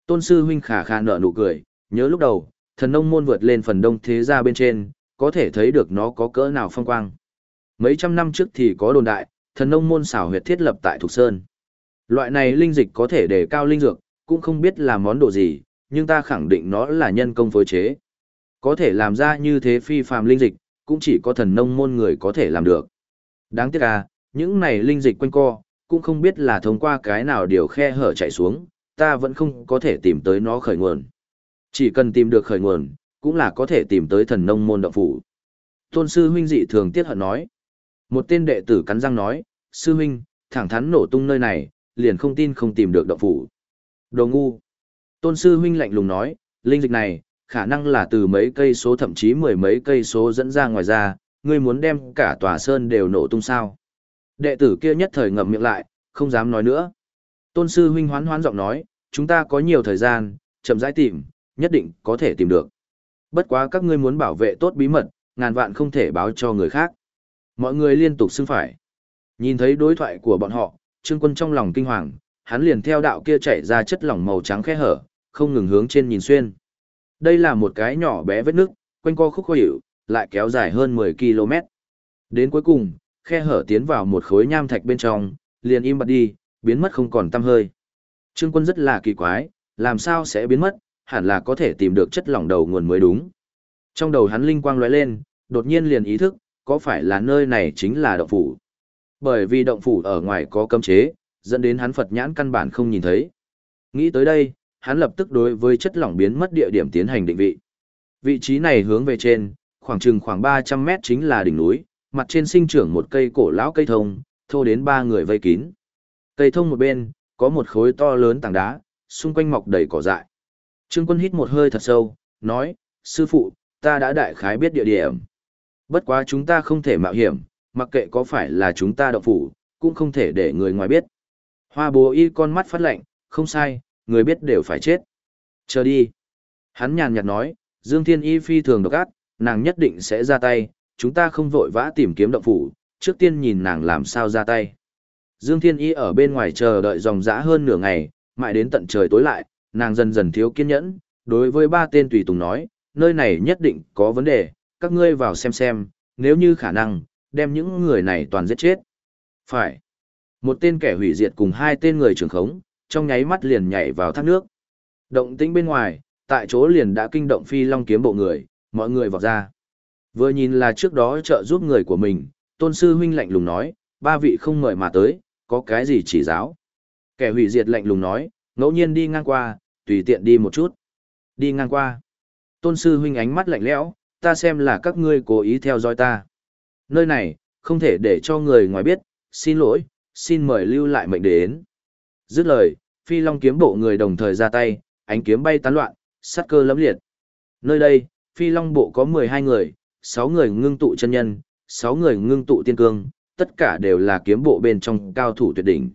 Tôn sư huynh khả khả nở nụ cười, nhớ lúc đầu, thần nông môn vượt lên phần đông thế gia bên trên, có thể thấy được nó có cỡ nào phong quang. Mấy trăm năm trước thì có đồn đại, thần nông môn xảo huyệt thiết lập tại Thục Sơn. Loại này linh dịch có thể đề cao linh dược, cũng không biết là món đồ gì, nhưng ta khẳng định nó là nhân công phối chế. Có thể làm ra như thế phi phàm linh dịch, cũng chỉ có thần nông môn người có thể làm được. Đáng tiếc à, những này linh dịch quanh co, cũng không biết là thông qua cái nào điều khe hở chạy xuống, ta vẫn không có thể tìm tới nó khởi nguồn. Chỉ cần tìm được khởi nguồn, cũng là có thể tìm tới thần nông môn động phủ. Tôn sư huynh dị thường tiếc hận nói. Một tên đệ tử cắn răng nói, sư huynh, thẳng thắn nổ tung nơi này, liền không tin không tìm được động phủ. Đồ ngu. Tôn sư huynh lạnh lùng nói, linh dịch này, khả năng là từ mấy cây số thậm chí mười mấy cây số dẫn ra ngoài ra, ngươi muốn đem cả tòa sơn đều nổ tung sao. Đệ tử kia nhất thời ngậm miệng lại, không dám nói nữa. Tôn sư huynh hoán hoán giọng nói, chúng ta có nhiều thời gian, chậm rãi tìm, nhất định có thể tìm được. Bất quá các ngươi muốn bảo vệ tốt bí mật, ngàn vạn không thể báo cho người khác. Mọi người liên tục xưng phải. Nhìn thấy đối thoại của bọn họ, Trương Quân trong lòng kinh hoàng, hắn liền theo đạo kia chảy ra chất lỏng màu trắng khe hở, không ngừng hướng trên nhìn xuyên. Đây là một cái nhỏ bé vết nước, quanh co khúc khuỷu, lại kéo dài hơn 10 km. Đến cuối cùng, khe hở tiến vào một khối nham thạch bên trong, liền im bặt đi, biến mất không còn tăm hơi. Trương Quân rất là kỳ quái, làm sao sẽ biến mất, hẳn là có thể tìm được chất lỏng đầu nguồn mới đúng. Trong đầu hắn linh quang lóe lên, đột nhiên liền ý thức, có phải là nơi này chính là động phủ. Bởi vì động phủ ở ngoài có cấm chế, dẫn đến hắn Phật nhãn căn bản không nhìn thấy. Nghĩ tới đây, hắn lập tức đối với chất lỏng biến mất địa điểm tiến hành định vị. Vị trí này hướng về trên, khoảng 300 mét chính là đỉnh núi, mặt trên sinh trưởng một cây cổ lão cây thông, thô đến 3 người vây kín. Cây thông một bên, có một khối to lớn tảng đá, xung quanh mọc đầy cỏ dại. Trương Quân hít một hơi thật sâu, nói, sư phụ, ta đã đại khái biết địa điểm. Bất quá chúng ta không thể mạo hiểm, mặc kệ có phải là chúng ta động phủ, cũng không thể để người ngoài biết. Hoa bố y con mắt phát lạnh, không sai, người biết đều phải chết. Chờ đi. Hắn nhàn nhạt nói, Dương Thiên Y phi thường độc ác, nàng nhất định sẽ ra tay, chúng ta không vội vã tìm kiếm động phủ, trước tiên nhìn nàng làm sao ra tay. Dương Thiên Y ở bên ngoài chờ đợi dòng dã hơn nửa ngày, mãi đến tận trời tối lại, nàng dần dần thiếu kiên nhẫn, đối với 3 tên tùy tùng nói, nơi này nhất định có vấn đề, các ngươi vào xem, nếu như khả năng, đem những người này toàn giết chết. Phải. Một tên kẻ hủy diệt cùng 2 tên người trưởng khống, trong nháy mắt liền nhảy vào thác nước. Động tĩnh bên ngoài, tại chỗ liền đã kinh động Phi Long kiếm bộ người, mọi người vọt ra. Vừa nhìn là trước đó trợ giúp người của mình, Tôn sư huynh lạnh lùng nói, 3 vị không mời mà tới, có cái gì chỉ giáo. Kẻ hủy diệt lạnh lùng nói, ngẫu nhiên đi ngang qua, tùy tiện đi một chút. Đi ngang qua. Tôn sư huynh ánh mắt lạnh lẽo, ta xem là các ngươi cố ý theo dõi ta. Nơi này, không thể để cho người ngoài biết, xin lỗi, xin mời lưu lại mệnh đến. Dứt lời, Phi Long kiếm bộ người đồng thời ra tay, ánh kiếm bay tán loạn, sát cơ lẫm liệt. Nơi đây, Phi Long bộ có 12 người, 6 người ngưng tụ chân nhân, 6 người ngưng tụ tiên cương, tất cả đều là kiếm bộ bên trong cao thủ tuyệt đỉnh.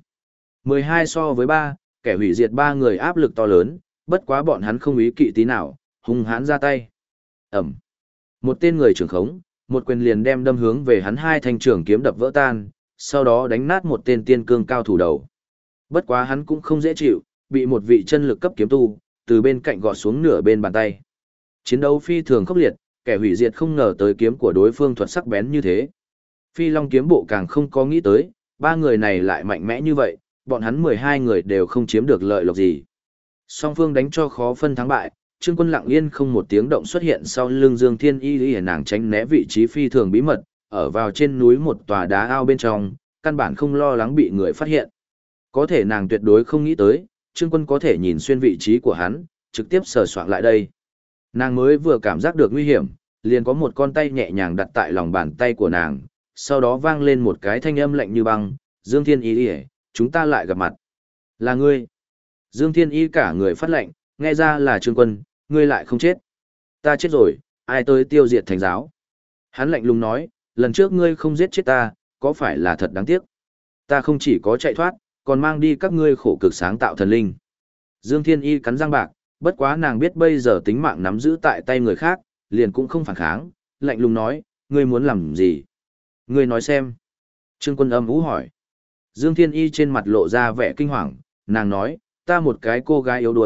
12 so với 3, kẻ hủy diệt 3 người áp lực to lớn, bất quá bọn hắn không ý kỵ tí nào, hung hãn ra tay. Ẩm. Một tên người trưởng khống, một quyền liền đem đâm hướng về hắn 2 thanh trường kiếm đập vỡ tan, sau đó đánh nát một tên tiên cương cao thủ đầu. Bất quá hắn cũng không dễ chịu, bị một vị chân lực cấp kiếm tu, từ bên cạnh gọt xuống nửa bên bàn tay. Chiến đấu phi thường khốc liệt, kẻ hủy diệt không ngờ tới kiếm của đối phương thuật sắc bén như thế. Phi Long kiếm bộ càng không có nghĩ tới, 3 người này lại mạnh mẽ như vậy, bọn hắn 12 người đều không chiếm được lợi lộc gì. Song phương đánh cho khó phân thắng bại, Trương Quân lặng yên không một tiếng động xuất hiện sau lưng Dương Thiên Y, nàng tránh né vị trí phi thường bí mật, ở vào trên núi một tòa đá ao bên trong, căn bản không lo lắng bị người phát hiện. Có thể nàng tuyệt đối không nghĩ tới, Trương Quân có thể nhìn xuyên vị trí của hắn, trực tiếp sờ soạng lại đây. Nàng mới vừa cảm giác được nguy hiểm, liền có một con tay nhẹ nhàng đặt tại lòng bàn tay của nàng, sau đó vang lên một cái thanh âm lạnh như băng, Dương Thiên Y, chúng ta lại gặp mặt. Là ngươi. Dương Thiên Y cả người phát lạnh, nghe ra là Trương Quân, ngươi lại không chết. Ta chết rồi, ai tới tiêu diệt thánh giáo. Hắn lạnh lùng nói, lần trước ngươi không giết chết ta, có phải là thật đáng tiếc. Ta không chỉ có chạy thoát, còn mang đi các ngươi khổ cực sáng tạo thần linh. Dương Thiên Y cắn răng bạc, bất quá nàng biết bây giờ tính mạng nắm giữ tại tay người khác, liền cũng không phản kháng, lạnh lùng nói, ngươi muốn làm gì? Ngươi nói xem. Trương Quân âm ú hỏi. Dương Thiên Y trên mặt lộ ra vẻ kinh hoàng, nàng nói, ta một cái cô gái yếu đuối,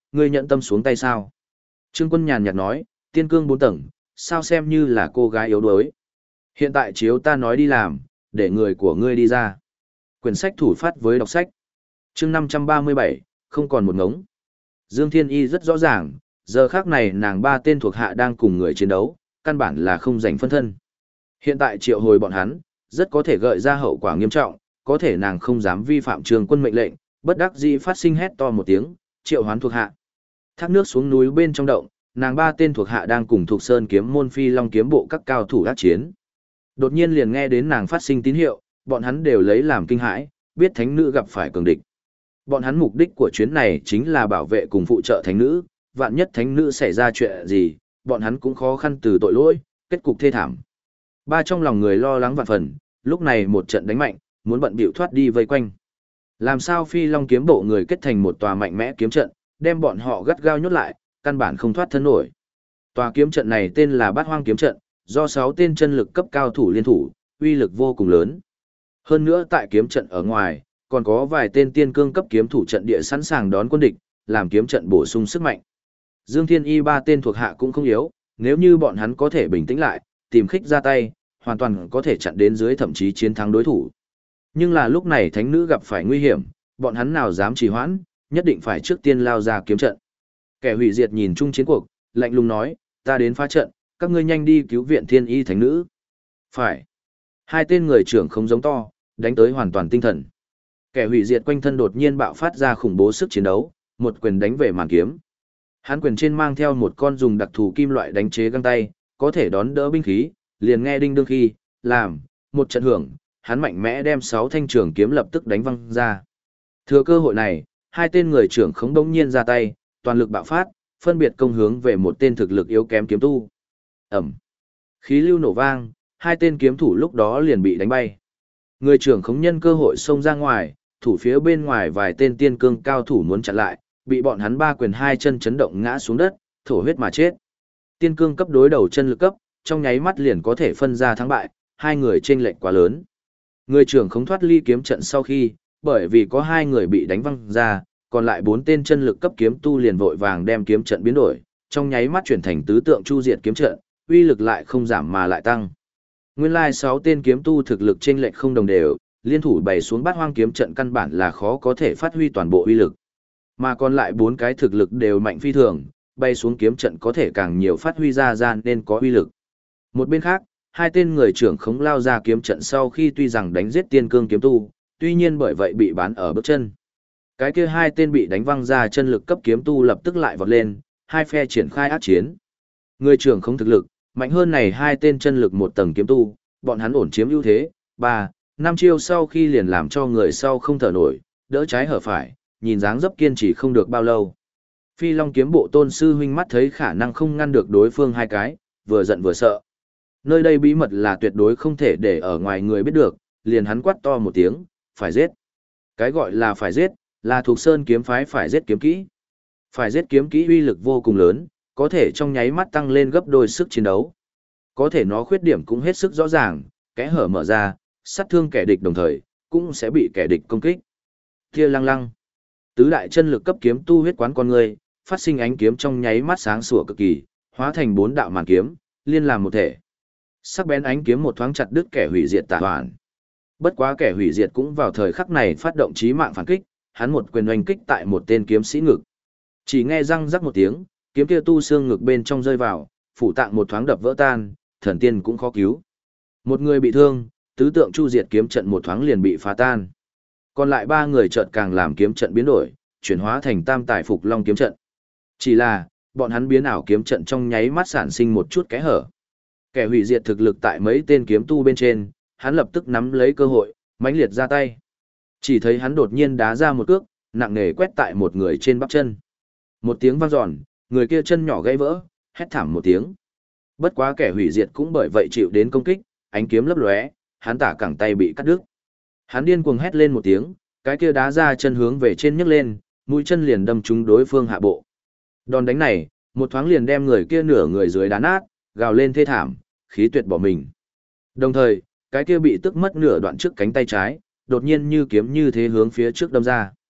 ngươi nhận tâm xuống tay sao? Trương Quân nhàn nhạt nói, tiên cương 4 tầng, sao xem như là cô gái yếu đuối. Hiện tại chiếu ta nói đi làm, để người của ngươi đi ra. Quyển sách thủ phát với đọc sách. Chương 537, không còn một ngống. Dương Thiên Y rất rõ ràng, giờ khác này nàng 3 tên thuộc hạ đang cùng người chiến đấu, căn bản là không giành phân thân. Hiện tại triệu hồi bọn hắn, rất có thể gợi ra hậu quả nghiêm trọng, có thể nàng không dám vi phạm Trường Quân mệnh lệnh, bất đắc dĩ phát sinh hét to một tiếng, triệu hoán thuộc hạ. Thác nước xuống núi bên trong động, nàng 3 tên thuộc hạ đang cùng thuộc sơn kiếm môn phi long kiếm bộ các cao thủ ác chiến. Đột nhiên liền nghe đến nàng phát sinh tín hiệu, bọn hắn đều lấy làm kinh hãi, biết thánh nữ gặp phải cường địch. Bọn hắn mục đích của chuyến này chính là bảo vệ cùng phụ trợ thánh nữ, vạn nhất thánh nữ xảy ra chuyện gì, bọn hắn cũng khó khăn từ tội lỗi, kết cục thê thảm. Ba trong lòng người lo lắng vạn phần, lúc này một trận đánh mạnh, muốn bận bịu thoát đi vây quanh. Làm sao phi long kiếm bộ người kết thành một tòa mạnh mẽ kiếm trận, đem bọn họ gắt gao nhốt lại, căn bản không thoát thân nổi. Tòa kiếm trận này tên là Bát Hoang kiếm trận, do 6 tên chân lực cấp cao thủ liên thủ, uy lực vô cùng lớn. Hơn nữa tại kiếm trận ở ngoài, còn có vài tên tiên cương cấp kiếm thủ trận địa sẵn sàng đón quân địch, làm kiếm trận bổ sung sức mạnh. Dương Thiên Y 3 tên thuộc hạ cũng không yếu, nếu như bọn hắn có thể bình tĩnh lại, tìm khích ra tay, hoàn toàn có thể chặn đến dưới thậm chí chiến thắng đối thủ. Nhưng là lúc này thánh nữ gặp phải nguy hiểm, bọn hắn nào dám trì hoãn, nhất định phải trước tiên lao ra kiếm trận. Kẻ hủy diệt nhìn chung chiến cuộc, lạnh lùng nói, ta đến phá trận, các ngươi nhanh đi cứu viện Thiên Y thánh nữ. Phải. 2 tên người trưởng không giống to, đánh tới hoàn toàn tinh thần. Kẻ hủy diệt quanh thân đột nhiên bạo phát ra khủng bố sức chiến đấu, một quyền đánh về màn kiếm. Hắn quyền trên mang theo một con dùng đặc thù kim loại đánh chế găng tay, có thể đón đỡ binh khí, liền nghe đinh đương khi, làm, một trận hưởng, hắn mạnh mẽ đem 6 thanh trường kiếm lập tức đánh văng ra. Thừa cơ hội này, 2 tên người trưởng khống đống nhiên ra tay, toàn lực bạo phát, phân biệt công hướng về một tên thực lực yếu kém kiếm tu. Ẩm. Khí lưu nổ vang, 2 tên kiếm thủ lúc đó liền bị đánh bay. Người trưởng khống nhân cơ hội xông ra ngoài, thủ phía bên ngoài vài tên tiên cương cao thủ muốn chặn lại, bị bọn hắn 3 quyền 2 chân chấn động ngã xuống đất, thổ huyết mà chết. Tiên cương cấp đối đầu chân lực cấp, trong nháy mắt liền có thể phân ra thắng bại, 2 người chênh lệch quá lớn. Người trưởng khống thoát ly kiếm trận sau khi, bởi vì có 2 người bị đánh văng ra, còn lại 4 tên chân lực cấp kiếm tu liền vội vàng đem kiếm trận biến đổi, trong nháy mắt chuyển thành tứ tượng chu diệt kiếm trận, uy lực lại không giảm mà lại tăng. Nguyên lai 6 tên kiếm tu thực lực chênh lệch không đồng đều, liên thủ bày xuống Bát Hoang kiếm trận căn bản là khó có thể phát huy toàn bộ uy lực. Mà còn lại 4 cái thực lực đều mạnh phi thường, bay xuống kiếm trận có thể càng nhiều phát huy ra nên có uy lực. Một bên khác, 2 tên người trưởng khống lao ra kiếm trận sau khi tuy rằng đánh giết tiên cương kiếm tu, tuy nhiên bởi vậy bị bán ở bước chân. Cái kia 2 tên bị đánh văng ra chân lực cấp kiếm tu lập tức lại vọt lên, 2 phe triển khai ác chiến. Người trưởng khống thực lực, mạnh hơn này 2 tên chân lực 1 tầng kiếm tu, bọn hắn ổn chiếm ưu thế, 3-5 chiêu sau khi liền làm cho người sau không thở nổi, đỡ trái hở phải, nhìn dáng dấp kiên trì không được bao lâu. Phi Long kiếm bộ Tôn sư huynh mắt thấy khả năng không ngăn được đối phương 2 cái, vừa giận vừa sợ. Nơi đây bí mật là tuyệt đối không thể để ở ngoài người biết được, liền hắn quát to một tiếng, phải giết. Cái gọi là phải giết, là thuộc sơn kiếm phái phải giết kiếm kỹ. Phải giết kiếm kỹ uy lực vô cùng lớn, có thể trong nháy mắt tăng lên gấp đôi sức chiến đấu. Có thể nó khuyết điểm cũng hết sức rõ ràng, kẽ hở mở ra, sát thương kẻ địch đồng thời, cũng sẽ bị kẻ địch công kích. Kia lăng lăng. Tứ đại chân lực cấp kiếm tu huyết quán con người, phát sinh ánh kiếm trong nháy mắt sáng sủa cực kỳ, hóa thành 4 đạo màn kiếm, liên làm một thể. Sắc bén ánh kiếm một thoáng chặt đứt kẻ hủy diệt tà hoàn. Bất quá kẻ hủy diệt cũng vào thời khắc này phát động chí mạng phản kích, hắn một quyền oanh kích tại một tên kiếm sĩ ngực. Chỉ nghe răng rắc một tiếng, kiếm kia tu xương ngực bên trong rơi vào, phủ tạng một thoáng đập vỡ tan, thần tiên cũng khó cứu. Một người bị thương, tứ tượng chu diệt kiếm trận một thoáng liền bị phá tan. Còn lại 3 người chợt càng làm kiếm trận biến đổi, chuyển hóa thành tam tài phục long kiếm trận. Chỉ là, bọn hắn biến ảo kiếm trận trong nháy mắt sản sinh một chút kẽ hở. Kẻ hủy diệt thực lực tại mấy tên kiếm tu bên trên, hắn lập tức nắm lấy cơ hội, mãnh liệt ra tay. Chỉ thấy hắn đột nhiên đá ra một cước, nặng nề quét tại một người trên bắp chân. Một tiếng vang dọn, người kia chân nhỏ gãy vỡ, hét thảm một tiếng. Bất quá kẻ hủy diệt cũng bởi vậy chịu đến công kích, ánh kiếm lấp lóe, hắn tả cẳng tay bị cắt đứt. Hắn điên cuồng hét lên một tiếng, cái kia đá ra chân hướng về trên nhấc lên, mũi chân liền đâm trúng đối phương hạ bộ. Đòn đánh này, một thoáng liền đem người kia nửa người dưới đá nát, gào lên thê thảm, khí tuyệt bỏ mình. Đồng thời, cái kia bị tức mất nửa đoạn trước cánh tay trái, đột nhiên như kiếm như thế hướng phía trước đâm ra.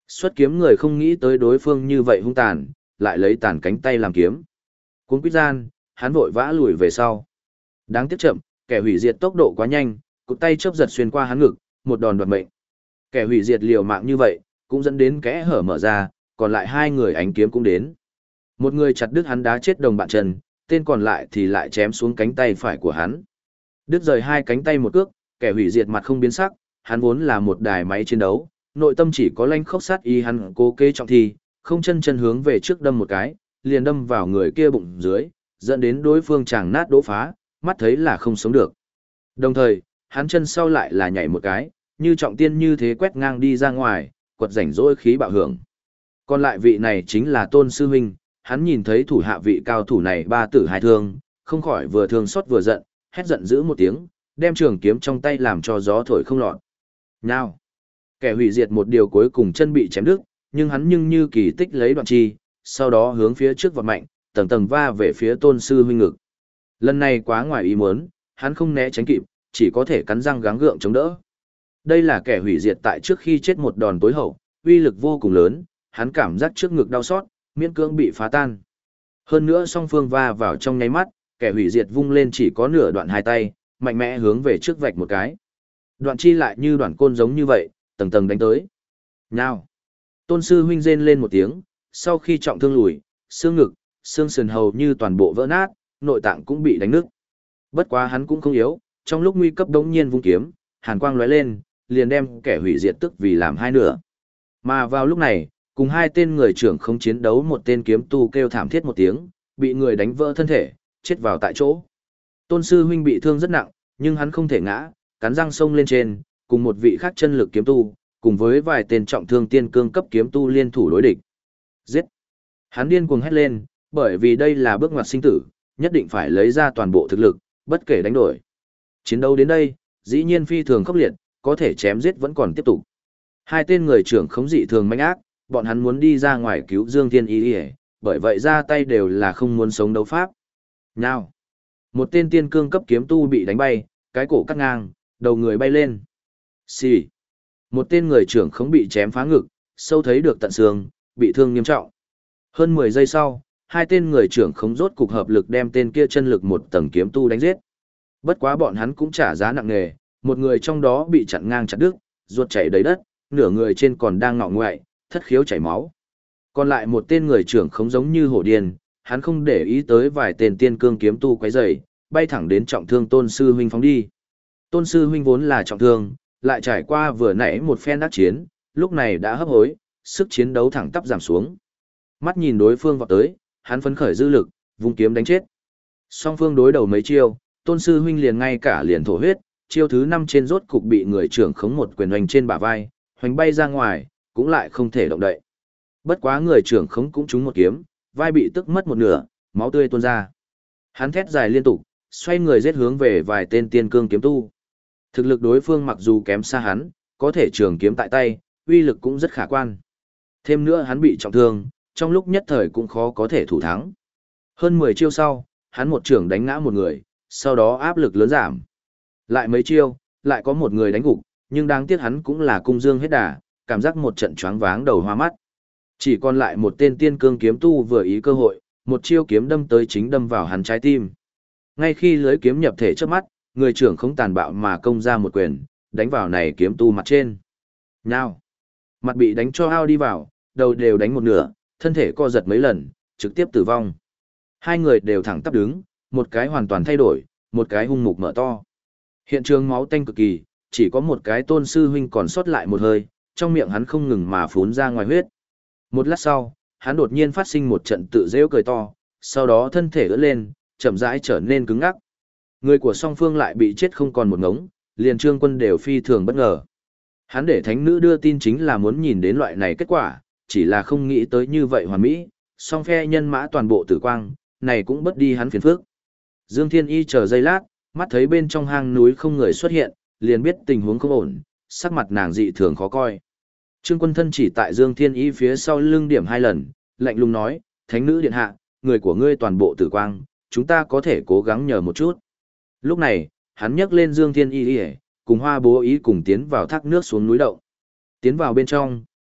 Xuất kiếm người không nghĩ tới đối phương như vậy hung tàn, lại lấy tàn cánh tay làm kiếm. Cuốn quýt gian, hắn vội vã lùi về sau. Đáng tiếc chậm, kẻ hủy diệt tốc độ quá nhanh, cụt tay chớp giật xuyên qua hắn ngực, một đòn đoạt mệnh. Kẻ hủy diệt liều mạng như vậy, cũng dẫn đến kẽ hở mở ra, còn lại hai người ánh kiếm cũng đến. Một người chặt đứt hắn đá chết đồng bạn chân, tên còn lại thì lại chém xuống cánh tay phải của hắn. Đứt rời hai cánh tay một cước, kẻ hủy diệt mặt không biến sắc, hắn vốn là một đài máy chiến đấu, nội tâm chỉ có lanh khốc sát y hắn cố kế trọng thi, không chân hướng về trước đâm một cái, liền đâm vào người kia bụng dưới, dẫn đến đối phương chàng nát đỗ phá, mắt thấy là không sống được. Đồng thời, hắn chân sau lại là nhảy một cái, như trọng tiên như thế quét ngang đi ra ngoài, quật rảnh rỗi khí bạo hưởng. Còn lại vị này chính là Tôn Sư Huynh, hắn nhìn thấy thủ hạ vị cao thủ này ba tử hai thương, không khỏi vừa thương xót vừa giận, hét giận dữ một tiếng, đem trường kiếm trong tay làm cho gió thổi không lọt. Nào! Kẻ hủy diệt một điều cuối cùng chân bị chém đứt, nhưng hắn như kỳ tích lấy đoạn chi, sau đó hướng phía trước vọt mạnh, tầng tầng va về phía Tôn Sư Huynh ngực. Lần này quá ngoài ý muốn, hắn không né tránh kịp, chỉ có thể cắn răng gắng gượng chống đỡ. Đây là kẻ hủy diệt tại trước khi chết một đòn tối hậu, uy lực vô cùng lớn, hắn cảm giác trước ngực đau xót, miễn cưỡng bị phá tan. Hơn nữa song phương va vào trong nháy mắt, kẻ hủy diệt vung lên chỉ có nửa đoạn hai tay, mạnh mẽ hướng về trước vạch một cái. Đoạn chi lại như đoạn côn giống như vậy, tầng tầng đánh tới. Nào! Tôn Sư Huynh rên lên một tiếng, sau khi trọng thương lùi, xương ngực, xương sườn hầu như toàn bộ vỡ nát, nội tạng cũng bị đánh nứt. Bất quá hắn cũng không yếu, trong lúc nguy cấp đống nhiên vung kiếm, hàn quang lóe lên, liền đem kẻ hủy diệt tức vì làm hai nửa. Mà vào lúc này, cùng hai tên người trưởng không chiến đấu, một tên kiếm tu kêu thảm thiết một tiếng, bị người đánh vỡ thân thể, chết vào tại chỗ. Tôn Sư Huynh bị thương rất nặng, nhưng hắn không thể ngã, cắn răng xông lên trên, cùng một vị khác chân lực kiếm tu, cùng với vài tên trọng thương tiên cương cấp kiếm tu liên thủ đối địch. Giết! Hắn điên cuồng hét lên, bởi vì đây là bước ngoặt sinh tử, nhất định phải lấy ra toàn bộ thực lực, bất kể đánh đổi. Chiến đấu đến đây, dĩ nhiên phi thường khốc liệt, có thể chém giết vẫn còn tiếp tục. Hai tên người trưởng khống dị thường manh ác, bọn hắn muốn đi ra ngoài cứu Dương Thiên Y, bởi vậy ra tay đều là không muốn sống đấu pháp. Nào! Một tên tiên cương cấp kiếm tu bị đánh bay, cái cổ cắt ngang, đầu người bay lên. Xì! Một tên người trưởng khống bị chém phá ngực, sâu thấy được tận xương, bị thương nghiêm trọng. Hơn 10 giây sau, hai tên người trưởng khống rốt cục hợp lực đem tên kia chân lực một tầng kiếm tu đánh giết. Bất quá bọn hắn cũng trả giá nặng nề, một người trong đó bị chặn ngang chặt đứt, ruột chảy đầy đất, nửa người trên còn đang ngọ ngoại, thất khiếu chảy máu. Còn lại một tên người trưởng khống giống như hổ điên, hắn không để ý tới vài tên tiên cương kiếm tu quấy rầy, bay thẳng đến trọng thương Tôn Sư Huynh phóng đi. Tôn Sư Huynh vốn là trọng thương, lại trải qua vừa nãy một phen đắc chiến, lúc này đã hấp hối, sức chiến đấu thẳng tắp giảm xuống. Mắt nhìn đối phương vọt tới, hắn phấn khởi dư lực, vung kiếm đánh chết. Song phương đối đầu mấy chiêu, Tôn Sư Huynh liền ngay cả liền thổ huyết, chiêu thứ 5 trên rốt cục bị người trưởng khống một quyền hoành trên bả vai, hoành bay ra ngoài, cũng lại không thể động đậy. Bất quá người trưởng khống cũng trúng một kiếm, vai bị tức mất một nửa, máu tươi tuôn ra. Hắn thét dài liên tục, xoay người giết hướng về vài tên tiên cương kiếm tu. Thực lực đối phương mặc dù kém xa hắn, có thể trường kiếm tại tay, uy lực cũng rất khả quan. Thêm nữa hắn bị trọng thương, trong lúc nhất thời cũng khó có thể thủ thắng. Hơn 10 chiêu sau, hắn một trường đánh ngã một người, sau đó áp lực lớn giảm. Lại mấy chiêu, lại có một người đánh gục, nhưng đáng tiếc hắn cũng là cung dương hết đà, cảm giác một trận choáng váng đầu hoa mắt. Chỉ còn lại một tên tiên cương kiếm tu vừa ý cơ hội, một chiêu kiếm đâm tới chính đâm vào hắn trái tim. Ngay khi lưới kiếm nhập thể trước mắt, người trưởng không tàn bạo mà công ra một quyền, đánh vào này kiếm tu mặt trên. Nhao! Mặt bị đánh cho ao đi vào, đầu đều đánh một nửa, thân thể co giật mấy lần, trực tiếp tử vong. Hai người đều thẳng tắp đứng, một cái hoàn toàn thay đổi, một cái hung mục mở to. Hiện trường máu tanh cực kỳ, chỉ có một cái Tôn Sư Huynh còn sót lại một hơi, trong miệng hắn không ngừng mà phún ra ngoài huyết. Một lát sau, hắn đột nhiên phát sinh một trận tự giễu cười to, sau đó thân thể ưỡn lên, chậm rãi trở nên cứng ngắc. Người của song phương lại bị chết không còn một ngống, liền Trương Quân đều phi thường bất ngờ. Hắn để thánh nữ đưa tin chính là muốn nhìn đến loại này kết quả, chỉ là không nghĩ tới như vậy hoàn mỹ, song phe nhân mã toàn bộ tử quang, này cũng bất đi hắn phiền phức. Dương Thiên Y chờ giây lát, mắt thấy bên trong hang núi không người xuất hiện, liền biết tình huống không ổn, sắc mặt nàng dị thường khó coi. Trương Quân thân chỉ tại Dương Thiên Y phía sau lưng điểm 2 lần, lạnh lùng nói, thánh nữ điện hạ, người của ngươi toàn bộ tử quang, chúng ta có thể cố gắng nhờ một chút. Lúc này, hắn nhấc lên Dương Thiên Y cùng Hoa Bố Ý cùng tiến vào thác nước xuống núi động. Tiến vào bên trong,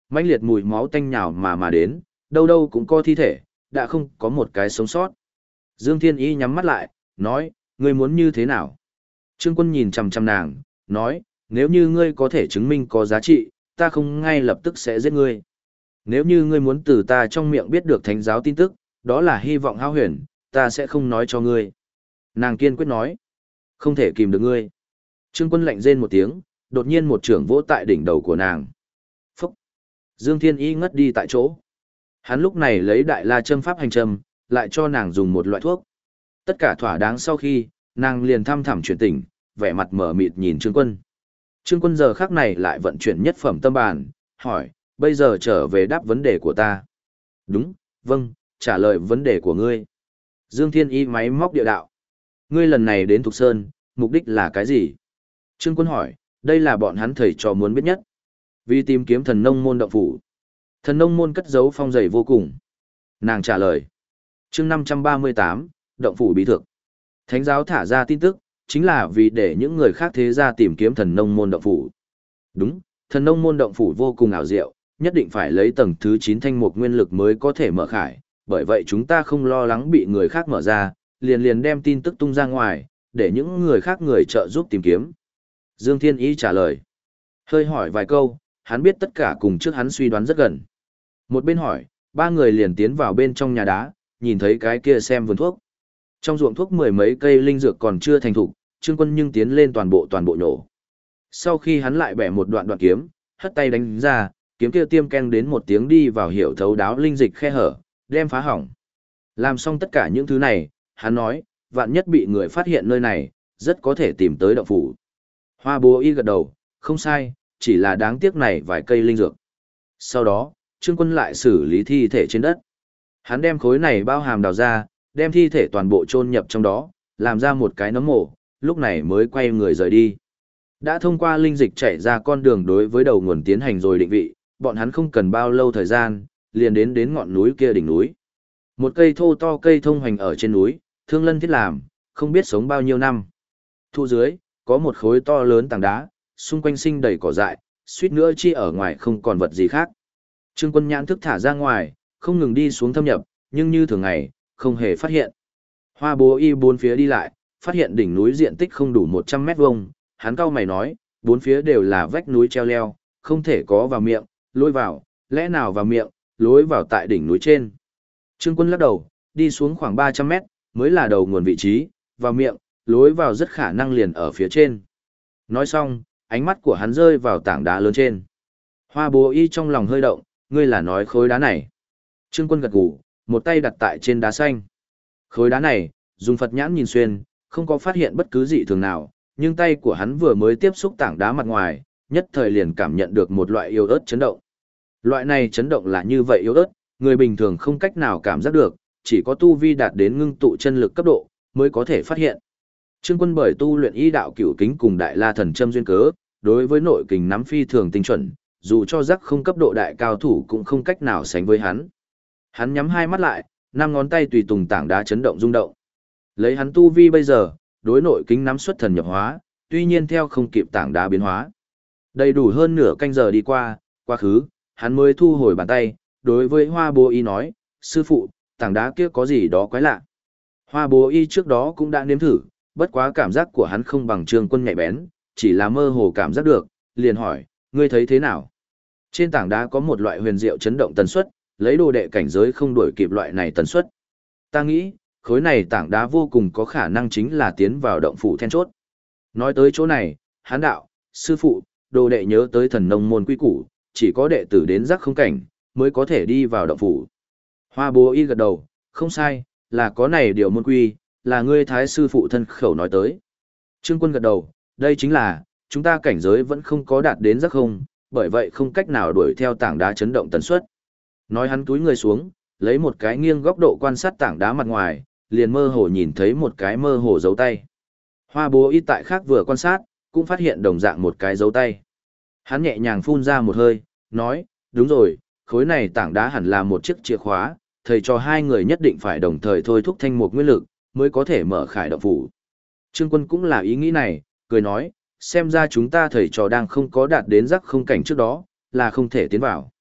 mãnh liệt mùi máu tanh nhào mà đến, đâu đâu cũng có thi thể, đã không có một cái sống sót. Dương Thiên Y nhắm mắt lại, nói, ngươi muốn như thế nào? Trương Quân nhìn chằm chằm nàng, nói, nếu như ngươi có thể chứng minh có giá trị, ta không ngay lập tức sẽ giết ngươi. Nếu như ngươi muốn từ ta trong miệng biết được thánh giáo tin tức, đó là hy vọng hao huyền, ta sẽ không nói cho ngươi. Nàng kiên quyết nói, không thể kìm được ngươi. Trương Quân lạnh rên một tiếng, đột nhiên một chưởng vỗ tại đỉnh đầu của nàng. Phúc! Dương Thiên Y ngất đi tại chỗ. Hắn lúc này lấy đại la châm pháp hành châm, lại cho nàng dùng một loại thuốc. Tất cả thỏa đáng sau khi, nàng liền thăm thẳm chuyển tỉnh, vẻ mặt mở mịt nhìn Trương Quân. Trương Quân giờ khắc này lại vận chuyển nhất phẩm tâm bàn, hỏi, bây giờ trở về đáp vấn đề của ta. Đúng, vâng, trả lời vấn đề của ngươi. Dương Thiên Y máy móc địa đạo. Ngươi lần này đến Thục Sơn, mục đích là cái gì? Trương Quân hỏi, đây là bọn hắn thầy trò muốn biết nhất. Vì tìm kiếm thần nông môn động phủ. Thần nông môn cất giấu phong dày vô cùng. Nàng trả lời. Chương 538, động phủ bí thực. Thánh giáo thả ra tin tức, chính là vì để những người khác thế gia tìm kiếm thần nông môn động phủ. Đúng, thần nông môn động phủ vô cùng ảo diệu, nhất định phải lấy tầng thứ 9 thanh mục nguyên lực mới có thể mở khải, bởi vậy chúng ta không lo lắng bị người khác mở ra, liền đem tin tức tung ra ngoài, để những người khác người trợ giúp tìm kiếm. Dương Thiên Y trả lời. Hơi hỏi vài câu, hắn biết tất cả cùng trước hắn suy đoán rất gần. Một bên hỏi, ba người liền tiến vào bên trong nhà đá, nhìn thấy cái kia xem vườn thuốc. Trong ruộng thuốc mười mấy cây linh dược còn chưa thành thục, Trương Quân nhưng tiến lên toàn bộ nhổ. Sau khi hắn lại bẻ một đoạn kiếm, hất tay đánh ra, kiếm kia tiêm keng đến một tiếng đi vào hiểu thấu đáo linh dịch khe hở, đem phá hỏng. Làm xong tất cả những thứ này, hắn nói, vạn nhất bị người phát hiện nơi này, rất có thể tìm tới động phủ. Hoa Bố Y gật đầu, không sai, chỉ là đáng tiếc này vài cây linh dược. Sau đó, Trương Quân lại xử lý thi thể trên đất. Hắn đem khối này bao hàm đào ra, đem thi thể toàn bộ chôn nhập trong đó, làm ra một cái nấm mộ, lúc này mới quay người rời đi. Đã thông qua linh dịch chạy ra con đường đối với đầu nguồn tiến hành rồi định vị, bọn hắn không cần bao lâu thời gian, liền đến ngọn núi kia đỉnh núi. Một cây thô to cây thông hoành ở trên núi, thương lân thiết làm, không biết sống bao nhiêu năm. Thụ dưới, có một khối to lớn tảng đá, xung quanh sinh đầy cỏ dại, suýt nữa chi ở ngoài không còn vật gì khác. Trương Quân nhãn thức thả ra ngoài, không ngừng đi xuống thâm nhập, nhưng như thường ngày, không hề phát hiện. Hoa Bố Y bốn phía đi lại, phát hiện đỉnh núi diện tích không đủ 100 mét vuông, hắn cau mày nói, bốn phía đều là vách núi treo leo, không thể có vào miệng, lối vào, lẽ nào vào miệng, lối vào tại đỉnh núi trên. Trương Quân lắc đầu, đi xuống khoảng 300 mét, mới là đầu nguồn vị trí, vào miệng, lối vào rất khả năng liền ở phía trên. Nói xong, ánh mắt của hắn rơi vào tảng đá lớn trên. Hoa Bố Y trong lòng hơi động, ngươi là nói khối đá này. Trương Quân gật gù, một tay đặt tại trên đá xanh. Khối đá này, dùng Phật nhãn nhìn xuyên, không có phát hiện bất cứ dị thường nào, nhưng tay của hắn vừa mới tiếp xúc tảng đá mặt ngoài, nhất thời liền cảm nhận được một loại yếu ớt chấn động. Loại này chấn động là như vậy yếu ớt, người bình thường không cách nào cảm giác được, chỉ có tu vi đạt đến ngưng tụ chân lực cấp độ, mới có thể phát hiện. Trương Quân bởi tu luyện y đạo cửu kính cùng đại la thần châm duyên cớ, đối với nội kình nắm phi thường tinh chuẩn, dù cho giác không cấp độ đại cao thủ cũng không cách nào sánh với hắn. Hắn nhắm hai mắt lại, năm ngón tay tùy tùng tảng đá chấn động rung động. Lấy hắn tu vi bây giờ, đối nội kính nắm xuất thần nhập hóa, tuy nhiên theo không kịp tảng đá biến hóa. Đầy đủ hơn nửa canh giờ đi qua, quá khứ, hắn mới thu hồi bàn tay, đối với Hoa Bố Y nói, sư phụ, tảng đá kia có gì đó quái lạ. Hoa Bố Y trước đó cũng đã nếm thử, bất quá cảm giác của hắn không bằng Trương Quân nhạy bén, chỉ là mơ hồ cảm giác được, liền hỏi, ngươi thấy thế nào? Trên tảng đá có một loại huyền diệu chấn động tần suất, lấy đồ đệ cảnh giới không đuổi kịp loại này tần suất. Ta nghĩ, khối này tảng đá vô cùng có khả năng chính là tiến vào động phủ then chốt. Nói tới chỗ này, hán đạo, sư phụ, đồ đệ nhớ tới thần nông môn quy củ, chỉ có đệ tử đến giác không cảnh, mới có thể đi vào động phủ. Hoa Bố Y gật đầu, không sai, là có này điều môn quy, là ngươi thái sư phụ thân khẩu nói tới. Trương Quân gật đầu, đây chính là, chúng ta cảnh giới vẫn không có đạt đến giác không, bởi vậy không cách nào đuổi theo tảng đá chấn động tần suất. Nói hắn túi người xuống, lấy một cái nghiêng góc độ quan sát tảng đá mặt ngoài, liền mơ hồ nhìn thấy một cái mơ hồ dấu tay. Hoa Bố Y tại khác vừa quan sát, cũng phát hiện đồng dạng một cái dấu tay. Hắn nhẹ nhàng phun ra một hơi, nói, đúng rồi, khối này tảng đá hẳn là một chiếc chìa khóa, thầy cho hai người nhất định phải đồng thời thôi thúc thanh mục nguyên lực, mới có thể mở khải động phủ. Trương Quân cũng là ý nghĩ này, cười nói, xem ra chúng ta thầy trò đang không có đạt đến giác không cảnh trước đó, là không thể tiến vào.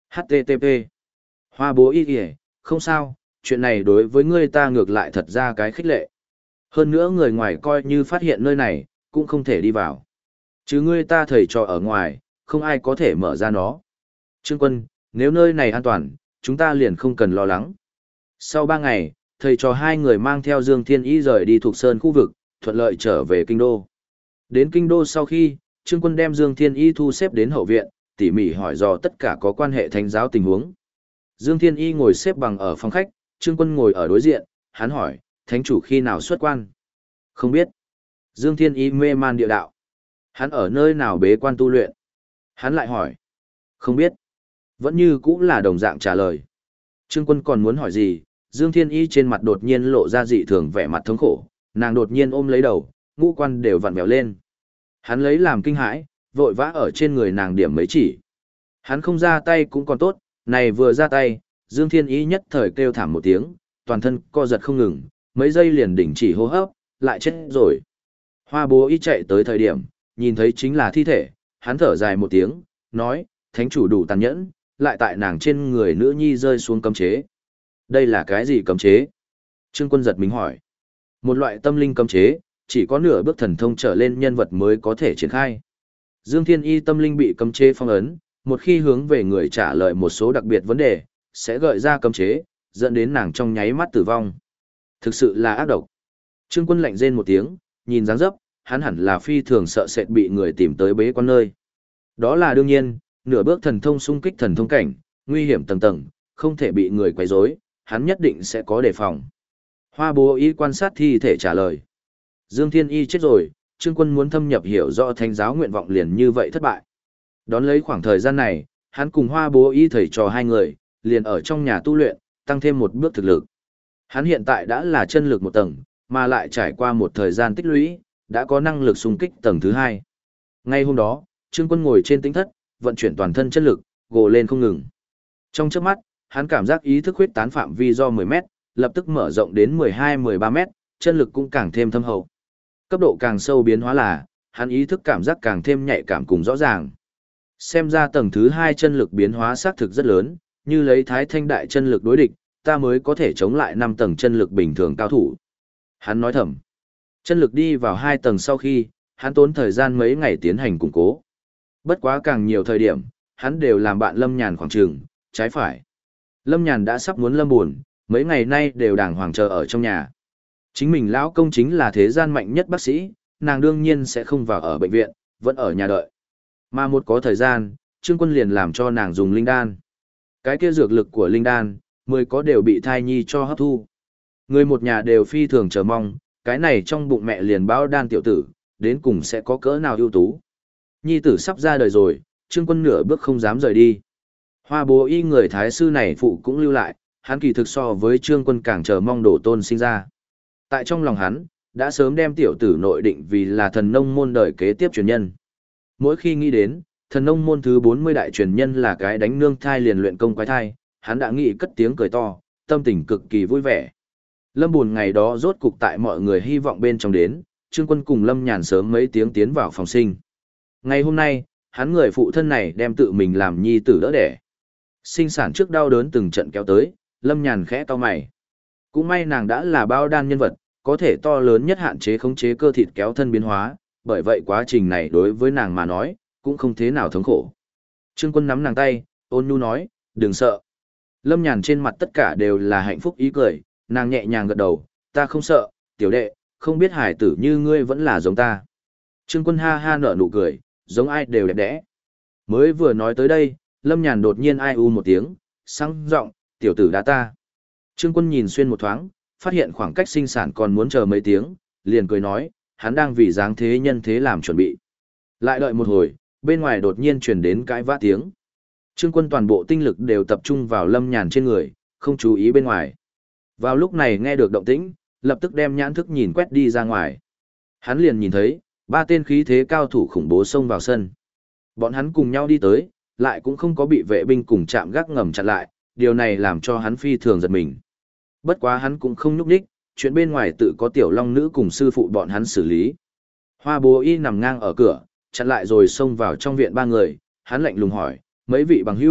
HTTP. Hoa bố y kìa, không sao, chuyện này đối với ngươi ta ngược lại thật ra cái khích lệ. Hơn nữa người ngoài coi như phát hiện nơi này, cũng không thể đi vào. Chứ ngươi ta thầy trò ở ngoài, không ai có thể mở ra nó. Trương Quân, nếu nơi này an toàn, chúng ta liền không cần lo lắng. Sau 3 ngày, thầy trò hai người mang theo Dương Thiên Y rời đi thuộc sơn khu vực, thuận lợi trở về kinh đô. Đến kinh đô sau khi, Trương Quân đem Dương Thiên Y thu xếp đến hậu viện, tỉ mỉ hỏi dò tất cả có quan hệ thánh giáo tình huống. Dương Thiên Y ngồi xếp bằng ở phòng khách, Trương Quân ngồi ở đối diện, hắn hỏi, thánh chủ khi nào xuất quan? Không biết. Dương Thiên Y mê man địa đạo. Hắn ở nơi nào bế quan tu luyện? Hắn lại hỏi. Không biết. Vẫn như cũng là đồng dạng trả lời. Trương Quân còn muốn hỏi gì, Dương Thiên Y trên mặt đột nhiên lộ ra dị thường vẻ mặt thống khổ, nàng đột nhiên ôm lấy đầu, ngũ quan đều vặn vẹo lên. Hắn lấy làm kinh hãi, vội vã ở trên người nàng điểm mấy chỉ. Hắn không ra tay cũng còn tốt, này vừa ra tay, Dương Thiên Y nhất thời kêu thảm một tiếng, toàn thân co giật không ngừng, mấy giây liền đình chỉ hô hấp, lại chết rồi. Hoa bố y chạy tới thời điểm, nhìn thấy chính là thi thể, hắn thở dài một tiếng, nói, thánh chủ đủ tàn nhẫn, lại tại nàng trên người nữ nhi rơi xuống cấm chế. Đây là cái gì cấm chế? Trương Quân giật mình hỏi. Một loại tâm linh cấm chế, chỉ có nửa bước thần thông trở lên nhân vật mới có thể triển khai. Dương Thiên Y tâm linh bị cấm chế phong ấn, một khi hướng về người trả lời một số đặc biệt vấn đề, sẽ gợi ra cấm chế, dẫn đến nàng trong nháy mắt tử vong. Thực sự là ác độc. Trương Quân lạnh rên một tiếng, nhìn dáng dấp, hắn hẳn là phi thường sợ sệt bị người tìm tới bế quan nơi. Đó là đương nhiên, nửa bước thần thông xung kích thần thông cảnh, nguy hiểm tầng tầng, không thể bị người quấy rối, hắn nhất định sẽ có đề phòng. Hoa bố y quan sát thi thể trả lời. Dương Thiên Y chết rồi, Trương Quân muốn thâm nhập hiểu rõ thánh giáo nguyện vọng liền như vậy thất bại. Đón lấy khoảng thời gian này, hắn cùng Hoa bố y thầy trò hai người, liền ở trong nhà tu luyện, tăng thêm một bước thực lực. Hắn hiện tại đã là chân lực một tầng, mà lại trải qua một thời gian tích lũy, đã có năng lực xung kích tầng thứ 2. Ngay hôm đó, Trương Quân ngồi trên tĩnh thất, vận chuyển toàn thân chân lực, gồ lên không ngừng. Trong chớp mắt, hắn cảm giác ý thức huyết tán phạm vi do 10 mét, lập tức mở rộng đến 12-13 mét, chân lực cũng càng thêm thâm hậu. Cấp độ càng sâu biến hóa là, hắn ý thức cảm giác càng thêm nhạy cảm cùng rõ ràng. Xem ra tầng thứ 2 chân lực biến hóa xác thực rất lớn, như lấy Thái Thanh đại chân lực đối địch, ta mới có thể chống lại 5 tầng chân lực bình thường cao thủ. Hắn nói thầm. Chân lực đi vào 2 tầng sau khi, hắn tốn thời gian mấy ngày tiến hành củng cố. Bất quá càng nhiều thời điểm, hắn đều làm bạn Lâm Nhàn khoảng trường, trái phải. Lâm Nhàn đã sắp muốn lâm buồn, mấy ngày nay đều đàng hoàng chờ ở trong nhà. Chính mình lão công chính là thế gian mạnh nhất bác sĩ, nàng đương nhiên sẽ không vào ở bệnh viện, vẫn ở nhà đợi. Mà một có thời gian, Trương Quân liền làm cho nàng dùng linh đan. Cái kia dược lực của linh đan, 10 có đều bị thai nhi cho hấp thu. Người một nhà đều phi thường chờ mong, cái này trong bụng mẹ liền báo đan tiểu tử, đến cùng sẽ có cỡ nào ưu tú. Nhi tử sắp ra đời rồi, Trương Quân nửa bước không dám rời đi. Hoa bố y người thái sư này phụ cũng lưu lại, hắn kỳ thực so với Trương Quân càng chờ mong đổ tôn sinh ra. Tại trong lòng hắn, đã sớm đem tiểu tử nội định vì là thần nông môn đời kế tiếp truyền nhân. Mỗi khi nghĩ đến, thần nông môn thứ 40 đại truyền nhân là cái đánh nương thai liền luyện công quái thai, hắn đã nghĩ cất tiếng cười to, tâm tình cực kỳ vui vẻ. Lâm buồn ngày đó rốt cục tại mọi người hy vọng bên trong đến, Trương Quân cùng Lâm Nhàn sớm mấy tiếng tiến vào phòng sinh. Ngày hôm nay, hắn người phụ thân này đem tự mình làm nhi tử đỡ đẻ. Sinh sản trước đau đớn từng trận kéo tới, Lâm Nhàn khẽ cau mày. Cũng may nàng đã là bao đan nhân vật, có thể to lớn nhất hạn chế khống chế cơ thịt kéo thân biến hóa, bởi vậy quá trình này đối với nàng mà nói, cũng không thế nào thống khổ. Trương Quân nắm nàng tay, ôn nhu nói, đừng sợ. Lâm Nhàn trên mặt tất cả đều là hạnh phúc ý cười, nàng nhẹ nhàng gật đầu, ta không sợ, tiểu đệ, không biết hải tử như ngươi vẫn là giống ta. Trương Quân ha ha nở nụ cười, giống ai đều đẹp đẽ. Mới vừa nói tới đây, Lâm Nhàn đột nhiên ai u một tiếng, sang giọng, tiểu tử đã ta. Trương Quân nhìn xuyên một thoáng, phát hiện khoảng cách sinh sản còn muốn chờ mấy tiếng, liền cười nói, hắn đang vì dáng thế nhân thế làm chuẩn bị. Lại đợi một hồi, bên ngoài đột nhiên truyền đến cãi vã tiếng. Trương Quân toàn bộ tinh lực đều tập trung vào Lâm Nhàn trên người, không chú ý bên ngoài. Vào lúc này nghe được động tĩnh, lập tức đem nhãn thức nhìn quét đi ra ngoài. Hắn liền nhìn thấy, 3 tên khí thế cao thủ khủng bố xông vào sân. Bọn hắn cùng nhau đi tới, lại cũng không có bị vệ binh cùng chạm gác ngầm chặn lại, điều này làm cho hắn phi thường giật mình. Bất quá hắn cũng không nhúc nhích, chuyện bên ngoài tự có tiểu long nữ cùng sư phụ bọn hắn xử lý. Hoa bố y nằm ngang ở cửa, chặn lại rồi xông vào trong viện 3 người, hắn lạnh lùng hỏi, mấy vị bằng hữu,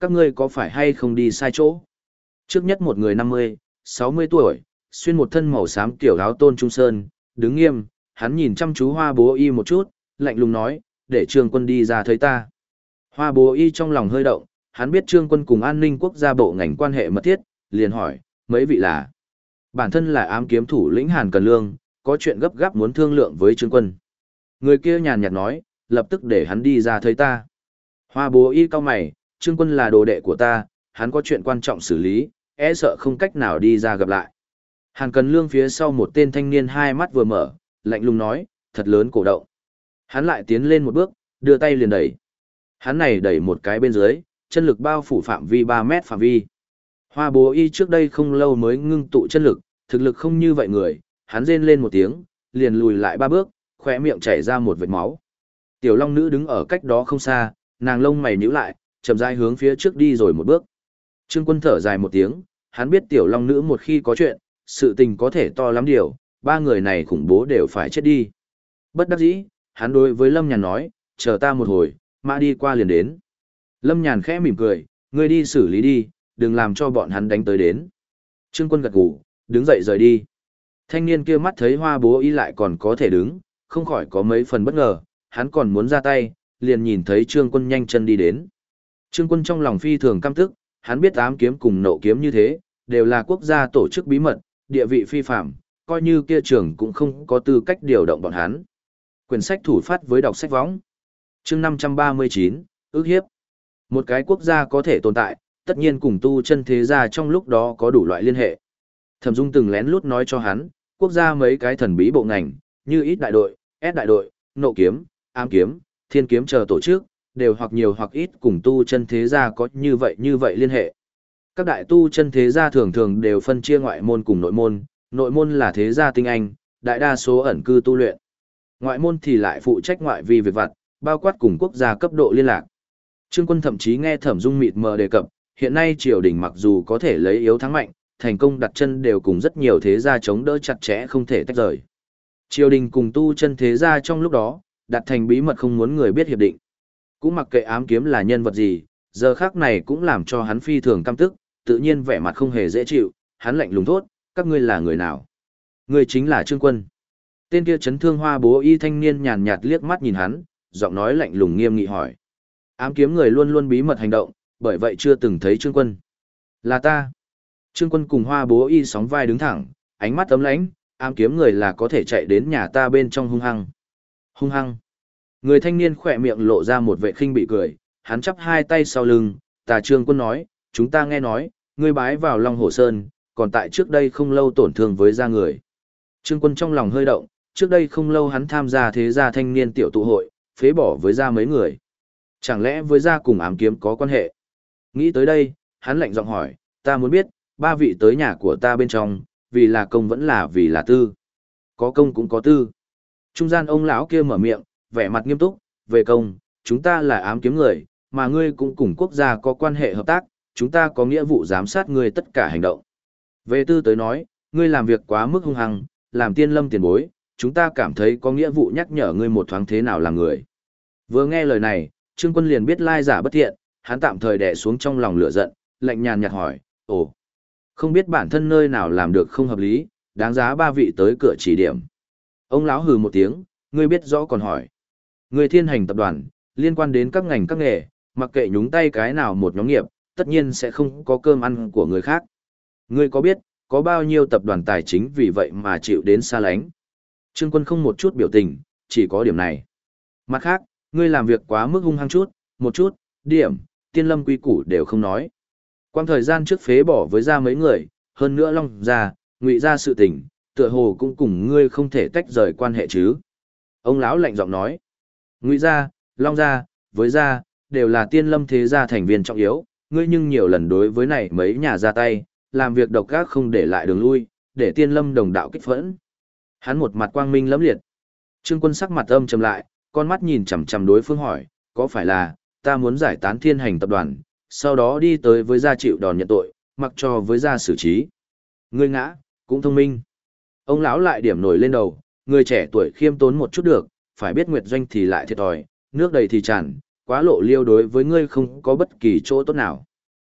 các ngươi có phải hay không đi sai chỗ? Trước nhất một người 50, 60 tuổi, xuyên một thân màu xám kiểu áo tôn trung sơn, đứng nghiêm, hắn nhìn chăm chú Hoa Bố Y một chút, lạnh lùng nói, để Trương Quân đi ra thấy ta. Hoa Bố Y trong lòng hơi động, hắn biết Trương Quân cùng an ninh quốc gia bộ ngành quan hệ mật thiết, liền hỏi, mấy vị là? Bản thân là ám kiếm thủ lĩnh Hàn Cần Lương, có chuyện gấp gáp muốn thương lượng với Trương Quân. Người kia nhàn nhạt nói, lập tức để hắn đi ra thấy ta. Hoa Bố Y cau mày, Trương Quân là đồ đệ của ta, hắn có chuyện quan trọng xử lý, e sợ không cách nào đi ra gặp lại. Hàn Cần Lương phía sau một tên thanh niên hai mắt vừa mở, lạnh lùng nói, thật lớn cổ động. Hắn lại tiến lên một bước, đưa tay liền đẩy. Hắn này đẩy một cái bên dưới, chân lực bao phủ phạm vi 3 mét phạm vi. Hoa Bố Y trước đây không lâu mới ngưng tụ chân lực, thực lực không như vậy người, hắn rên lên một tiếng, liền lùi lại 3 bước, khóe miệng chảy ra một vệt máu. Tiểu Long Nữ đứng ở cách đó không xa, nàng lông mày nhíu lại, chậm rãi hướng phía trước đi rồi một bước. Trương Quân thở dài một tiếng, hắn biết Tiểu Long Nữ một khi có chuyện, sự tình có thể to lắm điều, ba người này khủng bố đều phải chết đi. Bất đắc dĩ, hắn đối với Lâm Nhàn nói, chờ ta một hồi, mã đi qua liền đến. Lâm Nhàn khẽ mỉm cười, ngươi đi xử lý đi, đừng làm cho bọn hắn đánh tới đến. Trương Quân gật gù, đứng dậy rời đi. Thanh niên kia mắt thấy Hoa Bố Y lại còn có thể đứng, không khỏi có mấy phần bất ngờ, hắn còn muốn ra tay, liền nhìn thấy Trương Quân nhanh chân đi đến. Trương Quân trong lòng phi thường căm tức, hắn biết ám kiếm cùng nộ kiếm như thế, đều là quốc gia tổ chức bí mật, địa vị phi phạm, coi như kia trưởng cũng không có tư cách điều động bọn hắn. Quyển sách thủ phát với đọc sách võng. Chương 539, ước hiếp. Một cái quốc gia có thể tồn tại, tất nhiên cùng tu chân thế gia trong lúc đó có đủ loại liên hệ. Thẩm Dung từng lén lút nói cho hắn, quốc gia mấy cái thần bí bộ ngành, như ít đại đội, S đại đội, nộ kiếm, ám kiếm, thiên kiếm chờ tổ chức, đều hoặc nhiều hoặc ít cùng tu chân thế gia có như vậy liên hệ. Các đại tu chân thế gia thường thường đều phân chia ngoại môn cùng nội môn là thế gia tinh anh, đại đa số ẩn cư tu luyện. Ngoại môn thì lại phụ trách ngoại vi việc vặt, bao quát cùng quốc gia cấp độ liên lạc. Trương Quân thậm chí nghe Thẩm Dung mịt mờ đề cập, hiện nay triều đình mặc dù có thể lấy yếu thắng mạnh, thành công đặt chân đều cùng rất nhiều thế gia chống đỡ chặt chẽ không thể tách rời. Triều đình cùng tu chân thế gia trong lúc đó, đặt thành bí mật không muốn người biết hiệp định. Cũng mặc kệ ám kiếm là nhân vật gì, giờ khác này cũng làm cho hắn phi thường căm tức, tự nhiên vẻ mặt không hề dễ chịu, hắn lạnh lùng thốt, các ngươi là người nào? Ngươi chính là Trương Quân. Tên kia chấn thương Hoa Bố Y thanh niên nhàn nhạt liếc mắt nhìn hắn, giọng nói lạnh lùng nghiêm nghị hỏi. Ám kiếm người luôn luôn bí mật hành động, bởi vậy chưa từng thấy Trương Quân. Là ta. Trương Quân cùng Hoa Bố Y sóng vai đứng thẳng, ánh mắt ấm lãnh, ám kiếm người là có thể chạy đến nhà ta bên trong hung hăng. Hung hăng. Người thanh niên khỏe miệng lộ ra một vệ khinh bị cười, hắn chắp hai tay sau lưng, tà Trương Quân nói, chúng ta nghe nói, ngươi bái vào Long Hồ Sơn, còn tại trước đây không lâu tổn thương với gia người. Trương Quân trong lòng hơi động, trước đây không lâu hắn tham gia thế gia thanh niên tiểu tụ hội, phế bỏ với gia mấy người. Chẳng lẽ với gia cùng ám kiếm có quan hệ? Nghĩ tới đây, hắn lạnh giọng hỏi, ta muốn biết, ba vị tới nhà của ta bên trong, vì là công vẫn là vì là tư. Có công cũng có tư. Trung gian ông lão kia mở miệng, vẻ mặt nghiêm túc, về công, chúng ta là ám kiếm người, mà ngươi cũng cùng quốc gia có quan hệ hợp tác, chúng ta có nghĩa vụ giám sát ngươi tất cả hành động. Về tư tới nói, ngươi làm việc quá mức hung hăng, làm tiên lâm tiền bối, chúng ta cảm thấy có nghĩa vụ nhắc nhở ngươi một thoáng thế nào làm người. Vừa nghe lời này, Trương Quân liền biết lai giả bất thiện, hắn tạm thời đè xuống trong lòng lửa giận, lạnh nhàn nhạt hỏi, ồ, không biết bản thân nơi nào làm được không hợp lý, đáng giá ba vị tới cửa chỉ điểm. Ông lão hừ một tiếng, ngươi biết rõ còn hỏi. Ngươi Thiên Hành tập đoàn, liên quan đến các ngành các nghề, mặc kệ nhúng tay cái nào một nhóm nghiệp, tất nhiên sẽ không có cơm ăn của người khác. Ngươi có biết, có bao nhiêu tập đoàn tài chính vì vậy mà chịu đến xa lánh? Trương Quân không một chút biểu tình, chỉ có điểm này. Mặt khác, ngươi làm việc quá mức hung hăng một chút, điểm, tiên lâm quy củ đều không nói. Quang thời gian trước phế bỏ với ra mấy người, hơn nữa Long gia, Ngụy gia sự tình, tựa hồ cũng cùng ngươi không thể tách rời quan hệ chứ. Ông lão lạnh giọng nói, Ngụy gia, Long gia, với gia, đều là tiên lâm thế gia thành viên trọng yếu, ngươi nhưng nhiều lần đối với này mấy nhà ra tay, làm việc độc ác không để lại đường lui, để tiên lâm đồng đạo kích phẫn. Hắn một mặt quang minh lẫm liệt. Trương Quân sắc mặt âm trầm lại, con mắt nhìn chằm chằm đối phương hỏi, có phải là, ta muốn giải tán Thiên Hành tập đoàn, sau đó đi tới với gia chịu đòn nhận tội, mặc cho với gia xử trí. Ngươi ngã, cũng thông minh. Ông lão lại điểm nổi lên đầu, người trẻ tuổi khiêm tốn một chút được, phải biết Nguyệt Doanh thì lại thiệt thòi, nước đầy thì tràn, quá lộ liêu đối với ngươi không có bất kỳ chỗ tốt nào.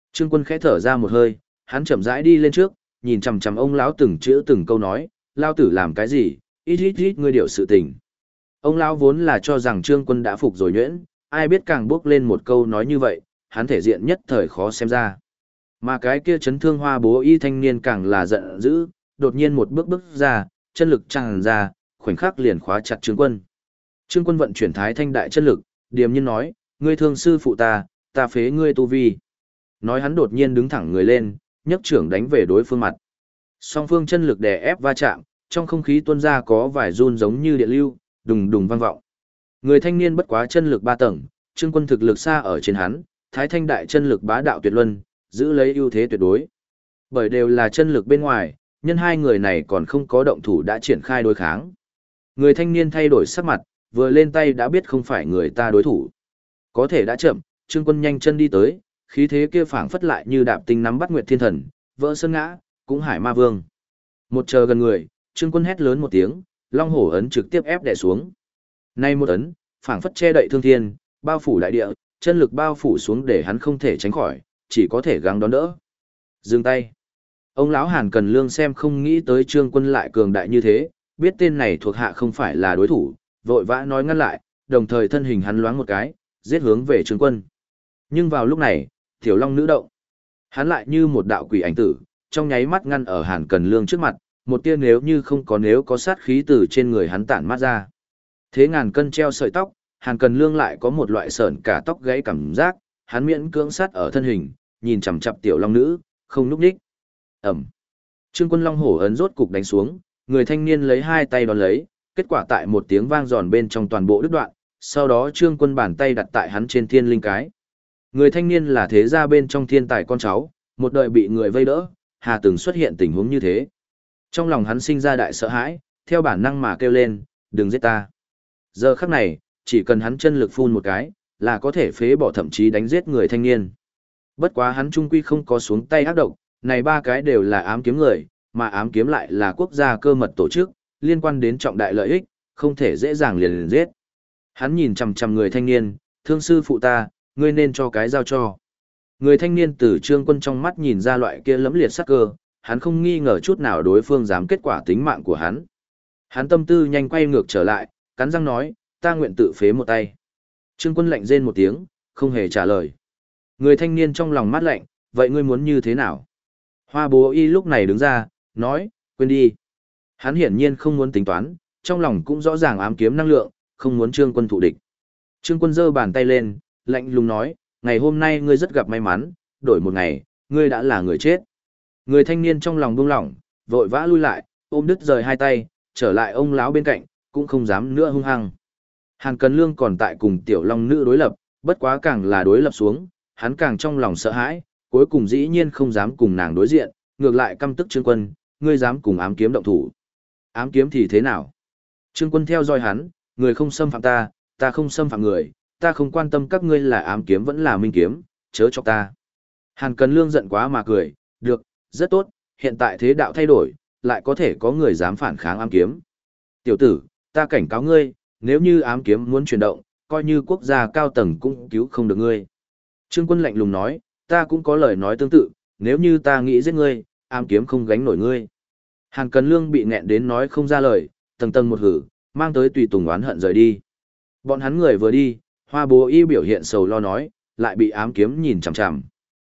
Trương Quân khẽ thở ra một hơi, hắn chậm rãi đi lên trước, nhìn chằm chằm ông lão từng chữ từng câu nói, lao tử làm cái gì, ít ngươi điều sự tình. Ông lão vốn là cho rằng Trương Quân đã phục rồi nhuyễn, ai biết càng bước lên một câu nói như vậy, hắn thể diện nhất thời khó xem ra. Mà cái kia chấn thương Hoa Bố Y thanh niên càng là giận dữ, đột nhiên một bước ra, chân lực tràn ra, khoảnh khắc liền khóa chặt Trương Quân. Trương Quân vận chuyển Thái Thanh đại chân lực, điềm nhiên nói, ngươi thương sư phụ ta phế ngươi tu vi. Nói hắn đột nhiên đứng thẳng người lên, nhấc trưởng đánh về đối phương mặt. Song phương chân lực đè ép va chạm, trong không khí tuôn ra có vài run giống như điện lưu, đùng đùng vang vọng. Người thanh niên bất quá chân lực 3 tầng, Trương Quân thực lực xa ở trên hắn, Thái Thanh đại chân lực bá đạo tuyệt luân, giữ lấy ưu thế tuyệt đối. Bởi đều là chân lực bên ngoài, nhân hai người này còn không có động thủ đã triển khai đối kháng. Người thanh niên thay đổi sắc mặt, vừa lên tay đã biết không phải người ta đối thủ. Có thể đã chậm, Trương Quân nhanh chân đi tới, khí thế kia phảng phất lại như đạp tinh nắm bắt Nguyệt Thiên Thần, vỡ sơn ngã, cũng Hải Ma Vương. Một chờ gần người, Trương Quân hét lớn một tiếng, Long Hổ ấn trực tiếp ép đè xuống. Nay một ấn, phảng phất che đậy thương thiên, bao phủ đại địa, chân lực bao phủ xuống để hắn không thể tránh khỏi, chỉ có thể gắng đón đỡ. Dừng tay. Ông lão Hàn Cần Lương xem không nghĩ tới Trương Quân lại cường đại như thế, biết tên này thuộc hạ không phải là đối thủ, vội vã nói ngăn lại, đồng thời thân hình hắn loáng một cái, giết hướng về Trương Quân. Nhưng vào lúc này, Tiểu Long nữ động. Hắn lại như một đạo quỷ ảnh tử, trong nháy mắt ngăn ở Hàn Cần Lương trước mặt, một tia nếu có sát khí từ trên người hắn tản mát ra. Thế ngàn cân treo sợi tóc, Hàn Cần Lương lại có một loại sởn cả tóc gãy cảm giác, hắn miễn cưỡng sát ở thân hình, nhìn chằm chằm Tiểu Long nữ, không núp đích. Ẩm. Trương Quân Long Hổ ấn rốt cục đánh xuống, người thanh niên lấy hai tay đón lấy, kết quả tại một tiếng vang giòn bên trong toàn bộ đứt đoạn, sau đó Trương Quân bàn tay đặt tại hắn trên thiên linh cái. Người thanh niên là thế gia bên trong thiên tài con cháu, một đời bị người vây đỡ, hà từng xuất hiện tình huống như thế. Trong lòng hắn sinh ra đại sợ hãi, theo bản năng mà kêu lên, đừng giết ta. Giờ khắc này, chỉ cần hắn chân lực phun một cái, là có thể phế bỏ thậm chí đánh giết người thanh niên. Bất quá hắn trung quy không có xuống tay ác độc, này ba cái đều là ám kiếm người, mà ám kiếm lại là quốc gia cơ mật tổ chức, liên quan đến trọng đại lợi ích, không thể dễ dàng liền giết. Hắn nhìn chằm chằm người thanh niên, thương sư phụ ta, ngươi nên cho cái giao cho. Người thanh niên từ Trương Quân trong mắt nhìn ra loại kia lẫm liệt sắc cơ, hắn không nghi ngờ chút nào đối phương dám kết quả tính mạng của hắn. Hắn tâm tư nhanh quay ngược trở lại, cắn răng nói, ta nguyện tự phế một tay. Trương Quân lạnh rên một tiếng, không hề trả lời. Người thanh niên trong lòng mát lạnh, vậy ngươi muốn như thế nào? Hoa Bố Y lúc này đứng ra, nói, quên đi. Hắn hiển nhiên không muốn tính toán, trong lòng cũng rõ ràng ám kiếm năng lượng, không muốn Trương Quân thụ địch. Trương Quân giơ bàn tay lên, lạnh lùng nói, ngày hôm nay ngươi rất gặp may mắn, đổi một ngày, ngươi đã là người chết. Người thanh niên trong lòng buông lỏng, vội vã lui lại, ôm đứt rời hai tay, trở lại ông lão bên cạnh, cũng không dám nữa hung hăng. Hàn Cần Lương còn tại cùng Tiểu Long nữ đối lập, bất quá càng là đối lập xuống, hắn càng trong lòng sợ hãi, cuối cùng dĩ nhiên không dám cùng nàng đối diện, ngược lại căm tức Trương Quân, ngươi dám cùng ám kiếm động thủ. Ám kiếm thì thế nào? Trương Quân theo dõi hắn, người không xâm phạm ta, ta không xâm phạm người, ta không quan tâm các ngươi là ám kiếm vẫn là minh kiếm, chớ cho ta. Hàn Cần Lương giận quá mà cười, được, rất tốt, hiện tại thế đạo thay đổi, lại có thể có người dám phản kháng ám kiếm. Tiểu tử, ta cảnh cáo ngươi, nếu như ám kiếm muốn chuyển động, coi như quốc gia cao tầng cũng cứu không được ngươi. Trương Quân lạnh lùng nói, ta cũng có lời nói tương tự, nếu như ta nghĩ giết ngươi, ám kiếm không gánh nổi ngươi. Hàn Cần Lương bị nghẹn đến nói không ra lời, tầng tầng một hử, mang tới tùy tùng oán hận rời đi. Bọn hắn người vừa đi, Hoa Bố Y biểu hiện sầu lo nói, lại bị ám kiếm nhìn chằm chằm.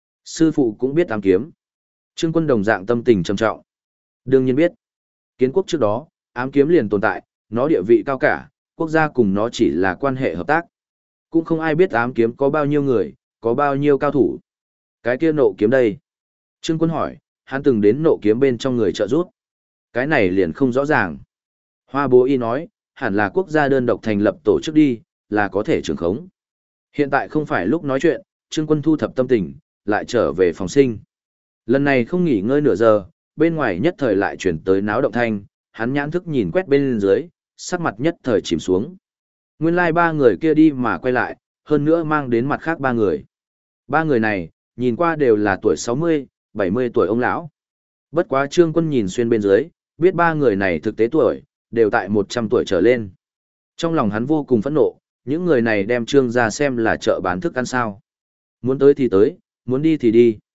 Sư phụ cũng biết ám kiếm. Trương Quân đồng dạng tâm tình trầm trọng. Đương nhiên biết. Kiến quốc trước đó, ám kiếm liền tồn tại, nó địa vị cao cả, quốc gia cùng nó chỉ là quan hệ hợp tác. Cũng không ai biết ám kiếm có bao nhiêu người, có bao nhiêu cao thủ. Cái kia nộ kiếm đây. Trương Quân hỏi, hắn từng đến nộ kiếm bên trong người trợ giúp. Cái này liền không rõ ràng. Hoa Bố Y nói, hẳn là quốc gia đơn độc thành lập tổ chức đi, là có thể trưởng khống. Hiện tại không phải lúc nói chuyện, Trương Quân thu thập tâm tình, lại trở về phòng sinh. Lần này không nghỉ ngơi nửa giờ, bên ngoài nhất thời lại chuyển tới náo động thanh, hắn nhãn thức nhìn quét bên dưới, sắc mặt nhất thời chìm xuống. Nguyên lai ba người kia đi mà quay lại, hơn nữa mang đến mặt khác ba người. Ba người này, nhìn qua đều là tuổi 60, 70 tuổi ông lão. Bất quá Trương Quân nhìn xuyên bên dưới, biết ba người này thực tế tuổi, đều tại 100 tuổi trở lên. Trong lòng hắn vô cùng phẫn nộ, những người này đem Trương ra xem là chợ bán thức ăn sao. Muốn tới thì tới, muốn đi thì đi.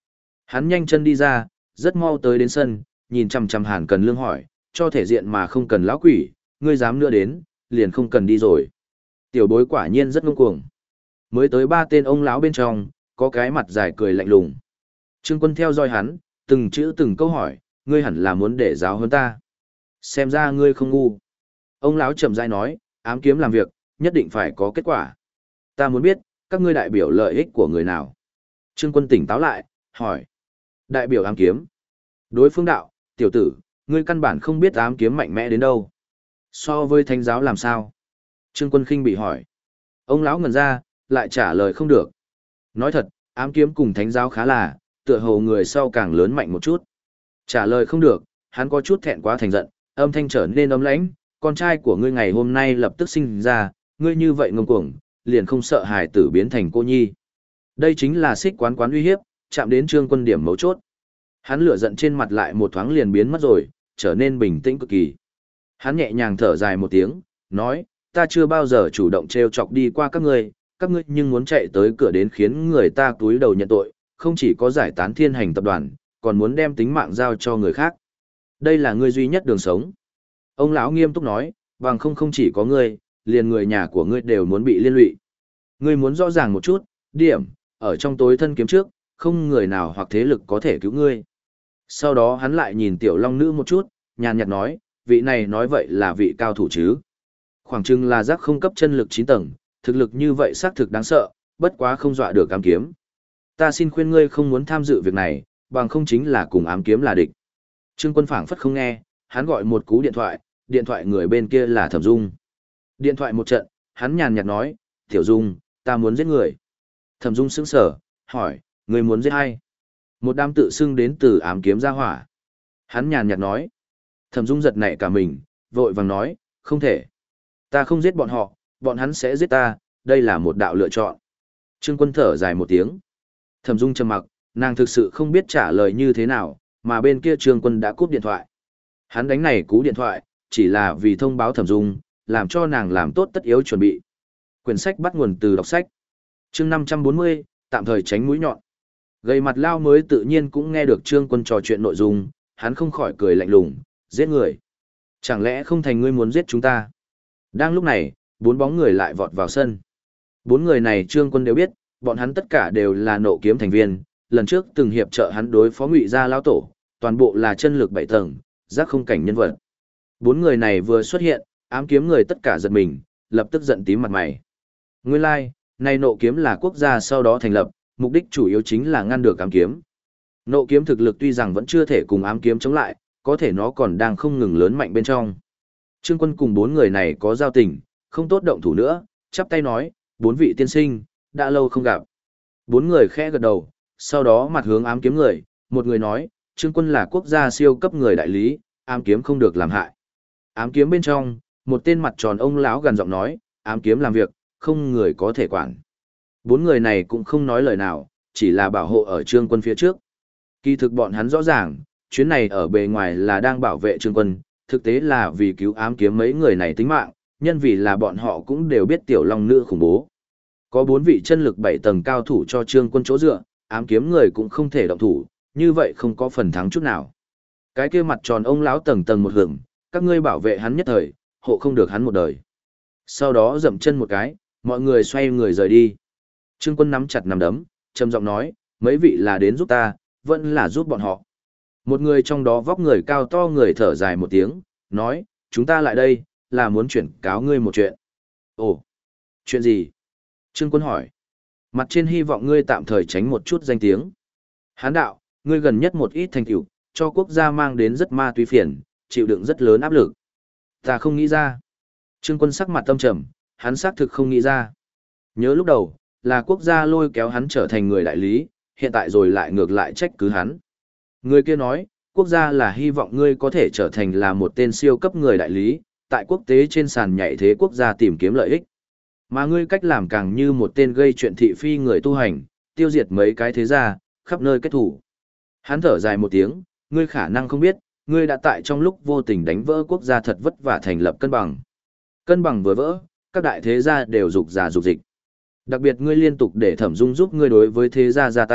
Hắn nhanh chân đi ra, rất mau tới đến sân, nhìn chằm chằm Hàn Cần Lương hỏi, cho thể diện mà không cần lão quỷ, ngươi dám nữa đến, liền không cần đi rồi. Tiểu bối quả nhiên rất ngông cuồng. Mới tới 3 tên ông lão bên trong, có cái mặt dài cười lạnh lùng. Trương Quân theo dõi hắn, từng chữ từng câu hỏi, ngươi hẳn là muốn để giáo hơn ta. Xem ra ngươi không ngu. Ông lão chậm rãi nói, ám kiếm làm việc, nhất định phải có kết quả. Ta muốn biết, các ngươi đại biểu lợi ích của người nào. Trương Quân tỉnh táo lại, hỏi. Đại biểu ám kiếm. Đối phương đạo, tiểu tử, ngươi căn bản không biết ám kiếm mạnh mẽ đến đâu. So với thánh giáo làm sao? Trương Quân khinh bị hỏi. Ông lão ngẩn ra, lại trả lời không được. Nói thật, ám kiếm cùng thánh giáo khá là, tựa hồ người sau càng lớn mạnh một chút. Trả lời không được, hắn có chút thẹn quá thành giận, âm thanh trở nên ấm lãnh, con trai của ngươi ngày hôm nay lập tức sinh ra, ngươi như vậy ngông cuồng, liền không sợ hài tử biến thành cô nhi. Đây chính là xích quán quán uy hiếp, chạm đến Trương Quân điểm mấu chốt. Hắn lửa giận trên mặt lại một thoáng liền biến mất rồi, trở nên bình tĩnh cực kỳ. Hắn nhẹ nhàng thở dài một tiếng, nói, ta chưa bao giờ chủ động trêu chọc đi qua các ngươi nhưng muốn chạy tới cửa đến khiến người ta túi đầu nhận tội, không chỉ có giải tán Thiên Hành tập đoàn, còn muốn đem tính mạng giao cho người khác. Đây là ngươi duy nhất đường sống. Ông lão nghiêm túc nói, bằng không chỉ có ngươi, liền người nhà của ngươi đều muốn bị liên lụy. Ngươi muốn rõ ràng một chút, điểm, ở trong tối thân kiếm trước, không người nào hoặc thế lực có thể cứu ngươi. Sau đó hắn lại nhìn tiểu long nữ một chút, nhàn nhạt nói, vị này nói vậy là vị cao thủ chứ. Khoảng chừng là giác không cấp chân lực 9 tầng, thực lực như vậy xác thực đáng sợ, bất quá không dọa được ám kiếm. Ta xin khuyên ngươi không muốn tham dự việc này, bằng không chính là cùng ám kiếm là địch. Trương Quân phảng phất không nghe, hắn gọi một cú điện thoại người bên kia là Thẩm Dung. Điện thoại một trận, hắn nhàn nhạt nói, Tiểu Dung, ta muốn giết người. Thẩm Dung sững sờ, hỏi, ngươi muốn giết ai? Một đám tự xưng đến từ ám kiếm gia hỏa. Hắn nhàn nhạt nói. Thẩm Dung giật nảy cả mình, vội vàng nói, không thể. Ta không giết bọn họ, bọn hắn sẽ giết ta, đây là một đạo lựa chọn. Trương Quân thở dài một tiếng. Thẩm Dung trầm mặc, nàng thực sự không biết trả lời như thế nào, mà bên kia Trương Quân đã cúp điện thoại. Hắn đánh này cú điện thoại, chỉ là vì thông báo Thẩm Dung, làm cho nàng làm tốt tất yếu chuẩn bị. Quyển sách bắt nguồn từ đọc sách. Chương 540, tạm thời tránh mũi nhọn. Gầy mặt lao mới tự nhiên cũng nghe được Trương Quân trò chuyện nội dung, hắn không khỏi cười lạnh lùng, giết người. Chẳng lẽ không thành ngươi muốn giết chúng ta? Đang lúc này, 4 bóng người lại vọt vào sân. 4 người này Trương Quân đều biết, bọn hắn tất cả đều là nộ kiếm thành viên, lần trước từng hiệp trợ hắn đối phó Ngụy gia lão tổ, toàn bộ là chân lực 7 tầng, giác không cảnh nhân vật. 4 người này vừa xuất hiện, ám kiếm người tất cả giật mình, lập tức giận tím mặt mày. Nguyên lai, này nộ kiếm là quốc gia sau đó thành lập, mục đích chủ yếu chính là ngăn được ám kiếm. Nộ kiếm thực lực tuy rằng vẫn chưa thể cùng ám kiếm chống lại, có thể nó còn đang không ngừng lớn mạnh bên trong. Trương Quân cùng 4 người này có giao tình, không tốt động thủ nữa, chắp tay nói, 4 vị tiên sinh, đã lâu không gặp. 4 người khẽ gật đầu, sau đó mặt hướng ám kiếm người, một người nói, Trương Quân là quốc gia siêu cấp người đại lý, ám kiếm không được làm hại. Ám kiếm bên trong, một tên mặt tròn ông lão gần giọng nói, ám kiếm làm việc, không người có thể quản. 4 người này cũng không nói lời nào, chỉ là bảo hộ ở Trương Quân phía trước. Kỳ thực bọn hắn rõ ràng, chuyến này ở bề ngoài là đang bảo vệ Trương Quân, thực tế là vì cứu ám kiếm mấy người này tính mạng, nhân vì là bọn họ cũng đều biết tiểu long nữ khủng bố. Có 4 vị chân lực 7 tầng cao thủ cho Trương Quân chỗ dựa, ám kiếm người cũng không thể động thủ, như vậy không có phần thắng chút nào. Cái kia mặt tròn ông lão tầng tầng một hưởng, các ngươi bảo vệ hắn nhất thời, hộ không được hắn một đời. Sau đó dậm chân một cái, mọi người xoay người rời đi. Trương Quân nắm chặt nắm đấm, trầm giọng nói, mấy vị là đến giúp ta, vẫn là giúp bọn họ. Một người trong đó vóc người cao to người thở dài một tiếng, nói, chúng ta lại đây, là muốn chuyển cáo ngươi một chuyện. Ồ, chuyện gì? Trương Quân hỏi. Mặt trên hy vọng ngươi tạm thời tránh một chút danh tiếng. Hán đạo, ngươi gần nhất một ít thành tựu, cho quốc gia mang đến rất ma túy phiền, chịu đựng rất lớn áp lực. Ta không nghĩ ra. Trương Quân sắc mặt tâm trầm, hắn xác thực không nghĩ ra. Nhớ lúc đầu, là quốc gia lôi kéo hắn trở thành người đại lý, hiện tại rồi lại ngược lại trách cứ hắn. Người kia nói, quốc gia là hy vọng ngươi có thể trở thành là một tên siêu cấp người đại lý, tại quốc tế trên sàn nhảy thế quốc gia tìm kiếm lợi ích. Mà ngươi cách làm càng như một tên gây chuyện thị phi người tu hành, tiêu diệt mấy cái thế gia, khắp nơi kết thủ. Hắn thở dài một tiếng, ngươi khả năng không biết, ngươi đã tại trong lúc vô tình đánh vỡ quốc gia thật vất vả thành lập cân bằng. Cân bằng vừa vỡ, các đại thế gia đều dục giả dục dịch. Đặc biệt ngươi liên tục để Thẩm Dung giúp ngươi đối với thế gia ra tay,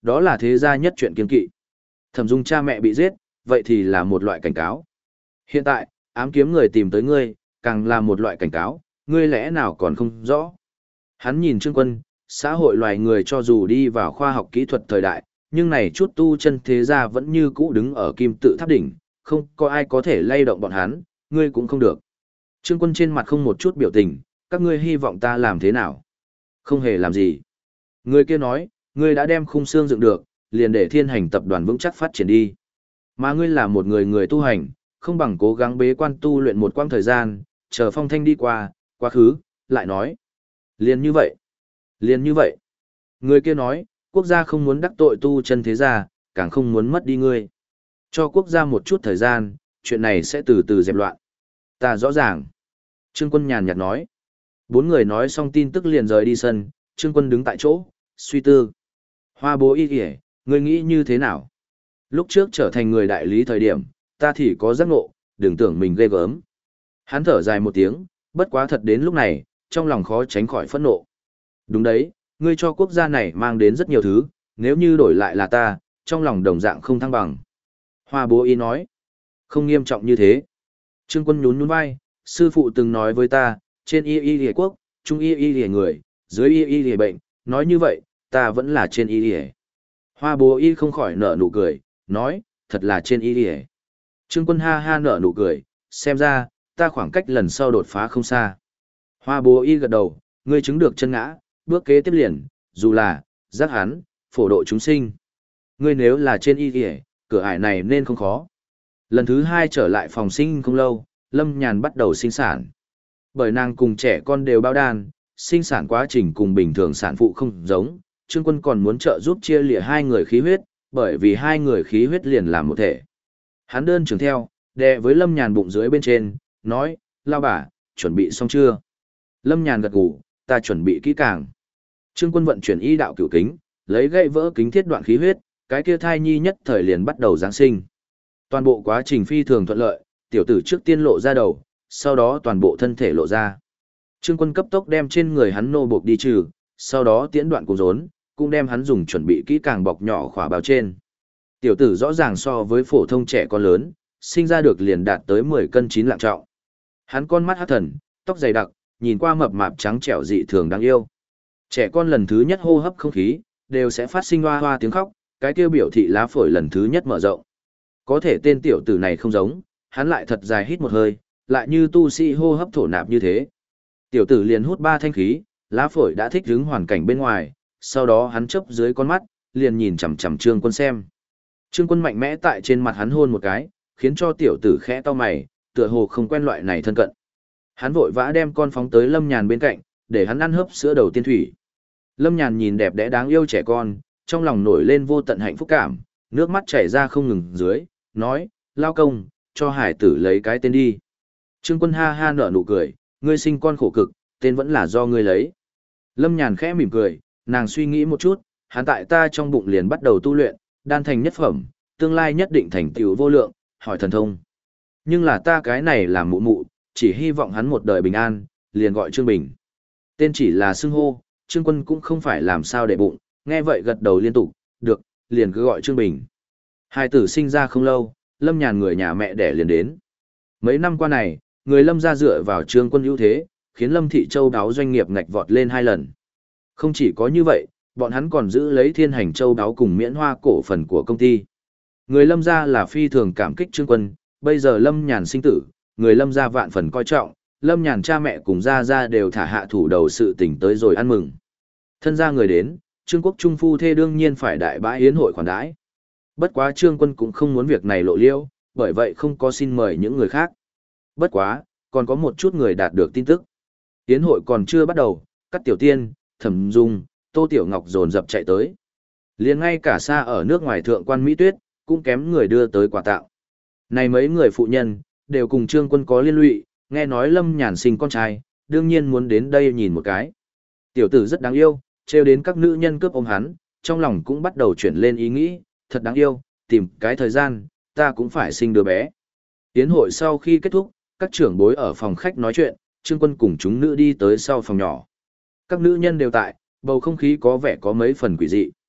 đó là thế gia nhất chuyện kiêng kỵ. Thẩm Dung cha mẹ bị giết, vậy thì là một loại cảnh cáo. Hiện tại, ám kiếm người tìm tới ngươi, càng là một loại cảnh cáo, ngươi lẽ nào còn không rõ. Hắn nhìn Trương Quân, xã hội loài người cho dù đi vào khoa học kỹ thuật thời đại, nhưng này chút tu chân thế gia vẫn như cũ đứng ở kim tự tháp đỉnh, không có ai có thể lay động bọn hắn, ngươi cũng không được. Trương Quân trên mặt không một chút biểu tình, các ngươi hy vọng ta làm thế nào? Không hề làm gì. Người kia nói, ngươi đã đem khung xương dựng được, liền để thiên hành tập đoàn vững chắc phát triển đi. Mà ngươi là một người tu hành, không bằng cố gắng bế quan tu luyện một quãng thời gian, chờ phong thanh đi qua, quá khứ, lại nói. Liền như vậy. Liền như vậy. Người kia nói, quốc gia không muốn đắc tội tu chân thế gia, càng không muốn mất đi ngươi. Cho quốc gia một chút thời gian, chuyện này sẽ từ từ dẹp loạn. Ta rõ ràng. Trương Quân nhàn nhạt nói. Bốn người nói xong tin tức liền rời đi sân, Trương Quân đứng tại chỗ, suy tư. Hoa bố y kìa, ngươi nghĩ như thế nào? Lúc trước trở thành người đại lý thời điểm, ta thì có giác ngộ, đừng tưởng mình ghê gớm. Hắn thở dài một tiếng, bất quá thật đến lúc này, trong lòng khó tránh khỏi phẫn nộ. Đúng đấy, ngươi cho quốc gia này mang đến rất nhiều thứ, nếu như đổi lại là ta, trong lòng đồng dạng không thăng bằng. Hoa bố y nói, không nghiêm trọng như thế. Trương Quân nhún nhún vai, sư phụ từng nói với ta, trên y lìa quốc, trung y lìa người, dưới y lìa bệnh, nói như vậy, ta vẫn là trên y lìa. Hoa bố y không khỏi nở nụ cười, nói, thật là trên y lìa. Trương Quân ha ha nở nụ cười, xem ra, ta khoảng cách lần sau đột phá không xa. Hoa bố y gật đầu, ngươi chứng được chân ngã, bước kế tiếp liền, dù là, giác hán, phổ độ chúng sinh. Ngươi nếu là trên y lìa, cửa ải này nên không khó. Lần thứ hai trở lại phòng sinh không lâu, Lâm Nhàn bắt đầu sinh sản. Bởi nàng cùng trẻ con đều bao đàn, sinh sản quá trình cùng bình thường sản phụ không giống, Trương Quân còn muốn trợ giúp chia lìa hai người khí huyết, bởi vì hai người khí huyết liền làm một thể. Hắn đơn trường theo, đè với Lâm Nhàn bụng dưới bên trên, nói, lao bà, chuẩn bị xong chưa? Lâm Nhàn gật gù, ta chuẩn bị kỹ càng. Trương Quân vận chuyển y đạo cửu kính, lấy gậy vỡ kính thiết đoạn khí huyết, cái kia thai nhi nhất thời liền bắt đầu giáng sinh. Toàn bộ quá trình phi thường thuận lợi, tiểu tử trước tiên lộ ra đầu, sau đó toàn bộ thân thể lộ ra. Trương Quân cấp tốc đem trên người hắn nô buộc đi trừ, sau đó tiễn đoạn cùng rốn, cũng đem hắn dùng chuẩn bị kỹ càng bọc nhỏ khỏa bao trên. Tiểu tử rõ ràng so với phổ thông trẻ con lớn, sinh ra được liền đạt tới 10 cân 9 lạng trọng. Hắn con mắt hắc thần, tóc dày đặc, nhìn qua mập mạp trắng trẻo dị thường đáng yêu. Trẻ con lần thứ nhất hô hấp không khí, đều sẽ phát sinh hoa hoa tiếng khóc, cái kia biểu thị lá phổi lần thứ nhất mở rộng. Có thể tên tiểu tử này không giống, hắn lại thật dài hít một hơi, lại như tu sĩ hô hấp thổ nạp như thế. Tiểu tử liền hút 3 thanh khí, lá phổi đã thích ứng hoàn cảnh bên ngoài, sau đó hắn chớp dưới con mắt, liền nhìn chằm chằm Trương Quân xem. Trương Quân mạnh mẽ tại trên mặt hắn hôn một cái, khiến cho tiểu tử khẽ cau mày, tựa hồ không quen loại này thân cận. Hắn vội vã đem con phóng tới Lâm Nhàn bên cạnh, để hắn ăn hớp sữa đầu tiên thủy. Lâm Nhàn nhìn đẹp đẽ đáng yêu trẻ con, trong lòng nổi lên vô tận hạnh phúc cảm, nước mắt chảy ra không ngừng dưới, nói, lao công, cho hải tử lấy cái tên đi. Trương Quân ha ha nở nụ cười, ngươi sinh con khổ cực, tên vẫn là do ngươi lấy. Lâm Nhàn khẽ mỉm cười, nàng suy nghĩ một chút, hắn tại ta trong bụng liền bắt đầu tu luyện, đan thành nhất phẩm, tương lai nhất định thành tựu vô lượng, hỏi thần thông. Nhưng là ta cái này là mụ mụ, chỉ hy vọng hắn một đời bình an, liền gọi Trương Bình. Tên chỉ là xưng hô, Trương Quân cũng không phải làm sao để bụng, nghe vậy gật đầu liên tục, được, liền cứ gọi Trương Bình. Hai tử sinh ra không lâu, Lâm Nhàn người nhà mẹ đẻ liền đến. Mấy năm qua này, người Lâm gia dựa vào Trương Quân ưu thế, khiến Lâm Thị Châu đáo doanh nghiệp ngạch vọt lên 2 lần. Không chỉ có như vậy, bọn hắn còn giữ lấy Thiên Hành Châu đáo cùng miễn hoa cổ phần của công ty. Người Lâm gia là phi thường cảm kích Trương Quân, bây giờ Lâm Nhàn sinh tử, người Lâm gia vạn phần coi trọng, Lâm Nhàn cha mẹ cùng gia đều thả hạ thủ đầu sự tình tới rồi ăn mừng. Thân gia người đến, Trương Quốc Trung phu thê đương nhiên phải đại bãi yến hội khoản đãi. Bất quá Trương Quân cũng không muốn việc này lộ liễu, bởi vậy không có xin mời những người khác. Bất quá, còn có một chút người đạt được tin tức. Yến hội còn chưa bắt đầu, các tiểu tiên, Thẩm Dung, Tô Tiểu Ngọc dồn dập chạy tới. Liền ngay cả xa ở nước ngoài thượng quan Mỹ Tuyết, cũng kém người đưa tới quà tặng. Này mấy người phụ nhân, đều cùng Trương Quân có liên lụy, nghe nói Lâm Nhàn sinh con trai, đương nhiên muốn đến đây nhìn một cái. Tiểu tử rất đáng yêu, trêu đến các nữ nhân cướp ôm hắn, trong lòng cũng bắt đầu chuyển lên ý nghĩ, thật đáng yêu, tìm cái thời gian, ta cũng phải sinh đứa bé. Yến hội sau khi kết thúc, các trưởng bối ở phòng khách nói chuyện, Trương Quân cùng chúng nữ đi tới sau phòng nhỏ. Các nữ nhân đều tại, bầu không khí có vẻ có mấy phần quỷ dị.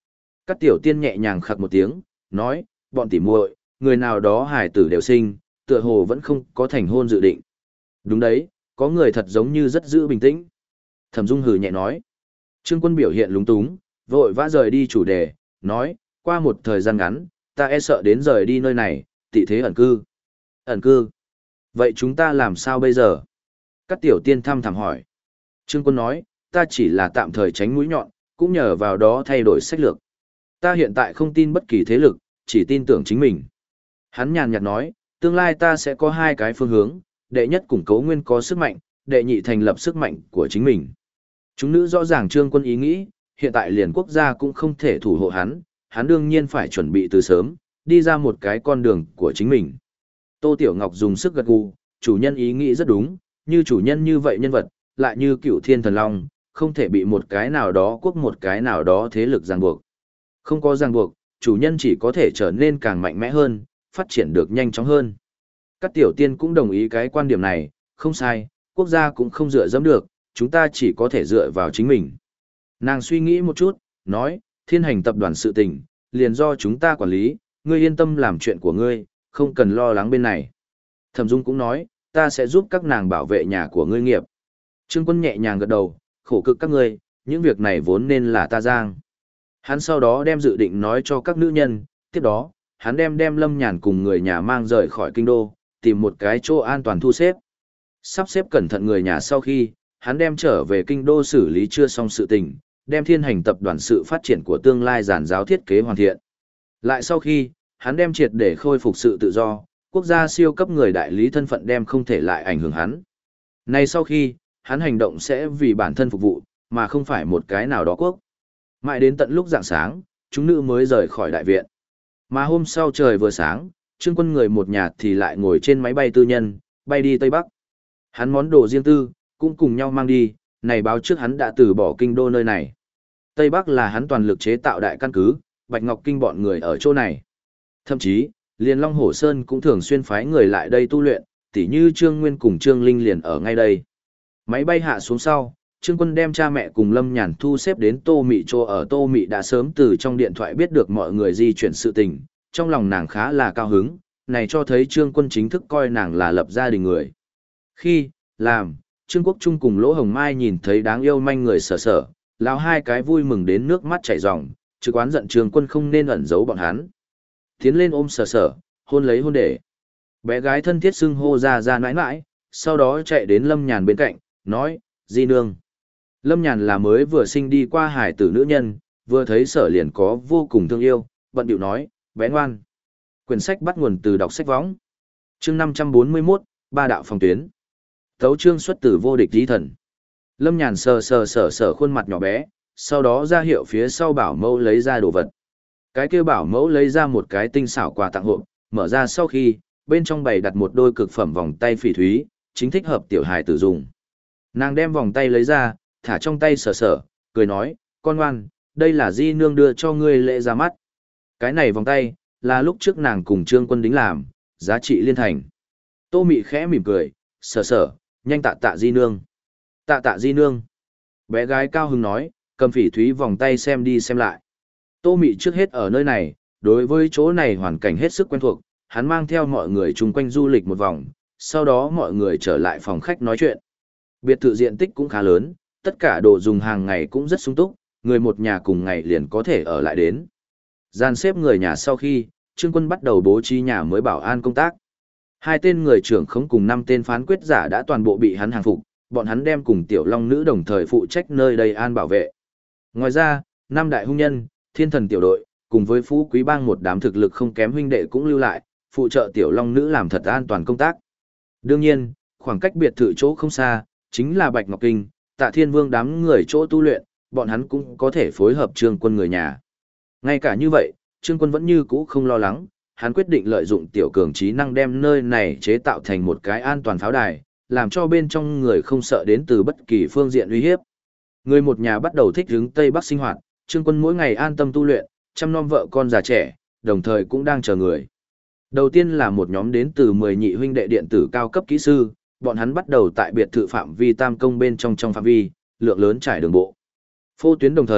Các tiểu tiên nhẹ nhàng khặc một tiếng, nói, bọn tỉ muội, người nào đó hài tử đều sinh, tựa hồ vẫn không có thành hôn dự định. Đúng đấy, có người thật giống như rất giữ bình tĩnh. Thẩm Dung hừ nhẹ nói. Trương Quân biểu hiện lúng túng, vội vã rời đi chủ đề, nói, qua một thời gian ngắn, ta e sợ đến rời đi nơi này, tị thế ẩn cư. Ẩn cư? Vậy chúng ta làm sao bây giờ? Các tiểu tiên thăm thẳm hỏi. Trương Quân nói, ta chỉ là tạm thời tránh mũi nhọn, cũng nhờ vào đó thay đổi sách lược. Ta hiện tại không tin bất kỳ thế lực, chỉ tin tưởng chính mình. Hắn nhàn nhạt nói, tương lai ta sẽ có hai cái phương hướng, đệ nhất củng cố nguyên có sức mạnh, đệ nhị thành lập sức mạnh của chính mình. Chúng nữ rõ ràng Trương Quân ý nghĩ, hiện tại liền quốc gia cũng không thể thủ hộ hắn đương nhiên phải chuẩn bị từ sớm, đi ra một cái con đường của chính mình. Tô Tiểu Ngọc dùng sức gật gù, chủ nhân ý nghĩ rất đúng, như chủ nhân như vậy nhân vật, lại như Cửu Thiên Thần Long, không thể bị một cái nào đó quốc một cái nào đó thế lực ràng buộc. Không có ràng buộc, chủ nhân chỉ có thể trở nên càng mạnh mẽ hơn, phát triển được nhanh chóng hơn. Các tiểu tiên cũng đồng ý cái quan điểm này, không sai, quốc gia cũng không dựa dẫm được, chúng ta chỉ có thể dựa vào chính mình. Nàng suy nghĩ một chút, nói, Thiên Hành tập đoàn sự tình, liền do chúng ta quản lý, ngươi yên tâm làm chuyện của ngươi, không cần lo lắng bên này. Thẩm Dung cũng nói, ta sẽ giúp các nàng bảo vệ nhà của ngươi nghiệp. Trương Quân nhẹ nhàng gật đầu, khổ cực các ngươi, những việc này vốn nên là ta giang. Hắn sau đó đem dự định nói cho các nữ nhân, tiếp đó, hắn đem Lâm Nhàn cùng người nhà mang rời khỏi kinh đô, tìm một cái chỗ an toàn thu xếp. Sắp xếp cẩn thận người nhà sau khi, hắn đem trở về kinh đô xử lý chưa xong sự tình, đem Thiên Hành tập đoàn sự phát triển của tương lai giản giáo thiết kế hoàn thiện. Lại sau khi, hắn đem triệt để khôi phục sự tự do, quốc gia siêu cấp người đại lý thân phận đem không thể lại ảnh hưởng hắn. Nay sau khi, hắn hành động sẽ vì bản thân phục vụ, mà không phải một cái nào đó quốc. Mãi đến tận lúc rạng sáng, chúng nữ mới rời khỏi đại viện. Mà hôm sau trời vừa sáng, Trương Quân người một nhà thì lại ngồi trên máy bay tư nhân, bay đi Tây Bắc. Hắn món đồ riêng tư, cũng cùng nhau mang đi, này báo trước hắn đã từ bỏ kinh đô nơi này. Tây Bắc là hắn toàn lực chế tạo đại căn cứ, Bạch Ngọc Kinh bọn người ở chỗ này. Thậm chí, liền Long Hổ Sơn cũng thường xuyên phái người lại đây tu luyện, tỉ như Trương Nguyên cùng Trương Linh liền ở ngay đây. Máy bay hạ xuống sau, Trương Quân đem cha mẹ cùng Lâm Nhàn thu xếp đến Tô Mị chỗ ở. Tô Mị đã sớm từ trong điện thoại biết được mọi người di chuyển sự tình, trong lòng nàng khá là cao hứng, này cho thấy Trương Quân chính thức coi nàng là lập gia đình người. Khi, làm, Trương Quốc Trung cùng Lỗ Hồng Mai nhìn thấy đáng yêu manh người sở sở, lão hai cái vui mừng đến nước mắt chảy ròng, chứ quán giận Trương Quân không nên ẩn giấu bọn hắn. Tiến lên ôm sở sở, hôn lấy hôn để. Bé gái thân thiết xưng hô ra nãi nãi, sau đó chạy đến Lâm Nhàn bên cạnh, nói, di nương. Lâm Nhàn là mới vừa sinh đi qua hải tử nữ nhân, vừa thấy sở liền có vô cùng thương yêu, bận điệu nói, bé ngoan. Quyển sách bắt nguồn từ đọc sách võng. Chương 541, Ba đạo phòng tuyến. Tấu chương xuất từ vô địch di thần. Lâm Nhàn sờ sờ khuôn mặt nhỏ bé, sau đó ra hiệu phía sau bảo mẫu lấy ra đồ vật. Cái kia bảo mẫu lấy ra một cái tinh xảo quà tặng hộp, mở ra sau khi, bên trong bày đặt một đôi cực phẩm vòng tay phỉ thúy, chính thích hợp tiểu hài tử dùng. Nàng đem vòng tay lấy ra, thả trong tay sờ, cười nói, con ngoan, đây là di nương đưa cho ngươi lễ ra mắt. Cái này vòng tay, là lúc trước nàng cùng Trương Quân đính làm, giá trị liên thành. Tô Mị khẽ mỉm cười, sờ, nhanh tạ tạ di nương. Tạ di nương. Bé gái cao hứng nói, cầm phỉ thúy vòng tay xem đi xem lại. Tô Mị trước hết ở nơi này, đối với chỗ này hoàn cảnh hết sức quen thuộc, hắn mang theo mọi người chung quanh du lịch một vòng, sau đó mọi người trở lại phòng khách nói chuyện. Biệt thự diện tích cũng khá lớn, tất cả đồ dùng hàng ngày cũng rất sung túc, người một nhà cùng ngày liền có thể ở lại đến. Gian xếp người nhà sau khi, Trương Quân bắt đầu bố trí nhà mới bảo an công tác. 2 tên người trưởng khống cùng 5 tên phán quyết giả đã toàn bộ bị hắn hàng phục, bọn hắn đem cùng tiểu long nữ đồng thời phụ trách nơi đây an bảo vệ. Ngoài ra, 5 đại hung nhân, thiên thần tiểu đội, cùng với phú quý bang một đám thực lực không kém huynh đệ cũng lưu lại, phụ trợ tiểu long nữ làm thật an toàn công tác. Đương nhiên, khoảng cách biệt thự chỗ không xa, chính là Bạch Ngọc Kinh, Tạ Thiên Vương đám người chỗ tu luyện, bọn hắn cũng có thể phối hợp Trương Quân người nhà. Ngay cả như vậy, Trương Quân vẫn như cũ không lo lắng, hắn quyết định lợi dụng tiểu cường trí năng đem nơi này chế tạo thành một cái an toàn pháo đài, làm cho bên trong người không sợ đến từ bất kỳ phương diện uy hiếp. Người một nhà bắt đầu thích hướng Tây Bắc sinh hoạt, Trương Quân mỗi ngày an tâm tu luyện, chăm nom vợ con già trẻ, đồng thời cũng đang chờ người. Đầu tiên là một nhóm đến từ 10 nhị huynh đệ điện tử cao cấp kỹ sư, bọn hắn bắt đầu tại biệt thự phạm vi tam công bên trong phạm vi, lượng lớn trải đường bộ. Phô tuyến đồng thời,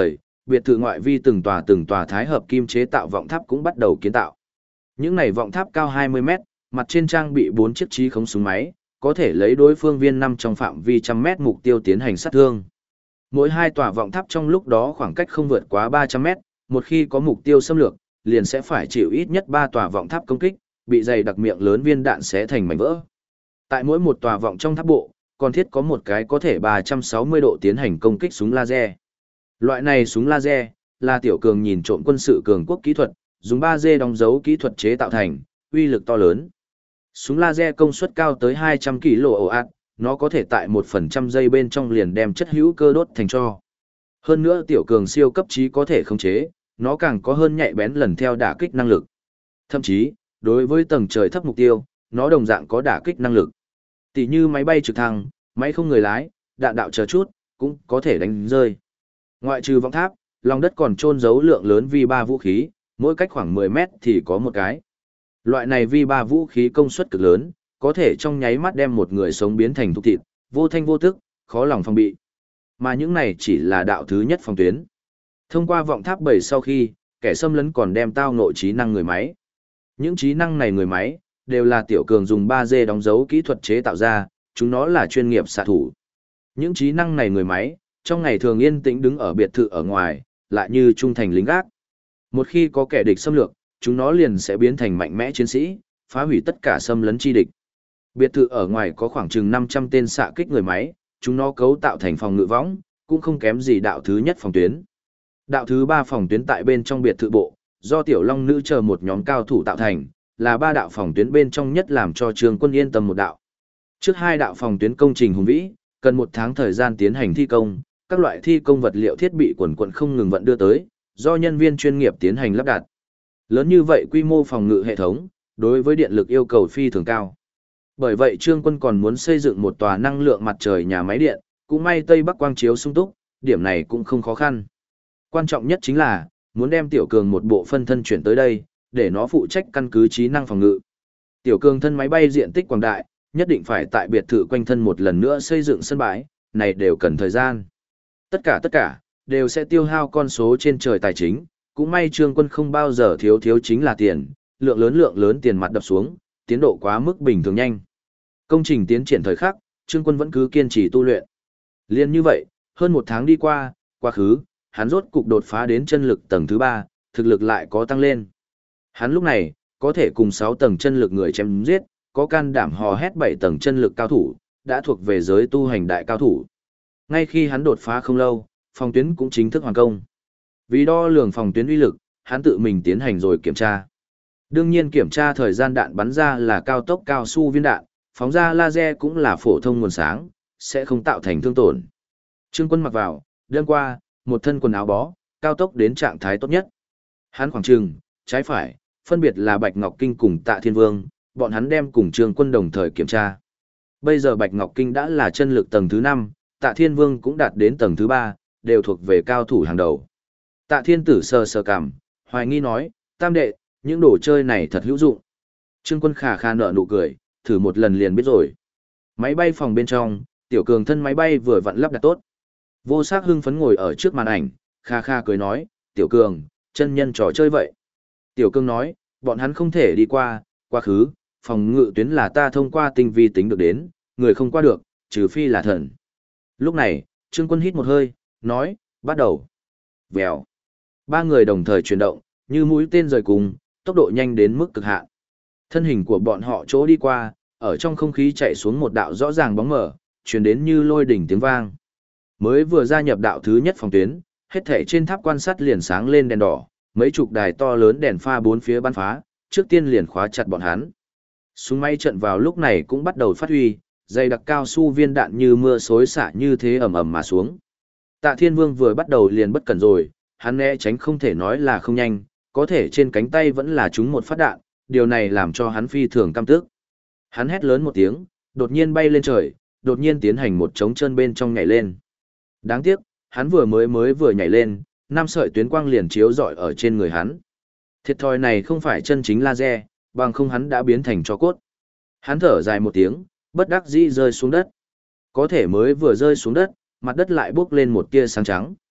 biệt thự ngoại vi từng tòa thái hợp kim chế tạo vọng tháp cũng bắt đầu kiến tạo. Những này vọng tháp cao 20 mét, mặt trên trang bị 4 chiếc trí khống súng máy, có thể lấy đối phương viên năm trong phạm vi trăm mét mục tiêu tiến hành sát thương. Mỗi hai tòa vọng tháp trong lúc đó khoảng cách không vượt quá 300 mét, một khi có mục tiêu xâm lược, liền sẽ phải chịu ít nhất 3 tòa vọng tháp công kích, bị dày đặc miệng lớn viên đạn xé thành mảnh vỡ. Tại mỗi một tòa vọng trong tháp bộ, còn thiết có một cái có thể 360 độ tiến hành công kích súng laser. Loại này súng laser là Tiểu Cường nhìn trộm quân sự cường quốc kỹ thuật, dùng 3D đóng dấu kỹ thuật chế tạo thành, uy lực to lớn. Súng laser công suất cao tới 200 kW, nó có thể tại 1% giây bên trong liền đem chất hữu cơ đốt thành tro. Hơn nữa Tiểu Cường siêu cấp trí có thể khống chế, nó càng có hơn nhạy bén lần theo đả kích năng lực. Thậm chí, đối với tầng trời thấp mục tiêu, nó đồng dạng có đả kích năng lực. Tỷ như máy bay trực thăng, máy không người lái, đạn đạo chờ chút, cũng có thể đánh rơi. Ngoại trừ vọng tháp, lòng đất còn trôn giấu lượng lớn V3 vũ khí, mỗi cách khoảng 10 mét thì có một cái. Loại này V3 vũ khí công suất cực lớn, có thể trong nháy mắt đem một người sống biến thành thục thịt, vô thanh vô tức, khó lòng phòng bị. Mà những này chỉ là đạo thứ nhất phòng tuyến. Thông qua vọng tháp 7 sau khi, kẻ xâm lấn còn đem tao ngộ trí năng người máy. Những trí năng này người máy, đều là Tiểu Cường dùng 3D đóng dấu kỹ thuật chế tạo ra, chúng nó là chuyên nghiệp xạ thủ. Những trí năng này người máy, trong ngày thường yên tĩnh đứng ở biệt thự ở ngoài, lại như trung thành lính gác. Một khi có kẻ địch xâm lược, chúng nó liền sẽ biến thành mạnh mẽ chiến sĩ, phá hủy tất cả xâm lấn chi địch. Biệt thự ở ngoài có khoảng chừng 500 tên xạ kích người máy, chúng nó cấu tạo thành phòng ngự võng, cũng không kém gì đạo thứ nhất phòng tuyến. Đạo thứ 3 phòng tuyến tại bên trong biệt thự bộ, do Tiểu Long Nữ chờ một nhóm cao thủ tạo thành, là 3 đạo phòng tuyến bên trong nhất làm cho Trương Quân yên tâm một đạo. Trước 2 đạo phòng tuyến công trình hùng vĩ, cần 1 tháng thời gian tiến hành thi công, các loại thi công vật liệu thiết bị quần quần không ngừng vận đưa tới, do nhân viên chuyên nghiệp tiến hành lắp đặt. Lớn như vậy quy mô phòng ngự hệ thống, đối với điện lực yêu cầu phi thường cao. Bởi vậy Trương Quân còn muốn xây dựng một tòa năng lượng mặt trời nhà máy điện, cũng may Tây Bắc quang chiếu sung túc, điểm này cũng không khó khăn. Quan trọng nhất chính là, muốn đem Tiểu Cường một bộ phân thân chuyển tới đây, để nó phụ trách căn cứ trí năng phòng ngự. Tiểu Cường thân máy bay diện tích quảng đại, nhất định phải tại biệt thự quanh thân một lần nữa xây dựng sân bãi, này đều cần thời gian. Tất cả, đều sẽ tiêu hao con số trên trời tài chính, cũng may Trương Quân không bao giờ thiếu chính là tiền, lượng lớn tiền mặt đập xuống, tiến độ quá mức bình thường nhanh. Công trình tiến triển thời khắc, Trương Quân vẫn cứ kiên trì tu luyện. Liên như vậy, hơn 1 tháng đi qua, quá khứ, hắn rốt cục đột phá đến chân lực tầng thứ 3, thực lực lại có tăng lên. Hắn lúc này, có thể cùng 6 tầng chân lực người chém giết, có can đảm hò hét 7 tầng chân lực cao thủ, đã thuộc về giới tu hành đại cao thủ. Ngay khi hắn đột phá không lâu, phòng tuyến cũng chính thức hoàn công. Vì đo lường phòng tuyến uy lực, hắn tự mình tiến hành rồi kiểm tra. Đương nhiên kiểm tra thời gian đạn bắn ra là cao tốc cao su viên đạn, phóng ra laser cũng là phổ thông nguồn sáng, sẽ không tạo thành thương tổn. Trương Quân mặc vào, đêm qua, một thân quần áo bó, cao tốc đến trạng thái tốt nhất. Hắn khoảng trừng, trái phải, phân biệt là Bạch Ngọc Kinh cùng Tạ Thiên Vương, bọn hắn đem cùng Trương Quân đồng thời kiểm tra. Bây giờ Bạch Ngọc Kinh đã là chân lực tầng thứ 5, Tạ Thiên Vương cũng đạt đến tầng thứ 3, đều thuộc về cao thủ hàng đầu. Tạ Thiên Tử sờ cằm, hoài nghi nói, tam đệ, những đồ chơi này thật hữu dụng. Trương Quân khà khà nở nụ cười, thử một lần liền biết rồi. Máy bay phòng bên trong, Tiểu Cường thân máy bay vừa vặn lắp đặt tốt. Vô Sắc hưng phấn ngồi ở trước màn ảnh, kha kha cười nói, Tiểu Cường, chân nhân trò chơi vậy. Tiểu Cường nói, bọn hắn không thể đi qua, quá khứ, phòng ngự tuyến là ta thông qua tinh vi tính được đến, người không qua được, trừ phi là thần. Lúc này, Trương Quân hít một hơi, nói, bắt đầu. Vèo. 3 người đồng thời chuyển động, như mũi tên rời cùng, tốc độ nhanh đến mức cực hạn. Thân hình của bọn họ chỗ đi qua, ở trong không khí chạy xuống một đạo rõ ràng bóng mờ, truyền đến như lôi đỉnh tiếng vang. Mới vừa gia nhập đạo thứ nhất phòng tuyến, hết thảy trên tháp quan sát liền sáng lên đèn đỏ, mấy chục đài to lớn đèn pha bốn phía bắn phá, trước tiên liền khóa chặt bọn hắn. Súng máy trận vào lúc này cũng bắt đầu phát huy, dày đặc cao su viên đạn như mưa xối xả như thế ầm ầm mà xuống. Tạ Thiên Vương vừa bắt đầu liền bất cẩn rồi, hắn né tránh không thể nói là không nhanh, có thể trên cánh tay vẫn là trúng một phát đạn, điều này làm cho hắn phi thường căm tức. Hắn hét lớn một tiếng, đột nhiên bay lên trời, đột nhiên tiến hành một trống chân bên trong nhảy lên. Đáng tiếc, hắn vừa nhảy lên, 5 sợi tuyến quang liền chiếu rọi ở trên người hắn. Thiệt thòi này không phải chân chính laser, bằng không hắn đã biến thành tro cốt. Hắn thở dài một tiếng, bất đắc dĩ rơi xuống đất. Có thể mới vừa rơi xuống đất, mặt đất lại bốc lên một tia sáng trắng.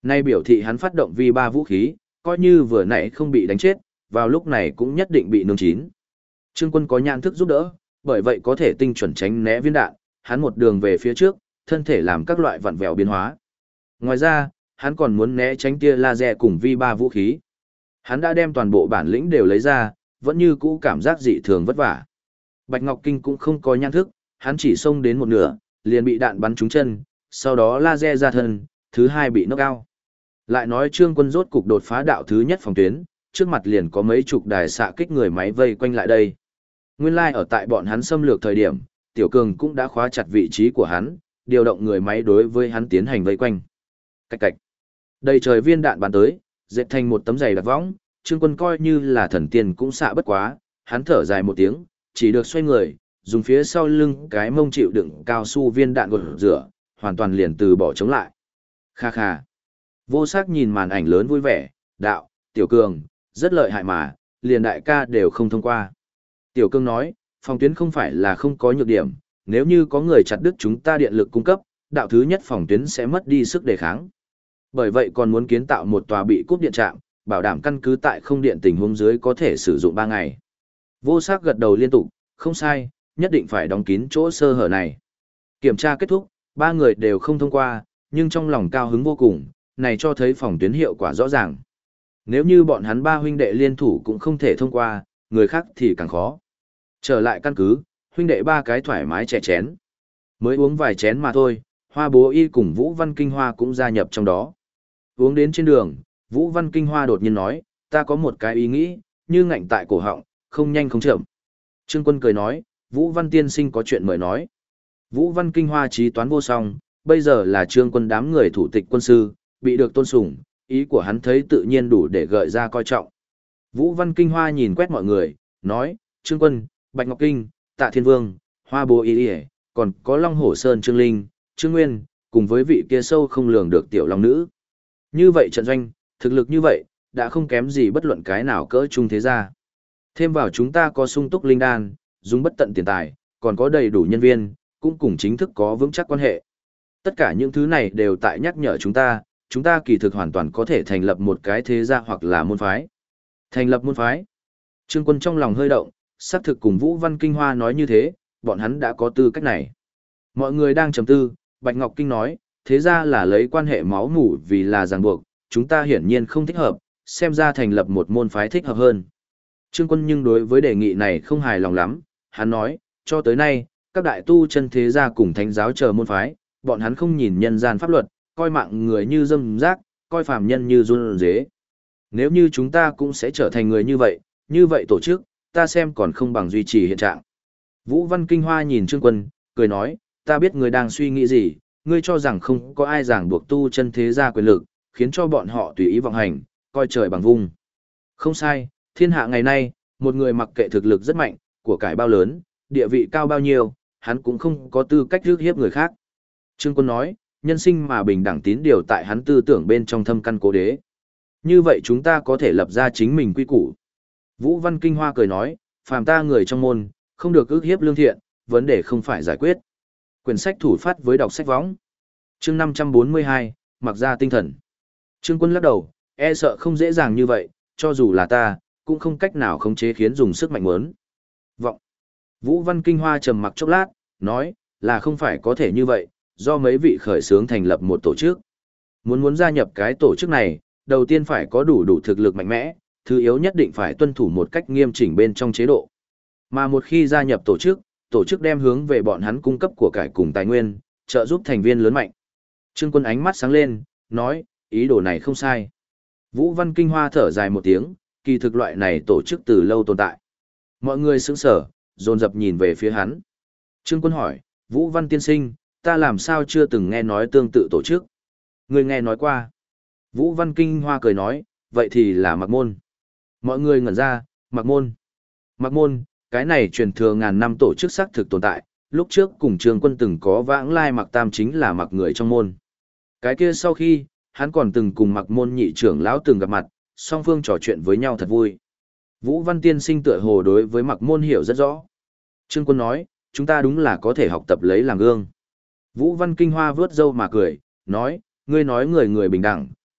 Nay biểu thị hắn phát động vi ba vũ khí, coi như vừa nãy không bị đánh chết, vào lúc này cũng nhất định bị nướng chín. Trương Quân có nhãn thức giúp đỡ, bởi vậy có thể tinh chuẩn tránh né viên đạn, hắn một đường về phía trước, thân thể làm các loại vặn vẹo biến hóa. Ngoài ra, hắn còn muốn né tránh tia laser cùng vi ba vũ khí. Hắn đã đem toàn bộ bản lĩnh đều lấy ra, vẫn như cũ cảm giác dị thường vất vả. Bạch Ngọc Kinh cũng không có nhãn thức, hắn chỉ xông đến một nửa, liền bị đạn bắn trúng chân, sau đó laser ra thân, thứ hai bị knock out. Lại nói Trương Quân rốt cục đột phá đạo thứ nhất phòng tuyến, trước mặt liền có mấy chục đài xạ kích người máy vây quanh lại đây. Nguyên lai ở tại bọn hắn xâm lược thời điểm, Tiểu Cường cũng đã khóa chặt vị trí của hắn, điều động người máy đối với hắn tiến hành vây quanh. Cạch cạch. Đầy trời viên đạn bắn tới, dệt thành một tấm giày đặc võng, Trương Quân coi như là thần tiên cũng xạ bất quá, hắn thở dài một tiếng, chỉ được xoay người, dùng phía sau lưng cái mông chịu đựng cao su viên đạn gột rửa, hoàn toàn liền từ bỏ chống lại. Kha kha. Vô Sắc nhìn màn ảnh lớn vui vẻ, đạo, Tiểu Cường, rất lợi hại mà, liền đại ca đều không thông qua. Tiểu Cường nói, phòng tuyến không phải là không có nhược điểm, nếu như có người chặt đứt chúng ta điện lực cung cấp, đạo thứ nhất phòng tuyến sẽ mất đi sức đề kháng. Bởi vậy còn muốn kiến tạo một tòa bị cúp điện trạm, bảo đảm căn cứ tại không điện tình huống dưới có thể sử dụng 3 ngày. Vô Sắc gật đầu liên tục, không sai, nhất định phải đóng kín chỗ sơ hở này. Kiểm tra kết thúc, 3 người đều không thông qua, nhưng trong lòng cao hứng vô cùng, này cho thấy phòng tuyến hiệu quả rõ ràng. Nếu như bọn hắn 3 huynh đệ liên thủ cũng không thể thông qua, người khác thì càng khó. Trở lại căn cứ, huynh đệ 3 cái thoải mái chè chén. Mới uống vài chén mà thôi, Hoa Bố Y cùng Vũ Văn Kinh Hoa cũng gia nhập trong đó. Uống đến trên đường, Vũ Văn Kinh Hoa đột nhiên nói, ta có một cái ý nghĩ, như ngạnh tại cổ họng, không nhanh không chậm. Trương Quân cười nói, Vũ Văn tiên sinh có chuyện mời nói. Vũ Văn Kinh Hoa trí toán vô song, bây giờ là Trương Quân đám người thủ tịch quân sư, bị được tôn sùng, ý của hắn thấy tự nhiên đủ để gợi ra coi trọng. Vũ Văn Kinh Hoa nhìn quét mọi người, nói, Trương Quân, Bạch Ngọc Kinh, Tạ Thiên Vương, Hoa Bố Y, còn có Long Hổ Sơn Trương Linh, Trương Nguyên, cùng với vị kia sâu không lường được tiểu long nữ. Như vậy trận doanh, thực lực như vậy, đã không kém gì bất luận cái nào cỡ chung thế gia. Thêm vào chúng ta có sung túc linh đan, dùng bất tận tiền tài, còn có đầy đủ nhân viên, cũng cùng chính thức có vững chắc quan hệ. Tất cả những thứ này đều tại nhắc nhở chúng ta kỳ thực hoàn toàn có thể thành lập một cái thế gia hoặc là môn phái. Thành lập môn phái. Trương Quân trong lòng hơi động, xác thực cùng Vũ Văn Kinh Hoa nói như thế, bọn hắn đã có tư cách này. Mọi người đang trầm tư, Bạch Ngọc Kinh nói, thế ra là lấy quan hệ máu mủ vì là ràng buộc, chúng ta hiển nhiên không thích hợp, xem ra thành lập một môn phái thích hợp hơn. Trương Quân nhưng đối với đề nghị này không hài lòng lắm, hắn nói, cho tới nay, các đại tu chân thế gia cùng thánh giáo chờ môn phái, bọn hắn không nhìn nhân gian pháp luật, coi mạng người như dâm rác, coi phàm nhân như run dế. Nếu như chúng ta cũng sẽ trở thành người như vậy tổ chức, ta xem còn không bằng duy trì hiện trạng. Vũ Văn Kinh Hoa nhìn Trương Quân, cười nói, ta biết ngươi đang suy nghĩ gì, ngươi cho rằng không có ai ràng buộc tu chân thế gia quyền lực, khiến cho bọn họ tùy ý vọng hành, coi trời bằng vung. Không sai, thiên hạ ngày nay, một người mặc kệ thực lực rất mạnh, của cải bao lớn, địa vị cao bao nhiêu, hắn cũng không có tư cách rước hiếp người khác. Trương Quân nói, nhân sinh mà bình đẳng tín điều tại hắn tư tưởng bên trong thâm căn cố đế. Như vậy chúng ta có thể lập ra chính mình quy củ. Vũ Văn Kinh Hoa cười nói, phàm ta người trong môn, không được ước hiếp lương thiện, vấn đề không phải giải quyết. Quyển sách thủ phát với đọc sách võng. Chương 542, mặc ra tinh thần. Trương Quân lắc đầu, e sợ không dễ dàng như vậy, cho dù là ta, cũng không cách nào khống chế khiến dùng sức mạnh muốn. Vọng. Vũ Văn Kinh Hoa trầm mặc chốc lát, nói, là không phải có thể như vậy, do mấy vị khởi xướng thành lập một tổ chức. Muốn gia nhập cái tổ chức này, đầu tiên phải có đủ thực lực mạnh mẽ, thứ yếu nhất định phải tuân thủ một cách nghiêm chỉnh bên trong chế độ. Mà một khi gia nhập tổ chức đem hướng về bọn hắn cung cấp của cải cùng tài nguyên, trợ giúp thành viên lớn mạnh. Trương Quân ánh mắt sáng lên, nói, ý đồ này không sai. Vũ Văn Kinh Hoa thở dài một tiếng, kỳ thực loại này tổ chức từ lâu tồn tại. Mọi người sững sờ, dồn dập nhìn về phía hắn. Trương Quân hỏi, Vũ Văn tiên sinh, ta làm sao chưa từng nghe nói tương tự tổ chức? Người nghe nói qua. Vũ Văn Kinh Hoa cười nói, vậy thì là Mạc Môn. Mọi người ngẩn ra, Mạc Môn. Mạc Môn, cái này truyền thừa ngàn năm tổ chức xác thực tồn tại, lúc trước cùng Trương Quân từng có vãng lai Mạc Tam chính là Mạc người trong môn. Cái kia sau khi, hắn còn từng cùng Mạc Môn nhị trưởng lão từng gặp mặt, song phương trò chuyện với nhau thật vui. Vũ Văn tiên sinh tựa hồ đối với Mạc Môn hiểu rất rõ. Trương Quân nói, chúng ta đúng là có thể học tập lấy làm gương. Vũ Văn Kinh Hoa vướt râu mà cười, nói người người bình đẳng,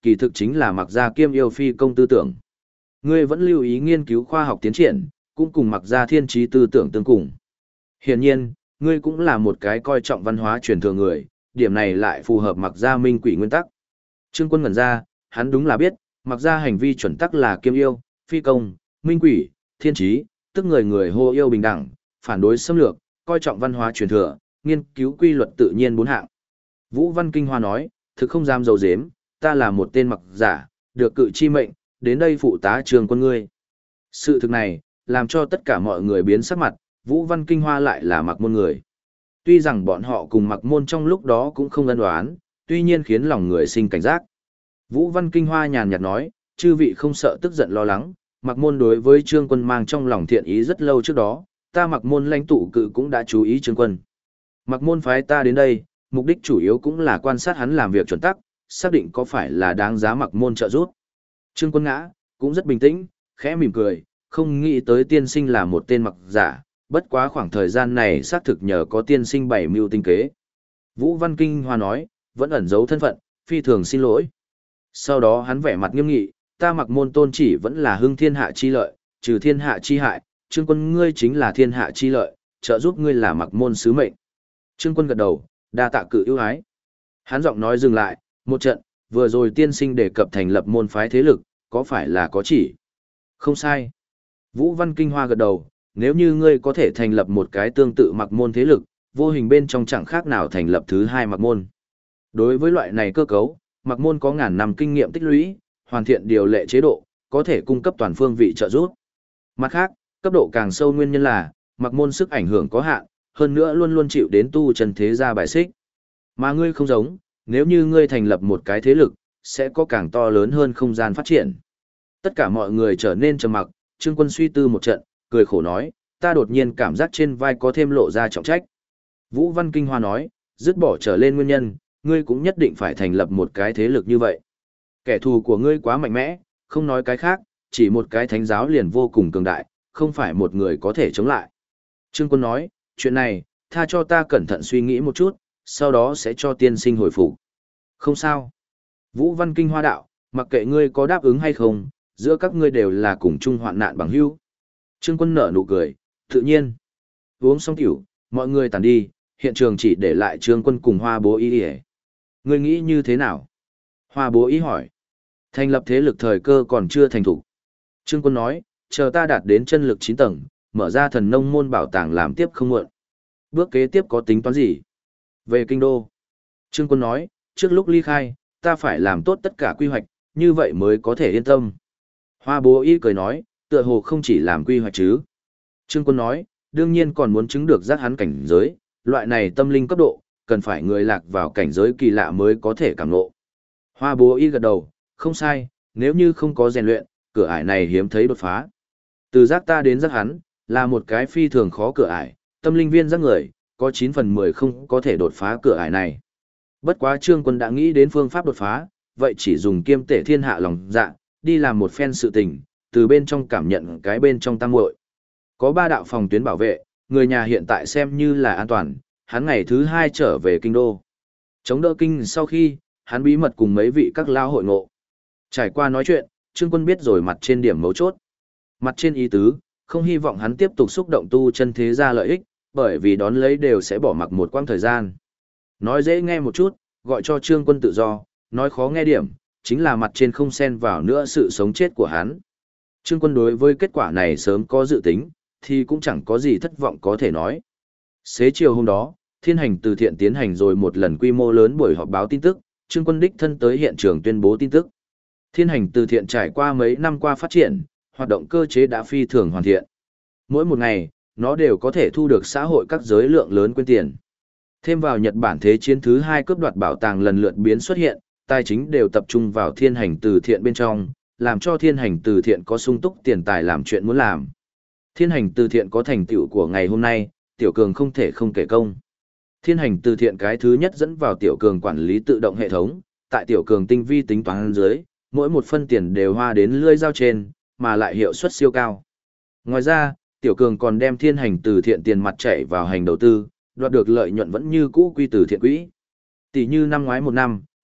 kỳ thực chính là mặc gia kiêm yêu phi công tư tưởng. Ngươi vẫn lưu ý nghiên cứu khoa học tiến triển, cũng cùng mặc gia thiên trí tư tưởng tương cùng. Hiển nhiên, ngươi cũng là một cái coi trọng văn hóa truyền thừa người, điểm này lại phù hợp mặc gia minh quỷ nguyên tắc. Trương Quân ngẩn ra, hắn đúng là biết, mặc gia hành vi chuẩn tắc là kiêm yêu, phi công, minh quỷ, thiên trí, tức người người hô yêu bình đẳng, phản đối xâm lược, coi trọng văn hóa truyền thừa, nghiên cứu quy luật tự nhiên 4 hạng. Vũ Văn Kinh Hoa nói, thực không dám dầu dếm, ta là một tên mặc giả, được cự chi mệnh, đến đây phụ tá Trương Quân ngươi. Sự thực này, làm cho tất cả mọi người biến sắc mặt, Vũ Văn Kinh Hoa lại là mặc môn người. Tuy rằng bọn họ cùng mặc môn trong lúc đó cũng không ân oán, tuy nhiên khiến lòng người sinh cảnh giác. Vũ Văn Kinh Hoa nhàn nhạt nói, chư vị không sợ tức giận lo lắng, mặc môn đối với Trương Quân mang trong lòng thiện ý rất lâu trước đó, ta mặc môn lãnh tụ cự cũng đã chú ý Trương Quân. Mặc môn phái ta đến đây, mục đích chủ yếu cũng là quan sát hắn làm việc chuẩn tắc, xác định có phải là đáng giá mặc môn trợ giúp. Trương Quân ngã, cũng rất bình tĩnh, khẽ mỉm cười, không nghĩ tới tiên sinh là một tên mặc giả, bất quá khoảng thời gian này xác thực nhờ có tiên sinh bảy mưu tinh kế. Vũ Văn Kinh Hoa nói, vẫn ẩn giấu thân phận, phi thường xin lỗi. Sau đó hắn vẻ mặt nghiêm nghị, ta mặc môn tôn chỉ vẫn là hưng thiên hạ chi lợi, trừ thiên hạ chi hại, Trương Quân ngươi chính là thiên hạ chi lợi, trợ giúp ngươi là mặc môn sứ mệnh. Trương Quân gật đầu, đa tạ cự ưu ái. Hắn giọng nói dừng lại, một trận, vừa rồi tiên sinh đề cập thành lập môn phái thế lực, có phải là có chỉ? Không sai. Vũ Văn Kinh Hoa gật đầu, nếu như ngươi có thể thành lập một cái tương tự mặc môn thế lực, vô hình bên trong chẳng khác nào thành lập thứ hai mặc môn. Đối với loại này cơ cấu, mặc môn có ngàn năm kinh nghiệm tích lũy, hoàn thiện điều lệ chế độ, có thể cung cấp toàn phương vị trợ giúp. Mặt khác, cấp độ càng sâu nguyên nhân là, mặc môn sức ảnh hưởng có hạn, hơn nữa luôn luôn chịu đến tu chân thế gia bài xích. Mà ngươi không giống, nếu như ngươi thành lập một cái thế lực, sẽ có càng to lớn hơn không gian phát triển. Tất cả mọi người trở nên trầm mặc, Trương Quân suy tư một trận, cười khổ nói, ta đột nhiên cảm giác trên vai có thêm lộ ra trọng trách. Vũ Văn Kinh Hoa nói, dứt bỏ trở lên nguyên nhân, ngươi cũng nhất định phải thành lập một cái thế lực như vậy. Kẻ thù của ngươi quá mạnh mẽ, không nói cái khác, chỉ một cái thánh giáo liền vô cùng cường đại, không phải một người có thể chống lại. Trương Quân nói, chuyện này, tha cho ta cẩn thận suy nghĩ một chút, sau đó sẽ cho tiên sinh hồi phục. Không sao. Vũ Văn Kinh Hoa đạo, mặc kệ ngươi có đáp ứng hay không, giữa các ngươi đều là cùng chung hoạn nạn bằng hữu. Trương Quân nở nụ cười, tự nhiên. Uống xong tiểu, mọi người tàn đi, hiện trường chỉ để lại Trương Quân cùng Hoa Bố Ý. Ngươi nghĩ như thế nào? Hoa Bố Ý hỏi. Thành lập thế lực thời cơ còn chưa thành thủ. Trương Quân nói, chờ ta đạt đến chân lực 9 tầng, mở ra thần nông môn bảo tàng làm tiếp không muộn. Bước kế tiếp có tính toán gì? Về kinh đô. Trương Quân nói, trước lúc ly khai, ta phải làm tốt tất cả quy hoạch, như vậy mới có thể yên tâm. Hoa Bố Ý cười nói, tựa hồ không chỉ làm quy hoạch chứ. Trương Quân nói, đương nhiên còn muốn chứng được giác hắn cảnh giới, loại này tâm linh cấp độ, cần phải người lạc vào cảnh giới kỳ lạ mới có thể cảm ngộ. Hoa Bố Ý gật đầu, không sai, nếu như không có rèn luyện, cửa ải này hiếm thấy đột phá. Từ giác ta đến giác hắn, là một cái phi thường khó cửa ải, tâm linh viên giác người, có 9 phần 10 không có thể đột phá cửa ải này. Bất quá Trương Quân đã nghĩ đến phương pháp đột phá, vậy chỉ dùng kiêm tể thiên hạ lòng dạ, đi làm một phen sự tình, từ bên trong cảm nhận cái bên trong tăng muội. Có 3 đạo phòng tuyến bảo vệ, người nhà hiện tại xem như là an toàn, hắn ngày thứ 2 trở về kinh đô. Chống đỡ kinh sau khi, hắn bí mật cùng mấy vị các lao hội ngộ. Trải qua nói chuyện, Trương Quân biết rồi mặt trên điểm mấu chốt. Mặt trên ý tứ, không hy vọng hắn tiếp tục xúc động tu chân thế gia lợi ích, bởi vì đón lấy đều sẽ bỏ mặc một quãng thời gian. Nói dễ nghe một chút, gọi cho Trương Quân tự do, nói khó nghe điểm, chính là mặt trên không xen vào nữa sự sống chết của hắn. Trương Quân đối với kết quả này sớm có dự tính, thì cũng chẳng có gì thất vọng có thể nói. Xế chiều hôm đó, Thiên Hành từ thiện tiến hành rồi một lần quy mô lớn buổi họp báo tin tức, Trương Quân đích thân tới hiện trường tuyên bố tin tức. Thiên Hành từ thiện trải qua mấy năm qua phát triển, hoạt động cơ chế đã phi thường hoàn thiện. Mỗi một ngày, nó đều có thể thu được xã hội các giới lượng lớn quyên tiền. Thêm vào Nhật Bản Thế chiến thứ 2 cướp đoạt bảo tàng lần lượt biến xuất hiện, tài chính đều tập trung vào Thiên Hành từ thiện bên trong, làm cho Thiên Hành từ thiện có sung túc tiền tài làm chuyện muốn làm. Thiên Hành từ thiện có thành tựu của ngày hôm nay, Tiểu Cường không thể không kể công. Thiên Hành từ thiện cái thứ nhất dẫn vào Tiểu Cường quản lý tự động hệ thống, tại Tiểu Cường tinh vi tính toán dưới, mỗi một phân tiền đều hoa đến lưỡi dao trên, mà lại hiệu suất siêu cao. Ngoài ra, Tiểu Cường còn đem Thiên Hành từ thiện tiền mặt chảy vào hành đầu tư, đoạt được lợi nhuận vẫn như cũ quy từ thiện quỹ. Tỷ như năm ngoái một năm,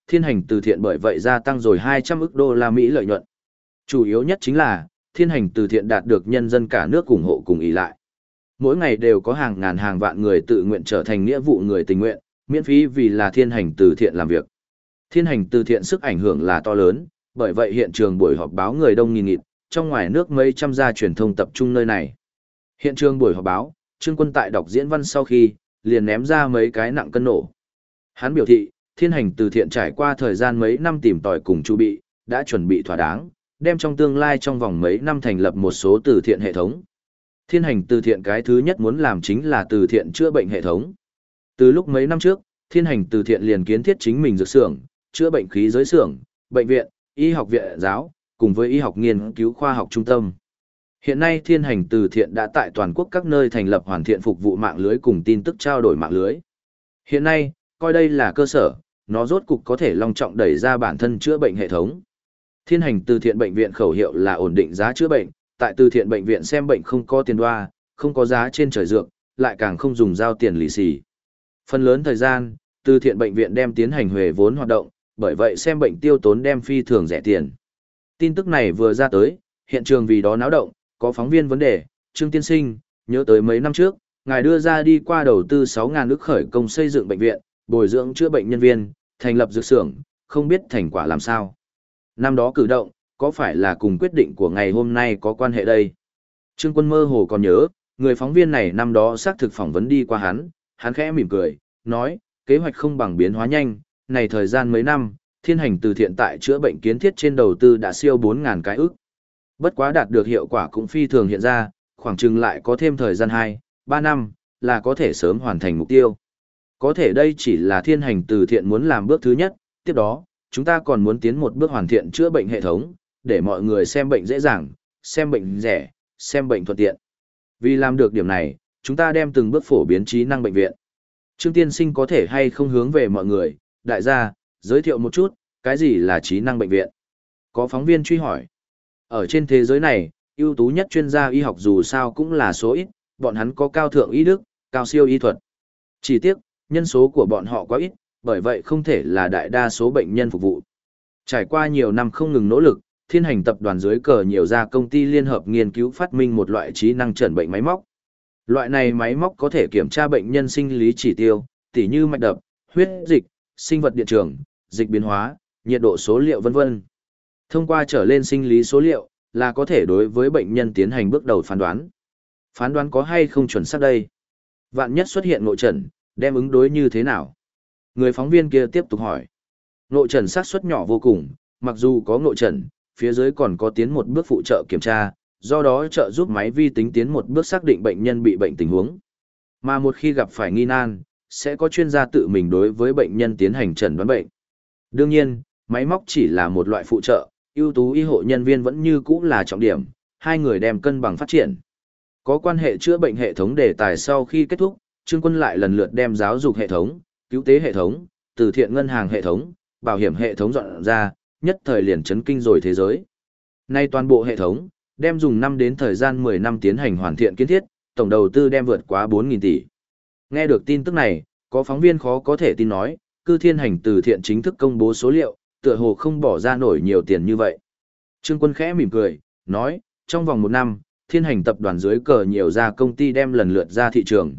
thiên hành từ thiện bởi vậy gia tăng rồi 200 ức đô la Mỹ lợi nhuận. Chủ yếu nhất chính là, thiên hành từ thiện đạt được nhân dân cả nước ủng hộ cùng ý lại. Mỗi ngày đều có hàng ngàn hàng vạn người tự nguyện trở thành nghĩa vụ người tình nguyện, miễn phí vì là thiên hành từ thiện làm việc. Thiên hành từ thiện sức ảnh hưởng là to lớn, bởi vậy hiện trường buổi họp báo người đông nghìn nghịt, trong ngoài nước mấy trăm gia truyền thông tập trung nơi này. Hiện trường buổi họp báo, Trương Quân tại đọc diễn văn sau khi, liền ném ra mấy cái nặng cân nổ. Hắn biểu thị, thiên hành từ thiện trải qua thời gian mấy năm tìm tòi cùng chu bị, đã chuẩn bị thỏa đáng, đem trong tương lai trong vòng mấy năm thành lập một số từ thiện hệ thống. Thiên hành từ thiện cái thứ nhất muốn làm chính là từ thiện chữa bệnh hệ thống. Từ lúc mấy năm trước, thiên hành từ thiện liền kiến thiết chính mình dược xưởng, chữa bệnh khí giới xưởng, bệnh viện, y học viện giáo, cùng với y học nghiên cứu khoa học trung tâm. Hiện nay thiên hành từ thiện đã tại toàn quốc các nơi thành lập hoàn thiện phục vụ mạng lưới cùng tin tức trao đổi mạng lưới. Hiện nay, coi đây là cơ sở, nó rốt cục có thể long trọng đẩy ra bản thân chữa bệnh hệ thống. Thiên hành từ thiện bệnh viện khẩu hiệu là ổn định giá chữa bệnh, tại từ thiện bệnh viện xem bệnh không có tiền đoa, không có giá trên trời dược, lại càng không dùng giao tiền lì xì. Phần lớn thời gian, từ thiện bệnh viện đem tiến hành huề vốn hoạt động, bởi vậy xem bệnh tiêu tốn đem phi thường rẻ tiền. Tin tức này vừa ra tới, hiện trường vì đó náo động, có phóng viên vấn đề, Trương Tiên Sinh, nhớ tới mấy năm trước, ngài đưa ra đi qua đầu tư 6.000 ức khởi công xây dựng bệnh viện, bồi dưỡng chữa bệnh nhân viên, thành lập dược xưởng, không biết thành quả làm sao. Năm đó cử động, có phải là cùng quyết định của ngày hôm nay có quan hệ đây? Trương Quân mơ hồ còn nhớ, người phóng viên này năm đó xác thực phỏng vấn đi qua hắn khẽ mỉm cười, nói, kế hoạch không bằng biến hóa nhanh, này thời gian mấy năm, thiên hành từ thiện tại chữa bệnh kiến thiết trên đầu tư đã siêu 4.000 cái ức. Bất quá đạt được hiệu quả cũng phi thường hiện ra, khoảng chừng lại có thêm thời gian 2-3 năm, là có thể sớm hoàn thành mục tiêu. Có thể đây chỉ là thiên hành từ thiện muốn làm bước thứ nhất, tiếp đó, chúng ta còn muốn tiến một bước hoàn thiện chữa bệnh hệ thống, để mọi người xem bệnh dễ dàng, xem bệnh rẻ, xem bệnh thuận tiện. Vì làm được điểm này, chúng ta đem từng bước phổ biến trí năng bệnh viện. Trương Tiên Sinh có thể hay không hướng về mọi người, đại gia, giới thiệu một chút, cái gì là trí năng bệnh viện? Có phóng viên truy hỏi. Ở trên thế giới này, ưu tú nhất chuyên gia y học dù sao cũng là số ít, bọn hắn có cao thượng y đức, cao siêu y thuật. Chỉ tiếc, nhân số của bọn họ quá ít, bởi vậy không thể là đại đa số bệnh nhân phục vụ. Trải qua nhiều năm không ngừng nỗ lực, thiên hành tập đoàn dưới cờ nhiều gia công ty liên hợp nghiên cứu phát minh một loại trí năng chẩn bệnh máy móc. Loại này máy móc có thể kiểm tra bệnh nhân sinh lý chỉ tiêu, tỉ như mạch đập, huyết dịch, sinh vật điện trường, dịch biến hóa, nhiệt độ số liệu vân vân. Thông qua trở lên sinh lý số liệu, là có thể đối với bệnh nhân tiến hành bước đầu phán đoán. Phán đoán có hay không chuẩn xác đây? Vạn nhất xuất hiện ngộ trần, đem ứng đối như thế nào? Người phóng viên kia tiếp tục hỏi. Ngộ trần xác suất nhỏ vô cùng, mặc dù có ngộ trần, phía dưới còn có tiến một bước phụ trợ kiểm tra, do đó trợ giúp máy vi tính tiến một bước xác định bệnh nhân bị bệnh tình huống. Mà một khi gặp phải nghi nan, sẽ có chuyên gia tự mình đối với bệnh nhân tiến hành chẩn đoán bệnh. Đương nhiên, máy móc chỉ là một loại phụ trợ, ưu tú y hộ nhân viên vẫn như cũ là trọng điểm, hai người đem cân bằng phát triển. Có quan hệ chữa bệnh hệ thống đề tài sau khi kết thúc, Trương Quân lại lần lượt đem giáo dục hệ thống, cứu tế hệ thống, từ thiện ngân hàng hệ thống, bảo hiểm hệ thống dọn ra, nhất thời liền chấn kinh rồi thế giới. Nay toàn bộ hệ thống, đem dùng năm đến thời gian 10 năm tiến hành hoàn thiện kiến thiết, tổng đầu tư đem vượt quá 4.000 tỷ. Nghe được tin tức này, có phóng viên khó có thể tin nói, cư thiên hành từ thiện chính thức công bố số liệu, tựa hồ không bỏ ra nổi nhiều tiền như vậy. Trương Quân khẽ mỉm cười, nói, trong vòng 1 năm, thiên hành tập đoàn dưới cờ nhiều gia công ty đem lần lượt ra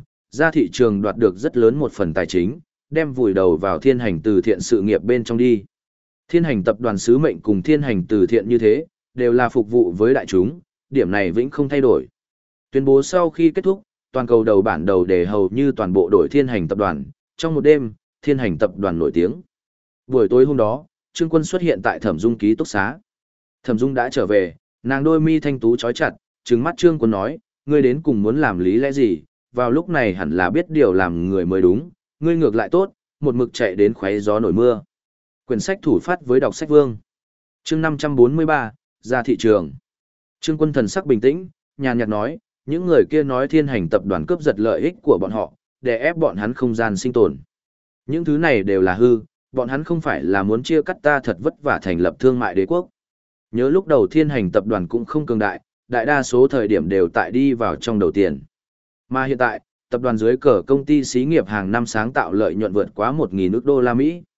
thị trường đoạt được rất lớn một phần tài chính, đem vùi đầu vào thiên hành từ thiện sự nghiệp bên trong đi. Thiên hành tập đoàn sứ mệnh cùng thiên hành từ thiện như thế, đều là phục vụ với đại chúng, điểm này vĩnh không thay đổi. Tuyên bố sau khi kết thúc, toàn cầu đầu bản đầu đề hầu như toàn bộ đội thiên hành tập đoàn, trong một đêm, thiên hành tập đoàn nổi tiếng. Buổi tối hôm đó, Trương Quân xuất hiện tại Thẩm Dung ký túc xá. Thẩm Dung đã trở về, nàng đôi mi thanh tú chói chặt, trừng mắt Trương Quân nói, ngươi đến cùng muốn làm lý lẽ gì, vào lúc này hẳn là biết điều làm người mới đúng, ngươi ngược lại tốt, một mực chạy đến khoáy gió nổi mưa. Quyển sách thủ phát với đọc sách vương. Chương 543, ra thị trường. Trương Quân thần sắc bình tĩnh, nhàn nhạt nói, những người kia nói thiên hành tập đoàn cướp giật lợi ích của bọn họ, để ép bọn hắn không gian sinh tồn. Những thứ này đều là hư, bọn hắn không phải là muốn chia cắt ta thật vất vả thành lập thương mại đế quốc. Nhớ lúc đầu thiên hành tập đoàn cũng không cường đại, đại đa số thời điểm đều tại đi vào trong đầu tiền. Mà hiện tại, tập đoàn dưới cờ công ty xí nghiệp hàng năm sáng tạo lợi nhuận vượt quá 1.000 ức đô la Mỹ.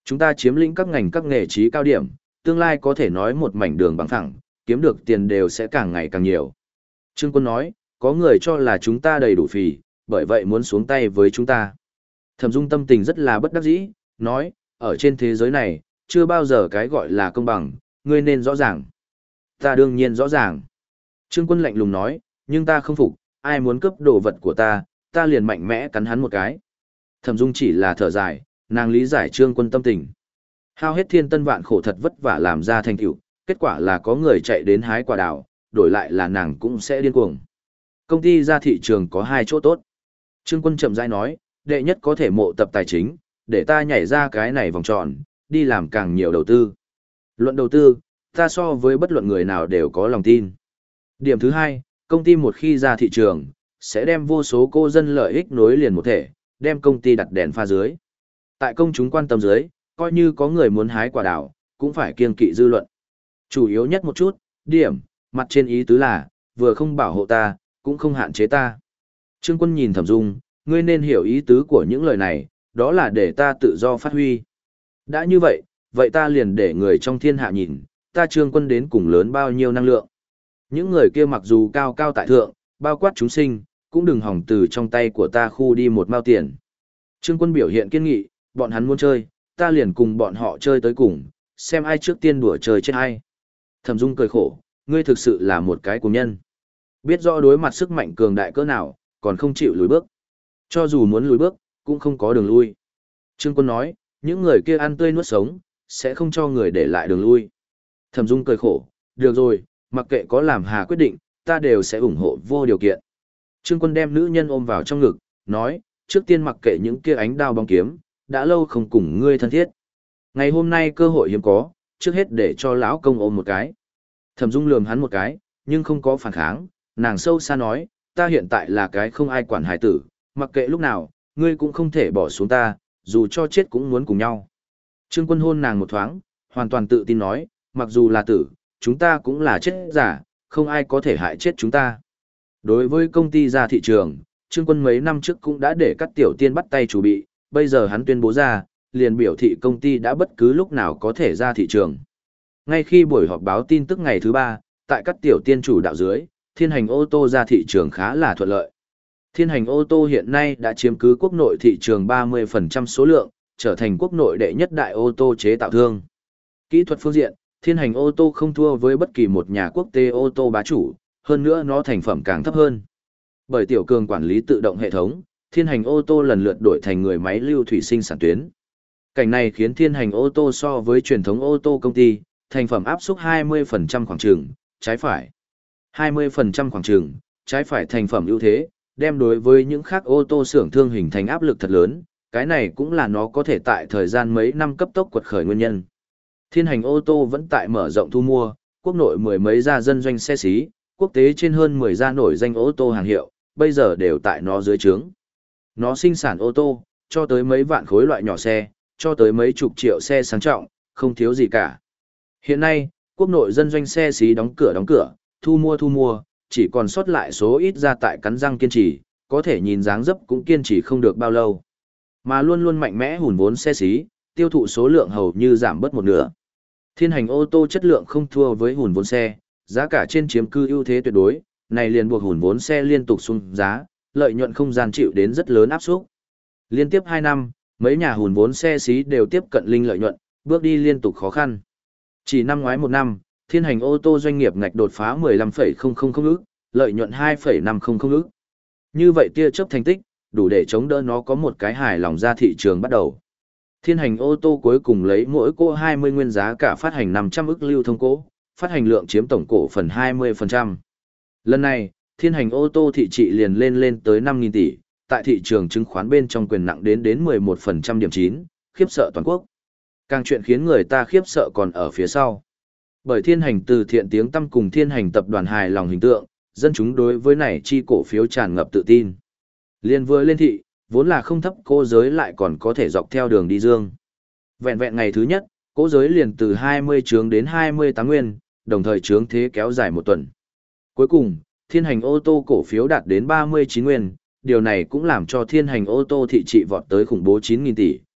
Chúng ta chiếm lĩnh các ngành các nghề trí cao điểm, tương lai có thể nói một mảnh đường bằng phẳng, kiếm được tiền đều sẽ càng ngày càng nhiều. Trương Quân nói, có người cho là chúng ta đầy đủ phì, bởi vậy muốn xuống tay với chúng ta. Thẩm Dung tâm tình rất là bất đắc dĩ, nói, ở trên thế giới này, chưa bao giờ cái gọi là công bằng, ngươi nên rõ ràng. Ta đương nhiên rõ ràng. Trương Quân lạnh lùng nói, nhưng ta không phục, ai muốn cướp đồ vật của ta liền mạnh mẽ cắn hắn một cái. Thẩm Dung chỉ là thở dài, nàng lý giải Trương Quân tâm tình. Hao hết thiên tân vạn khổ thật vất vả làm ra thành tựu, kết quả là có người chạy đến hái quả đào, đổi lại là nàng cũng sẽ điên cuồng. Công ty ra thị trường có 2 chỗ tốt. Trương Quân chậm rãi nói, đệ nhất có thể mộ tập tài chính, để ta nhảy ra cái này vòng tròn, đi làm càng nhiều đầu tư. Luận đầu tư, ta so với bất luận người nào đều có lòng tin. Điểm thứ 2, công ty một khi ra thị trường, sẽ đem vô số cô dân lợi ích nối liền một thể, đem công ty đặt đèn pha dưới. Tại công chúng quan tâm dưới, coi như có người muốn hái quả đào, cũng phải kiêng kỵ dư luận. Chủ yếu nhất một chút, điểm, mặt trên ý tứ là, vừa không bảo hộ ta, cũng không hạn chế ta. Trương Quân nhìn Thẩm Dung, ngươi nên hiểu ý tứ của những lời này, đó là để ta tự do phát huy. Đã như vậy, vậy ta liền để người trong thiên hạ nhìn, ta Trương Quân đến cùng lớn bao nhiêu năng lượng. Những người kia mặc dù cao cao tại thượng, bao quát chúng sinh, cũng đừng hỏng từ trong tay của ta khu đi một mao tiền. Trương Quân biểu hiện kiên nghị, bọn hắn muốn chơi, ta liền cùng bọn họ chơi tới cùng, xem ai trước tiên đùa chơi chết ai. Thẩm Dung cười khổ, ngươi thực sự là một cái cuồng nhân. Biết rõ đối mặt sức mạnh cường đại cỡ nào, còn không chịu lùi bước. Cho dù muốn lùi bước, cũng không có đường lui. Trương Quân nói, những người kia ăn tươi nuốt sống, sẽ không cho người để lại đường lui. Thẩm Dung cười khổ, được rồi, mặc kệ có làm hà quyết định, ta đều sẽ ủng hộ vô điều kiện. Trương Quân đem nữ nhân ôm vào trong ngực, nói, trước tiên mặc kệ những kia ánh đao bóng kiếm, đã lâu không cùng ngươi thân thiết. Ngày hôm nay cơ hội hiếm có, trước hết để cho lão công ôm một cái. Thẩm Dung lườm hắn một cái, nhưng không có phản kháng, nàng sâu xa nói, ta hiện tại là cái không ai quản hài tử, mặc kệ lúc nào, ngươi cũng không thể bỏ xuống ta, dù cho chết cũng muốn cùng nhau. Trương Quân hôn nàng một thoáng, hoàn toàn tự tin nói, mặc dù là tử, chúng ta cũng là chết giả, không ai có thể hại chết chúng ta. Đối với công ty ra thị trường, Trương Quân mấy năm trước cũng đã để các tiểu tiên bắt tay chuẩn bị, bây giờ hắn tuyên bố ra, liền biểu thị công ty đã bất cứ lúc nào có thể ra thị trường. Ngay khi buổi họp báo tin tức ngày thứ 3, tại các tiểu tiên chủ đạo dưới, Thiên Hành ô tô ra thị trường khá là thuận lợi. Thiên Hành ô tô hiện nay đã chiếm cứ quốc nội thị trường 30% số lượng, trở thành quốc nội đệ nhất đại ô tô chế tạo thương. Kỹ thuật phương diện, Thiên Hành ô tô không thua với bất kỳ một nhà quốc tế ô tô bá chủ, hơn nữa nó thành phẩm càng thấp hơn. Bởi tiểu cường quản lý tự động hệ thống, Thiên Hành ô tô lần lượt đổi thành người máy lưu thủy sinh sản tuyến. Cảnh này khiến Thiên Hành ô tô so với truyền thống ô tô công ty, thành phẩm áp suất 20% khoảng trường, trái phải. 20% khoảng trường, trái phải thành phẩm ưu thế, đem đối với những khác ô tô xưởng thương hình thành áp lực thật lớn, cái này cũng là nó có thể tại thời gian mấy năm cấp tốc quật khởi nguyên nhân. Thiên Hành ô tô vẫn tại mở rộng thu mua, quốc nội mười mấy gia dân doanh xe xí, quốc tế trên hơn 10 gia nổi danh ô tô hàng hiệu, bây giờ đều tại nó dưới trướng. Nó sinh sản ô tô, cho tới mấy vạn khối loại nhỏ xe, cho tới mấy chục triệu xe sang trọng, không thiếu gì cả. Hiện nay, quốc nội dân doanh xe xí đóng cửa, thu mua, chỉ còn sót lại số ít ra tại cắn răng kiên trì, có thể nhìn dáng dấp cũng kiên trì không được bao lâu. Mà luôn luôn mạnh mẽ hùn vốn xe xí, tiêu thụ số lượng hầu như giảm bớt một nửa. Thiên Hành ô tô chất lượng không thua với hùn vốn xe, giá cả trên chiếm cư ưu thế tuyệt đối, này liền buộc hùn vốn xe liên tục xuống giá, lợi nhuận không gian chịu đến rất lớn áp suất. Liên tiếp 2 năm, mấy nhà hùn vốn xe xí đều tiếp cận linh lợi nhuận, bước đi liên tục khó khăn. Chỉ năm ngoái một năm, Thiên Hành ô tô doanh nghiệp ngạch đột phá 15,000 ức, lợi nhuận 2,500 ức. Như vậy tia chớp thành tích, đủ để chống đỡ nó có một cái hài lòng ra thị trường bắt đầu. Thiên Hành ô tô cuối cùng lấy mỗi cỗ 20 nguyên giá cả phát hành 500 ức lưu thông cỗ, phát hành lượng chiếm tổng cổ phần 20%. Lần này, Thiên Hành ô tô thị trị liền lên tới 5.000 tỷ, tại thị trường chứng khoán bên trong quyền nặng đến 11% điểm 9, khiếp sợ toàn quốc. Càng chuyện khiến người ta khiếp sợ còn ở phía sau. Bởi Thiên Hành từ thiện tiếng tăm cùng Thiên Hành tập đoàn hài lòng hình tượng, dân chúng đối với này chi cổ phiếu tràn ngập tự tin. Liên vừa lên thị, vốn là không thấp cô giới lại còn có thể dọc theo đường đi dương. Vẹn vẹn ngày thứ nhất, cô giới liền từ 20 trướng đến 28 nguyên, đồng thời trướng thế kéo dài một tuần. Cuối cùng, Thiên Hành ô tô cổ phiếu đạt đến 39 nguyên, điều này cũng làm cho Thiên Hành ô tô thị trị vọt tới khủng bố 9.000 tỷ,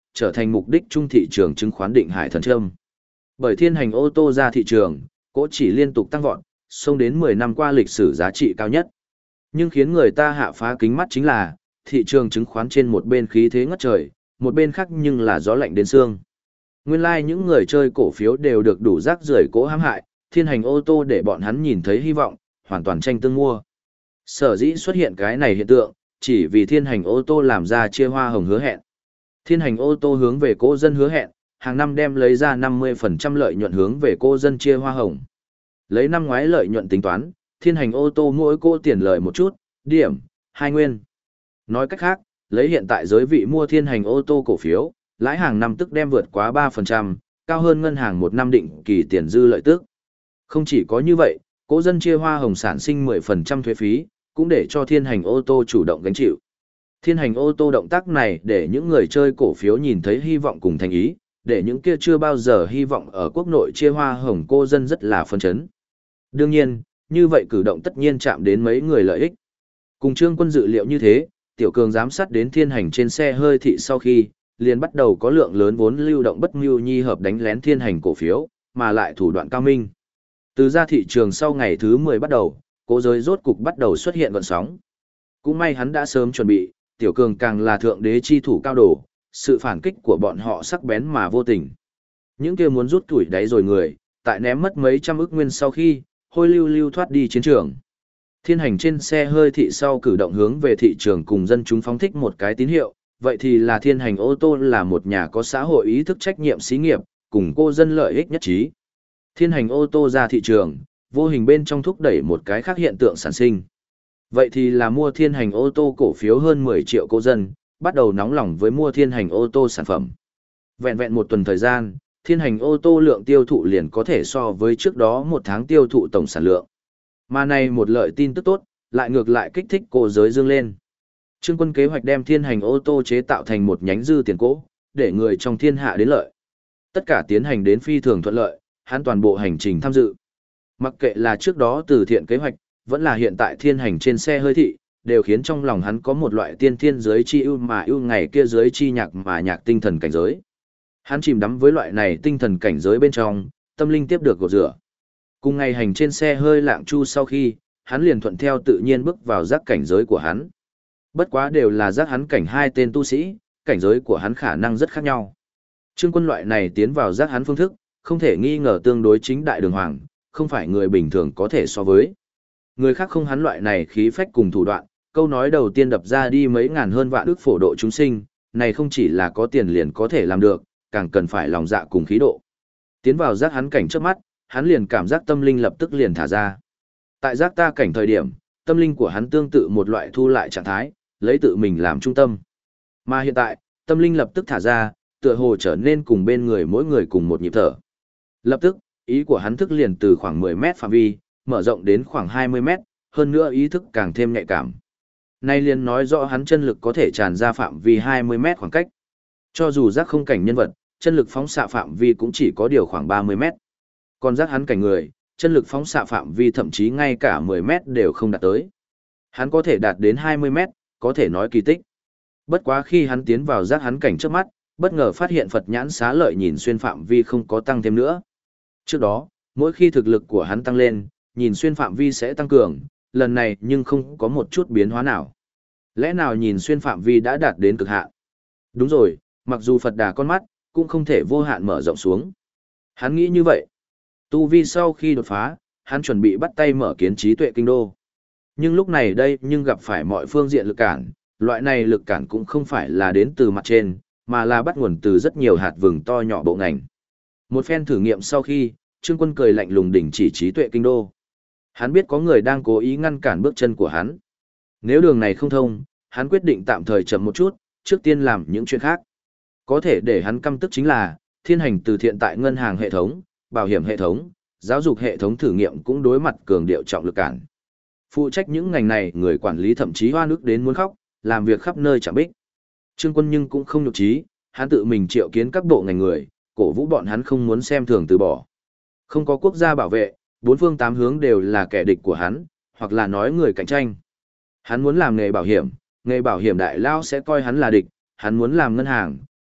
trở thành mục đích chung thị trường chứng khoán định hải thần châm. Bởi thiên hành ô tô ra thị trường, cỗ chỉ liên tục tăng vọt, xông đến 10 năm qua lịch sử giá trị cao nhất. Nhưng khiến người ta hạ phá kính mắt chính là, thị trường chứng khoán trên một bên khí thế ngất trời, một bên khác nhưng là gió lạnh đến xương. Nguyên lai những người chơi cổ phiếu đều được đủ rác rưởi cỗ hãm hại, thiên hành ô tô để bọn hắn nhìn thấy hy vọng, hoàn toàn tranh tương mua. Sở dĩ xuất hiện cái này hiện tượng, chỉ vì thiên hành ô tô làm ra chia hoa hồng hứa hẹn. Thiên hành ô tô hướng về cỗ dân hứa hẹn, hàng năm đem lấy ra 50% lợi nhuận hướng về cỗ dân chia hoa hồng. Lấy năm ngoái lợi nhuận tính toán, thiên hành ô tô mỗi cỗ tiền lợi một chút, điểm, 2 nguyên. Nói cách khác, lấy hiện tại giới vị mua thiên hành ô tô cổ phiếu, lãi hàng năm tức đem vượt quá 3%, cao hơn ngân hàng một năm định kỳ tiền dư lợi tức. Không chỉ có như vậy, cỗ dân chia hoa hồng sản sinh 10% thuế phí, cũng để cho thiên hành ô tô chủ động gánh chịu. Thiên hành ô tô động tác này để những người chơi cổ phiếu nhìn thấy hy vọng cùng thành ý, để những kia chưa bao giờ hy vọng ở quốc nội chia hoa hồng cô dân rất là phấn chấn. Đương nhiên, như vậy cử động tất nhiên chạm đến mấy người lợi ích. Cùng Trương Quân dự liệu như thế, Tiểu Cường giám sát đến thiên hành trên xe hơi thị sau khi, liền bắt đầu có lượng lớn vốn lưu động bất mưu nhi hợp đánh lén thiên hành cổ phiếu, mà lại thủ đoạn cao minh. Từ ra thị trường sau ngày thứ 10 bắt đầu, cố giới rốt cục bắt đầu xuất hiện gợn sóng. Cũng may hắn đã sớm chuẩn bị, Tiểu Cường càng là thượng đế chi thủ cao đồ, sự phản kích của bọn họ sắc bén mà vô tình. Những kia muốn rút tuổi đáy rồi người, tại ném mất mấy trăm ức nguyên sau khi, hôi lưu lưu thoát đi chiến trường. Thiên hành trên xe hơi thị sau cử động hướng về thị trường cùng dân chúng phóng thích một cái tín hiệu, vậy thì là thiên hành ô tô là một nhà có xã hội ý thức trách nhiệm xí nghiệp, cùng cô dân lợi ích nhất trí. Thiên hành ô tô ra thị trường, vô hình bên trong thúc đẩy một cái khác hiện tượng sản sinh. Vậy thì là mua thiên hành ô tô cổ phiếu hơn 10 triệu cô dân, bắt đầu nóng lòng với mua thiên hành ô tô sản phẩm. Vẹn vẹn một tuần thời gian, thiên hành ô tô lượng tiêu thụ liền có thể so với trước đó một tháng tiêu thụ tổng sản lượng. Mà này một lợi tin tức tốt, lại ngược lại kích thích cổ giới dương lên. Trương Quân kế hoạch đem thiên hành ô tô chế tạo thành một nhánh dư tiền cố, để người trong thiên hạ đến lợi. Tất cả tiến hành đến phi thường thuận lợi, hắn toàn bộ hành trình tham dự. Mặc kệ là trước đó từ thiện kế hoạch, vẫn là hiện tại thiên hành trên xe hơi thị, đều khiến trong lòng hắn có một loại tiên thiên giới chi ưu mà ưu ngày kia giới chi nhạc mà nhạc tinh thần cảnh giới. Hắn chìm đắm với loại này tinh thần cảnh giới bên trong, tâm linh tiếp được gột rửa. Cùng ngày hành trên xe hơi lạng chu sau khi, hắn liền thuận theo tự nhiên bước vào giác cảnh giới của hắn. Bất quá đều là giác hắn cảnh hai tên tu sĩ, cảnh giới của hắn khả năng rất khác nhau. Trương Quân loại này tiến vào giác hắn phương thức, không thể nghi ngờ tương đối chính đại đường hoàng, không phải người bình thường có thể so với. Người khác không hắn loại này khí phách cùng thủ đoạn, câu nói đầu tiên đập ra đi mấy ngàn hơn vạn ức phổ độ chúng sinh, này không chỉ là có tiền liền có thể làm được, càng cần phải lòng dạ cùng khí độ. Tiến vào giác hắn cảnh trước mắt, hắn liền cảm giác tâm linh lập tức liền thả ra. Tại giác ta cảnh thời điểm, tâm linh của hắn tương tự một loại thu lại trạng thái, lấy tự mình làm trung tâm. Mà hiện tại, tâm linh lập tức thả ra, tựa hồ trở nên cùng bên người mỗi người cùng một nhịp thở. Lập tức, ý của hắn thức liền từ khoảng 10 mét phạm vi, mở rộng đến khoảng 20 mét, hơn nữa ý thức càng thêm nhạy cảm. Nay liền nói rõ hắn chân lực có thể tràn ra phạm vi 20 mét khoảng cách. Cho dù giác không cảnh nhân vật, chân lực phóng xạ phạm vi cũng chỉ có điều khoảng 30 mét. Còn giác hắn cảnh người, chân lực phóng xạ phạm vi thậm chí ngay cả 10 mét đều không đạt tới. Hắn có thể đạt đến 20 mét, có thể nói kỳ tích. Bất quá khi hắn tiến vào giác hắn cảnh trước mắt, bất ngờ phát hiện Phật nhãn xá lợi nhìn xuyên phạm vi không có tăng thêm nữa. Trước đó, mỗi khi thực lực của hắn tăng lên, nhìn xuyên phạm vi sẽ tăng cường, lần này nhưng không có một chút biến hóa nào. Lẽ nào nhìn xuyên phạm vi đã đạt đến cực hạn? Đúng rồi, mặc dù Phật đà con mắt, cũng không thể vô hạn mở rộng xuống. Hắn nghĩ như vậy. Tu vi sau khi đột phá, hắn chuẩn bị bắt tay mở kiến trí tuệ kinh đô. Nhưng lúc này đây nhưng gặp phải mọi phương diện lực cản, loại này lực cản cũng không phải là đến từ mặt trên, mà là bắt nguồn từ rất nhiều hạt vừng to nhỏ bộ ngành. Một phen thử nghiệm sau khi, Trương Quân cười lạnh lùng đỉnh chỉ trí tuệ kinh đô. Hắn biết có người đang cố ý ngăn cản bước chân của hắn. Nếu đường này không thông, hắn quyết định tạm thời chậm một chút, trước tiên làm những chuyện khác. Có thể để hắn căm tức chính là, thiên hành từ thiện tại ngân hàng hệ thống, bảo hiểm hệ thống, giáo dục hệ thống thử nghiệm cũng đối mặt cường điệu trọng lực cản. Phụ trách những ngành này người quản lý thậm chí hoa nước đến muốn khóc, làm việc khắp nơi chẳng bích. Trương Quân nhưng cũng không nhục trí, hắn tự mình triệu kiến các bộ ngành người, cổ vũ bọn hắn không muốn xem thường từ bỏ. Không có quốc gia bảo vệ, bốn phương tám hướng đều là kẻ địch của hắn, hoặc là nói người cạnh tranh. Hắn muốn làm nghề bảo hiểm đại lao sẽ coi hắn là địch, hắn muốn làm ngân hàng,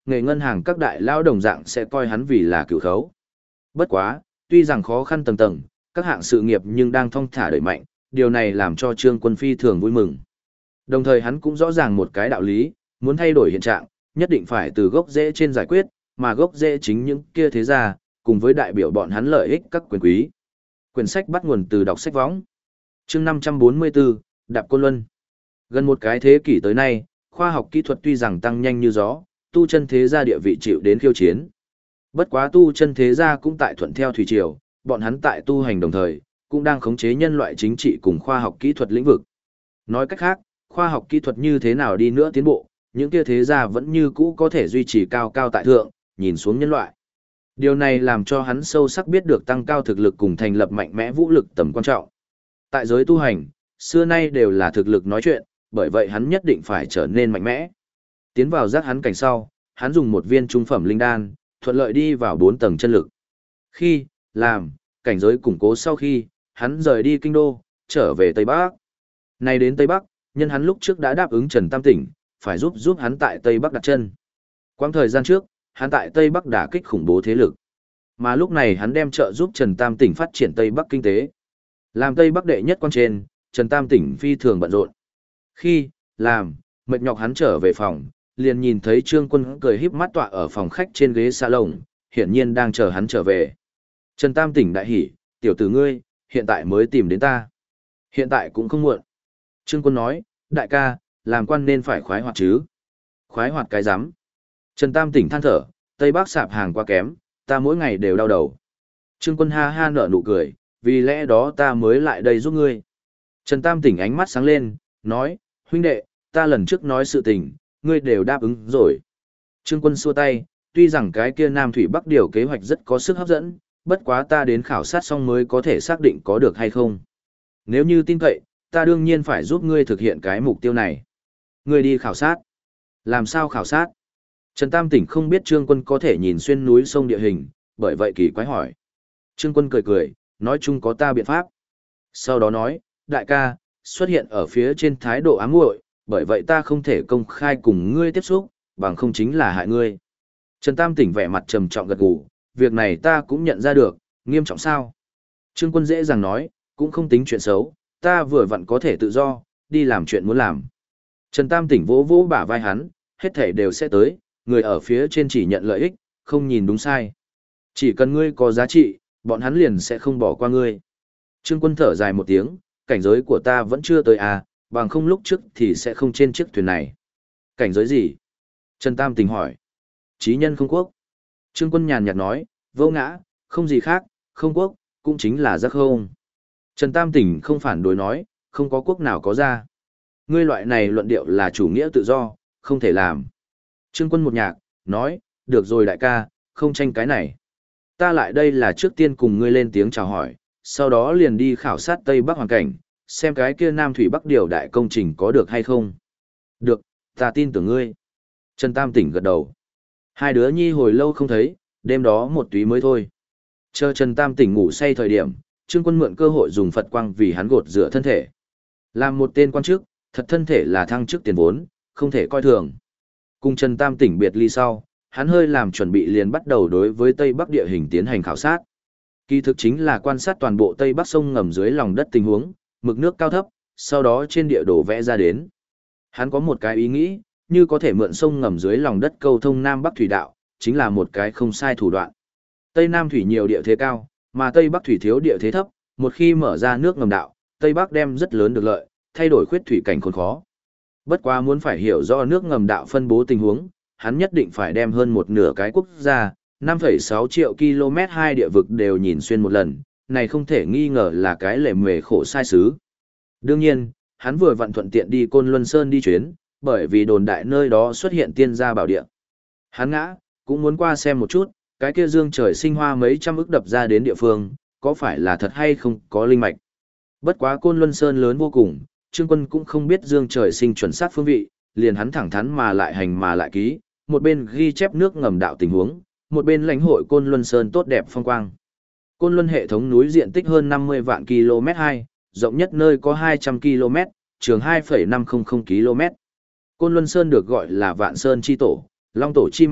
nghề ngân hàng các đại lao đồng dạng sẽ coi hắn vì là cửu khấu. Bất quá, tuy rằng khó khăn tầng tầng, các hạng sự nghiệp nhưng đang thong thả đẩy mạnh, điều này làm cho Trương Quân phi thường vui mừng. Đồng thời hắn cũng rõ ràng một cái đạo lý, muốn thay đổi hiện trạng, nhất định phải từ gốc rễ trên giải quyết, mà gốc rễ chính những kia thế gia, cùng với đại biểu bọn hắn lợi ích các quyền quý. Quyển sách bắt nguồn từ đọc sách võng. Chương 544, Đạp Côn Luân. Gần một cái thế kỷ tới nay, khoa học kỹ thuật tuy rằng tăng nhanh như gió, tu chân thế gia địa vị chịu đến khiêu chiến. Bất quá tu chân thế gia cũng tại thuận theo thủy triều, bọn hắn tại tu hành đồng thời, cũng đang khống chế nhân loại chính trị cùng khoa học kỹ thuật lĩnh vực. Nói cách khác, khoa học kỹ thuật như thế nào đi nữa tiến bộ, những kia thế gia vẫn như cũ có thể duy trì cao cao tại thượng, nhìn xuống nhân loại. Điều này làm cho hắn sâu sắc biết được tăng cao thực lực cùng thành lập mạnh mẽ vũ lực tầm quan trọng. Tại giới tu hành, xưa nay đều là thực lực nói chuyện, bởi vậy hắn nhất định phải trở nên mạnh mẽ. Tiến vào giác hắn cảnh sau, hắn dùng một viên trung phẩm linh đan, thuận lợi đi vào 4 tầng chân lực. Khi, làm, cảnh giới củng cố sau khi, hắn rời đi kinh đô, trở về Tây Bắc. Này đến Tây Bắc, nhân hắn lúc trước đã đáp ứng Trần Tam Tỉnh, phải giúp hắn tại Tây Bắc đặt chân. Quãng thời gian trước, hắn tại Tây Bắc đả kích khủng bố thế lực. Mà lúc này hắn đem trợ giúp Trần Tam Tỉnh phát triển Tây Bắc kinh tế. Làm Tây Bắc đệ nhất quan trên, Trần Tam Tỉnh phi thường bận rộn. Khi, làm, mệt nhọc hắn trở về phòng, liền nhìn thấy Trương Quân cười híp mắt tọa ở phòng khách trên ghế salon, hiển nhiên đang chờ hắn trở về. Trần Tam Tỉnh đại hỉ, tiểu tử ngươi, hiện tại mới tìm đến ta. Hiện tại cũng không muộn. Trương Quân nói, đại ca, làm quan nên phải khoái hoạt chứ. Khoái hoạt cái rắm. Trần Tam Tỉnh than thở, Tây Bắc sạp hàng quá kém, ta mỗi ngày đều đau đầu. Trương Quân ha ha nở nụ cười, vì lẽ đó ta mới lại đây giúp ngươi. Trần Tam Tỉnh ánh mắt sáng lên, nói, huynh đệ, ta lần trước nói sự tình, ngươi đều đáp ứng rồi. Trương Quân xua tay, tuy rằng cái kia Nam Thủy Bắc điều kế hoạch rất có sức hấp dẫn, bất quá ta đến khảo sát xong mới có thể xác định có được hay không. Nếu như tin cậy, ta đương nhiên phải giúp ngươi thực hiện cái mục tiêu này. Ngươi đi khảo sát. Làm sao khảo sát? Trần Tam Tỉnh không biết Trương Quân có thể nhìn xuyên núi sông địa hình, bởi vậy kỳ quái hỏi. Trương Quân cười cười, nói chung có ta biện pháp. Sau đó nói, đại ca, xuất hiện ở phía trên thái độ ám muội, bởi vậy ta không thể công khai cùng ngươi tiếp xúc, bằng không chính là hại ngươi. Trần Tam Tỉnh vẻ mặt trầm trọng gật gù, việc này ta cũng nhận ra được, nghiêm trọng sao? Trương Quân dễ dàng nói, cũng không tính chuyện xấu, ta vừa vặn có thể tự do, đi làm chuyện muốn làm. Trần Tam Tỉnh vỗ vỗ bả vai hắn, hết thể đều sẽ tới, người ở phía trên chỉ nhận lợi ích, không nhìn đúng sai. Chỉ cần ngươi có giá trị, bọn hắn liền sẽ không bỏ qua ngươi. Trương Quân thở dài một tiếng, cảnh giới của ta vẫn chưa tới à, bằng không lúc trước thì sẽ không trên chiếc thuyền này. Cảnh giới gì? Trần Tam Tỉnh hỏi. Chí nhân không quốc. Trương Quân nhàn nhạt nói, vô ngã, không gì khác, không quốc, cũng chính là giác không. Trần Tam Tỉnh không phản đối nói, không có quốc nào có ra. Ngươi loại này luận điệu là chủ nghĩa tự do, không thể làm. Trương Quân một nhạc, nói, được rồi đại ca, không tranh cái này. Ta lại đây là trước tiên cùng ngươi lên tiếng chào hỏi, sau đó liền đi khảo sát Tây Bắc hoàn cảnh, xem cái kia Nam Thủy Bắc điều đại công trình có được hay không. Được, ta tin tưởng ngươi. Trần Tam Tỉnh gật đầu. Hai đứa nhi hồi lâu không thấy, đêm đó một túy mới thôi. Chờ Trần Tam Tỉnh ngủ say thời điểm, Trương Quân mượn cơ hội dùng Phật quang vì hắn gột rửa thân thể. Làm một tên quan chức, thật thân thể là thăng chức tiền vốn, không thể coi thường. Cùng Trần Tam Tỉnh biệt ly sau, hắn hơi làm chuẩn bị liền bắt đầu đối với Tây Bắc địa hình tiến hành khảo sát. Kỳ thực chính là quan sát toàn bộ Tây Bắc sông ngầm dưới lòng đất tình huống, mực nước cao thấp, sau đó trên địa đồ vẽ ra đến. Hắn có một cái ý nghĩ, như có thể mượn sông ngầm dưới lòng đất câu thông Nam Bắc thủy đạo, chính là một cái không sai thủ đoạn. Tây Nam thủy nhiều địa thế cao, mà Tây Bắc thủy thiếu địa thế thấp, một khi mở ra nước ngầm đạo, Tây Bắc đem rất lớn được lợi, thay đổi khuyết thủy cảnh khốn khó. Bất quá muốn phải hiểu rõ nước ngầm đạo phân bố tình huống, hắn nhất định phải đem hơn một nửa cái quốc gia, 5,6 triệu km hai địa vực đều nhìn xuyên một lần, này không thể nghi ngờ là cái lề mề khổ sai xứ. Đương nhiên, hắn vừa vặn thuận tiện đi Côn Luân Sơn đi chuyến, bởi vì đồn đại nơi đó xuất hiện tiên gia bảo địa. Hắn ngã, cũng muốn qua xem một chút, cái kia dương trời sinh hoa mấy trăm ức đập ra đến địa phương, có phải là thật hay không có linh mạch. Bất quá Côn Luân Sơn lớn vô cùng, Trương Quân cũng không biết dương trời sinh chuẩn xác phương vị, liền hắn thẳng thắn mà lại hành mà lại ký, một bên ghi chép nước ngầm đạo tình huống, một bên lãnh hội Côn Luân Sơn tốt đẹp phong quang. Côn Luân hệ thống núi diện tích hơn 50 vạn km2, rộng nhất nơi có 200 km, trường 2,500 km. Côn Luân Sơn được gọi là Vạn Sơn chi tổ, Long tổ chi mạch,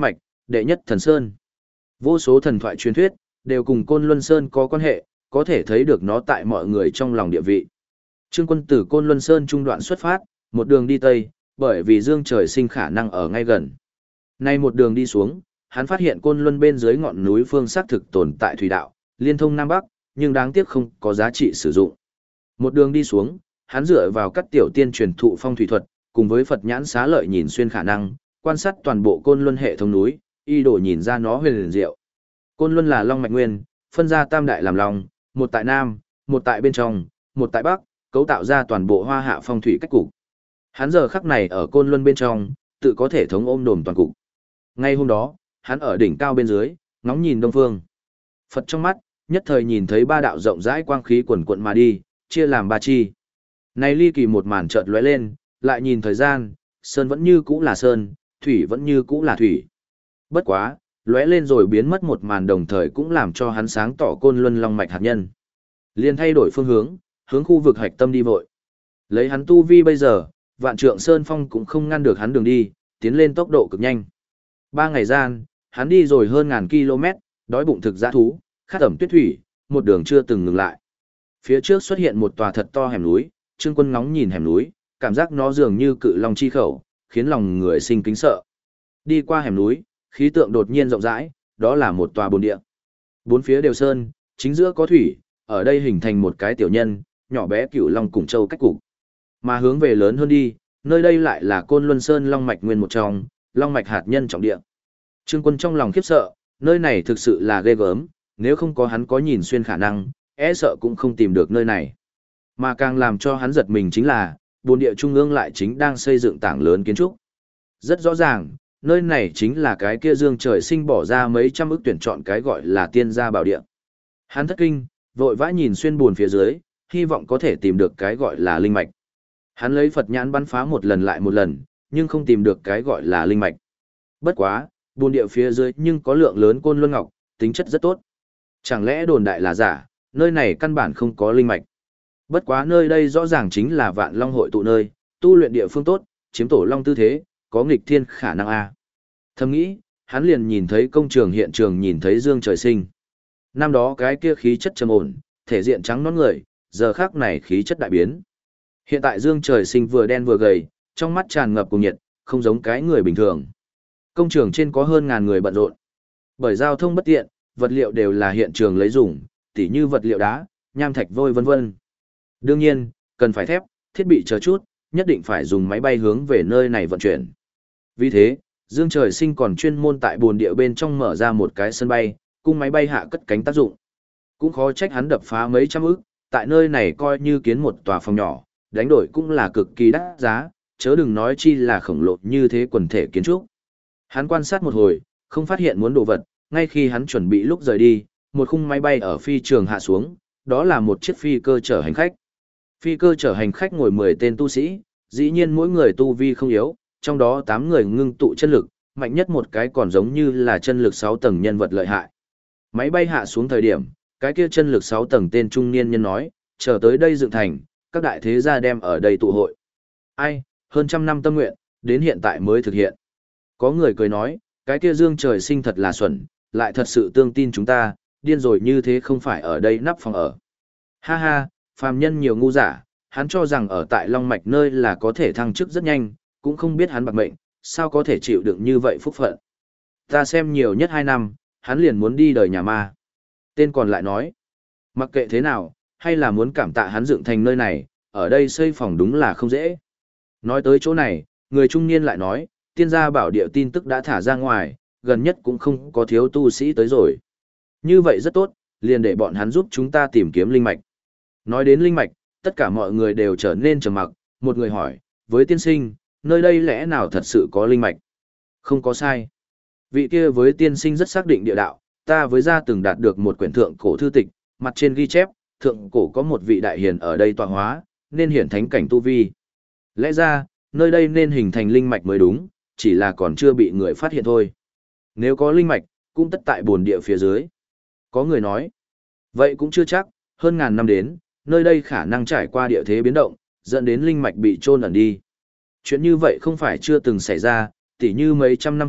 đệ nhất thần sơn. Vô số thần thoại truyền thuyết, đều cùng Côn Luân Sơn có quan hệ, có thể thấy được nó tại mọi người trong lòng địa vị. Trương Quân từ Côn Luân Sơn trung đoạn xuất phát, một đường đi Tây, bởi vì Dương Trời Sinh khả năng ở ngay gần. Nay một đường đi xuống, hắn phát hiện Côn Luân bên dưới ngọn núi phương xác thực tồn tại thủy đạo, liên thông Nam Bắc, nhưng đáng tiếc không có giá trị sử dụng. Một đường đi xuống, hắn dựa vào các tiểu tiên truyền thụ phong thủy thuật, cùng với Phật nhãn xá lợi nhìn xuyên khả năng, quan sát toàn bộ Côn Luân hệ thống núi, y đổ nhìn ra nó huyền diệu. Côn Luân là long mạch nguyên, phân ra tam đại làm long, một tại Nam, một tại bên trong, một tại Bắc, cấu tạo ra toàn bộ hoa hạ phong thủy cách cục. Hắn giờ khắc này ở Côn Luân bên trong, tự có thể thống ôm đồm toàn cục. Ngay hôm đó, hắn ở đỉnh cao bên dưới, ngóng nhìn đông phương. Phật trong mắt, nhất thời nhìn thấy ba đạo rộng rãi quang khí quần quận mà đi, chia làm ba chi. Này ly kỳ một màn chợt lóe lên, lại nhìn thời gian, sơn vẫn như cũ là sơn, thủy vẫn như cũ là thủy. Bất quá, lóe lên rồi biến mất một màn đồng thời cũng làm cho hắn sáng tỏ Côn Luân long mạch hạt nhân. Liền thay đổi phương hướng, hướng khu vực hạch tâm đi vội. Lấy hắn tu vi bây giờ, Vạn Trượng Sơn Phong cũng không ngăn được hắn đường đi, tiến lên tốc độ cực nhanh. 3 ngày gian, hắn đi rồi hơn ngàn km, đói bụng thực dã thú, khát ẩm tuyết thủy, một đường chưa từng ngừng lại. Phía trước xuất hiện một tòa thật to hẻm núi, Trương Quân ngóng nhìn hẻm núi, cảm giác nó dường như cự long chi khẩu, khiến lòng người sinh kính sợ. Đi qua hẻm núi, khí tượng đột nhiên rộng rãi, đó là một tòa bồn địa. Bốn phía đều sơn, chính giữa có thủy, ở đây hình thành một cái tiểu nhân, nhỏ bé cửu long cùng châu cách cục. Mà hướng về lớn hơn đi, nơi đây lại là Côn Luân Sơn long mạch nguyên một trong, long mạch hạt nhân trọng địa. Trương Quân trong lòng khiếp sợ, nơi này thực sự là ghê gớm, nếu không có hắn có nhìn xuyên khả năng, e sợ cũng không tìm được nơi này. Mà càng làm cho hắn giật mình chính là, bồn địa trung ương lại chính đang xây dựng tảng lớn kiến trúc. Rất rõ ràng, nơi này chính là cái kia Dương Trời Sinh bỏ ra mấy trăm ức tuyển chọn cái gọi là tiên gia bảo địa. Hắn thất kinh, vội vã nhìn xuyên buồn phía dưới, hy vọng có thể tìm được cái gọi là linh mạch. Hắn lấy Phật nhãn bắn phá một lần lại một lần, nhưng không tìm được cái gọi là linh mạch. Bất quá, buồn địa phía dưới nhưng có lượng lớn côn luân ngọc, tính chất rất tốt. Chẳng lẽ đồn đại là giả, nơi này căn bản không có linh mạch. Bất quá nơi đây rõ ràng chính là Vạn Long hội tụ nơi, tu luyện địa phương tốt, chiếm tổ long tư thế, có nghịch thiên khả năng a. Thầm nghĩ, hắn liền nhìn thấy công trường hiện trường nhìn thấy Dương Trời Sinh. Năm đó cái kia khí chất trầm ổn, thể diện trắng nõn người, giờ khác này khí chất đại biến. Hiện tại Dương Trời Sinh vừa đen vừa gầy, trong mắt tràn ngập cùng nhiệt, không giống cái người bình thường. Công trường trên có hơn ngàn người bận rộn. Bởi giao thông bất tiện, vật liệu đều là hiện trường lấy dùng, tỉ như vật liệu đá, nham thạch vôi vân vân. Đương nhiên, cần phải thép, thiết bị chờ chút, nhất định phải dùng máy bay hướng về nơi này vận chuyển. Vì thế, Dương Trời Sinh còn chuyên môn tại bồn địa bên trong mở ra một cái sân bay, cung máy bay hạ cất cánh tác dụng. Cũng khó trách hắn đập phá mấy trăm ức, tại nơi này coi như kiến một tòa phòng nhỏ, đánh đổi cũng là cực kỳ đắt giá, chớ đừng nói chi là khổng lồ như thế quần thể kiến trúc. Hắn quan sát một hồi, không phát hiện muốn đồ vật, ngay khi hắn chuẩn bị lúc rời đi, một khung máy bay ở phi trường hạ xuống, đó là một chiếc phi cơ chở hành khách. Phi cơ chở hành khách ngồi 10 tên tu sĩ, dĩ nhiên mỗi người tu vi không yếu, trong đó 8 người ngưng tụ chân lực, mạnh nhất một cái còn giống như là chân lực 6 tầng nhân vật lợi hại. Máy bay hạ xuống thời điểm, cái kia chân lực 6 tầng tên trung niên nhân nói, chờ tới đây dựng thành, các đại thế gia đem ở đây tụ hội. Ai, hơn trăm năm tâm nguyện, đến hiện tại mới thực hiện. Có người cười nói, cái kia Dương Trời Sinh thật là xuẩn, lại thật sự tương tin chúng ta, điên rồi như thế không phải ở đây nắp phòng ở. Ha ha, phàm nhân nhiều ngu giả, hắn cho rằng ở tại Long Mạch nơi là có thể thăng chức rất nhanh, cũng không biết hắn bạc mệnh, sao có thể chịu đựng như vậy phúc phận. Ta xem nhiều nhất 2 năm, hắn liền muốn đi đời nhà ma. Tên còn lại nói, mặc kệ thế nào, hay là muốn cảm tạ hắn dựng thành nơi này, ở đây xây phòng đúng là không dễ. Nói tới chỗ này, người trung niên lại nói, tiên gia bảo địa tin tức đã thả ra ngoài, gần nhất cũng không có thiếu tu sĩ tới rồi. Như vậy rất tốt, liền để bọn hắn giúp chúng ta tìm kiếm linh mạch. Nói đến linh mạch, tất cả mọi người đều trở nên trầm mặc, một người hỏi, với tiên sinh, nơi đây lẽ nào thật sự có linh mạch? Không có sai. Vị kia với tiên sinh rất xác định địa đạo, ta với gia từng đạt được một quyển thượng cổ thư tịch, mặt trên ghi chép, thượng cổ có một vị đại hiền ở đây tọa hóa, nên hiển thánh cảnh tu vi. Lẽ ra, nơi đây nên hình thành linh mạch mới đúng, chỉ là còn chưa bị người phát hiện thôi. Nếu có linh mạch, cũng tất tại bồn địa phía dưới. Có người nói, vậy cũng chưa chắc, hơn ngàn năm đến, nơi đây khả năng trải qua địa thế biến động, dẫn đến linh mạch bị chôn ẩn đi. Chuyện như vậy không phải chưa từng xảy ra, tỉ như mấy trăm năm trước,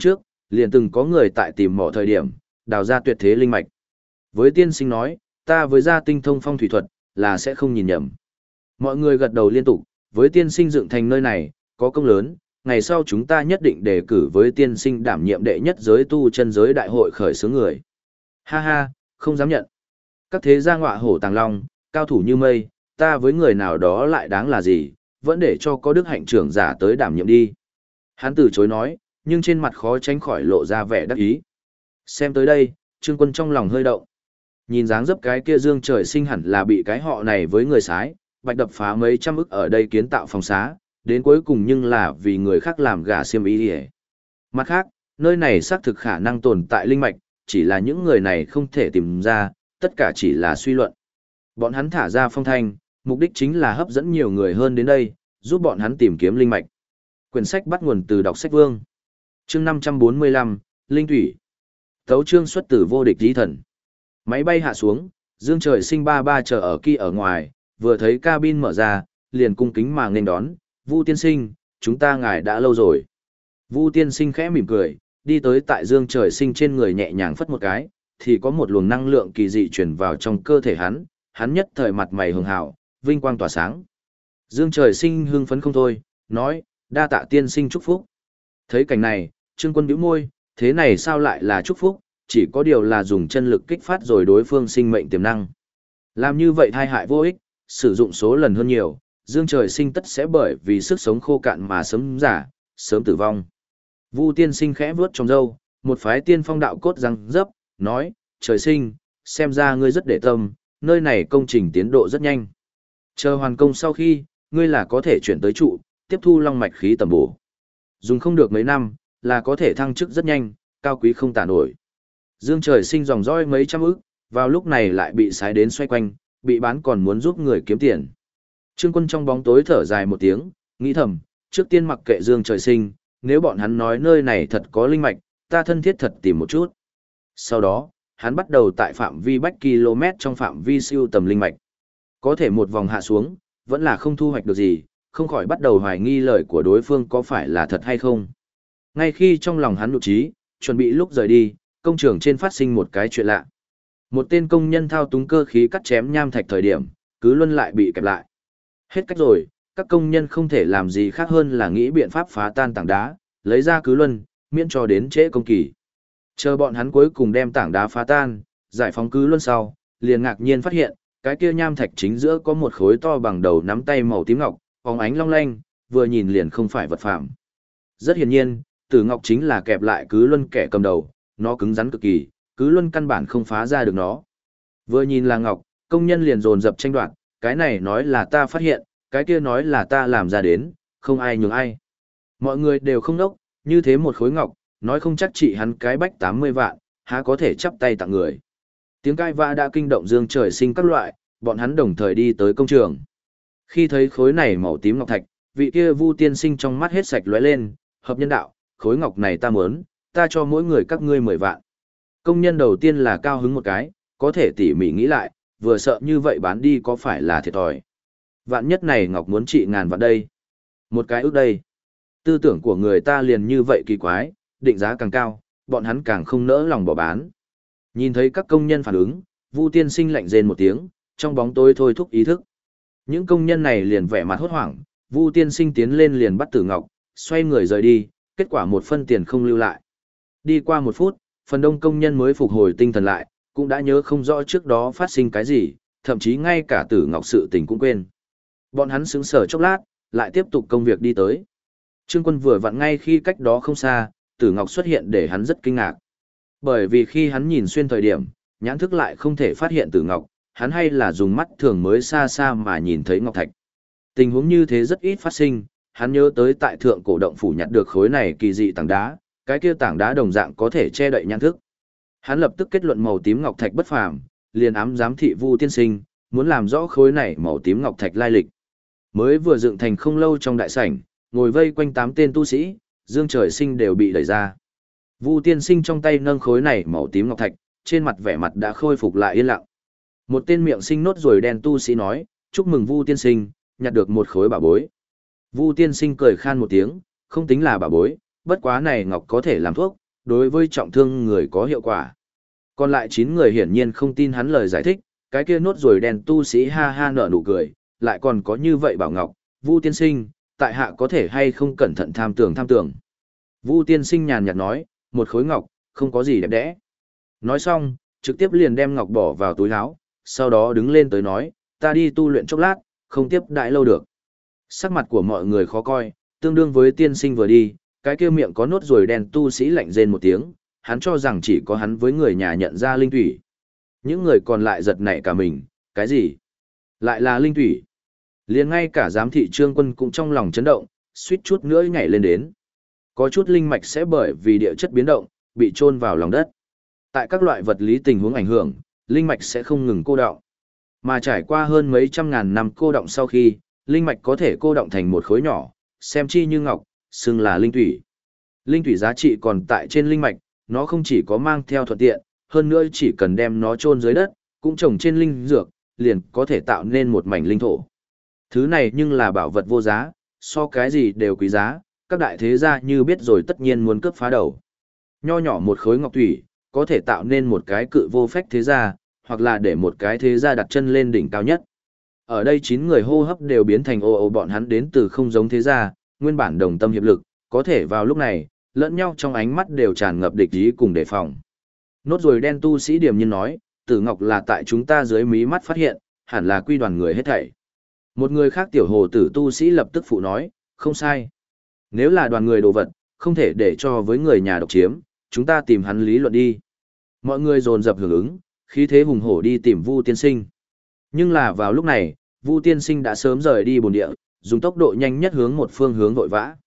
liền từng có người tại tìm mỏ thời điểm, đào ra tuyệt thế linh mạch. Với tiên sinh nói, ta với gia tinh thông phong thủy thuật, là sẽ không nhìn nhầm. Mọi người gật đầu liên tục, với tiên sinh dựng thành nơi này, có công lớn, ngày sau chúng ta nhất định đề cử với tiên sinh đảm nhiệm đệ nhất giới tu chân giới đại hội khởi xướng người. Ha ha, không dám nhận. Các thế gia ngọa hổ tàng long, cao thủ như mây, ta với người nào đó lại đáng là gì, vẫn để cho có đức hạnh trưởng giả tới đảm nhiệm đi. Hắn từ chối nói, nhưng trên mặt khó tránh khỏi lộ ra vẻ đắc ý. Xem tới đây, Trương Quân trong lòng hơi động. Nhìn dáng dấp cái kia Dương Trời Sinh hẳn là bị cái họ này với người sái, bạch đập phá mấy trăm ức ở đây kiến tạo phòng xá, đến cuối cùng nhưng là vì người khác làm gà xiêm ý đi. Mặt khác, nơi này xác thực khả năng tồn tại linh mạch, chỉ là những người này không thể tìm ra, tất cả chỉ là suy luận. Bọn hắn thả ra phong thanh, mục đích chính là hấp dẫn nhiều người hơn đến đây, giúp bọn hắn tìm kiếm linh mạch. Quyển sách bắt nguồn từ đọc sách Vương. Chương 545, Linh Thủy. Tấu chương xuất từ vô địch tí thần. Máy bay hạ xuống, Dương Trời Sinh ba ba chờ ở kia ở ngoài, vừa thấy cabin mở ra, liền cung kính mà nghênh đón, Vu tiên sinh, chúng ta ngài đã lâu rồi. Vu tiên sinh khẽ mỉm cười, đi tới tại Dương Trời Sinh trên người nhẹ nhàng phất một cái, thì có một luồng năng lượng kỳ dị truyền vào trong cơ thể hắn nhất thời mặt mày hường hào, vinh quang tỏa sáng. Dương Trời Sinh hưng phấn không thôi, nói, đa tạ tiên sinh chúc phúc. Thấy cảnh này, Trương Quân bĩu môi, thế này sao lại là chúc phúc, chỉ có điều là dùng chân lực kích phát rồi đối phương sinh mệnh tiềm năng. Làm như vậy thai hại vô ích, sử dụng số lần hơn nhiều, Dương Trời Sinh tất sẽ bởi vì sức sống khô cạn mà sớm giả, sớm tử vong. Vu tiên sinh khẽ vướt trong râu, một phái tiên phong đạo cốt răng dấp, nói, Trời Sinh, xem ra ngươi rất để tâm, nơi này công trình tiến độ rất nhanh. Chờ hoàn công sau khi, ngươi là có thể chuyển tới trụ, tiếp thu long mạch khí tầm bổ. Dùng không được mấy năm, là có thể thăng chức rất nhanh, cao quý không tả nổi. Dương Trời Sinh dòng dõi mấy trăm ức, vào lúc này lại bị sái đến xoay quanh, bị bán còn muốn giúp người kiếm tiền. Trương Quân trong bóng tối thở dài một tiếng, nghĩ thầm, trước tiên mặc kệ Dương Trời Sinh, nếu bọn hắn nói nơi này thật có linh mạch, ta thân thiết thật tìm một chút. Sau đó, hắn bắt đầu tại phạm vi bách km trong phạm vi siêu tầm linh mạch. Có thể một vòng hạ xuống, vẫn là không thu hoạch được gì, không khỏi bắt đầu hoài nghi lời của đối phương có phải là thật hay không. Ngay khi trong lòng hắn nhục trí, chuẩn bị lúc rời đi, công trường trên phát sinh một cái chuyện lạ. Một tên công nhân thao túng cơ khí cắt chém nham thạch thời điểm, cứ luân lại bị kẹp lại. Hết cách rồi, các công nhân không thể làm gì khác hơn là nghĩ biện pháp phá tan tảng đá, lấy ra cứ luân, miễn cho đến trễ công kỳ. Chờ bọn hắn cuối cùng đem tảng đá phá tan, giải phóng cứ luân sau, liền ngạc nhiên phát hiện, cái kia nham thạch chính giữa có một khối to bằng đầu nắm tay màu tím ngọc, phóng ánh long lanh, vừa nhìn liền không phải vật phàm. Rất hiển nhiên, Tử Ngọc chính là kẹp lại cứ luân kẻ cầm đầu, nó cứng rắn cực kỳ, cứ luân căn bản không phá ra được nó. Vừa nhìn là ngọc, công nhân liền dồn dập tranh đoạt, cái này nói là ta phát hiện, cái kia nói là ta làm ra đến, không ai nhường ai. Mọi người đều không đốc, như thế một khối ngọc, nói không chắc trị hắn cái bách 80 vạn, há có thể chắp tay tặng người. Tiếng cãi vã đã kinh động Dương Trời Sinh các loại, bọn hắn đồng thời đi tới công trường. Khi thấy khối này màu tím ngọc thạch, vị kia Vu tiên sinh trong mắt hết sạch lóe lên, hợp nhân đạo, khối ngọc này ta muốn, ta cho mỗi người các ngươi 10 vạn. Công nhân đầu tiên là cao hứng một cái, có thể tỉ mỉ nghĩ lại, vừa sợ như vậy bán đi có phải là thiệt thòi. Vạn nhất này ngọc muốn trị ngàn vạn đây. Một cái ước đây. Tư tưởng của người ta liền như vậy kỳ quái, định giá càng cao, bọn hắn càng không nỡ lòng bỏ bán. Nhìn thấy các công nhân phản ứng, Vu tiên sinh lạnh rên một tiếng, trong bóng tối thôi thúc ý thức. Những công nhân này liền vẻ mặt hốt hoảng, Vu tiên sinh tiến lên liền bắt Tử Ngọc, xoay người rời đi, kết quả một phân tiền không lưu lại. Đi qua một phút, phần đông công nhân mới phục hồi tinh thần lại, cũng đã nhớ không rõ trước đó phát sinh cái gì, thậm chí ngay cả Tử Ngọc sự tình cũng quên. Bọn hắn sững sờ chốc lát, lại tiếp tục công việc đi tới. Trương Quân vừa vặn ngay khi cách đó không xa, Tử Ngọc xuất hiện để hắn rất kinh ngạc. Bởi vì khi hắn nhìn xuyên thời điểm, nhãn thức lại không thể phát hiện Tử Ngọc, hắn hay là dùng mắt thường mới xa xa mà nhìn thấy Ngọc Thạch. Tình huống như thế rất ít phát sinh, hắn nhớ tới tại thượng cổ động phủ nhặt được khối này kỳ dị tảng đá, cái kia tảng đá đồng dạng có thể che đậy nhãn thức. Hắn lập tức kết luận màu tím ngọc thạch bất phàm, liền ám giám thị Vu tiên sinh, muốn làm rõ khối này màu tím ngọc thạch lai lịch. Mới vừa dựng thành không lâu trong đại sảnh, ngồi vây quanh 8 tên tu sĩ, Dương Trời Sinh đều bị đẩy ra. Vu tiên sinh trong tay nâng khối này màu tím ngọc thạch, trên mặt vẻ mặt đã khôi phục lại yên lặng. Một tên miệng sinh nốt ruồi đen tu sĩ nói, chúc mừng Vu tiên sinh, nhặt được một khối bảo bối. Vu tiên sinh cười khan một tiếng, không tính là bảo bối, bất quá này ngọc có thể làm thuốc, đối với trọng thương người có hiệu quả. Còn lại 9 người hiển nhiên không tin hắn lời giải thích, cái kia nốt ruồi đen tu sĩ ha ha nở nụ cười, lại còn có như vậy bảo ngọc, Vu tiên sinh, tại hạ có thể hay không cẩn thận tham tưởng. Vu tiên sinh nhàn nhạt nói, một khối ngọc, không có gì đẹp đẽ. Nói xong, trực tiếp liền đem ngọc bỏ vào túi áo, sau đó đứng lên tới nói, ta đi tu luyện chốc lát, không tiếp đãi lâu được. Sắc mặt của mọi người khó coi, tương đương với tiên sinh vừa đi, cái kia miệng có nốt ruồi đen tu sĩ lạnh rên một tiếng, hắn cho rằng chỉ có hắn với người nhà nhận ra linh thủy. Những người còn lại giật nảy cả mình, cái gì? Lại là linh thủy. Liền ngay cả giám thị Trương Quân cũng trong lòng chấn động, suýt chút nữa nhảy lên đến. Có chút linh mạch sẽ bởi vì địa chất biến động, bị chôn vào lòng đất. Tại các loại vật lý tình huống ảnh hưởng, linh mạch sẽ không ngừng cô đọng. Mà trải qua hơn mấy trăm ngàn năm cô đọng sau khi, linh mạch có thể cô đọng thành một khối nhỏ, xem chi như ngọc, xưng là linh thủy. Linh thủy giá trị còn tại trên linh mạch, nó không chỉ có mang theo thuận tiện, hơn nữa chỉ cần đem nó chôn dưới đất, cũng trồng trên linh dược, liền có thể tạo nên một mảnh linh thổ. Thứ này nhưng là bảo vật vô giá, so cái gì đều quý giá, các đại thế gia như biết rồi tất nhiên muốn cướp phá đầu. Nho nhỏ một khối ngọc thủy, có thể tạo nên một cái cự vô phách thế gia, hoặc là để một cái thế gia đặt chân lên đỉnh cao nhất. Ở đây 9 người hô hấp đều biến thành ồ bọn hắn đến từ không giống thế gia, nguyên bản đồng tâm hiệp lực, có thể vào lúc này, lẫn nhau trong ánh mắt đều tràn ngập địch ý cùng đề phòng. Nốt ruồi đen tu sĩ điềm nhiên nói, Tử Ngọc là tại chúng ta dưới mí mắt phát hiện, hẳn là quy đoàn người hết thảy. Một người khác tiểu hồ tử tu sĩ lập tức phụ nói, không sai. Nếu là đoàn người đồ vật, không thể để cho với người nhà độc chiếm, chúng ta tìm hắn lý luận đi. Mọi người dồn dập hưởng ứng, khí thế hùng hổ đi tìm Vu tiên sinh. Nhưng là vào lúc này, Vu tiên sinh đã sớm rời đi bồn địa, dùng tốc độ nhanh nhất hướng một phương hướng vội vã.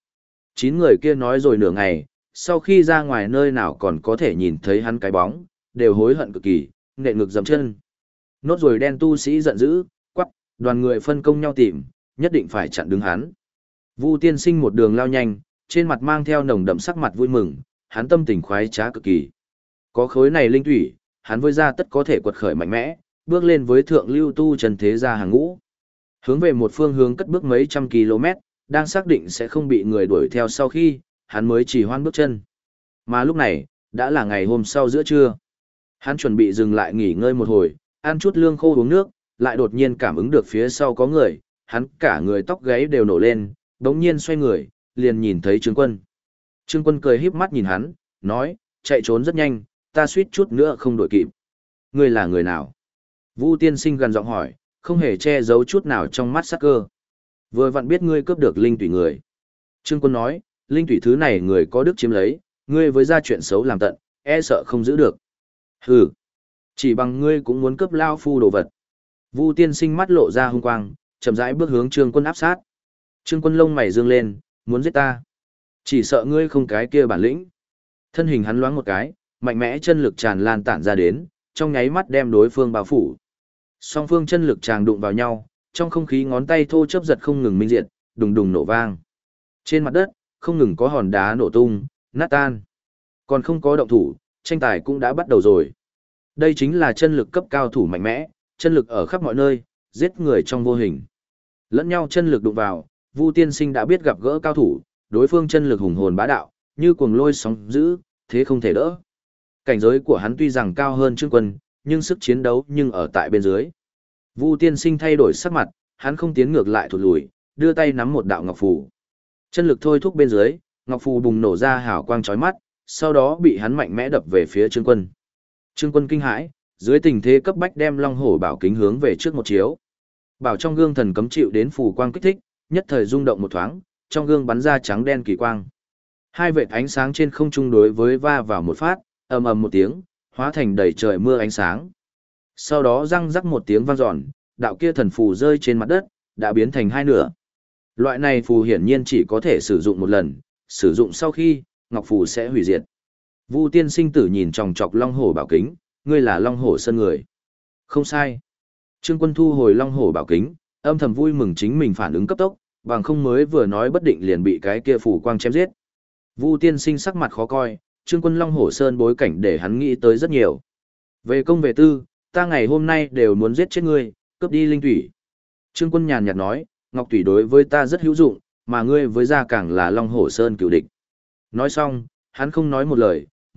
9 người kia nói rồi nửa ngày, sau khi ra ngoài nơi nào còn có thể nhìn thấy hắn cái bóng, đều hối hận cực kỳ, nện ngực dậm chân. Nốt ruồi đen tu sĩ giận dữ, quắc, đoàn người phân công nhau tìm, nhất định phải chặn đứng hắn. Vu tiên sinh một đường lao nhanh, trên mặt mang theo nồng đậm sắc mặt vui mừng, hắn tâm tình khoái trá cực kỳ. Có khối này linh thủy, hắn với ra tất có thể quật khởi mạnh mẽ, bước lên với thượng lưu tu trần thế gia hàng ngũ. Hướng về một phương hướng cất bước mấy trăm km, đang xác định sẽ không bị người đuổi theo sau khi, hắn mới chỉ hoan bước chân. Mà lúc này, đã là ngày hôm sau giữa trưa. Hắn chuẩn bị dừng lại nghỉ ngơi một hồi, ăn chút lương khô uống nước, lại đột nhiên cảm ứng được phía sau có người, hắn cả người tóc gáy đều nổ lên, đống nhiên xoay người, liền nhìn thấy Trương Quân. Trương Quân cười híp mắt nhìn hắn, nói, chạy trốn rất nhanh, ta suýt chút nữa không đuổi kịp. Ngươi là người nào? Vu tiên sinh gần giọng hỏi, không hề che giấu chút nào trong mắt sắc cơ. Vừa vặn biết ngươi cướp được linh tủy người. Trương Quân nói, linh tủy thứ này người có đức chiếm lấy, ngươi với ra chuyện xấu làm tận, e sợ không giữ được. Hừ, chỉ bằng ngươi cũng muốn cướp lao phu đồ vật. Vu tiên sinh mắt lộ ra hung quang, chậm rãi bước hướng Trương Quân áp sát. Trương Quân lông mày dương lên, muốn giết ta. Chỉ sợ ngươi không cái kia bản lĩnh. Thân hình hắn loáng một cái, mạnh mẽ chân lực tràn lan tản ra đến, trong nháy mắt đem đối phương bao phủ. Song phương chân lực tràng đụng vào nhau, trong không khí ngón tay thô chớp giật không ngừng minh diệt, đùng đùng nổ vang. Trên mặt đất, không ngừng có hòn đá nổ tung, nát tan. Còn không có động thủ, tranh tài cũng đã bắt đầu rồi. Đây chính là chân lực cấp cao thủ mạnh mẽ, chân lực ở khắp mọi nơi, giết người trong vô hình. Lẫn nhau chân lực đụng vào, Vu tiên sinh đã biết gặp gỡ cao thủ, đối phương chân lực hùng hồn bá đạo, như cuồng lôi sóng dữ, thế không thể đỡ. Cảnh giới của hắn tuy rằng cao hơn Trương Quân, nhưng sức chiến đấu nhưng ở tại bên dưới. Vu tiên sinh thay đổi sắc mặt, hắn không tiến ngược lại thụt lùi, đưa tay nắm một đạo ngọc phù. Chân lực thôi thúc bên dưới, ngọc phù bùng nổ ra hào quang chói mắt, sau đó bị hắn mạnh mẽ đập về phía Trương Quân. Trương Quân kinh hãi, dưới tình thế cấp bách đem Long Hổ bảo kính hướng về trước một chiếu. Bảo trong gương thần cấm chịu đến phù quang kích thích, nhất thời rung động một thoáng, trong gương bắn ra trắng đen kỳ quang. Hai vệt ánh sáng trên không trung đối với va vào một phát, ầm ầm một tiếng, hóa thành đầy trời mưa ánh sáng. Sau đó răng rắc một tiếng vang dọn, đạo kia thần phù rơi trên mặt đất, đã biến thành hai nửa. Loại này phù hiển nhiên chỉ có thể sử dụng một lần, sử dụng sau khi, ngọc phù sẽ hủy diệt. Vu tiên sinh tử nhìn chòng chọc Long Hổ bảo kính, ngươi là Long Hổ sơn người. Không sai. Trương Quân thu hồi Long Hổ bảo kính, âm thầm vui mừng chính mình phản ứng cấp tốc, bằng không mới vừa nói bất định liền bị cái kia phù quang chém giết. Vu tiên sinh sắc mặt khó coi, Trương Quân Long Hổ sơn bối cảnh để hắn nghĩ tới rất nhiều. Về công về tư, ta ngày hôm nay đều muốn giết chết ngươi, cướp đi linh thủy. Trương Quân nhàn nhạt nói, ngọc thủy đối với ta rất hữu dụng, mà ngươi với gia càng là Long Hổ sơn cựu địch. Nói xong, hắn không nói một lời,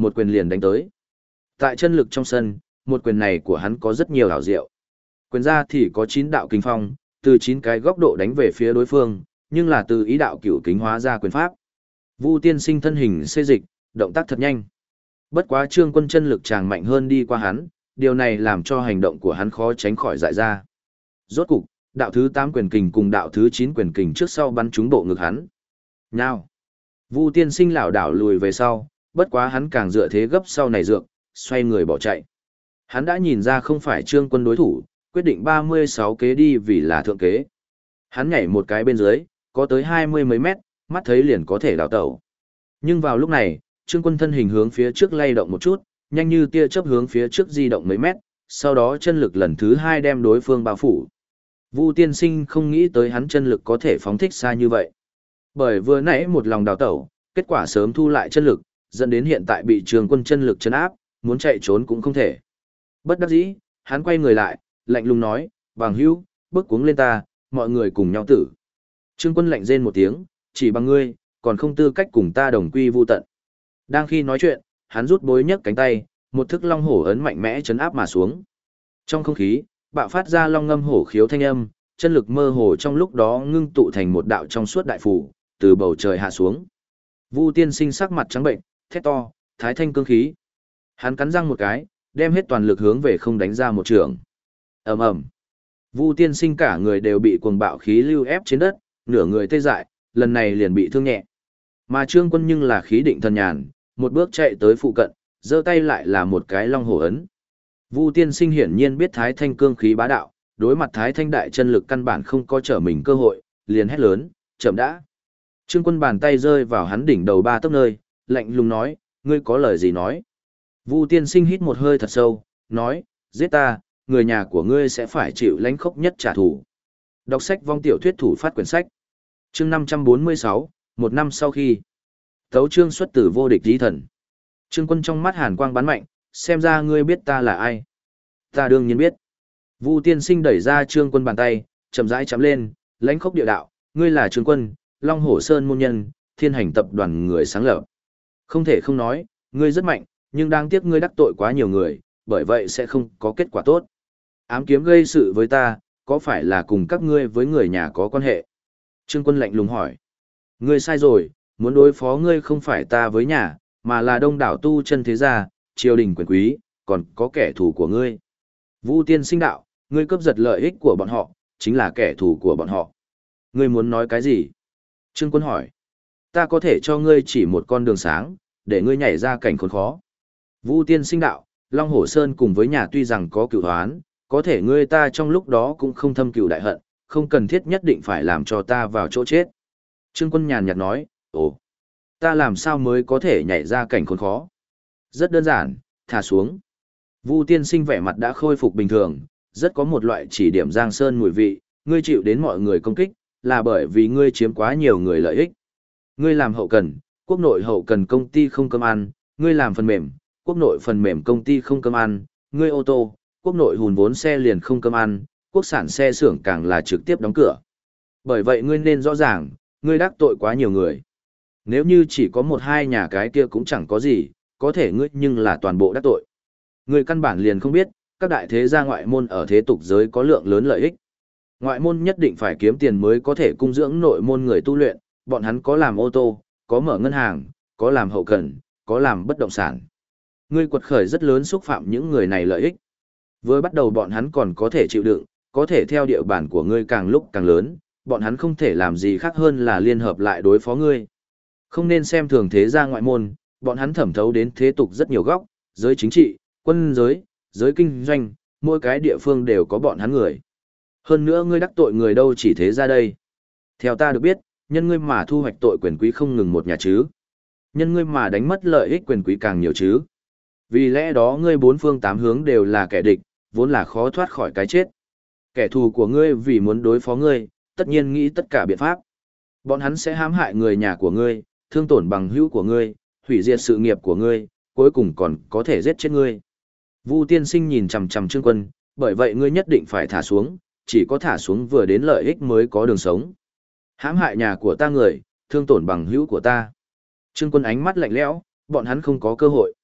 một quyền liền đánh tới. Tại chân lực trong sân, một quyền này của hắn có rất nhiều ảo diệu. Quyền ra thì có 9 đạo kinh phong, từ 9 cái góc độ đánh về phía đối phương, nhưng là từ ý đạo cửu kính hóa ra quyền pháp. Vu tiên sinh thân hình xê dịch, động tác thật nhanh. Bất quá Trương Quân chân lực chàng mạnh hơn đi qua hắn, điều này làm cho hành động của hắn khó tránh khỏi dại ra. Rốt cục, đạo thứ 8 quyền kình cùng đạo thứ 9 quyền kình trước sau bắn trúng bộ ngực hắn. Nhao. Vu tiên sinh lảo đảo lùi về sau, bất quá hắn càng dựa thế gấp sau này dược, xoay người bỏ chạy. Hắn đã nhìn ra không phải Trương Quân đối thủ, quyết định 36 kế đi vì là thượng kế. Hắn nhảy một cái bên dưới, có tới 20 mấy mét, mắt thấy liền có thể đào tẩu. Nhưng vào lúc này, Trương Quân thân hình hướng phía trước lay động một chút, nhanh như tia chớp hướng phía trước di động mấy mét, sau đó chân lực lần thứ 2 đem đối phương bao phủ. Vu tiên sinh không nghĩ tới hắn chân lực có thể phóng thích xa như vậy. Bởi vừa nãy một lòng đào tẩu, kết quả sớm thu lại chân lực, dẫn đến hiện tại bị Trương Quân chân lực trấn áp, muốn chạy trốn cũng không thể. Bất đắc dĩ, hắn quay người lại, lạnh lùng nói, bằng hữu, bước cuống lên ta, mọi người cùng nhau tử. Trương Quân lạnh rên một tiếng, chỉ bằng ngươi, còn không tư cách cùng ta đồng quy vu tận. Đang khi nói chuyện, hắn rút bối nhấc cánh tay, một thức long hổ ấn mạnh mẽ chấn áp mà xuống. Trong không khí, bạo phát ra long ngâm hổ khiếu thanh âm, chân lực mơ hồ trong lúc đó ngưng tụ thành một đạo trong suốt đại phủ, từ bầu trời hạ xuống. Vu tiên sinh sắc mặt trắng bệnh, thét to, thái thanh cương khí. Hắn cắn răng một cái, đem hết toàn lực hướng về không đánh ra một trường. Ầm ầm. Vu tiên sinh cả người đều bị cuồng bạo khí lưu ép trên đất, nửa người tê dại, lần này liền bị thương nhẹ. Mà Trương Quân nhưng là khí định thần nhàn, một bước chạy tới phụ cận, giơ tay lại là một cái long hổ ấn. Vu tiên sinh hiển nhiên biết thái thanh cương khí bá đạo, đối mặt thái thanh đại chân lực căn bản không có trở mình cơ hội, liền hét lớn, chậm đã. Trương Quân bàn tay rơi vào hắn đỉnh đầu 3 tấc nơi, lạnh lùng nói, ngươi có lời gì nói. Vu tiên sinh hít một hơi thật sâu, nói, giết ta, người nhà của ngươi sẽ phải chịu lãnh khốc nhất trả thù. Đọc sách vong tiểu thuyết thủ phát quyển sách. Chương 546, một năm sau khi. Tấu chương xuất tử vô địch tí thần. Trương Quân trong mắt hàn quang bắn mạnh, xem ra ngươi biết ta là ai. Ta đương nhiên biết. Vu tiên sinh đẩy ra Trương Quân bàn tay, chậm rãi chắm lên, lãnh khốc địa đạo, ngươi là Trương Quân, Long Hổ Sơn môn nhân, Thiên Hành tập đoàn người sáng lập. Không thể không nói, ngươi rất mạnh, nhưng đáng tiếc ngươi đắc tội quá nhiều người, bởi vậy sẽ không có kết quả tốt. Ám kiếm gây sự với ta, có phải là cùng các ngươi với người nhà có quan hệ? Trương Quân lạnh lùng hỏi. Ngươi sai rồi, muốn đối phó ngươi không phải ta với nhà, mà là đông đảo tu chân thế gia, triều đình quyền quý, còn có kẻ thù của ngươi. Vu tiên sinh đạo, ngươi cướp giật lợi ích của bọn họ, chính là kẻ thù của bọn họ. Ngươi muốn nói cái gì? Trương Quân hỏi. Ta có thể cho ngươi chỉ một con đường sáng, để ngươi nhảy ra cảnh khốn khó. Vu tiên sinh đạo, Long Hổ Sơn cùng với nhà tuy rằng có cựu hoán, có thể ngươi ta trong lúc đó cũng không thâm cựu đại hận, không cần thiết nhất định phải làm cho ta vào chỗ chết. Trương Quân nhàn nhạt nói, ồ, ta làm sao mới có thể nhảy ra cảnh khốn khó? Rất đơn giản, thả xuống. Vu tiên sinh vẻ mặt đã khôi phục bình thường, rất có một loại chỉ điểm giang sơn mùi vị, ngươi chịu đến mọi người công kích, là bởi vì ngươi chiếm quá nhiều người lợi ích. Ngươi làm hậu cần, quốc nội hậu cần công ty không cơm ăn, ngươi làm phần mềm, quốc nội phần mềm công ty không cơm ăn, ngươi ô tô, quốc nội hùn vốn xe liền không cơm ăn, quốc sản xe xưởng càng là trực tiếp đóng cửa. Bởi vậy ngươi nên rõ ràng, ngươi đắc tội quá nhiều người. Nếu như chỉ có một hai nhà cái kia cũng chẳng có gì, có thể ngươi nhưng là toàn bộ đắc tội. Ngươi căn bản liền không biết, các đại thế gia ngoại môn ở thế tục giới có lượng lớn lợi ích. Ngoại môn nhất định phải kiếm tiền mới có thể cung dưỡng nội môn người tu luyện, bọn hắn có làm ô tô, có mở ngân hàng, có làm hậu cần, có làm bất động sản. Ngươi quật khởi rất lớn xúc phạm những người này lợi ích. Với bắt đầu bọn hắn còn có thể chịu đựng, có thể theo địa bàn của ngươi càng lúc càng lớn, bọn hắn không thể làm gì khác hơn là liên hợp lại đối phó ngươi. Không nên xem thường thế gia ngoại môn, bọn hắn thẩm thấu đến thế tục rất nhiều góc, giới chính trị, quân giới, giới kinh doanh, mỗi cái địa phương đều có bọn hắn người. Hơn nữa ngươi đắc tội người đâu chỉ thế ra đây. Theo ta được biết, nhân ngươi mà thu hoạch tội quyền quý không ngừng một nhà chứ. Nhân ngươi mà đánh mất lợi ích quyền quý càng nhiều chứ. Vì lẽ đó ngươi bốn phương tám hướng đều là kẻ địch, vốn là khó thoát khỏi cái chết. Kẻ thù của ngươi vì muốn đối phó ngươi, tất nhiên nghĩ tất cả biện pháp. Bọn hắn sẽ hãm hại người nhà của ngươi, thương tổn bằng hữu của ngươi, hủy diệt sự nghiệp của ngươi, cuối cùng còn có thể giết chết ngươi. Vu tiên sinh nhìn chằm chằm Trương Quân, bởi vậy ngươi nhất định phải thả xuống, chỉ có thả xuống vừa đến lợi ích mới có đường sống. Hãm hại nhà của ta người, thương tổn bằng hữu của ta. Trương Quân ánh mắt lạnh lẽo, bọn hắn không có cơ hội.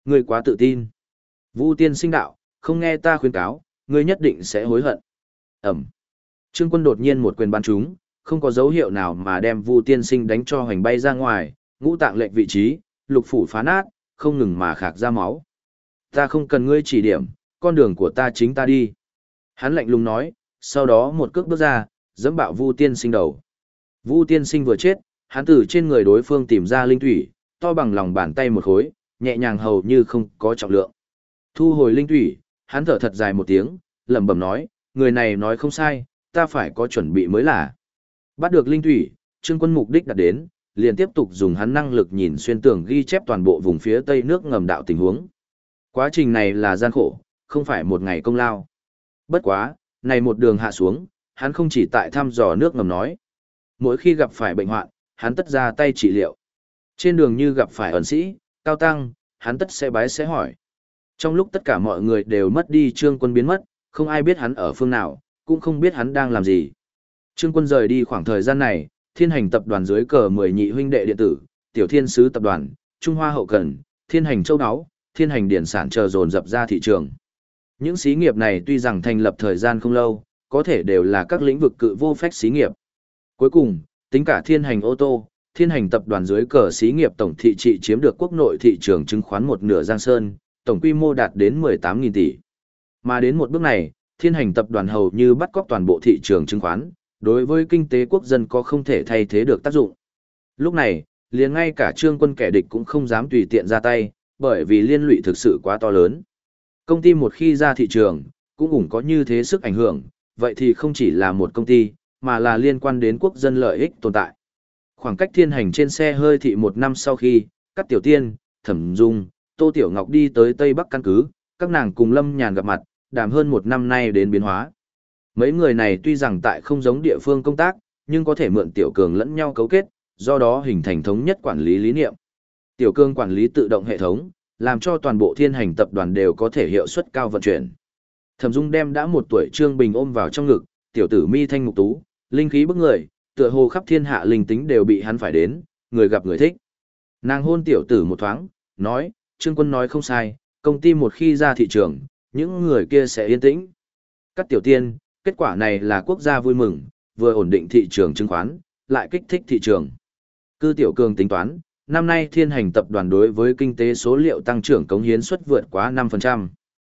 Ngươi quá tự tin. Vu tiên sinh đạo, không nghe ta khuyên cáo, ngươi nhất định sẽ hối hận. Ẩm. Trương Quân đột nhiên một quyền bắn trúng, không có dấu hiệu nào mà đem Vu tiên sinh đánh cho hoành bay ra ngoài, ngũ tạng lệch vị trí, lục phủ phá nát, không ngừng mà khạc ra máu. Ta không cần ngươi chỉ điểm, con đường của ta chính ta đi. Hắn lạnh lùng nói, sau đó một cước bước ra, dẫm bạo Vu tiên sinh đầu. Vu tiên sinh vừa chết, hắn từ trên người đối phương tìm ra linh thủy, to bằng lòng bàn tay một khối, nhẹ nhàng hầu như không có trọng lượng. Thu hồi linh thủy, hắn thở thật dài một tiếng, lẩm bẩm nói, người này nói không sai, ta phải có chuẩn bị mới là. Bắt được linh thủy, Trương Quân mục đích đạt đến, liền tiếp tục dùng hắn năng lực nhìn xuyên tường ghi chép toàn bộ vùng phía tây nước ngầm đạo tình huống. Quá trình này là gian khổ, không phải một ngày công lao. Bất quá, này một đường hạ xuống, hắn không chỉ tại thăm dò nước ngầm nói. Mỗi khi gặp phải bệnh hoạn, hắn tất ra tay trị liệu. Trên đường như gặp phải ẩn sĩ, cao tăng, hắn tất sẽ bái sẽ hỏi. Trong lúc tất cả mọi người đều mất đi, Trương Quân biến mất, không ai biết hắn ở phương nào, cũng không biết hắn đang làm gì. Trương Quân rời đi khoảng thời gian này, Thiên Hành tập đoàn dưới cờ 10 nhị huynh đệ điện tử, Tiểu Thiên sứ tập đoàn, Trung Hoa hậu cần, Thiên Hành châu đáo, Thiên Hành điển sản chờ dồn dập ra thị trường. Những xí nghiệp này tuy rằng thành lập thời gian không lâu, có thể đều là các lĩnh vực cự vô phách xí nghiệp. Cuối cùng, tính cả Thiên Hành ô tô, Thiên Hành tập đoàn dưới cờ xí nghiệp tổng thị trị chiếm được quốc nội thị trường chứng khoán một nửa Giang Sơn, tổng quy mô đạt đến 18.000 tỷ. Mà đến một bước này, Thiên Hành tập đoàn hầu như bắt cóc toàn bộ thị trường chứng khoán, đối với kinh tế quốc dân có không thể thay thế được tác dụng. Lúc này, liền ngay cả Trương Quân kẻ địch cũng không dám tùy tiện ra tay, bởi vì liên lụy thực sự quá to lớn. Công ty một khi ra thị trường, cũng ủng có như thế sức ảnh hưởng, vậy thì không chỉ là một công ty, mà là liên quan đến quốc dân lợi ích tồn tại. Khoảng cách Thiên Hành trên xe hơi thị một năm sau khi, các tiểu tiên, Thẩm Dung, Tô Tiểu Ngọc đi tới Tây Bắc căn cứ, các nàng cùng Lâm Nhàn gặp mặt, đàm hơn một năm nay đến biến hóa. Mấy người này tuy rằng tại không giống địa phương công tác, nhưng có thể mượn Tiểu Cường lẫn nhau cấu kết, do đó hình thành thống nhất quản lý lý niệm. Tiểu Cường quản lý tự động hệ thống, làm cho toàn bộ Thiên Hành tập đoàn đều có thể hiệu suất cao vận chuyển. Thẩm Dung đem đã 1 tuổi Trương Bình ôm vào trong ngực, tiểu tử mi thanh mục tú, linh khí bức người, tựa hồ khắp thiên hạ linh tính đều bị hắn phải đến, người gặp người thích. Nàng hôn tiểu tử một thoáng, nói, Trương Quân nói không sai, công ty một khi ra thị trường, những người kia sẽ yên tĩnh. Các tiểu tiên, kết quả này là quốc gia vui mừng, vừa ổn định thị trường chứng khoán, lại kích thích thị trường. Cư Tiểu Cường tính toán, năm nay Thiên Hành tập đoàn đối với kinh tế số liệu tăng trưởng cống hiến suất vượt quá 5%.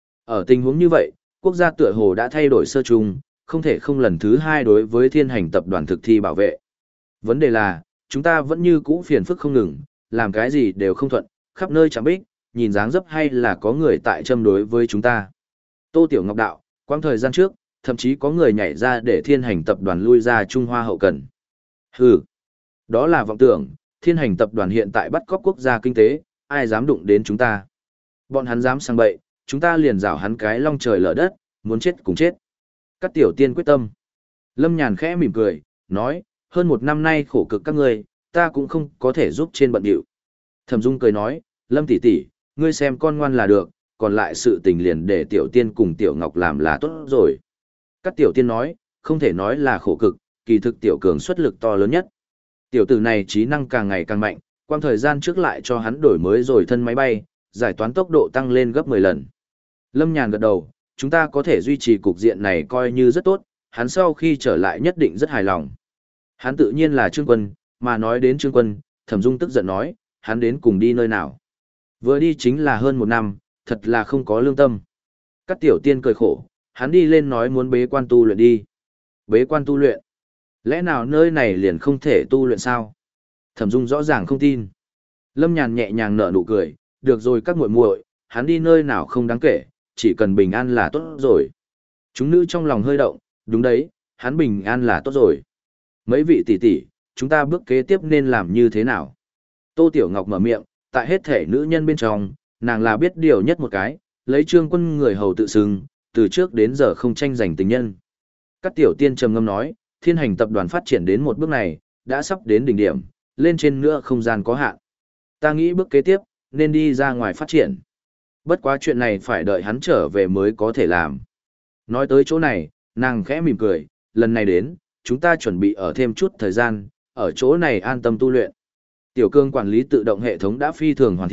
Ở tình huống như vậy, quốc gia tựa hồ đã thay đổi sơ chung, không thể không lần thứ 2 đối với Thiên Hành tập đoàn thực thi bảo vệ. Vấn đề là, chúng ta vẫn như cũ phiền phức không ngừng, làm cái gì đều không thuận, khắp nơi chẳng bích, nhìn dáng dấp hay là có người tại châm đối với chúng ta. Tô Tiểu Ngọc đạo, quãng thời gian trước, thậm chí có người nhảy ra để Thiên Hành tập đoàn lui ra Trung Hoa hậu cần. Hừ, đó là vọng tưởng, Thiên Hành tập đoàn hiện tại bắt cóc quốc gia kinh tế, ai dám đụng đến chúng ta. Bọn hắn dám sang bậy, chúng ta liền rảo hắn cái long trời lở đất, muốn chết cùng chết. Các tiểu tiên quyết tâm. Lâm Nhàn khẽ mỉm cười, nói, hơn 1 năm nay khổ cực các ngươi, ta cũng không có thể giúp trên bận điệu. Thẩm Dung cười nói, Lâm tỷ tỷ, ngươi xem con ngoan là được, còn lại sự tình liền để tiểu tiên cùng tiểu ngọc làm là tốt rồi. Các tiểu tiên nói, không thể nói là khổ cực, kỳ thực tiểu cường xuất lực to lớn nhất. Tiểu tử này trí năng càng ngày càng mạnh, quang thời gian trước lại cho hắn đổi mới rồi thân máy bay, giải toán tốc độ tăng lên gấp 10 lần. Lâm Nhàn gật đầu, chúng ta có thể duy trì cục diện này coi như rất tốt, hắn sau khi trở lại nhất định rất hài lòng. Hắn tự nhiên là Trương Quân, mà nói đến Trương Quân, Thẩm Dung tức giận nói, hắn đến cùng đi nơi nào. Vừa đi chính là hơn 1 năm, thật là không có lương tâm. Các tiểu tiên cười khổ, hắn đi lên nói muốn bế quan tu luyện đi. Bế quan tu luyện? Lẽ nào nơi này liền không thể tu luyện sao? Thẩm Dung rõ ràng không tin. Lâm Nhàn nhẹ nhàng nở nụ cười, được rồi các muội muội, hắn đi nơi nào không đáng kể, chỉ cần bình an là tốt rồi. Chúng nữ trong lòng hơi động, đúng đấy, hắn bình an là tốt rồi. Mấy vị tỷ tỷ, chúng ta bước kế tiếp nên làm như thế nào? Tô Tiểu Ngọc mở miệng, tại hết thể nữ nhân bên trong, nàng là biết điều nhất một cái, lấy Trương Quân người hầu tự xưng, từ trước đến giờ không tranh giành tình nhân. Các tiểu tiên trầm ngâm nói, Thiên Hành tập đoàn phát triển đến một bước này, đã sắp đến đỉnh điểm, lên trên nữa không gian có hạn. Ta nghĩ bước kế tiếp, nên đi ra ngoài phát triển. Bất quá chuyện này phải đợi hắn trở về mới có thể làm. Nói tới chỗ này, nàng khẽ mỉm cười, lần này đến, chúng ta chuẩn bị ở thêm chút thời gian, ở chỗ này an tâm tu luyện. Tiểu Cương quản lý tự động hệ thống đã phi thường hoàn thiện,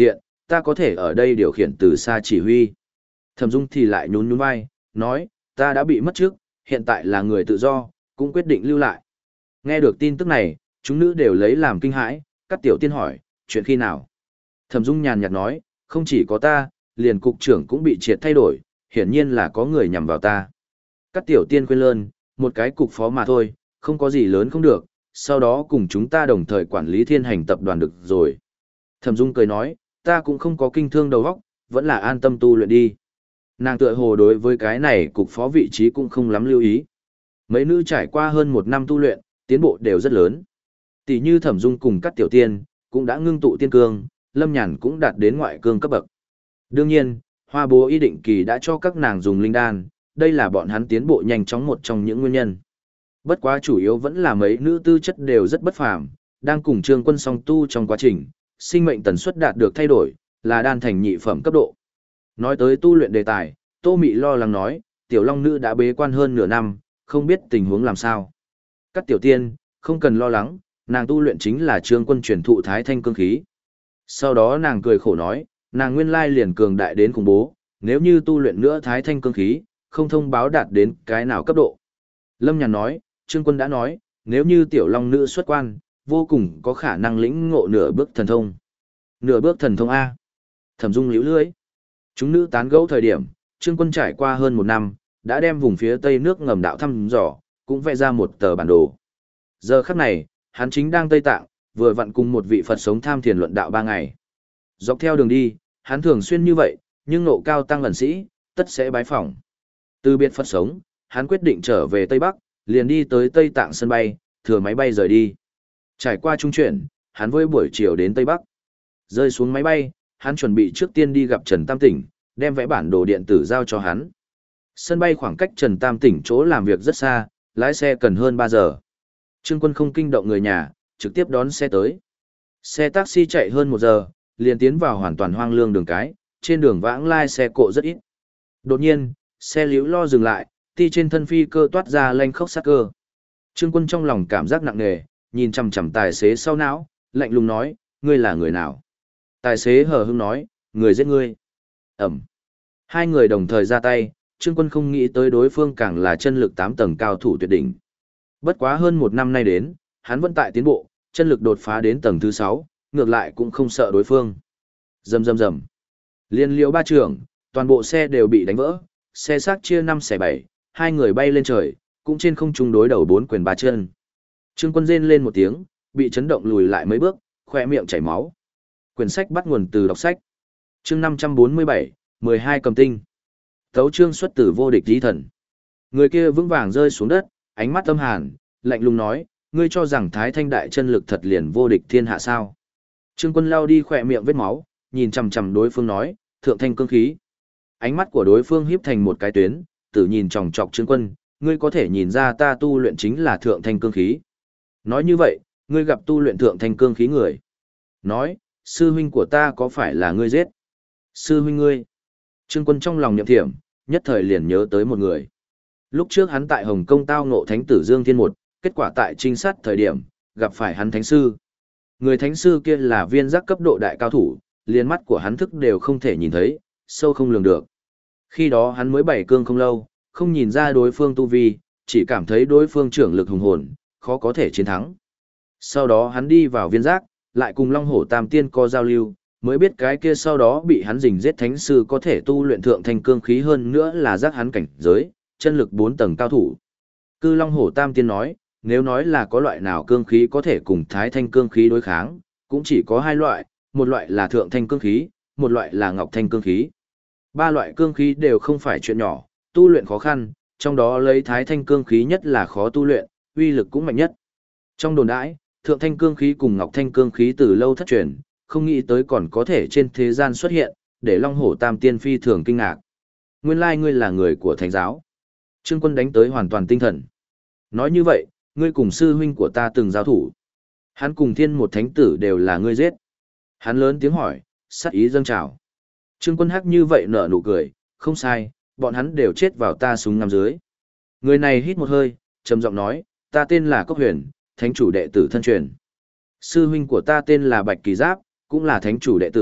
ta có thể ở đây điều khiển từ xa chỉ huy. Thẩm Dung thì lại nhún nhún vai, nói, ta đã bị mất trước, hiện tại là người tự do, cũng quyết định lưu lại. Nghe được tin tức này, chúng nữ đều lấy làm kinh hãi, các tiểu tiên hỏi, chuyện khi nào? Thẩm Dung nhàn nhạt nói, không chỉ có ta, liền cục trưởng cũng bị triệt thay đổi, hiển nhiên là có người nhằm vào ta. Các tiểu tiên khuyên lơn, một cái cục phó mà thôi, không có gì lớn không được, sau đó cùng chúng ta đồng thời quản lý Thiên Hành tập đoàn được rồi. Thẩm Dung cười nói, ta cũng không có kinh thương đầu óc, vẫn là an tâm tu luyện đi. Nàng tựa hồ đối với cái này cục phó vị trí cũng không lắm lưu ý. Mấy nữ trải qua hơn 1 năm tu luyện, tiến bộ đều rất lớn. Tỷ như Thẩm Dung cùng các tiểu tiên, cũng đã ngưng tụ tiên cương, Lâm Nhàn cũng đạt đến ngoại cương cấp bậc. Đương nhiên, Hoa Bố ý định kỳ đã cho các nàng dùng linh đan, đây là bọn hắn tiến bộ nhanh chóng một trong những nguyên nhân. Bất quá chủ yếu vẫn là mấy nữ tư chất đều rất bất phàm, đang cùng Trương Quân song tu trong quá trình, sinh mệnh tần suất đạt được thay đổi, là đan thành nhị phẩm cấp độ. Nói tới tu luyện đề tài, Tô Mị lo lắng nói, tiểu long nữ đã bế quan hơn nửa năm, không biết tình huống làm sao. Các tiểu tiên, không cần lo lắng, nàng tu luyện chính là Trương Quân truyền thụ Thái Thanh cương khí. Sau đó nàng cười khổ nói, nàng nguyên lai liền cường đại đến khủng bố, nếu như tu luyện nữa Thái Thanh cương khí, không thông báo đạt đến cái nào cấp độ. Lâm Nhàn nói, Trương Quân đã nói, nếu như tiểu long nữ xuất quan, vô cùng có khả năng lĩnh ngộ nửa bước thần thông. Nửa bước thần thông A. Thẩm Dung liễu lưỡi. Chúng nữ tán gẫu thời điểm, Trương Quân trải qua hơn 1 năm, đã đem vùng phía tây nước ngầm đạo thăm dò, cũng vẽ ra một tờ bản đồ. Giờ khắc này, hắn chính đang Tây Tạng, vừa vặn cùng một vị Phật sống tham thiền luận đạo 3 ngày. Dọc theo đường đi, hắn thường xuyên như vậy, nhưng nộ cao tăng ẩn sĩ, tất sẽ bái phỏng. Từ biệt Phật sống, hắn quyết định trở về Tây Bắc, liền đi tới Tây Tạng sân bay, thừa máy bay rời đi. Trải qua trung chuyển, hắn với buổi chiều đến Tây Bắc. Rơi xuống máy bay, hắn chuẩn bị trước tiên đi gặp Trần Tam Tỉnh, đem vẽ bản đồ điện tử giao cho hắn. Sân bay khoảng cách Trần Tam Tỉnh chỗ làm việc rất xa, lái xe cần hơn 3 giờ. Trương Quân không kinh động người nhà, trực tiếp đón xe tới. Xe taxi chạy hơn 1 giờ, liền tiến vào hoàn toàn hoang lương đường cái, trên đường vãng lai xe cộ rất ít. Đột nhiên, xe liễu lo dừng lại, ti trên thân phi cơ toát ra lanh khốc sát cơ. Trương Quân trong lòng cảm giác nặng nề, nhìn chằm chằm tài xế sau não, lạnh lùng nói, ngươi là người nào? Tài xế hờ hững nói, người giết ngươi. Ẩm. Hai người đồng thời ra tay, Trương Quân không nghĩ tới đối phương càng là chân lực 8 tầng cao thủ tuyệt đỉnh. Bất quá hơn 1 năm nay đến, hắn vẫn tại tiến bộ, chân lực đột phá đến tầng thứ 6, ngược lại cũng không sợ đối phương. Rầm rầm rầm. Liên liễu 3 trường, toàn bộ xe đều bị đánh vỡ, xe xác chia 5 xẻ 7, hai người bay lên trời, cũng trên không trung đối đầu 4 quyền 3 chân. Trương Quân rên lên một tiếng, bị chấn động lùi lại mấy bước, khỏe miệng chảy máu. Quyển sách bắt nguồn từ đọc sách. Chương 547, 12 cầm tinh. Tấu chương xuất từ vô địch chí thần. Người kia vững vàng rơi xuống đất, ánh mắt âm hàn, lạnh lùng nói, ngươi cho rằng Thái Thanh đại chân lực thật liền vô địch thiên hạ sao? Trương Quân lao đi khỏe miệng vết máu, nhìn chằm chằm đối phương nói, thượng thanh cương khí. Ánh mắt của đối phương híp thành một cái tuyến, tự nhìn chòng chọc Trương Quân, ngươi có thể nhìn ra ta tu luyện chính là thượng thanh cương khí. Nói như vậy, ngươi gặp tu luyện thượng thanh cương khí người. Nói, sư huynh của ta có phải là ngươi giết? Sư huynh ngươi. Trương Quân trong lòng niệm thiểm, nhất thời liền nhớ tới một người. Lúc trước hắn tại Hồng Kông tao ngộ thánh tử Dương Thiên Một, kết quả tại trinh sát thời điểm, gặp phải hắn thánh sư. Người thánh sư kia là viên giác cấp độ đại cao thủ, liền mắt của hắn thức đều không thể nhìn thấy, sâu không lường được. Khi đó hắn mới 7 cương không lâu, không nhìn ra đối phương tu vi, chỉ cảm thấy đối phương trưởng lực hùng hồn, khó có thể chiến thắng. Sau đó hắn đi vào viên giác, lại cùng Long Hổ Tam Tiên có giao lưu, mới biết cái kia sau đó bị hắn rình giết thánh sư có thể tu luyện thượng thanh cương khí hơn nữa là giác hắn cảnh giới, chân lực 4 tầng cao thủ. Cư Long Hổ Tam Tiên nói, nếu nói là có loại nào cương khí có thể cùng Thái Thanh cương khí đối kháng, cũng chỉ có 2 loại, một loại là thượng thanh cương khí, một loại là ngọc thanh cương khí. 3 loại cương khí đều không phải chuyện nhỏ, tu luyện khó khăn, trong đó lấy Thái Thanh cương khí nhất là khó tu luyện, uy lực cũng mạnh nhất. Trong đồn đãi, thượng thanh cương khí cùng ngọc thanh cương khí từ lâu thất truyền, không nghĩ tới còn có thể trên thế gian xuất hiện, để Long Hổ Tam Tiên phi thường kinh ngạc. Nguyên lai ngươi là người của thánh giáo. Trương Quân đánh tới hoàn toàn tinh thần. Nói như vậy, ngươi cùng sư huynh của ta từng giao thủ. Hắn cùng Thiên Một thánh tử đều là ngươi giết. Hắn lớn tiếng hỏi, sát ý dâng trào. Trương Quân hắc như vậy nở nụ cười, không sai, bọn hắn đều chết vào ta súng ngắm dưới. Người này hít một hơi, trầm giọng nói, ta tên là Cốc Huyền, thánh chủ đệ tử thân truyền. Sư huynh của ta tên là Bạch Kỳ Giáp, cũng là thánh chủ đệ tử,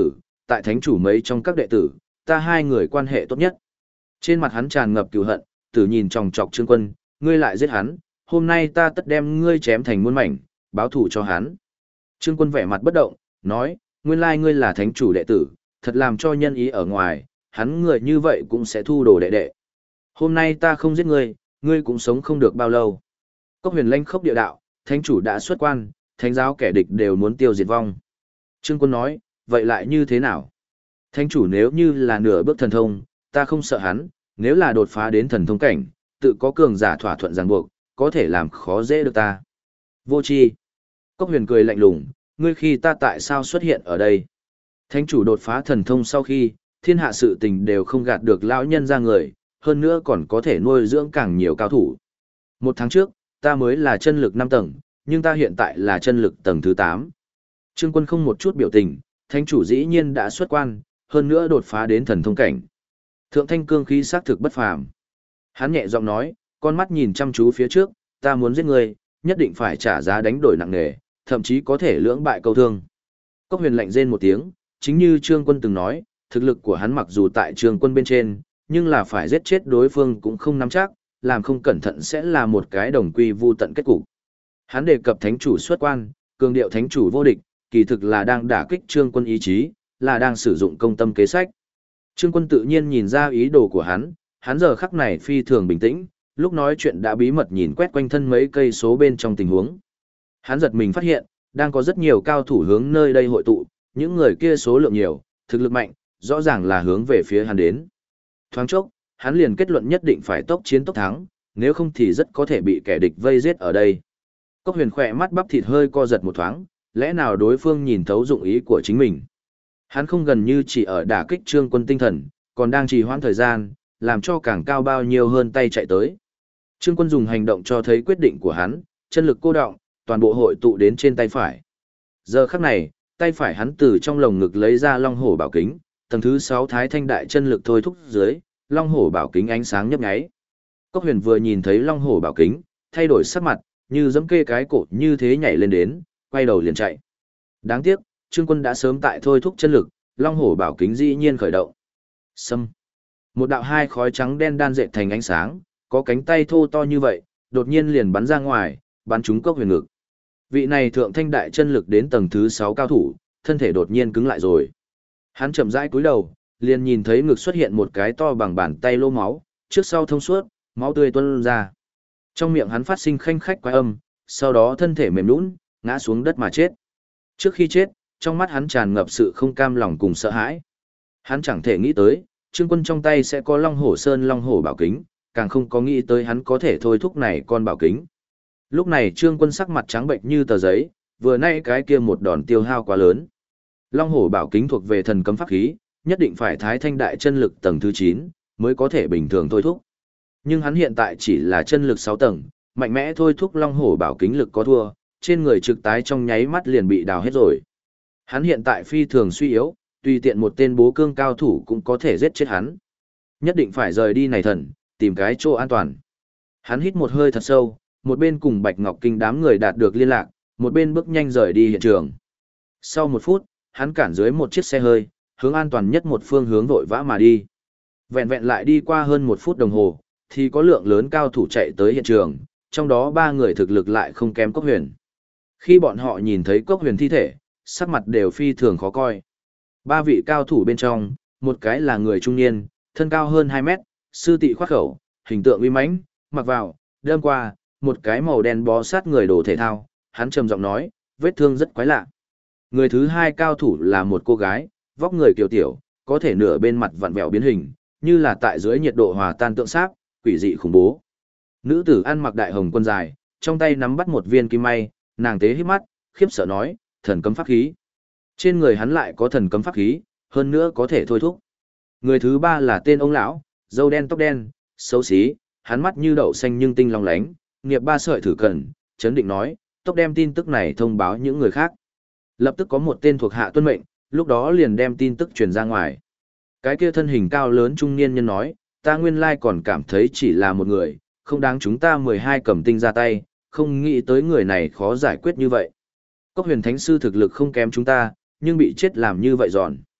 tại thánh chủ mấy trong các đệ tử, ta hai người quan hệ tốt nhất. Trên mặt hắn tràn ngập cừu hận, tử nhìn chòng chọc Trương Quân, ngươi lại giết hắn, hôm nay ta tất đem ngươi chém thành muôn mảnh, báo thù cho hắn. Trương Quân vẻ mặt bất động, nói, nguyên lai ngươi là thánh chủ đệ tử, thật làm cho nhân ý ở ngoài, hắn người như vậy cũng sẽ thu đồ đệ đệ. Hôm nay ta không giết ngươi, ngươi cũng sống không được bao lâu. Cốc Huyền lanh khốc địa đạo, thánh chủ đã xuất quan, thánh giáo kẻ địch đều muốn tiêu diệt vong. Trương Quân nói, vậy lại như thế nào? Thánh chủ nếu như là nửa bước thần thông, ta không sợ hắn, nếu là đột phá đến thần thông cảnh, tự có cường giả thỏa thuận ràng buộc, có thể làm khó dễ được ta. Vô tri. Cốc Huyền cười lạnh lùng, ngươi khi ta tại sao xuất hiện ở đây? Thánh chủ đột phá thần thông sau khi, thiên hạ sự tình đều không gạt được lão nhân ra người, hơn nữa còn có thể nuôi dưỡng càng nhiều cao thủ. Một tháng trước, ta mới là chân lực 5 tầng, nhưng ta hiện tại là chân lực tầng thứ 8. Trương Quân không một chút biểu tình, thánh chủ dĩ nhiên đã xuất quan, hơn nữa đột phá đến thần thông cảnh. Thượng thanh cương khí xác thực bất phàm. Hắn nhẹ giọng nói, con mắt nhìn chăm chú phía trước, ta muốn giết ngươi, nhất định phải trả giá đánh đổi nặng nề, thậm chí có thể lưỡng bại câu thương. Cốc Huyền lạnh rên một tiếng, chính như Trương Quân từng nói, thực lực của hắn mặc dù tại Trương Quân bên trên, nhưng là phải giết chết đối phương cũng không nắm chắc, làm không cẩn thận sẽ là một cái đồng quy vu tận kết cục. Hắn đề cập thánh chủ xuất quan, cường điệu thánh chủ vô địch, kỳ thực là đang đả kích Trương Quân ý chí, là đang sử dụng công tâm kế sách. Trương Quân tự nhiên nhìn ra ý đồ của hắn giờ khắc này phi thường bình tĩnh, lúc nói chuyện đã bí mật nhìn quét quanh thân mấy cây số bên trong tình huống. Hắn giật mình phát hiện, đang có rất nhiều cao thủ hướng nơi đây hội tụ, những người kia số lượng nhiều, thực lực mạnh, rõ ràng là hướng về phía hắn đến. Thoáng chốc, hắn liền kết luận nhất định phải tốc chiến tốc thắng, nếu không thì rất có thể bị kẻ địch vây giết ở đây. Cốc Huyền khỏe mắt bắp thịt hơi co giật một thoáng, lẽ nào đối phương nhìn thấu dụng ý của chính mình. Hắn không gần như chỉ ở đả kích Trương Quân tinh thần, còn đang trì hoãn thời gian, làm cho càng cao bao nhiêu hơn tay chạy tới. Trương Quân dùng hành động cho thấy quyết định của hắn, chân lực cô đọng, toàn bộ hội tụ đến trên tay phải. Giờ khắc này, tay phải hắn từ trong lồng ngực lấy ra Long Hổ Bảo Kính, tầng thứ 6 Thái Thanh Đại chân lực thôi thúc dưới, Long Hổ Bảo Kính ánh sáng nhấp nháy. Cốc Huyền vừa nhìn thấy Long Hổ Bảo Kính, thay đổi sắc mặt, như giẫm kê cái cổ như thế nhảy lên đến, quay đầu liền chạy. Đáng tiếc, Trương Quân đã sớm tại thôi thúc chân lực, Long Hổ Bảo Kính dĩ nhiên khởi động. Xâm. Một đạo hai khói trắng đen đan dệt thành ánh sáng, có cánh tay thô to như vậy, đột nhiên liền bắn ra ngoài, bắn trúng Cốc Huyền ngực. Vị này thượng thanh đại chân lực đến tầng thứ 6 cao thủ, thân thể đột nhiên cứng lại rồi. Hắn chậm rãi cúi đầu, liền nhìn thấy ngực xuất hiện một cái to bằng bàn tay lỗ máu, trước sau thông suốt, máu tươi tuôn ra. Trong miệng hắn phát sinh khanh khách quái âm, sau đó thân thể mềm nhũn, ngã xuống đất mà chết. Trước khi chết, trong mắt hắn tràn ngập sự không cam lòng cùng sợ hãi. Hắn chẳng thể nghĩ tới, Trương Quân trong tay sẽ có Long Hổ Sơn Long Hổ Bảo Kính, càng không có nghĩ tới hắn có thể thôi thúc này con bảo kính. Lúc này Trương Quân sắc mặt trắng bệnh như tờ giấy, vừa nay cái kia một đòn tiêu hao quá lớn. Long Hổ Bảo Kính thuộc về thần cấm pháp khí, nhất định phải Thái Thanh Đại chân lực tầng thứ 9 mới có thể bình thường thôi thúc. Nhưng hắn hiện tại chỉ là chân lực 6 tầng, mạnh mẽ thôi thúc Long Hổ Bảo Kính lực có thua, trên người trực tái trong nháy mắt liền bị đào hết rồi. Hắn hiện tại phi thường suy yếu, tùy tiện một tên bố cương cao thủ cũng có thể giết chết hắn. Nhất định phải rời đi này thần, tìm cái chỗ an toàn. Hắn hít một hơi thật sâu, một bên cùng Bạch Ngọc Kinh đám người đạt được liên lạc, một bên bước nhanh rời đi hiện trường. Sau một phút, hắn cản dưới một chiếc xe hơi, hướng an toàn nhất một phương hướng vội vã mà đi. Vẹn vẹn lại đi qua hơn một phút đồng hồ, thì có lượng lớn cao thủ chạy tới hiện trường, trong đó 3 người thực lực lại không kém Cốc Huyền. Khi bọn họ nhìn thấy Cốc Huyền thi thể, sắc mặt đều phi thường khó coi. 3 vị cao thủ bên trong, một cái là người trung niên, thân cao hơn 2 mét, sư tị khoát khẩu, hình tượng uy mãnh, mặc vào, đâm qua, một cái màu đen bó sát người đồ thể thao, hắn trầm giọng nói, vết thương rất quái lạ. Người thứ 2 cao thủ là một cô gái, vóc người kiều tiểu, có thể nửa bên mặt vặn vẹo biến hình, như là tại dưới nhiệt độ hòa tan tượng sáp, quỷ dị khủng bố. Nữ tử ăn mặc đại hồng quân dài, trong tay nắm bắt một viên kim may, nàng tế híp mắt, khiếp sợ nói, thần cấm pháp khí. Trên người hắn lại có thần cấm pháp khí, hơn nữa có thể thôi thúc. Người thứ 3 là tên ông lão, râu đen tóc đen, xấu xí, hắn mắt như đậu xanh nhưng tinh long lánh, nghiệp 3 sợi thử cần, chấn định nói, tốc đem tin tức này thông báo những người khác. Lập tức có một tên thuộc hạ tuân mệnh, lúc đó liền đem tin tức truyền ra ngoài. Cái kia thân hình cao lớn trung niên nhân nói, ta nguyên lai còn cảm thấy chỉ là một người, không đáng chúng ta 12 cầm tinh ra tay, không nghĩ tới người này khó giải quyết như vậy. Cốc Huyền Thánh Sư thực lực không kém chúng ta, nhưng bị chết làm như vậy giòn.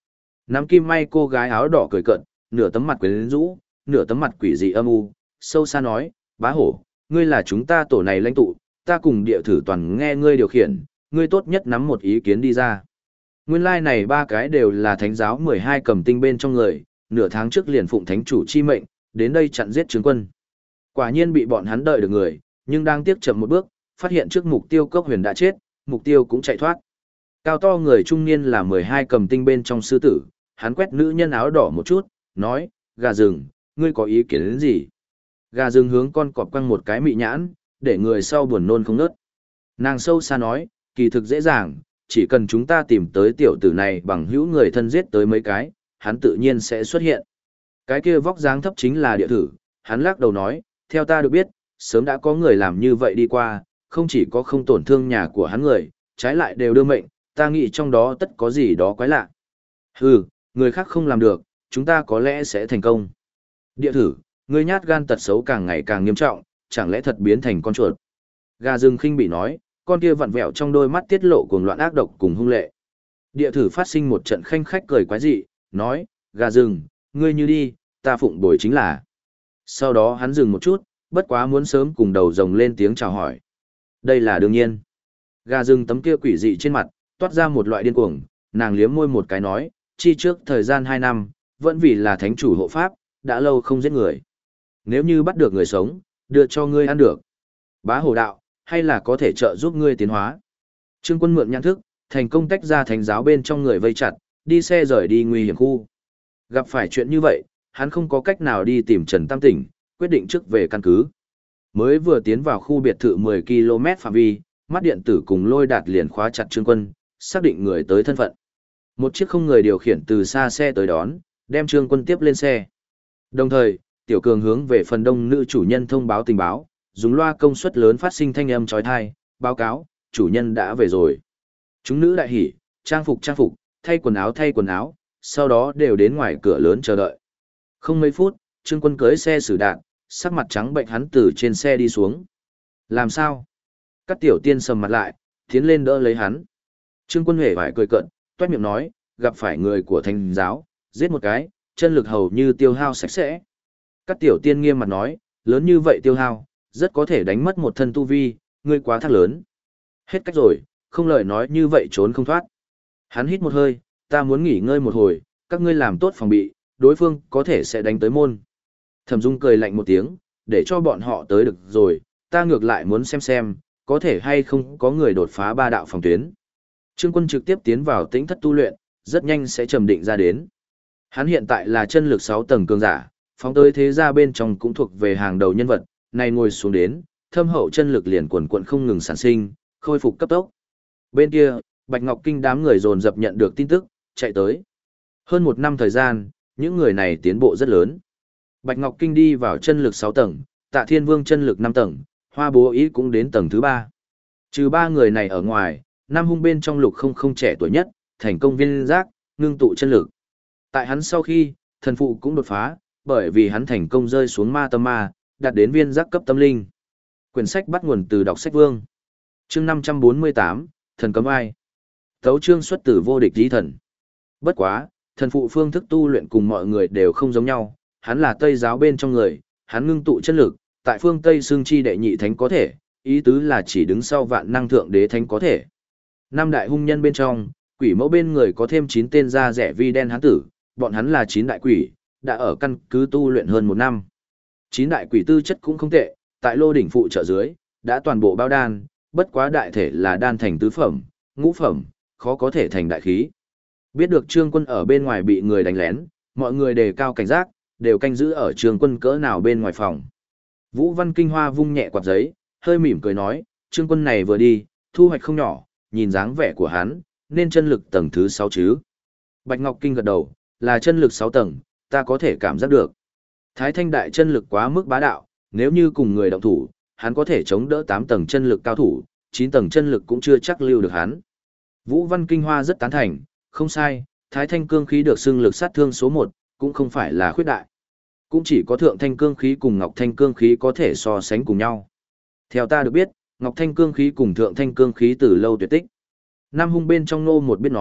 Nắm kim may cô gái áo đỏ cười cợt, nửa tấm mặt quyến rũ, nửa tấm mặt quỷ dị âm u, sâu xa nói, bá hổ, ngươi là chúng ta tổ này lãnh tụ, ta cùng địa thử toàn nghe ngươi điều khiển, ngươi tốt nhất nắm một ý kiến đi ra. Nguyên lai này ba cái đều là thánh giáo 12 cầm tinh bên trong người, nửa tháng trước liền phụng thánh chủ chi mệnh, đến đây chặn giết Trương Quân. Quả nhiên bị bọn hắn đợi được người, nhưng đang tiếp chậm một bước, phát hiện trước mục tiêu Cốc Huyền đã chết, mục tiêu cũng chạy thoát. Cao to người trung niên là 12 cầm tinh bên trong sư tử, hắn quét nữ nhân áo đỏ một chút, nói, gà rừng, ngươi có ý kiến đến gì? Gà rừng hướng con cọp quăng một cái mị nhãn, để người sau buồn nôn không nớt. Nàng sâu xa nói, kỳ thực dễ dàng, chỉ cần chúng ta tìm tới tiểu tử này bằng hữu người thân giết tới mấy cái, hắn tự nhiên sẽ xuất hiện. Cái kia vóc dáng thấp chính là địa thử, hắn lắc đầu nói, theo ta được biết, sớm đã có người làm như vậy đi qua, không chỉ có không tổn thương nhà của hắn người, trái lại đều đưa mệnh, ta nghĩ trong đó tất có gì đó quái lạ. Hừ, người khác không làm được, chúng ta có lẽ sẽ thành công. Địa thử, ngươi nhát gan tật xấu càng ngày càng nghiêm trọng, chẳng lẽ thật biến thành con chuột. Gà rừng khinh bị nói, con kia vặn vẹo trong đôi mắt tiết lộ cuồng loạn ác độc cùng hung lệ. Địa thử phát sinh một trận khanh khách cười quái dị, nói, gà rừng, ngươi như đi, ta phụng bồi chính là. Sau đó hắn dừng một chút, bất quá muốn sớm cùng đầu rồng lên tiếng chào hỏi. Đây là đương nhiên. Gà rừng tấm kia quỷ dị trên mặt, toát ra một loại điên cuồng, nàng liếm môi một cái nói, chi trước thời gian 2 năm, vẫn vì là thánh chủ hộ pháp, đã lâu không giết người. Nếu như bắt được người sống, đưa cho ngươi ăn được. Bá hổ đạo, hay là có thể trợ giúp ngươi tiến hóa. Trương Quân mượn nhãn thức, thành công tách ra thánh giáo bên trong người vây chặt, đi xe rời đi nguy hiểm khu. Gặp phải chuyện như vậy, hắn không có cách nào đi tìm Trần Tam Tỉnh, quyết định trước về căn cứ. Mới vừa tiến vào khu biệt thự 10 km phạm vi, mắt điện tử cùng lôi đạt liền khóa chặt Trương Quân, xác định người tới thân phận. Một chiếc không người điều khiển từ xa xe tới đón, đem Trương Quân tiếp lên xe. Đồng thời, Tiểu Cường hướng về phần đông nữ chủ nhân thông báo tình báo, dùng loa công suất lớn phát sinh thanh âm chói tai, báo cáo, chủ nhân đã về rồi. Chúng nữ đại hỉ, trang phục, thay quần áo, sau đó đều đến ngoài cửa lớn chờ đợi. Không mấy phút, Trương Quân cưỡi xe xử đạn, sắc mặt trắng bệnh hắn từ trên xe đi xuống. Làm sao? Các tiểu tiên sầm mặt lại, tiến lên đỡ lấy hắn. Trương Quân hề vải cười cợt, toét miệng nói, gặp phải người của thánh giáo, giết một cái, chân lực hầu như tiêu hao sạch sẽ. Các tiểu tiên nghiêm mặt nói, lớn như vậy tiêu hao, rất có thể đánh mất một thân tu vi, ngươi quá thác lớn. Hết cách rồi, không lời nói như vậy trốn không thoát. Hắn hít một hơi, ta muốn nghỉ ngơi một hồi, các ngươi làm tốt phòng bị, đối phương có thể sẽ đánh tới môn. Thẩm Dung cười lạnh một tiếng, để cho bọn họ tới được rồi, ta ngược lại muốn xem, có thể hay không có người đột phá 3 đạo phòng tuyến. Trương Quân trực tiếp tiến vào tĩnh thất tu luyện, rất nhanh sẽ trầm định ra đến. Hắn hiện tại là chân lực 6 tầng cường giả, phóng tới thế gia bên trong cũng thuộc về hàng đầu nhân vật, này ngồi xuống đến, thâm hậu chân lực liền quần quận không ngừng sản sinh, khôi phục cấp tốc. Bên kia, Bạch Ngọc Kinh đám người dồn dập nhận được tin tức, chạy tới. Hơn 1 năm thời gian, những người này tiến bộ rất lớn. Bạch Ngọc Kinh đi vào chân lực 6 tầng, Tạ Thiên Vương chân lực 5 tầng, Hoa Bố Ý cũng đến tầng thứ 3. Trừ 3 người này ở ngoài, Nam Hung bên trong Lục không trẻ tuổi nhất, thành công viên giác, ngưng tụ chân lực. Tại hắn sau khi, thần phụ cũng đột phá, bởi vì hắn thành công rơi xuống ma tâm ma, đạt đến viên giác cấp tâm linh. Quyển sách bắt nguồn từ đọc sách vương. Chương 548, thần cấm ai. Tấu chương xuất từ vô địch chí thần. Bất quá, thần phụ phương thức tu luyện cùng mọi người đều không giống nhau, hắn là Tây giáo bên trong người, hắn ngưng tụ chân lực, tại phương Tây xương chi đệ nhị thánh có thể, ý tứ là chỉ đứng sau vạn năng thượng đế thánh có thể. 5 đại hung nhân bên trong, quỷ mẫu bên người có thêm 9 tên da rẻ vi đen hán tử, bọn hắn là 9 đại quỷ, đã ở căn cứ tu luyện hơn 1 năm. 9 đại quỷ tư chất cũng không tệ, tại lô đỉnh phụ trợ dưới, đã toàn bộ bao đan, bất quá đại thể là đan thành tứ phẩm, ngũ phẩm, khó có thể thành đại khí. Biết được Trương Quân ở bên ngoài bị người đánh lén, mọi người đề cao cảnh giác, đều canh giữ ở Trương Quân cỡ nào bên ngoài phòng. Vũ Văn Kinh Hoa vung nhẹ quạt giấy, hơi mỉm cười nói, Trương Quân này vừa đi, thu hoạch không nhỏ, nhìn dáng vẻ của hắn, nên chân lực tầng thứ 6 chứ. Bạch Ngọc Kinh gật đầu, là chân lực 6 tầng, ta có thể cảm giác được. Thái Thanh đại chân lực quá mức bá đạo, nếu như cùng người động thủ, hắn có thể chống đỡ 8 tầng chân lực cao thủ, 9 tầng chân lực cũng chưa chắc lưu được hắn. Vũ Văn Kinh Hoa rất tán thành, không sai, Thái Thanh cương khí được xưng lực sát thương số 1, cũng không phải là khuyết đại. Cũng chỉ có Thượng Thanh cương khí cùng Ngọc Thanh cương khí có thể so sánh cùng nhau. Theo ta được biết, Ngọc Thanh cương khí cùng Thượng Thanh cương khí từ lâu tuyệt tích. Nam Hung bên trong nô một biết nói,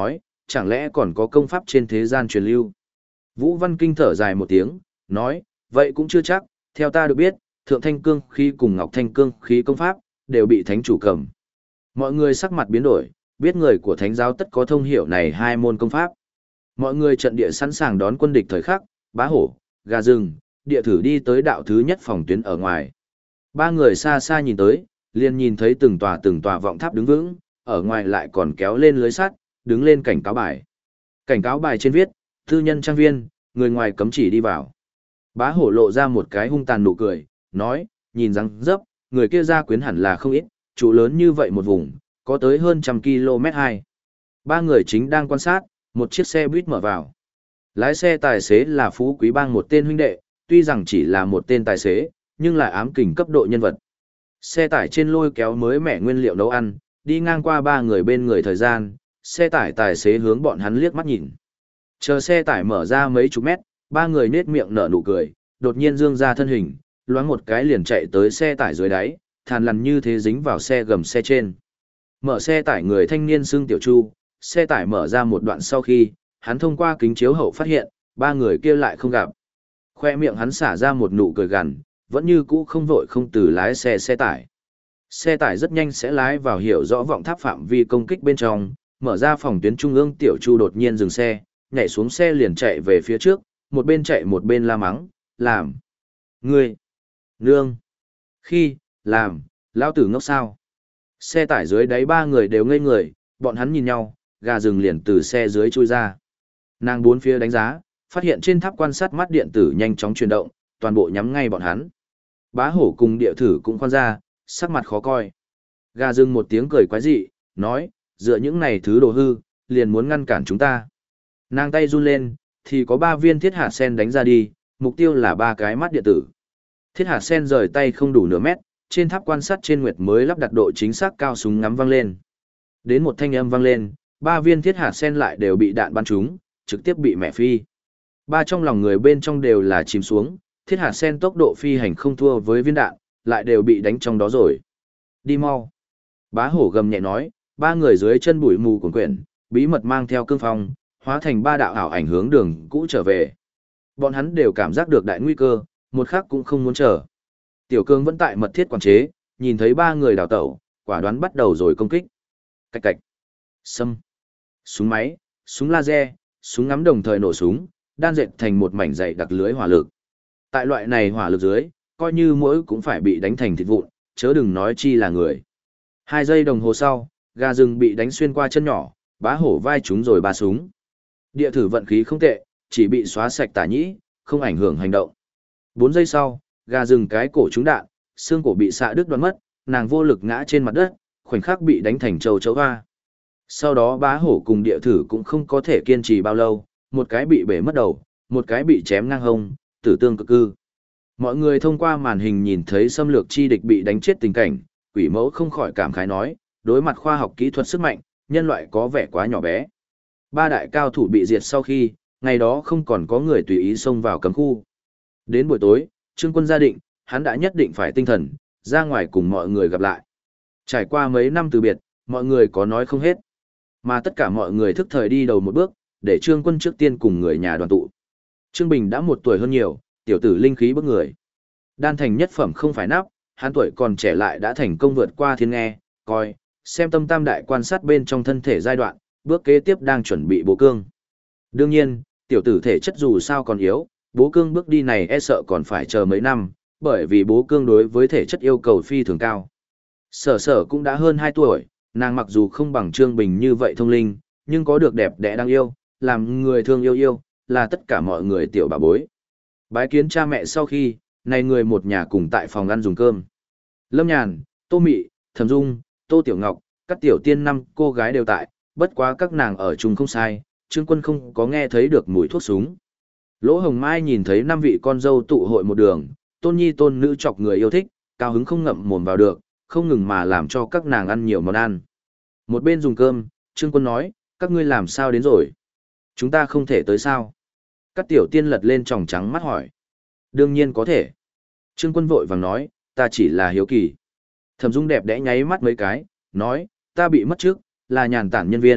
chẳng lẽ còn có công pháp trên thế gian truyền lưu. Vũ Văn Kinh thở dài một tiếng, nói, vậy cũng chưa chắc, theo ta được biết, Thượng Thanh Cương khí cùng Ngọc Thanh Cương khí công pháp, đều bị thánh chủ cầm. Mọi người sắc mặt biến đổi, biết người của thánh giáo tất có thông hiểu này hai môn công pháp. Mọi người trận địa sẵn sàng đón quân địch thời khắc, Bá Hổ, Gà Rừng, Địa Thử đi tới đạo thứ nhất phòng tuyến ở ngoài. Ba người xa xa nhìn tới, liền nhìn thấy từng tòa vọng tháp đứng vững, ở ngoài lại còn kéo lên lưới sắt, đứng lên cảnh cáo bài. Cảnh cáo bài trên viết, tư nhân trang viên, người ngoài cấm chỉ đi vào. Bá Hổ lộ ra một cái hung tàn nụ cười, nói, nhìn răng dấp, người kia gia quyến hẳn là không ít, trụ lớn như vậy một vùng, có tới hơn 100 km2. Ba người chính đang quan sát, một chiếc xe buýt mở vào. Lái xe tài xế là Phú Quý Bang một tên huynh đệ, tuy rằng chỉ là một tên tài xế, nhưng lại ám kình cấp độ nhân vật. Xe tải trên lôi kéo mới mẻ nguyên liệu nấu ăn, đi ngang qua ba người bên người thời gian, xe tải tài xế hướng bọn hắn liếc mắt nhìn. Chờ xe tải mở ra mấy chục mét, ba người nết miệng nở nụ cười, đột nhiên dương ra thân hình, loáng một cái liền chạy tới xe tải dưới đáy, thàn lằn như thế dính vào xe gầm xe trên. Mở xe tải người thanh niên xưng Tiểu Chu, xe tải mở ra một đoạn sau khi, hắn thông qua kính chiếu hậu phát hiện, ba người kia lại không gặp. Khoe miệng hắn xả ra một nụ cười gằn, vẫn như cũ không vội không từ lái xe tải. Xe tải rất nhanh sẽ lái vào hiểu rõ vọng tháp phạm vi công kích bên trong, mở ra phòng tuyến trung ương. Tiểu Chu đột nhiên dừng xe, nhảy xuống xe liền chạy về phía trước, một bên chạy một bên la mắng, làm. Ngươi, nương, khi, làm, lão tử ngốc sao. Xe tải dưới đáy ba người đều ngây người, bọn hắn nhìn nhau, Gà Rừng liền từ xe dưới chui ra. Nàng bốn phía đánh giá, phát hiện trên tháp quan sát mắt điện tử nhanh chóng chuyển động, toàn bộ nhắm ngay bọn hắn. Bá Hổ cùng Địa Thử cũng khoan ra, sắc mặt khó coi. Gà Rừng một tiếng cười quái dị, nói, dựa những này thứ đồ hư, liền muốn ngăn cản chúng ta. Nàng tay run lên, thì có 3 viên thiết hạt sen đánh ra đi, mục tiêu là 3 cái mắt điện tử. Thiết hạt sen rời tay không đủ nửa mét, trên tháp quan sát trên nguyệt mới lắp đặt độ chính xác cao, súng ngắm vang lên. Đến một thanh âm vang lên, 3 viên thiết hạt sen lại đều bị đạn bắn trúng, trực tiếp bị mẹ phi. Ba trong lòng người bên trong đều là chìm xuống, thiết hạt sen tốc độ phi hành không thua với viên đạn, lại đều bị đánh trong đó rồi. Đi mau. Bá Hổ gầm nhẹ nói, 3 người dưới chân bụi mù cuồn quyển, bí mật mang theo cương phong, hóa thành 3 đạo ảo ảnh hướng đường cũ trở về. Bọn hắn đều cảm giác được đại nguy cơ, một khắc cũng không muốn chờ. Tiểu Cương vẫn tại mật thiết quản chế, nhìn thấy 3 người đào tẩu, quả đoán bắt đầu rồi công kích. Cạch cạch. Sâm. Súng máy, súng laser, súng ngắm đồng thời nổ súng, đan dệt thành một mảnh dày đặc lưới hỏa lực. Tại loại này hỏa lực dưới, coi như mỗi cũng phải bị đánh thành thịt vụn, chớ đừng nói chi là người. 2 giây đồng hồ sau, Gà Rừng bị đánh xuyên qua chân nhỏ, Bá Hổ vai trúng rồi 3 súng. Địa Thử vận khí không tệ, chỉ bị xóa sạch tả nhĩ, không ảnh hưởng hành động. 4 giây sau, Gà Rừng cái cổ trúng đạn, xương cổ bị xạ đứt đoạn mất, nàng vô lực ngã trên mặt đất, khoảnh khắc bị đánh thành châu chấu hoa. Sau đó Bá Hổ cùng Địa Thử cũng không có thể kiên trì bao lâu, một cái bị bể mất đầu, một cái bị chém ngang hông, tử tương cực cư. Mọi người thông qua màn hình nhìn thấy xâm lược chi địch bị đánh chết tình cảnh, Quỷ Mẫu không khỏi cảm khái nói, đối mặt khoa học kỹ thuật sức mạnh, nhân loại có vẻ quá nhỏ bé. 3 đại cao thủ bị diệt sau khi, ngày đó không còn có người tùy ý xông vào cấm khu. Đến buổi tối, Trương Quân gia định, hắn đã nhất định phải tinh thần, ra ngoài cùng mọi người gặp lại. Trải qua mấy năm từ biệt, mọi người có nói không hết. Mà tất cả mọi người thức thời đi đầu một bước, để Trương Quân trước tiên cùng người nhà đoàn tụ. Trương Bình đã 1 tuổi hơn nhiều, tiểu tử linh khí bức người. Đan thành nhất phẩm không phải nắp, hắn tuổi còn trẻ lại đã thành công vượt qua thiên nghe, coi, xem tâm tam đại quan sát bên trong thân thể giai đoạn, bước kế tiếp đang chuẩn bị bố cương. Đương nhiên, tiểu tử thể chất dù sao còn yếu, bố cương bước đi này e sợ còn phải chờ mấy năm, bởi vì bố cương đối với thể chất yêu cầu phi thường cao. Sở Sở cũng đã hơn 2 tuổi, nàng mặc dù không bằng Trương Bình như vậy thông linh, nhưng có được đẹp đẽ đáng yêu, làm người thương yêu, là tất cả mọi người tiểu bà bối. Bái kiến cha mẹ sau khi, này người một nhà cùng tại phòng ăn dùng cơm. Lâm Nhàn, Tô Mị, Thẩm Dung, Tô Tiểu Ngọc, các tiểu tiên 5 cô gái đều tại, bất quá các nàng ở chung không sai, Trương Quân không có nghe thấy được mùi thuốc súng. Lỗ Hồng Mai nhìn thấy 5 vị con dâu tụ hội một đường, tôn nhi tôn nữ chọc người yêu thích, cao hứng không ngậm mồm vào được, không ngừng mà làm cho các nàng ăn nhiều món ăn. Một bên dùng cơm, Trương Quân nói, các ngươi làm sao đến rồi? Chúng ta không thể tới sao? Các tiểu tiên lật lên tròng trắng mắt hỏi. Đương nhiên có thể. Trương Quân vội vàng nói, ta chỉ là hiếu kỳ. Thẩm Dung đẹp đẽ nháy mắt mấy cái, nói, ta bị mất trước, là nhàn tản nhân viên,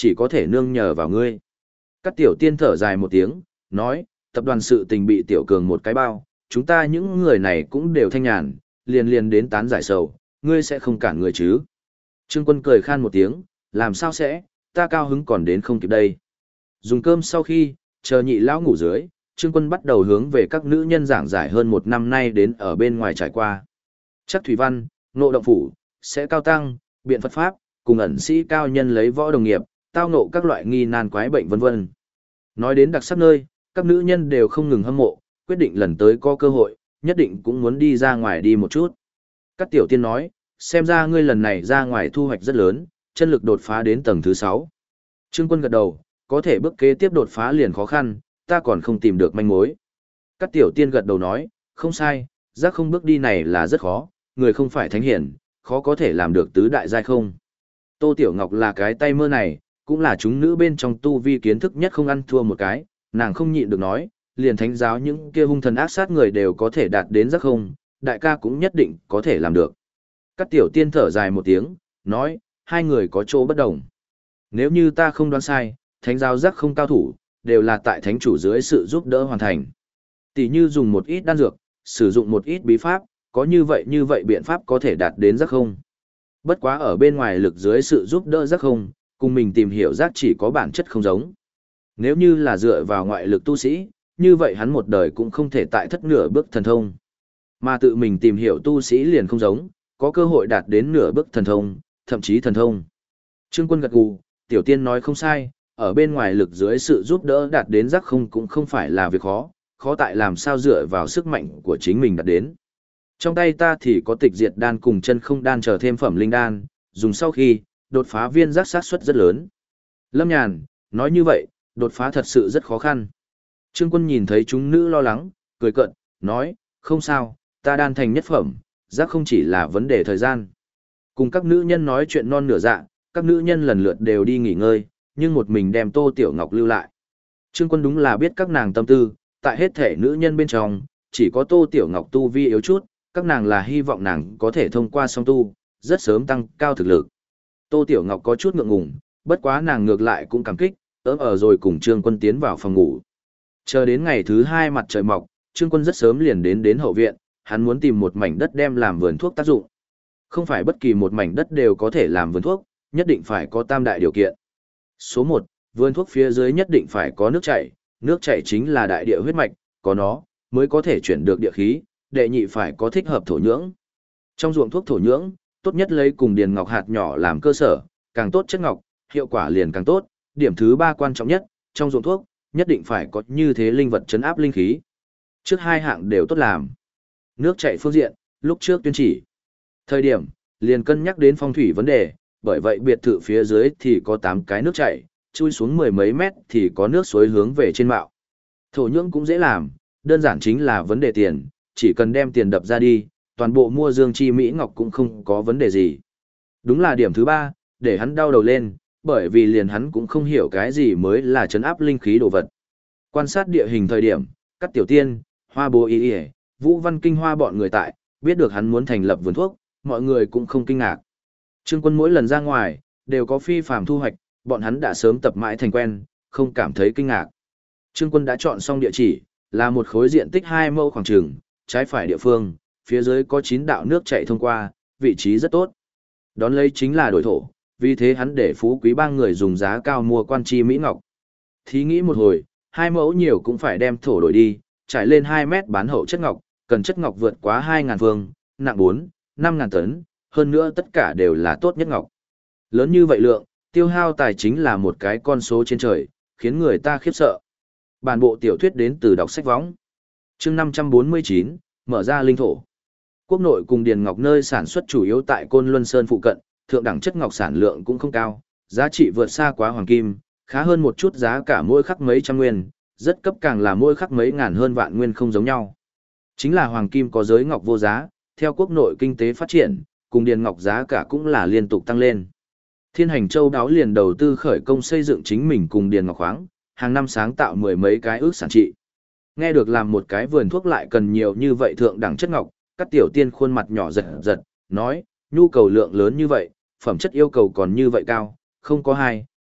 chỉ có thể nương nhờ vào ngươi. Các tiểu tiên thở dài một tiếng, nói, tập đoàn sự tình bị tiểu cường một cái bao, chúng ta những người này cũng đều thanh nhàn, liền liền đến tán giải sầu, ngươi sẽ không cản người chứ. Trương Quân cười khan một tiếng, làm sao sẽ, ta cao hứng còn đến không kịp đây. Dùng cơm sau khi, chờ nhị lão ngủ dưới, Trương Quân bắt đầu hướng về các nữ nhân giảng giải hơn một năm nay đến ở bên ngoài trải qua. Chắc thủy văn, ngộ động phủ, sẽ cao tăng, biện Phật Pháp, cùng ẩn sĩ cao nhân lấy võ đồng nghiệp, tao ngộ các loại nghi nan quái bệnh vân vân. Nói đến đặc sắc nơi, các nữ nhân đều không ngừng hâm mộ, quyết định lần tới có cơ hội, nhất định cũng muốn đi ra ngoài đi một chút. Các tiểu tiên nói, xem ra ngươi lần này ra ngoài thu hoạch rất lớn, chân lực đột phá đến tầng thứ 6. Trương Quân gật đầu, có thể bước kế tiếp đột phá liền khó khăn, ta còn không tìm được manh mối. Các tiểu tiên gật đầu nói, không sai, giác không bước đi này là rất khó, người không phải thánh hiển, khó có thể làm được tứ đại giai không. Tô Tiểu Ngọc là cái tay mơ này, cũng là chúng nữ bên trong tu vi kiến thức nhất không ăn thua một cái, nàng không nhịn được nói, liền thánh giáo những kia hung thần ác sát người đều có thể đạt đến giác không, đại ca cũng nhất định có thể làm được. Các tiểu tiên thở dài một tiếng, nói, hai người có chỗ bất đồng. Nếu như ta không đoán sai, thánh giáo giác không cao thủ, đều là tại thánh chủ dưới sự giúp đỡ hoàn thành. Tỷ như dùng một ít đan dược, sử dụng một ít bí pháp, có như vậy biện pháp có thể đạt đến giác không. Bất quá ở bên ngoài lực dưới sự giúp đỡ giác không, cùng mình tìm hiểu giác chỉ có bản chất không giống. Nếu như là dựa vào ngoại lực tu sĩ, như vậy hắn một đời cũng không thể tại thất nửa bước thần thông. Mà tự mình tìm hiểu tu sĩ liền không giống, có cơ hội đạt đến nửa bước thần thông, thậm chí thần thông. Trương Quân gật gù, tiểu tiên nói không sai, ở bên ngoài lực dưới sự giúp đỡ đạt đến giác không cũng không phải là việc khó, khó tại làm sao dựa vào sức mạnh của chính mình đạt đến. Trong tay ta thì có tịch diệt đan cùng chân không đan chờ thêm phẩm linh đan, dùng sau khi, đột phá viên giác sát suất rất lớn. Lâm Nhàn, nói như vậy, đột phá thật sự rất khó khăn. Trương Quân nhìn thấy chúng nữ lo lắng, cười cợt, nói, không sao, ta đan thành nhất phẩm, giác không chỉ là vấn đề thời gian. Cùng các nữ nhân nói chuyện non nửa dạ, các nữ nhân lần lượt đều đi nghỉ ngơi, nhưng một mình đem Tô Tiểu Ngọc lưu lại. Trương Quân đúng là biết các nàng tâm tư, tại hết thể nữ nhân bên trong, chỉ có Tô Tiểu Ngọc tu vi yếu chút, các nàng là hy vọng nàng có thể thông qua song tu, rất sớm tăng cao thực lực. Tô Tiểu Ngọc có chút ngượng ngùng, bất quá nàng ngược lại cũng cảm kích, ớm ở rồi cùng Trương Quân tiến vào phòng ngủ. Chờ đến ngày thứ 2 mặt trời mọc, Trương Quân rất sớm liền đến hậu viện, hắn muốn tìm một mảnh đất đem làm vườn thuốc tác dụng. Không phải bất kỳ một mảnh đất đều có thể làm vườn thuốc, nhất định phải có tam đại điều kiện. Số 1, vườn thuốc phía dưới nhất định phải có nước chảy chính là đại địa huyết mạch, có nó mới có thể chuyển được địa khí, đệ nhị phải có thích hợp thổ nhưỡng. Trong ruộng thuốc thổ nhưỡng, tốt nhất lấy cùng điền ngọc hạt nhỏ làm cơ sở, càng tốt chất ngọc, hiệu quả liền càng tốt. Điểm thứ 3 quan trọng nhất, trong ruộng thuốc, nhất định phải có như thế linh vật trấn áp linh khí. Trước hai hạng đều tốt làm. Nước chảy phương diện, lúc trước tuyên chỉ. Thời điểm, liền cân nhắc đến phong thủy vấn đề, bởi vậy biệt thự phía dưới thì có 8 cái nước chảy, chui xuống 10 mấy mét thì có nước suối hướng về trên mạo. Thổ nhưỡng cũng dễ làm, đơn giản chính là vấn đề tiền, chỉ cần đem tiền đập ra đi, toàn bộ mua dương chi Mỹ Ngọc cũng không có vấn đề gì. Đúng là điểm thứ 3, để hắn đau đầu lên, bởi vì liền hắn cũng không hiểu cái gì mới là trấn áp linh khí đồ vật. Quan sát địa hình thời điểm, các tiểu tiên, Hoa Bố Y Y, Vũ Văn Kinh Hoa bọn người tại, biết được hắn muốn thành lập vườn thuốc, mọi người cũng không kinh ngạc. Trương Quân mỗi lần ra ngoài, đều có phi phàm thu hoạch, bọn hắn đã sớm tập mãi thành quen, không cảm thấy kinh ngạc. Trương Quân đã chọn xong địa chỉ, là một khối diện tích 2 mẫu khoảng trường, trái phải địa phương, phía dưới có 9 đạo nước chảy thông qua, vị trí rất tốt. Đón lấy chính là đổi thổ, vì thế hắn để phú quý ba người dùng giá cao mua quan chi Mỹ Ngọc. Thí nghĩ một hồi, 2 mẫu nhiều cũng phải đem thổ đổi đi, trải lên 2 mét bán hậu chất ngọc, cần chất ngọc vượt quá 2.000 phương, nặng 4-5.000 tấn, hơn nữa tất cả đều là tốt nhất ngọc. Lớn như vậy lượng, tiêu hao tài chính là một cái con số trên trời, khiến người ta khiếp sợ. Bản bộ tiểu thuyết đến từ đọc sách võng. Chương 549, mở ra linh thổ. Quốc nội cùng Điền Ngọc nơi sản xuất chủ yếu tại Côn Luân Sơn phụ cận, thượng đẳng chất ngọc sản lượng cũng không cao, giá trị vượt xa quá hoàng kim, khá hơn một chút giá cả mỗi khắc mấy trăm nguyên, rất cấp càng là mỗi khắc mấy ngàn hơn vạn nguyên không giống nhau. Chính là hoàng kim có giới ngọc vô giá, theo quốc nội kinh tế phát triển, cùng Điền Ngọc giá cả cũng là liên tục tăng lên. Thiên Hành Châu đáo liền đầu tư khởi công xây dựng chính mình cùng Điền Ngọc khoáng, hàng năm sáng tạo 10 mấy cái ước sản trị. Nghe được làm một cái vườn thuốc lại cần nhiều như vậy thượng đẳng chất ngọc, các tiểu tiên khuôn mặt nhỏ giật giật, nói, nhu cầu lượng lớn như vậy, phẩm chất yêu cầu còn như vậy cao, không có hai,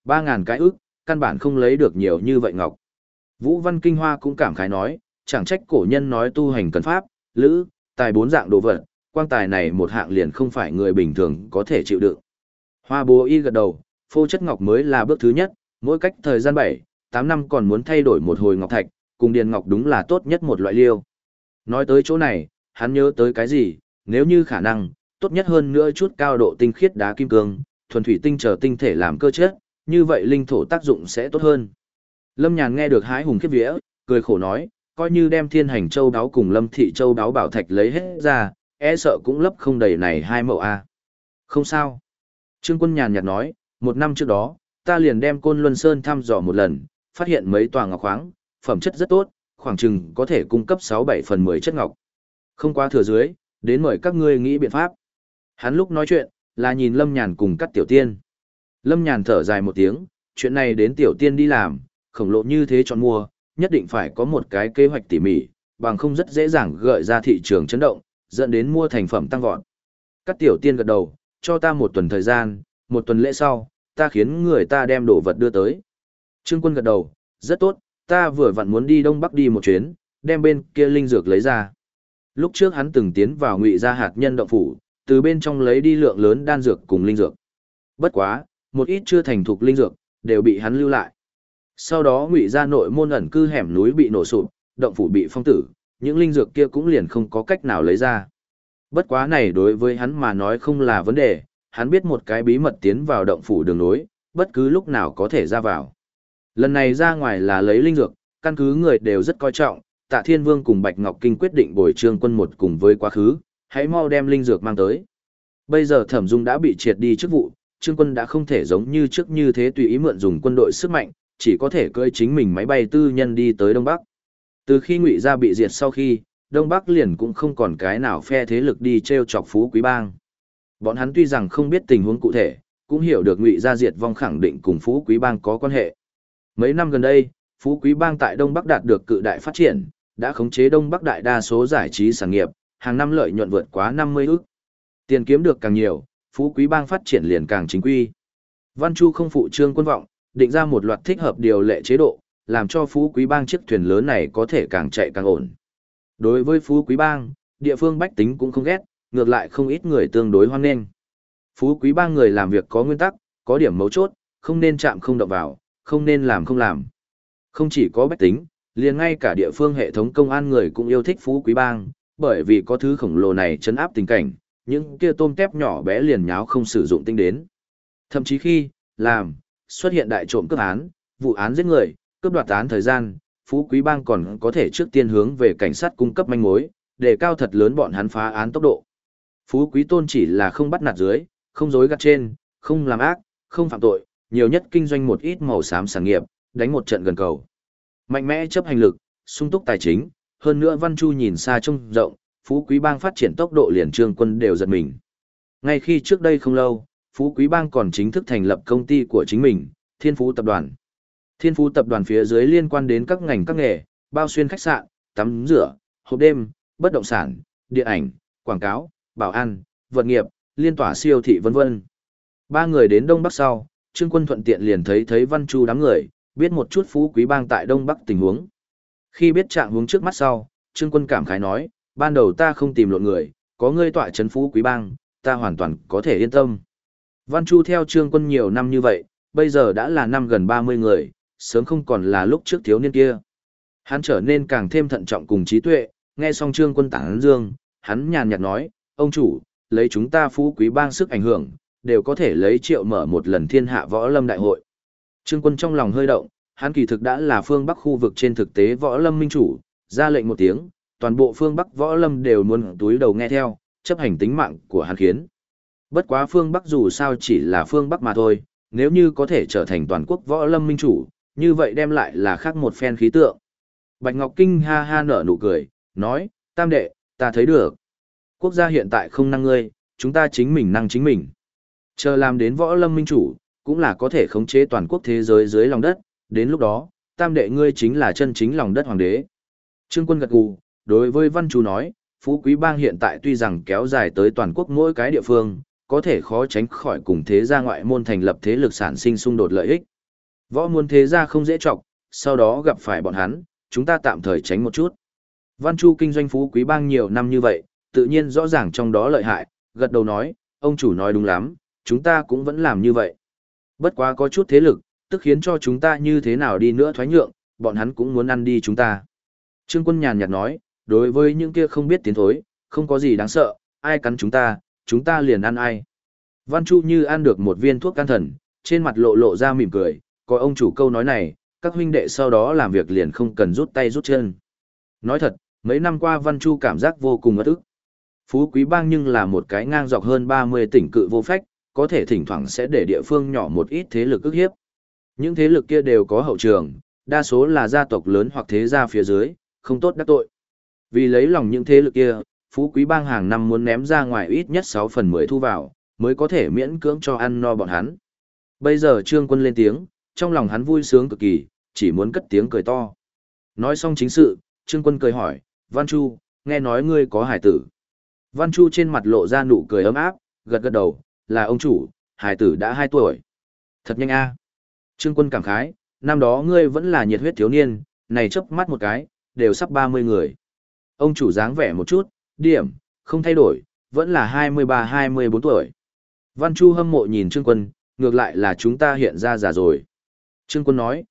3.000 cái ức, căn bản không lấy được nhiều như vậy ngọc. Vũ Văn Kinh Hoa cũng cảm khái nói, chẳng trách cổ nhân nói tu hành cần pháp, lữ, tài 4 dạng đồ vật, quang tài này một hạng liền không phải người bình thường có thể chịu đựng. Hoa Bố Y gật đầu, phô chất ngọc mới là bước thứ nhất, mỗi cách thời gian 7-8 năm còn muốn thay đổi một hồi ngọc thạch, cùng điền ngọc đúng là tốt nhất một loại liêu. Nói tới chỗ này, hắn nhớ tới cái gì, nếu như khả năng, tốt nhất hơn nữa chút cao độ tinh khiết đá kim cương, thuần thủy tinh trở tinh thể làm cơ chất, như vậy linh thổ tác dụng sẽ tốt hơn. Lâm Nhàn nghe được hái hùng khiếp vía, cười khổ nói, coi như đem Thiên Hành Châu đáo cùng Lâm Thị Châu đáo bảo thạch lấy hết ra, e sợ cũng lấp không đầy này 2 mẫu a. Không sao. Trương Quân nhàn nhạt nói, 1 năm trước đó, ta liền đem Côn Luân Sơn thăm dò một lần, phát hiện mấy tòa ngọc khoáng, phẩm chất rất tốt, khoảng chừng có thể cung cấp 6-7/10 chất ngọc. Không quá thừa dưới, đến mời các ngươi nghĩ biện pháp. Hắn lúc nói chuyện, là nhìn Lâm Nhàn cùng Cắt Tiểu Tiên. Lâm Nhàn thở dài một tiếng, chuyện này đến Tiểu Tiên đi làm, khổng lồ như thế chọn mua, nhất định phải có một cái kế hoạch tỉ mỉ, bằng không rất dễ dàng gợi ra thị trường chấn động, dẫn đến mua thành phẩm tăng vọt. Cắt Tiểu Tiên gật đầu, cho ta 1 tuần thời gian, 1 tuần lễ sau, ta khiến người ta đem đồ vật đưa tới. Trương Quân gật đầu, rất tốt, ta vừa vặn muốn đi Đông Bắc đi một chuyến, đem bên kia linh dược lấy ra. Lúc trước hắn từng tiến vào Ngụy Gia hạt nhân động phủ, từ bên trong lấy đi lượng lớn đan dược cùng linh dược. Bất quá, một ít chưa thành thục linh dược, đều bị hắn lưu lại. Sau đó Ngụy Gia nội môn ẩn cư hẻm núi bị nổ sụp, động phủ bị phong tử, những linh dược kia cũng liền không có cách nào lấy ra. Bất quá này đối với hắn mà nói không là vấn đề, hắn biết một cái bí mật tiến vào động phủ đường nối, bất cứ lúc nào có thể ra vào. Lần này ra ngoài là lấy linh dược, căn cứ người đều rất coi trọng, Tạ Thiên Vương cùng Bạch Ngọc Kinh quyết định bồi Trương Quân một cùng với quá khứ, hãy mau đem linh dược mang tới. Bây giờ Thẩm Dung đã bị triệt đi chức vụ, Trương Quân đã không thể giống như trước như thế tùy ý mượn dùng quân đội sức mạnh, chỉ có thể cưỡi chính mình máy bay tư nhân đi tới Đông Bắc. Từ khi Ngụy Gia bị diệt sau khi, Đông Bắc liền cũng không còn cái nào phe thế lực đi treo chọc Phú Quý Bang. Bọn hắn tuy rằng không biết tình huống cụ thể, cũng hiểu được Ngụy Gia diệt vong khẳng định cùng Phú Quý Bang có quan hệ. Mấy năm gần đây, Phú Quý Bang tại Đông Bắc đạt được cự đại phát triển, đã khống chế Đông Bắc đại đa số giải trí sản nghiệp, hàng năm lợi nhuận vượt quá 50 ức. Tiền kiếm được càng nhiều, Phú Quý Bang phát triển liền càng chính quy. Văn Chu không phụ Trương Quân vọng, định ra một loạt thích hợp điều lệ chế độ, làm cho Phú Quý Bang chiếc thuyền lớn này có thể càng chạy càng ổn. Đối với Phú Quý Bang, địa phương bách tính cũng không ghét, ngược lại không ít người tương đối hoan nghênh. Phú Quý Bang người làm việc có nguyên tắc, có điểm mấu chốt, không nên chạm không động vào, không nên làm không làm. Không chỉ có bách tính, liền ngay cả địa phương hệ thống công an người cũng yêu thích Phú Quý Bang, bởi vì có thứ khổng lồ này trấn áp tình cảnh, những kia tôm tép nhỏ bé liền nháo không sử dụng tinh đến. Thậm chí khi xuất hiện đại trộm cướp án, vụ án giết người, cướp đoạt án thời gian, Phú Quý Bang còn có thể trước tiên hướng về cảnh sát cung cấp manh mối, để cao thật lớn bọn hắn phá án tốc độ. Phú Quý Tôn chỉ là không bắt nạt dưới, không dối gạt trên, không làm ác, không phạm tội, nhiều nhất kinh doanh một ít màu xám sản nghiệp, đánh một trận gần cầu. Mạnh mẽ chấp hành lực, sung túc tài chính, hơn nữa Văn Chu nhìn xa trông rộng, Phú Quý Bang phát triển tốc độ liền Trương Quân đều giật mình. Ngay khi trước đây không lâu, Phú Quý Bang còn chính thức thành lập công ty của chính mình, Thiên Phú Tập đoàn. Thiên Phú Tập đoàn phía dưới liên quan đến các ngành các nghề, bao xuyên khách sạn, tắm rửa, hộp đêm, bất động sản, điện ảnh, quảng cáo, bảo an, vật nghiệp, liên tỏa siêu thị vân vân. 3 người đến Đông Bắc sau, Trương Quân thuận tiện liền thấy Văn Chu đám người, biết một chút Phú Quý Bang tại Đông Bắc tình huống. Khi biết trạng huống trước mắt sau, Trương Quân cảm khái nói, ban đầu ta không tìm lộn người, có ngươi tọa trấn Phú Quý Bang, ta hoàn toàn có thể yên tâm. Văn Chu theo Trương Quân nhiều năm như vậy, bây giờ đã là năm gần 30 người, sớm không còn là lúc trước thiếu niên kia. Hắn trở nên càng thêm thận trọng cùng trí tuệ, nghe xong Trương Quân tán dương, hắn nhàn nhạt nói, ông chủ, lấy chúng ta Phú Quý Bang sức ảnh hưởng, đều có thể lấy triệu mở một lần thiên hạ võ lâm đại hội. Trương Quân trong lòng hơi động, hắn kỳ thực đã là phương Bắc khu vực trên thực tế võ lâm minh chủ, ra lệnh một tiếng, toàn bộ phương Bắc võ lâm đều muốn túi đầu nghe theo, chấp hành tính mạng của hắn khiến. Bất quá phương Bắc dù sao chỉ là phương Bắc mà thôi, nếu như có thể trở thành toàn quốc võ lâm minh chủ, như vậy đem lại là khác một phen khí tượng. Bạch Ngọc Kinh ha ha nở nụ cười, nói, tam đệ, ta thấy được. Quốc gia hiện tại không năng ngươi, chúng ta chính mình năng chính mình. Chờ làm đến võ lâm minh chủ, cũng là có thể khống chế toàn quốc thế giới dưới lòng đất, đến lúc đó, tam đệ ngươi chính là chân chính lòng đất hoàng đế. Trương Quân gật gù, đối với Văn Chu nói, Phú Quý Bang hiện tại tuy rằng kéo dài tới toàn quốc mỗi cái địa phương, có thể khó tránh khỏi cùng thế gia ngoại môn thành lập thế lực sản sinh xung đột lợi ích. Võ muốn thế ra không dễ chọc, sau đó gặp phải bọn hắn, chúng ta tạm thời tránh một chút. Văn Chu kinh doanh phú quý bang nhiều năm như vậy, tự nhiên rõ ràng trong đó lợi hại, gật đầu nói, ông chủ nói đúng lắm, chúng ta cũng vẫn làm như vậy. Bất quá có chút thế lực, tức khiến cho chúng ta như thế nào đi nữa thoái nhượng, bọn hắn cũng muốn ăn đi chúng ta. Trương Quân nhàn nhạt nói, đối với những kia không biết tiến thối, không có gì đáng sợ, ai cắn chúng ta liền ăn ai. Văn Chu như ăn được một viên thuốc can thần, trên mặt lộ ra mỉm cười, có ông chủ câu nói này, các huynh đệ sau đó làm việc liền không cần rút tay rút chân. Nói thật, mấy năm qua Văn Chu cảm giác vô cùng ất ức. Phú Quý Bang nhưng là một cái ngang dọc hơn 30 tỉnh cự vô phách, có thể thỉnh thoảng sẽ để địa phương nhỏ một ít thế lực ức hiếp. Những thế lực kia đều có hậu trường, đa số là gia tộc lớn hoặc thế gia phía dưới, không tốt đắc tội. Vì lấy lòng những thế lực kia, Phú Quý Bang hàng năm muốn ném ra ngoài ít nhất 6 phần 10 thu vào, mới có thể miễn cưỡng cho ăn no bọn hắn. Bây giờ Trương Quân lên tiếng, trong lòng hắn vui sướng cực kỳ, chỉ muốn cất tiếng cười to. Nói xong chính sự, Trương Quân cười hỏi, Văn Chu, nghe nói ngươi có hải tử. Văn Chu trên mặt lộ ra nụ cười ấm áp, gật gật đầu, là ông chủ, hải tử đã 2 tuổi. Thật nhanh a. Trương Quân cảm khái, năm đó ngươi vẫn là nhiệt huyết thiếu niên, này chớp mắt một cái, đều sắp 30 người. Ông chủ dáng vẻ một chút, điểm, không thay đổi, vẫn là 23-24 tuổi. Văn Chu hâm mộ nhìn Trương Quân, ngược lại là chúng ta hiện ra già rồi. Trương Quân nói,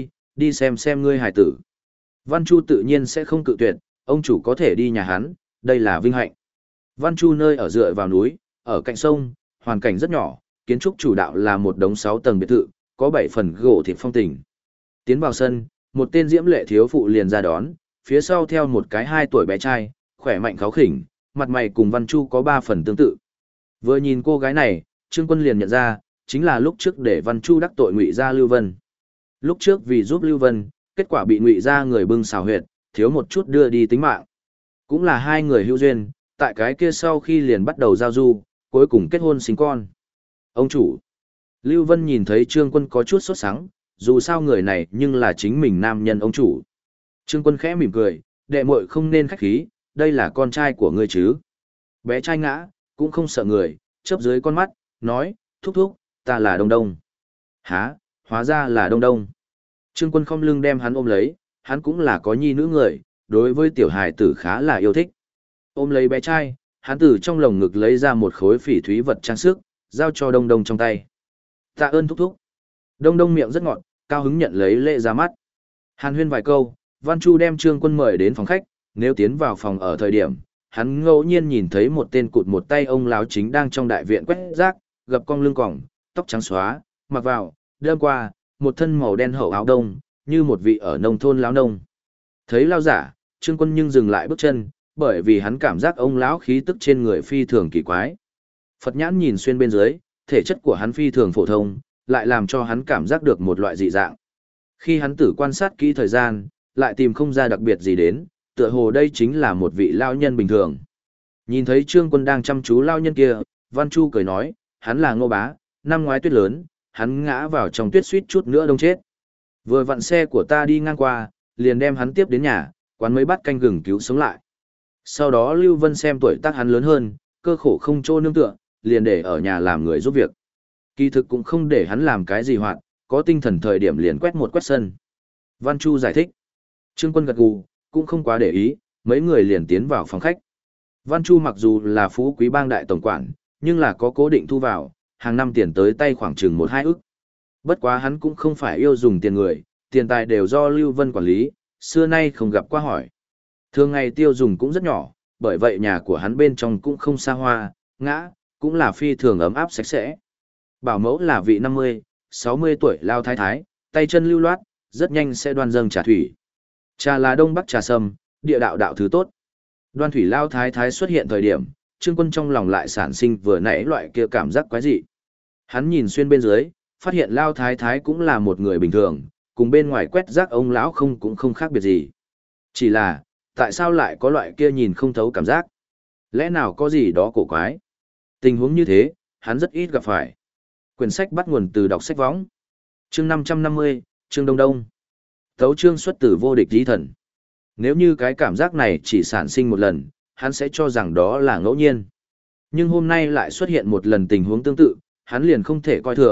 đi xem ngươi hài tử. Văn Chu tự nhiên sẽ không cự tuyệt, ông chủ có thể đi nhà hắn, đây là vinh hạnh. Văn Chu nơi ở dựa vào núi, ở cạnh sông, hoàn cảnh rất nhỏ, kiến trúc chủ đạo là một đống 6 tầng biệt thự, có 7 phần gỗ thịt phong tình. Tiến vào sân, một tên diễm lệ thiếu phụ liền ra đón, phía sau theo một cái 2 tuổi bé trai, khỏe mạnh kháo khỉnh, mặt mày cùng Văn Chu có 3 phần tương tự. Vừa nhìn cô gái này, Trương Quân liền nhận ra, chính là lúc trước để Văn Chu đắc tội ngụy gia Lưu Vân. Lúc trước vì giúp Lưu Vân, kết quả bị ngụy gia người bưng xào huyệt, thiếu một chút đưa đi tính mạng. Cũng là hai người hữu duyên, tại cái kia sau khi liền bắt đầu giao du, cuối cùng kết hôn sinh con. Ông chủ. Lưu Vân nhìn thấy Trương Quân có chút sốt sắng, dù sao người này nhưng là chính mình nam nhân ông chủ. Trương Quân khẽ mỉm cười, đệ muội không nên khách khí, đây là con trai của ngươi chứ. Bé trai ngã, cũng không sợ người, chớp dưới con mắt, nói, thúc thúc, ta là Đông Đông. Hả, hóa ra là Đông Đông. Trương Quân không lưng đem hắn ôm lấy, hắn cũng là có nhi nữ người, đối với tiểu hài tử khá là yêu thích. Ôm lấy bé trai, hắn từ trong lồng ngực lấy ra một khối phỉ thúy vật trang sức, giao cho Đông Đông trong tay. Tạ ơn thúc thúc. Đông Đông miệng rất ngọt, cao hứng nhận lấy lễ ra mắt. Hàn huyên vài câu, Văn Chu đem Trương Quân mời đến phòng khách, nếu tiến vào phòng ở thời điểm, hắn ngẫu nhiên nhìn thấy một tên cụt một tay ông láo chính đang trong đại viện quét rác, gập cong lưng còng, tóc trắng xóa, mặc vào, đêm qua, một thân màu đen hậu áo đông, như một vị ở nông thôn lão nông. Thấy lao giả, Trương Quân nhưng dừng lại bước chân, bởi vì hắn cảm giác ông lão khí tức trên người phi thường kỳ quái. Phật nhãn nhìn xuyên bên dưới, thể chất của hắn phi thường phổ thông, lại làm cho hắn cảm giác được một loại dị dạng. Khi hắn tử quan sát kỹ thời gian, lại tìm không ra đặc biệt gì đến, tựa hồ đây chính là một vị lao nhân bình thường. Nhìn thấy Trương Quân đang chăm chú lao nhân kia, Văn Chu cười nói, hắn là Ngô Bá, năm ngoái tuyết lớn, hắn ngã vào trong tuyết suýt chút nữa đông chết. Vừa vặn xe của ta đi ngang qua, liền đem hắn tiếp đến nhà, quán mấy bát canh gừng cứu sống lại. Sau đó Lưu Vân xem tuổi tác hắn lớn hơn, cơ khổ không chỗ nương tựa, liền để ở nhà làm người giúp việc. Kỳ thực cũng không để hắn làm cái gì hoạt, có tinh thần thời điểm liền quét một quét sân. Văn Chu giải thích. Trương Quân gật gù, cũng không quá để ý, mấy người liền tiến vào phòng khách. Văn Chu mặc dù là phú quý bang đại tổng quản, nhưng là có cố định thu vào, hàng năm tiền tới tay khoảng chừng 1-2 ức. Bất quá hắn cũng không phải yêu dùng tiền người, tiền tài đều do Lưu Vân quản lý, xưa nay không gặp qua hỏi. Thường ngày tiêu dùng cũng rất nhỏ, bởi vậy nhà của hắn bên trong cũng không xa hoa, ngã, cũng là phi thường ấm áp sạch sẽ. Bảo mẫu là vị 50-60 tuổi lao thái thái, tay chân lưu loát, rất nhanh sẽ đoan dâng trà thủy. Trà là Đông Bắc trà sâm, địa đạo đạo thứ tốt. Đoan thủy lao thái thái xuất hiện thời điểm, Trương Quân trong lòng lại sản sinh vừa nãy loại kia cảm giác quái dị. Hắn nhìn xuyên bên dưới, phát hiện lao thái thái cũng là một người bình thường, cùng bên ngoài quét rác ông lão cũng không khác biệt gì. Chỉ là, tại sao lại có loại kia nhìn không thấu cảm giác? Lẽ nào có gì đó cổ quái? Tình huống như thế, hắn rất ít gặp phải. Quyển sách bắt nguồn từ đọc sách võng. Chương 550, chương Đông Đông. Tấu chương xuất từ vô địch di thần. Nếu như cái cảm giác này chỉ sản sinh một lần, hắn sẽ cho rằng đó là ngẫu nhiên. Nhưng hôm nay lại xuất hiện một lần tình huống tương tự, hắn liền không thể coi thường,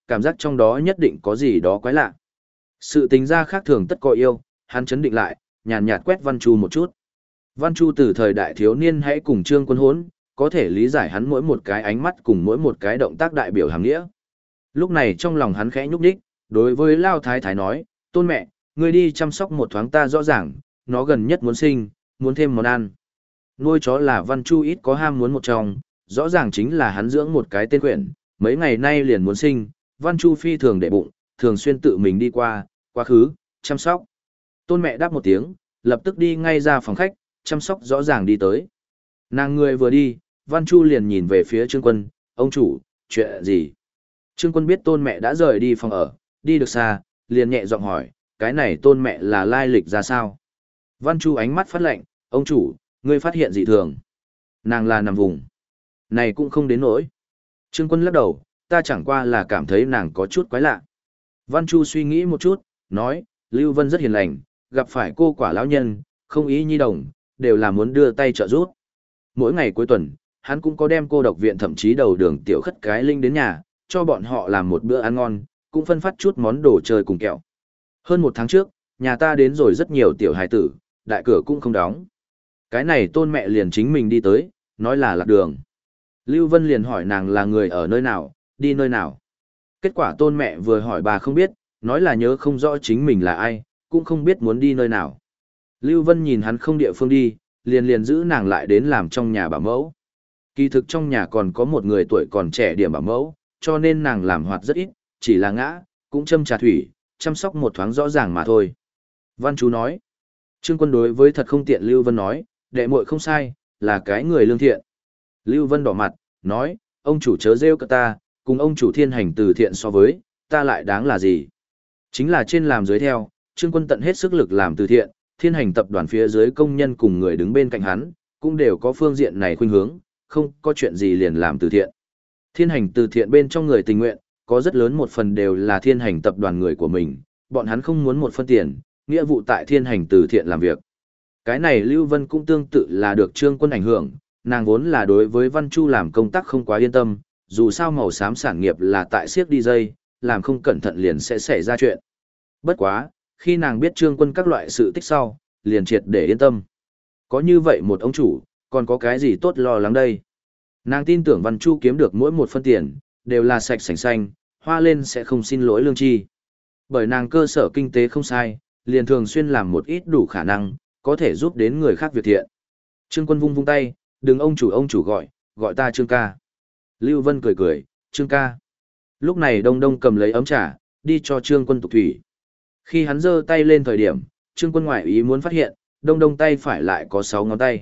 cảm giác trong đó nhất định có gì đó quái lạ. Sự tính ra khác thường tất có yêu, hắn chấn định lại, nhàn nhạt quét Văn Chu một chút. Văn Chu từ thời đại thiếu niên hãy cùng Trương Quân hỗn, có thể lý giải hắn mỗi một cái ánh mắt cùng mỗi một cái động tác đại biểu hàm nghĩa. Lúc này trong lòng hắn khẽ nhúc nhích, đối với Lao Thái Thái nói, tôn mẹ, ngươi đi chăm sóc một thoáng ta rõ ràng, nó gần nhất muốn sinh, muốn thêm món ăn. Nuôi chó là Văn Chu ít có ham muốn một trong, rõ ràng chính là hắn dưỡng một cái tên quyển, mấy ngày nay liền muốn sinh, Văn Chu phi thường để bụng, thường xuyên tự mình đi qua, quá khứ, chăm sóc. Tôn mẹ đáp một tiếng, lập tức đi ngay ra phòng khách, chăm sóc rõ ràng đi tới. Nàng người vừa đi, Văn Chu liền nhìn về phía Trương Quân, ông chủ, chuyện gì? Trương Quân biết tôn mẹ đã rời đi phòng ở, đi được xa, liền nhẹ giọng hỏi, cái này tôn mẹ là lai lịch ra sao? Văn Chu ánh mắt phát lạnh, ông chủ, ngươi phát hiện dị thường. Nàng là nằm vùng. Này cũng không đến nỗi. Trương Quân lắc đầu, ta chẳng qua là cảm thấy nàng có chút quái lạ. Văn Chu suy nghĩ một chút, nói, Lưu Vân rất hiền lành, gặp phải cô quả lão nhân, không ý nhi đồng, đều là muốn đưa tay trợ giúp. Mỗi ngày cuối tuần, hắn cũng có đem cô độc viện thậm chí đầu đường tiểu khất cái linh đến nhà, cho bọn họ làm một bữa ăn ngon, cũng phân phát chút món đồ chơi cùng kẹo. Hơn một tháng trước, nhà ta đến rồi rất nhiều tiểu hài tử, đại cửa cũng không đóng. Cái này tôn mẹ liền chính mình đi tới, nói là lạc đường. Lưu Vân liền hỏi nàng là người ở nơi nào, đi nơi nào. Kết quả tôn mẹ vừa hỏi bà không biết, nói là nhớ không rõ chính mình là ai, cũng không biết muốn đi nơi nào. Lưu Vân nhìn hắn không địa phương đi, liền giữ nàng lại đến làm trong nhà bảo mẫu. Kỳ thực trong nhà còn có một người tuổi còn trẻ điểm bảo mẫu, cho nên nàng làm hoạt rất ít, chỉ là ngã, cũng châm trà thủy, chăm sóc một thoáng rõ ràng mà thôi. Văn Chú nói, Trương Quân đối với thật không tiện Lưu Vân nói, đệ muội không sai, là cái người lương thiện. Lưu Vân đỏ mặt, nói, ông chủ chớ rêu cả ta, cùng ông chủ thiên hành từ thiện so với, ta lại đáng là gì? Chính là trên làm dưới theo, Trương Quân tận hết sức lực làm từ thiện, thiên hành tập đoàn phía dưới công nhân cùng người đứng bên cạnh hắn, cũng đều có phương diện này khuynh hướng, không có chuyện gì liền làm từ thiện. Thiên hành từ thiện bên trong người tình nguyện, có rất lớn một phần đều là thiên hành tập đoàn người của mình, bọn hắn không muốn một phân tiền, nghĩa vụ tại thiên hành từ thiện làm việc. Cái này Lưu Vân cũng tương tự là được Trương Quân ảnh hưởng, nàng vốn là đối với Văn Chu làm công tác không quá yên tâm, dù sao màu xám sản nghiệp là tại siếc đi dây, làm không cẩn thận liền sẽ xảy ra chuyện. Bất quá, khi nàng biết Trương Quân các loại sự tích sau, liền triệt để yên tâm. Có như vậy một ông chủ, còn có cái gì tốt lo lắng đây? Nàng tin tưởng Văn Chu kiếm được mỗi một phân tiền, đều là sạch sành xanh, hoa lên sẽ không xin lỗi lương chi. Bởi nàng cơ sở kinh tế không sai, liền thường xuyên làm một ít đủ khả năng, có thể giúp đến người khác việc thiện. Trương Quân vung vung tay, đừng ông chủ gọi ta Trương ca. Lưu Vân cười cười, Trương ca. Lúc này Đông Đông cầm lấy ấm trà, đi cho Trương Quân tục thủy. Khi hắn giơ tay lên thời điểm, Trương Quân ngoại ý muốn phát hiện, Đông Đông tay phải lại có 6 ngón tay.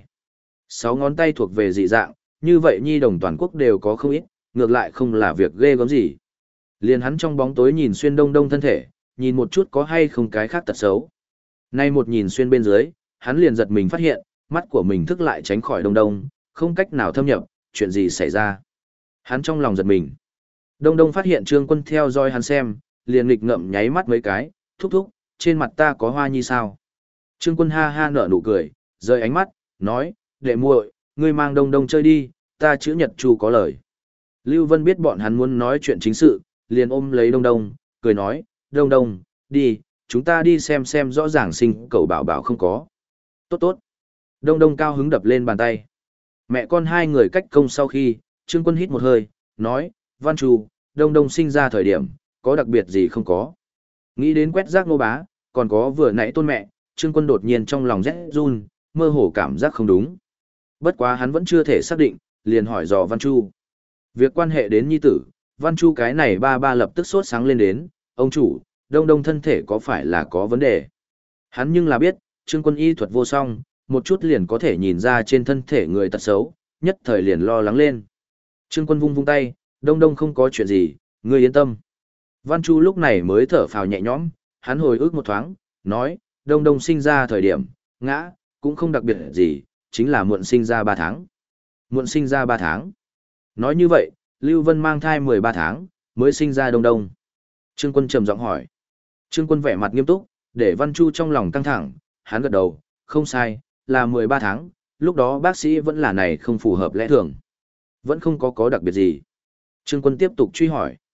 6 ngón tay thuộc về dị dạng, như vậy nhi đồng toàn quốc đều có không ít, ngược lại không là việc ghê gớm gì. Liền hắn trong bóng tối nhìn xuyên Đông Đông thân thể, nhìn một chút có hay không cái khác tật xấu. Nay một nhìn xuyên bên dưới, hắn liền giật mình phát hiện, mắt của mình thức lại tránh khỏi Đông Đông, không cách nào thâm nhập, chuyện gì xảy ra. Hắn trong lòng giật mình. Đông Đông phát hiện Trương Quân theo dõi hắn xem, liền nghịch ngậm nháy mắt mấy cái, thúc thúc, trên mặt ta có hoa nhi sao? Trương Quân ha ha nở nụ cười, rời ánh mắt, nói, đệ muội, ngươi mang Đông Đông chơi đi, ta chữ nhật chu có lời. Lưu Vân biết bọn hắn muốn nói chuyện chính sự, liền ôm lấy Đông Đông, cười nói, Đông Đông, đi, chúng ta đi xem rõ ràng sinh cậu bảo bảo không có. Tốt tốt. Đông Đông cao hứng đập lên bàn tay. Mẹ con hai người cách công sau khi, Trương Quân hít một hơi, nói, Văn Chu, Đông Đông sinh ra thời điểm, có đặc biệt gì không có. Nghĩ đến quét rác Ngô Bá, còn có vừa nãy tôn mẹ, Trương Quân đột nhiên trong lòng rét run, mơ hồ cảm giác không đúng. Bất quá hắn vẫn chưa thể xác định, liền hỏi dò Văn Chu. Việc quan hệ đến nhi tử, Văn Chu cái này ba lập tức sốt sáng lên đến, ông chủ, Đông Đông thân thể có phải là có vấn đề. Hắn nhưng là biết, Trương Quân y thuật vô song, một chút liền có thể nhìn ra trên thân thể người tật xấu, nhất thời liền lo lắng lên. Trương Quân vung vung tay, Đông Đông không có chuyện gì, ngươi yên tâm. Văn Chu lúc này mới thở phào nhẹ nhõm, hắn hồi ức một thoáng, nói, Đông Đông sinh ra thời điểm, ngã, cũng không đặc biệt gì, chính là muộn sinh ra 3 tháng. Muộn sinh ra 3 tháng. Nói như vậy, Lưu Vân mang thai 13 tháng, mới sinh ra Đông Đông. Trương Quân trầm giọng hỏi. Trương Quân vẻ mặt nghiêm túc, để Văn Chu trong lòng căng thẳng, hắn gật đầu, không sai, là 13 tháng, lúc đó bác sĩ vẫn là này không phù hợp lẽ thường. Vẫn không có đặc biệt gì. Trương Quân tiếp tục truy hỏi.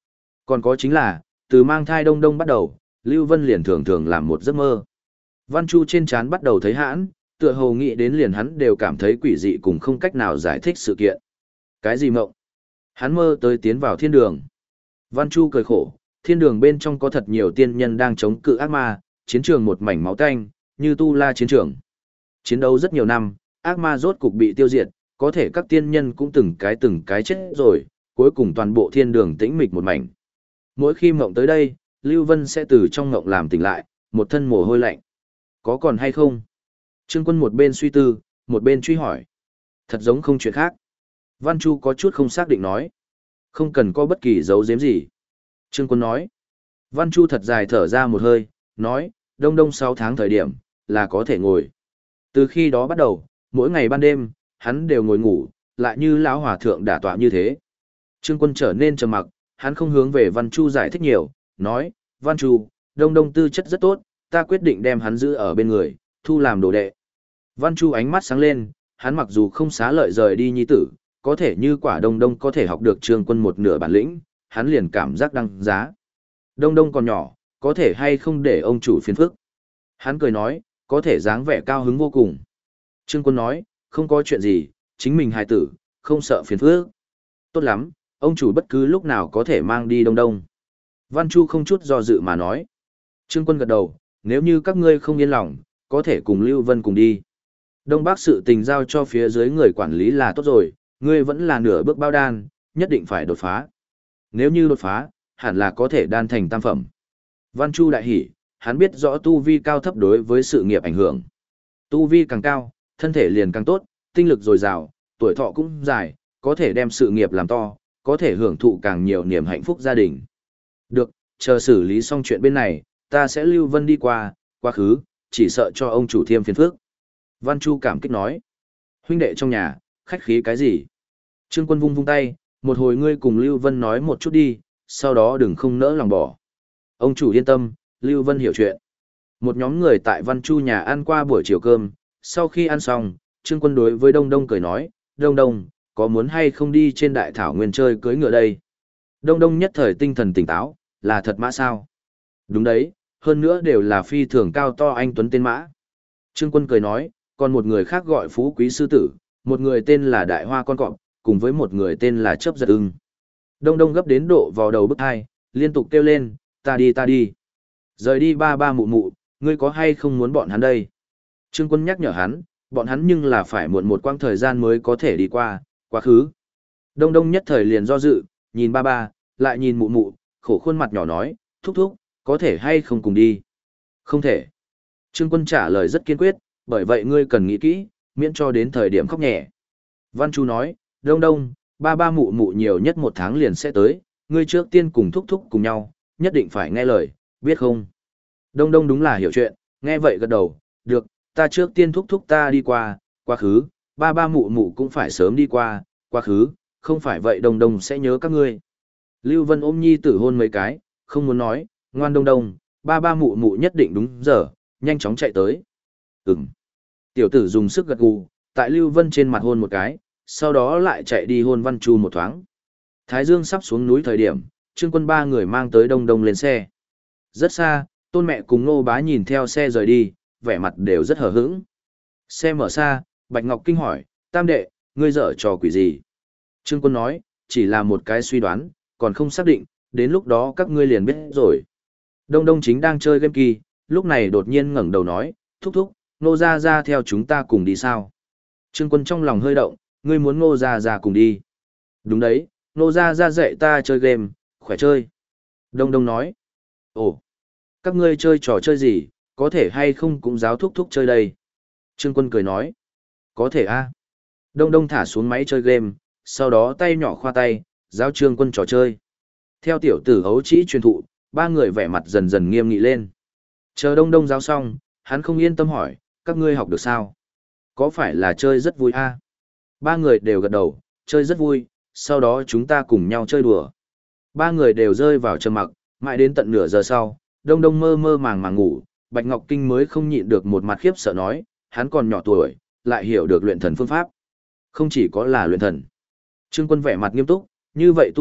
Còn có chính là, từ mang thai Đông Đông bắt đầu, Lưu Vân liền thường thường làm một giấc mơ. Văn Chu trên trán bắt đầu thấy hãn, tựa hồ nghĩ đến liền hắn đều cảm thấy quỷ dị cùng không cách nào giải thích sự kiện. Cái gì mộng? Hắn mơ tới tiến vào thiên đường. Văn Chu cười khổ, thiên đường bên trong có thật nhiều tiên nhân đang chống cự ác ma, chiến trường một mảnh máu tanh, như tu la chiến trường. Chiến đấu rất nhiều năm, ác ma rốt cục bị tiêu diệt, có thể các tiên nhân cũng từng cái chết rồi, cuối cùng toàn bộ thiên đường tĩnh mịch một mảnh. Mỗi khi mộng tới đây, Lưu Vân sẽ từ trong mộng làm tỉnh lại, một thân mồ hôi lạnh. Có còn hay không? Trương Quân một bên suy tư, một bên truy hỏi. Thật giống không chuyện khác. Văn Chu có chút không xác định nói. Không cần có bất kỳ dấu giếm gì. Trương Quân nói. Văn Chu thật dài thở ra một hơi, nói, Đông Đông 6 tháng thời điểm, là có thể ngồi. Từ khi đó bắt đầu, mỗi ngày ban đêm, hắn đều ngồi ngủ, lại như lão hòa thượng đả tọa như thế. Trương Quân trở nên trầm mặc, hắn không hướng về Văn Chu giải thích nhiều, nói, Văn Chu, Đông Đông tư chất rất tốt, ta quyết định đem hắn giữ ở bên người, thu làm đồ đệ. Văn Chu ánh mắt sáng lên, hắn mặc dù không xá lợi rời đi nhi tử, có thể như quả Đông Đông có thể học được Trương Quân một nửa bản lĩnh, hắn liền cảm giác đăng giá. Đông Đông còn nhỏ, có thể hay không để ông chủ phiền phức. Hắn cười nói, có thể dáng vẻ cao hứng vô cùng. Trương Quân nói, không có chuyện gì, chính mình hài tử, không sợ phiền phức. Tốt lắm, ông chủ bất cứ lúc nào có thể mang đi Đông Đông. Văn Chu không chút do dự mà nói. Trương Quân gật đầu, nếu như các ngươi không yên lòng, có thể cùng Lưu Vân cùng đi. Đông Bắc sự tình giao cho phía dưới người quản lý là tốt rồi, ngươi vẫn là nửa bước bao đan, nhất định phải đột phá. Nếu như đột phá, hẳn là có thể đan thành tam phẩm. Văn Chu đại hỉ, hắn biết rõ tu vi cao thấp đối với sự nghiệp ảnh hưởng. Tu vi càng cao, thân thể liền càng tốt, tinh lực dồi dào, tuổi thọ cũng dài, có thể đem sự nghiệp làm to, có thể hưởng thụ càng nhiều niềm hạnh phúc gia đình. Được, chờ xử lý xong chuyện bên này, ta sẽ lưu Vân đi qua, quá khứ, chỉ sợ cho ông chủ thêm phiền phức. Văn Chu cảm kích nói. Huynh đệ trong nhà, khách khí cái gì? Trương Quân vung vung tay, một hồi ngươi cùng Lưu Vân nói một chút đi, sau đó đừng không nỡ lòng bỏ. Ông chủ yên tâm, Lưu Vân hiểu chuyện. Một nhóm người tại Văn Chu nhà ăn qua buổi chiều cơm, sau khi ăn xong, Trương Quân đối với Đông Đông cười nói, Đông Đông, có muốn hay không đi trên đại thảo nguyên chơi cưới ngựa đây? Đông Đông nhất thời tinh thần tỉnh táo, là thật mã sao? Đúng đấy, hơn nữa đều là phi thường cao to anh tuấn tên mã. Trương Quân cười nói, còn một người khác gọi Phú Quý Sư Tử, một người tên là Đại Hoa Con Cọp, cùng với một người tên là Chớp Giật Ưng. Đông Đông gấp đến độ vào đầu bức hai, liên tục kêu lên, ta đi ta đi. Rời đi ba ba mụ mụ, ngươi có hay không muốn bọn hắn đây? Trương Quân nhắc nhở hắn, bọn hắn nhưng là phải muộn một quãng thời gian mới có thể đi qua, quá khứ. Đông Đông nhất thời liền do dự, nhìn ba ba, lại nhìn mụ mụ, khổ khuôn mặt nhỏ nói, thúc thúc, có thể hay không cùng đi? Không thể. Trương Quân trả lời rất kiên quyết, bởi vậy ngươi cần nghĩ kỹ, miễn cho đến thời điểm khóc nhẹ. Văn Chu nói, Đông Đông, ba ba mụ mụ nhiều nhất 1 tháng liền sẽ tới, ngươi trước tiên cùng thúc thúc cùng nhau, nhất định phải nghe lời, biết không? Đông Đông đúng là hiểu chuyện, nghe vậy gật đầu, được, ta trước tiên thúc thúc ta đi qua, quá khứ, ba ba mụ mụ cũng phải sớm đi qua, quá khứ, không phải vậy Đông Đông sẽ nhớ các ngươi. Lưu Vân ôm nhi tử hôn mấy cái, không muốn nói, ngoan Đông Đông, ba ba mụ mụ nhất định đúng giờ, nhanh chóng chạy tới. Ừm. Tiểu tử dùng sức gật gù, tại Lưu Vân trên mặt hôn một cái, sau đó lại chạy đi hôn Văn Chu một thoáng. Thái Dương sắp xuống núi thời điểm, Trương Quân ba người mang tới Đông Đông lên xe. Rất xa, Tôn mẹ cùng Nô Bá nhìn theo xe rời đi, vẻ mặt đều rất hờ hững. Xe mở xa, Bạch Ngọc Kinh hỏi, Tam đệ, ngươi dở trò quỷ gì? Trương Quân nói, chỉ là một cái suy đoán, còn không xác định, đến lúc đó các ngươi liền biết rồi. Đông Đông chính đang chơi game kỳ, lúc này đột nhiên ngẩng đầu nói, thúc thúc, Nô Gia Gia theo chúng ta cùng đi sao? Trương Quân trong lòng hơi động, ngươi muốn Nô Gia Gia cùng đi. Đúng đấy, Nô Gia Gia dạy ta chơi game, khỏe chơi. Đông Đông nói, ồ, các ngươi chơi trò chơi gì, có thể hay không cũng giáo thúc thúc chơi đây. Trương Quân cười nói, có thể a. Đông Đông thả xuống máy chơi game, sau đó tay nhỏ khoa tay, giáo Trương Quân trò chơi. Theo tiểu tử ấu trĩ truyền thụ, ba người vẻ mặt dần dần nghiêm nghị lên. Chờ Đông Đông giáo xong, hắn không yên tâm hỏi, các ngươi học được sao? Có phải là chơi rất vui a? Ba người đều gật đầu, chơi rất vui, sau đó chúng ta cùng nhau chơi đùa. Ba người đều rơi vào trầm mặc, mãi đến tận nửa giờ sau, Đông Đông mơ mơ màng ngủ, Bạch Ngọc Kinh mới không nhịn được một mặt khiếp sợ nói, hắn còn nhỏ tuổi, lại hiểu được luyện thần phương pháp. Không chỉ có là luyện thần. Trương Quân vẻ mặt nghiêm túc, như vậy tu luyện,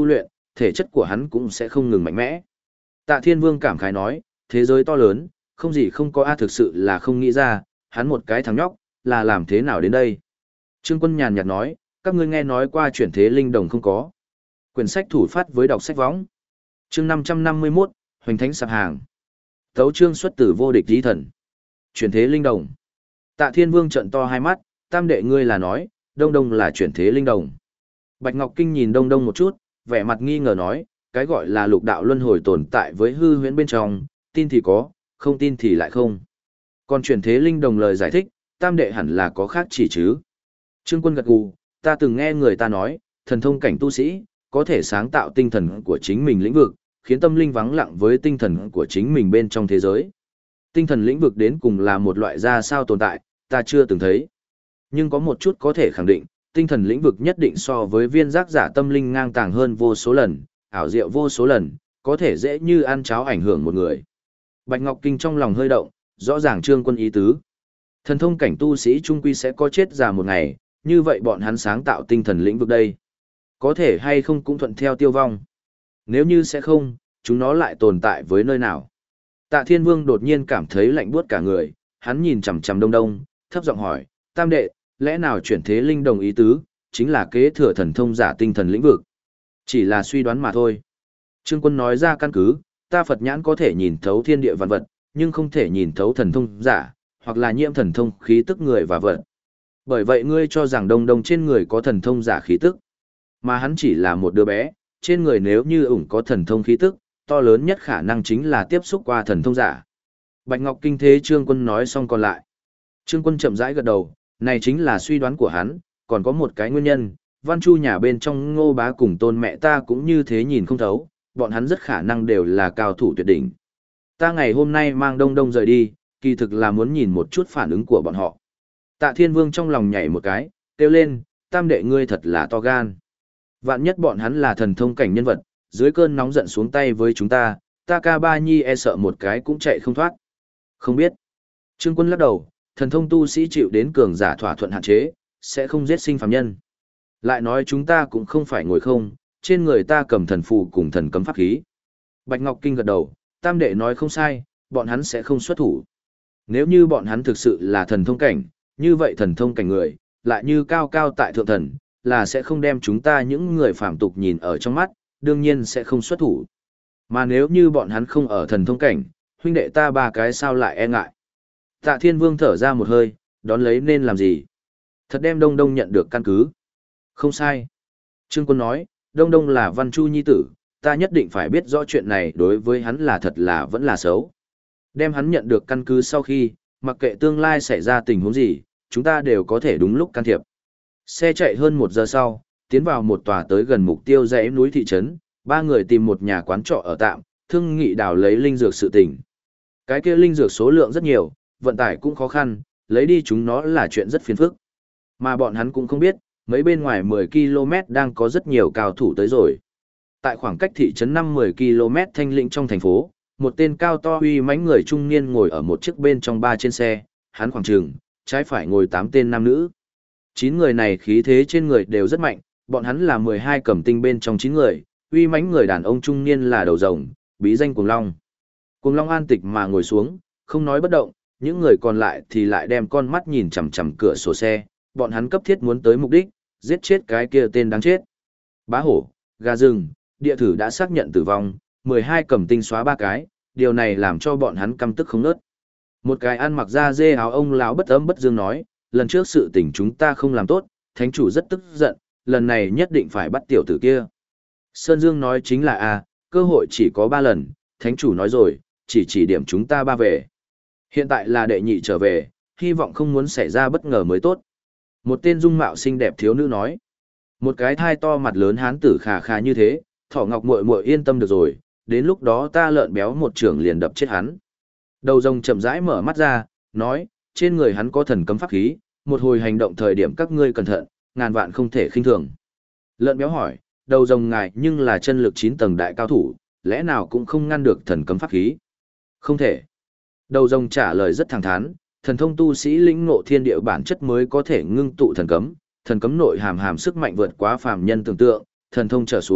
thể chất của hắn cũng sẽ không ngừng mạnh mẽ. Tạ Thiên Vương cảm khái nói, thế giới to lớn, không gì không có thực sự là không nghĩ ra, hắn một cái thằng nhóc, là làm thế nào đến đây. Trương Quân nhàn nhạt nói, các ngươi nghe nói qua chuyển thế linh đồng không có. Quyển sách thủ phát với đọc sách võng. Chương 551, Hoành Thánh sạp hàng. Tấu chương xuất tử vô địch chí thần. Chuyển thế linh đồng. Tạ Thiên Vương trợn to hai mắt, tam đệ ngươi là nói, Đông Đông là chuyển thế linh đồng. Bạch Ngọc Kinh nhìn Đông Đông một chút, vẻ mặt nghi ngờ nói, cái gọi là lục đạo luân hồi tồn tại với hư huyễn bên trong, tin thì có, không tin thì lại không. Còn chuyển thế linh đồng lời giải thích, tam đệ hẳn là có khác chỉ chứ. Trương Quân gật gù, ta từng nghe người ta nói, thần thông cảnh tu sĩ, có thể sáng tạo tinh thần của chính mình lĩnh vực, khiến tâm linh vắng lặng với tinh thần của chính mình bên trong thế giới. Tinh thần lĩnh vực đến cùng là một loại ra sao tồn tại, ta chưa từng thấy. Nhưng có một chút có thể khẳng định, tinh thần lĩnh vực nhất định so với viên giác giả tâm linh ngang tàng hơn vô số lần, ảo diệu vô số lần, có thể dễ như ăn cháo ảnh hưởng một người. Bạch Ngọc Kinh trong lòng hơi động, rõ ràng Trương Quân ý tứ. Thần thông cảnh tu sĩ trung quy sẽ có chết già một ngày, như vậy bọn hắn sáng tạo tinh thần lĩnh vực đây. Có thể hay không cũng thuận theo tiêu vong. Nếu như sẽ không, chúng nó lại tồn tại với nơi nào. Tạ Thiên Vương đột nhiên cảm thấy lạnh buốt cả người, hắn nhìn chằm chằm Đông Đông, thấp giọng hỏi, tam đệ, lẽ nào chuyển thế linh đồng ý tứ, chính là kế thừa thần thông giả tinh thần lĩnh vực. Chỉ là suy đoán mà thôi. Trương Quân nói ra căn cứ, ta Phật nhãn có thể nhìn thấu thiên địa vạn vật, nhưng không thể nhìn thấu thần thông giả, hoặc là nhiễm thần thông khí tức người và vật. Bởi vậy ngươi cho rằng Đông Đông trên người có thần thông giả khí tức, mà hắn chỉ là một đứa bé, trên người nếu như ủng có thần thông khí tức, to lớn nhất khả năng chính là tiếp xúc qua thần thông giả. Bạch Ngọc Kinh thế Trương Quân nói xong còn lại. Trương Quân chậm rãi gật đầu, này chính là suy đoán của hắn, còn có một cái nguyên nhân, Văn Chu nhà bên trong Ngô Bá cùng Tôn mẹ ta cũng như thế nhìn không thấu, bọn hắn rất khả năng đều là cao thủ tuyệt đỉnh. Ta ngày hôm nay mang Đông Đông rời đi, kỳ thực là muốn nhìn một chút phản ứng của bọn họ. Tạ Thiên Vương trong lòng nhảy một cái, kêu lên, tam đệ ngươi thật là to gan. Vạn nhất bọn hắn là thần thông cảnh nhân vật, dưới cơn nóng giận xuống tay với chúng ta, ta ca ba nhi e sợ một cái cũng chạy không thoát. Không biết. Trương Quân lắc đầu, thần thông tu sĩ chịu đến cường giả thỏa thuận hạn chế, sẽ không giết sinh phàm nhân. Lại nói chúng ta cũng không phải ngồi không, trên người ta cầm thần phù cùng thần cấm pháp khí. Bạch Ngọc Kinh gật đầu, tam đệ nói không sai, bọn hắn sẽ không xuất thủ. Nếu như bọn hắn thực sự là thần thông cảnh, như vậy thần thông cảnh người, lại như cao cao tại thượng thần, là sẽ không đem chúng ta những người phàm tục nhìn ở trong mắt, đương nhiên sẽ không xuất thủ. Mà nếu như bọn hắn không ở thần thông cảnh, huynh đệ ta ba cái sao lại e ngại. Tạ Thiên Vương thở ra một hơi, đón lấy nên làm gì? Thật đem Đông Đông nhận được căn cứ. Không sai. Trương Quân nói, Đông Đông là Văn Chu nhi tử, ta nhất định phải biết rõ chuyện này đối với hắn là thật là vẫn là xấu. Đem hắn nhận được căn cứ sau khi, mặc kệ tương lai xảy ra tình huống gì, chúng ta đều có thể đúng lúc can thiệp. Xe chạy hơn 1 giờ sau, tiến vào một tòa tới gần mục tiêu dãy núi thị trấn, ba người tìm một nhà quán trọ ở tạm, thương nghị đào lấy linh dược sự tình. Cái kia linh dược số lượng rất nhiều, vận tải cũng khó khăn, lấy đi chúng nó là chuyện rất phiền phức. Mà bọn hắn cũng không biết, mấy bên ngoài 10 km đang có rất nhiều cao thủ tới rồi. Tại khoảng cách thị trấn 5-10 km thanh lĩnh trong thành phố, một tên cao to uy mãnh người trung niên ngồi ở một chiếc bên trong 3 trên xe, hắn khoảng chừng, trái phải ngồi 8 tên nam nữ. 9 người này khí thế trên người đều rất mạnh, bọn hắn là 12 cẩm tinh bên trong 9 người, uy mãnh người đàn ông trung niên là đầu rồng, bí danh Cuồng Long. Cuồng Long an tịch mà ngồi xuống, không nói bất động, những người còn lại thì lại đem con mắt nhìn chằm chằm cửa sổ xe, bọn hắn cấp thiết muốn tới mục đích, giết chết cái kia tên đáng chết. Bá hổ, gà rừng, địa thử đã xác nhận tử vong, 12 cẩm tinh xóa 3 cái, điều này làm cho bọn hắn căm tức không nớt. Một cái ăn mặc da dê áo ông lão bất âm bất dương nói, lần trước sự tình chúng ta không làm tốt, thánh chủ rất tức giận, lần này nhất định phải bắt tiểu tử kia. Sơn Dương nói chính là cơ hội chỉ có 3 lần, thánh chủ nói rồi, chỉ điểm chúng ta 3 về. Hiện tại là đệ nhị trở về, hy vọng không muốn xảy ra bất ngờ mới tốt. Một tên dung mạo xinh đẹp thiếu nữ nói. Một cái thai to mặt lớn hán tử khà khà như thế, Thỏ Ngọc muội muội yên tâm được rồi, đến lúc đó ta lợn béo một trưởng liền đập chết hắn. Đầu rồng chậm rãi mở mắt ra, nói, trên người hắn có thần cấm pháp khí, một hồi hành động thời điểm các ngươi cẩn thận, ngàn vạn không thể khinh thường. Lợn béo hỏi, đầu rồng ngài nhưng là chân lực 9 tầng đại cao thủ, lẽ nào cũng không ngăn được thần cấm pháp khí? Không thể. Đầu rồng trả lời rất thẳng thắn, thần thông tu sĩ lĩnh ngộ thiên địa bản chất mới có thể ngưng tụ thần cấm nội hàm sức mạnh vượt quá phàm nhân tưởng tượng, thần thông trở xuống,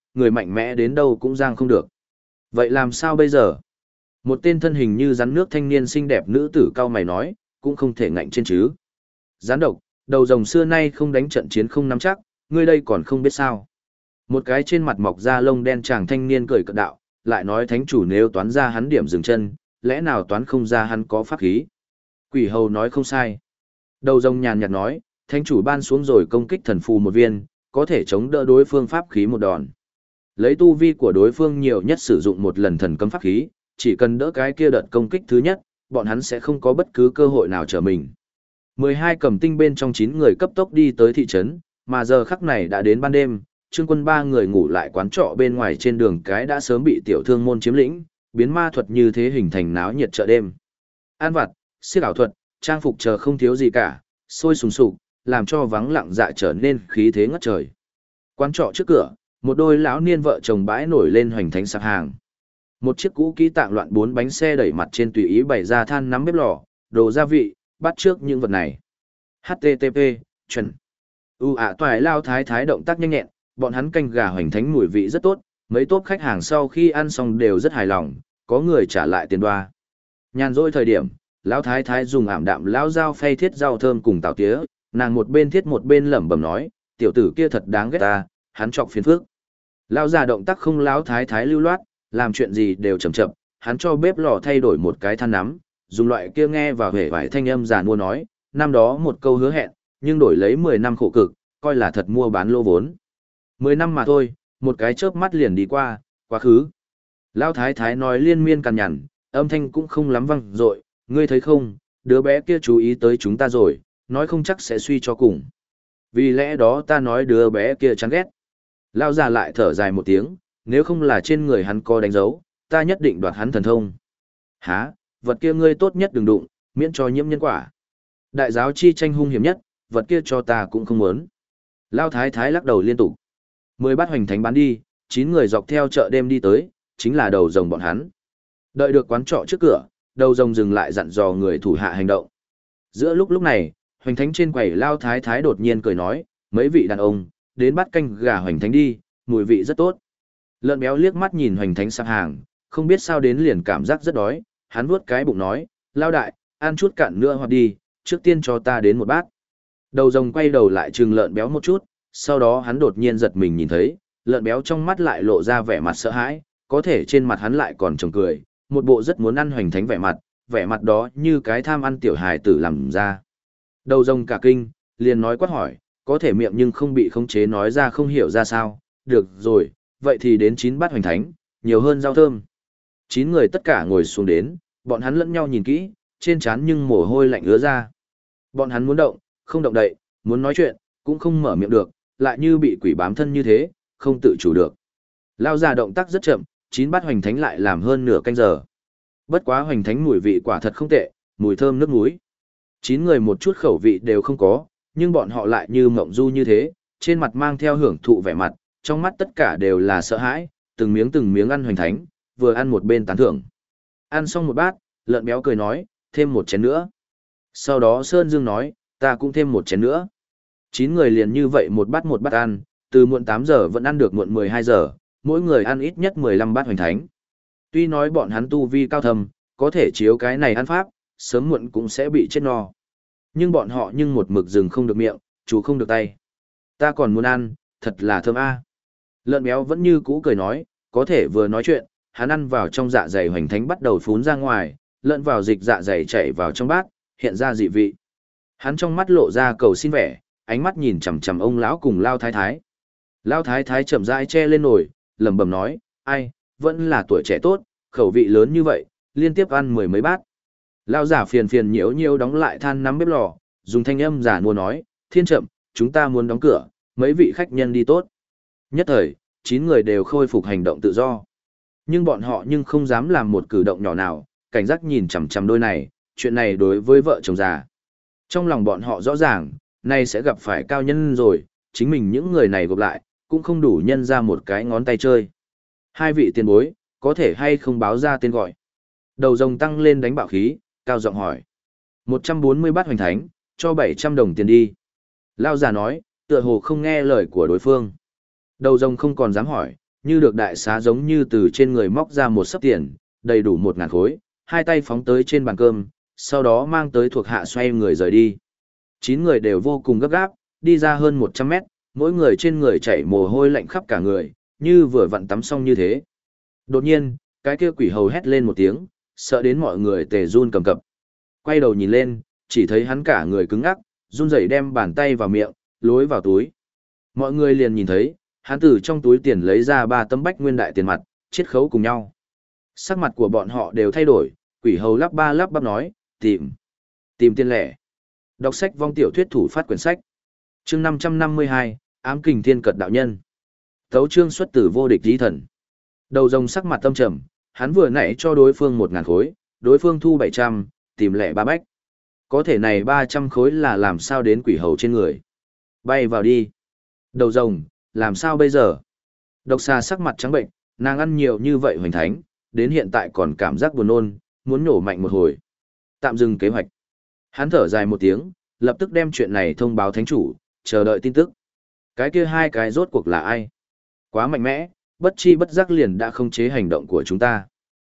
người mạnh mẽ đến đâu cũng giang không được. Vậy làm sao bây giờ? Một tên thân hình như rắn nước thanh niên xinh đẹp nữ tử cao mày nói, cũng không thể ngạnh trên chứ. Gián độc, đầu rồng xưa nay không đánh trận chiến không nắm chắc, ngươi đây còn không biết sao. Một cái trên mặt mọc da lông đen chàng thanh niên cười cợt đạo, lại nói thánh chủ nếu toán ra hắn điểm dừng chân, lẽ nào toán không ra hắn có pháp khí. Quỷ hầu nói không sai. Đầu rồng nhàn nhạt nói, thánh chủ ban xuống rồi công kích thần phù một viên, có thể chống đỡ đối phương pháp khí một đòn. Lấy tu vi của đối phương nhiều nhất sử dụng một lần thần cấm pháp khí, chỉ cần đỡ cái kia đợt công kích thứ nhất, bọn hắn sẽ không có bất cứ cơ hội nào trở mình. 12 cầm tinh bên trong 9 người cấp tốc đi tới thị trấn, mà giờ khắc này đã đến ban đêm, Trương Quân ba người ngủ lại quán trọ bên ngoài trên đường cái đã sớm bị tiểu thương môn chiếm lĩnh, biến ma thuật như thế hình thành náo nhiệt chợ đêm. An vặt, siếc ảo thuật, trang phục chờ không thiếu gì cả, sôi sùng sục, làm cho vắng lặng dạ trở nên khí thế ngất trời. Quán trọ trước cửa, một đôi lão niên vợ chồng bãi nổi lên hoành thánh sạp hàng. Một chiếc cũ kỹ tạng loạn 4 bánh xe đẩy mặt trên tùy ý bày ra than nắm bếp lò, đồ gia vị, bắt trước những vật này. HTTP, chuẩn. Toại lao thái thái động tác nhanh nhẹn, bọn hắn canh gà hoành thánh mùi vị rất tốt, mấy tốp khách hàng sau khi ăn xong đều rất hài lòng, có người trả lại tiền đoa. Nhàn rỗi thời điểm, lão thái thái dùng ảm đạm lão dao phay thiết rau thơm cùng tàu tía, nàng một bên thiết một bên lẩm bẩm nói, tiểu tử kia thật đáng ghét ta, hắn chọc phiền phức. Lão già động tác không lão thái thái lưu loát, làm chuyện gì đều chậm chậm, hắn cho bếp lò thay đổi một cái than nắm, dùng loại kia nghe vào hề vải thanh âm giàn mua nói, năm đó một câu hứa hẹn, nhưng đổi lấy 10 năm khổ cực, coi là thật mua bán lô vốn. 10 năm mà thôi, một cái chớp mắt liền đi qua, quá khứ. Lão thái thái nói liên miên cằn nhằn, âm thanh cũng không lắm vang dội, ngươi thấy không, đứa bé kia chú ý tới chúng ta rồi, nói không chắc sẽ suy cho cùng. Vì lẽ đó ta nói đứa bé kia chán ghét. Lão già lại thở dài một tiếng, nếu không là trên người hắn có đánh dấu, ta nhất định đoạt hắn thần thông. Hả, vật kia ngươi tốt nhất đừng đụng, miễn cho nhiễm nhân quả. Đại giáo chi tranh hung hiểm nhất, vật kia cho ta cũng không muốn. Lão thái thái lắc đầu liên tục. 10 bát hoành thánh bán đi, 9 người dọc theo chợ đêm đi tới, chính là đầu rồng bọn hắn. Đợi được quán trọ trước cửa, đầu rồng dừng lại dặn dò người thủ hạ hành động. Giữa lúc này, hoành thánh trên quầy Lao thái thái đột nhiên cười nói, mấy vị đàn ông, đến bắt canh gà hoành thánh đi, mùi vị rất tốt. Lợn béo liếc mắt nhìn hoành thánh sạp hàng, không biết sao đến liền cảm giác rất đói, hắn vuốt cái bụng nói, Lao đại, ăn chút cạn nữa hoặc đi, trước tiên cho ta đến một bát. Đầu rồng quay đầu lại trừng lợn béo một chút, sau đó hắn đột nhiên giật mình nhìn thấy, lợn béo trong mắt lại lộ ra vẻ mặt sợ hãi, có thể trên mặt hắn lại còn trồng cười, một bộ rất muốn ăn hoành thánh vẻ mặt đó như cái tham ăn tiểu hài tử làm ra. Đầu rồng cả kinh, liền nói quát hỏi, có thể miệng nhưng không bị khống chế nói ra không hiểu ra sao, được rồi, vậy thì đến 9 bát hoành thánh, nhiều hơn rau thơm. 9 người tất cả ngồi xuống đến, bọn hắn lẫn nhau nhìn kỹ, trên trán nhưng mồ hôi lạnh ứa ra. Bọn hắn muốn động, không động đậy, muốn nói chuyện, cũng không mở miệng được, lại như bị quỷ bám thân như thế, không tự chủ được. Lao ra động tác rất chậm, 9 bát hoành thánh lại làm hơn nửa canh giờ. Bất quá hoành thánh mùi vị quả thật không tệ, mùi thơm nước muối. 9 người một chút khẩu vị đều không có, nhưng bọn họ lại như mộng du như thế, trên mặt mang theo hưởng thụ vẻ mặt, trong mắt tất cả đều là sợ hãi, từng miếng ăn hoành thánh, vừa ăn một bên tán thưởng. Ăn xong một bát, lợn béo cười nói, thêm một chén nữa. Sau đó Sơn Dương nói, ta cũng thêm một chén nữa. 9 người liền như vậy một bát ăn, từ muộn 8 giờ vẫn ăn được muộn 12 giờ, mỗi người ăn ít nhất 15 bát hoành thánh. Tuy nói bọn hắn tu vi cao thầm, có thể chiếu cái này ăn pháp, sớm muộn cũng sẽ bị chết no. Nhưng bọn họ một mực dừng không được miệng, chú không được tay. Ta còn muốn ăn, thật là thơm a. Lợn béo vẫn như cũ cười nói, có thể vừa nói chuyện, hắn ăn vào trong dạ dày hoành thánh bắt đầu phún ra ngoài, lợn vào dịch dạ dày chảy vào trong bát, hiện ra dị vị. Hắn trong mắt lộ ra cầu xin vẻ, ánh mắt nhìn chằm chằm ông lão cùng Lao thái thái. Lao thái thái chậm rãi che lên nồi, lẩm bẩm nói, ai, vẫn là tuổi trẻ tốt, khẩu vị lớn như vậy, liên tiếp ăn 10 mấy bát. Lao giả phiền nhiễu nhiễu đóng lại than nắm bếp lò, dùng thanh âm giả mua nói, thiên chậm, chúng ta muốn đóng cửa, mấy vị khách nhân đi tốt. Nhất thời, 9 người đều khôi phục hành động tự do. Nhưng bọn họ không dám làm một cử động nhỏ nào, cảnh giác nhìn chằm chằm đôi này, chuyện này đối với vợ chồng già. Trong lòng bọn họ rõ ràng, nay sẽ gặp phải cao nhân rồi, chính mình những người này gộp lại, cũng không đủ nhân ra một cái ngón tay chơi. Hai vị tiền bối, có thể hay không báo ra tên gọi. Đầu rồng tăng lên đánh bạo khí, cao giọng hỏi. 140 bát hoành thánh, cho 700 đồng tiền đi. Lao già nói, tựa hồ không nghe lời của đối phương. Đầu rồng không còn dám hỏi, như được đại xá giống như từ trên người móc ra một sấp tiền, đầy đủ 1.000 khối, hai tay phóng tới trên bàn cơm, sau đó mang tới thuộc hạ xoay người rời đi. 9 người đều vô cùng gấp gáp, đi ra hơn 100 mét, mỗi người trên người chảy mồ hôi lạnh khắp cả người, như vừa vặn tắm xong như thế. Đột nhiên, cái kia quỷ hầu hét lên một tiếng, sợ đến mọi người tề run cầm cập. Quay đầu nhìn lên, chỉ thấy hắn cả người cứng ngắc, run rẩy đem bàn tay vào miệng, lối vào túi. Mọi người liền nhìn thấy, hắn từ trong túi tiền lấy ra 3 tấm bách nguyên đại tiền mặt, chiết khấu cùng nhau. Sắc mặt của bọn họ đều thay đổi, quỷ hầu lắp bắp nói, tìm tiền lẻ. Đọc sách vong tiểu thuyết thủ phát quyển sách. Chương 552, ám kình thiên cật đạo nhân. Tấu chương xuất tử vô địch lý thần. Đầu rồng sắc mặt tâm trầm, hắn vừa nãy cho đối phương 1.000 khối, đối phương thu 700, tìm lẻ 3 bách. Có thể này 300 khối là làm sao đến quỷ hầu trên người. Bay vào đi. Đầu rồng, làm sao bây giờ? Độc xà sắc mặt trắng bệnh, nàng ăn nhiều như vậy hoành thánh, đến hiện tại còn cảm giác buồn nôn, muốn nổ mạnh một hồi. Tạm dừng kế hoạch. Hắn thở dài một tiếng, lập tức đem chuyện này thông báo thánh chủ, chờ đợi tin tức. Cái kia hai cái rốt cuộc là ai? Quá mạnh mẽ, bất chi bất giác liền đã khống chế hành động của chúng ta.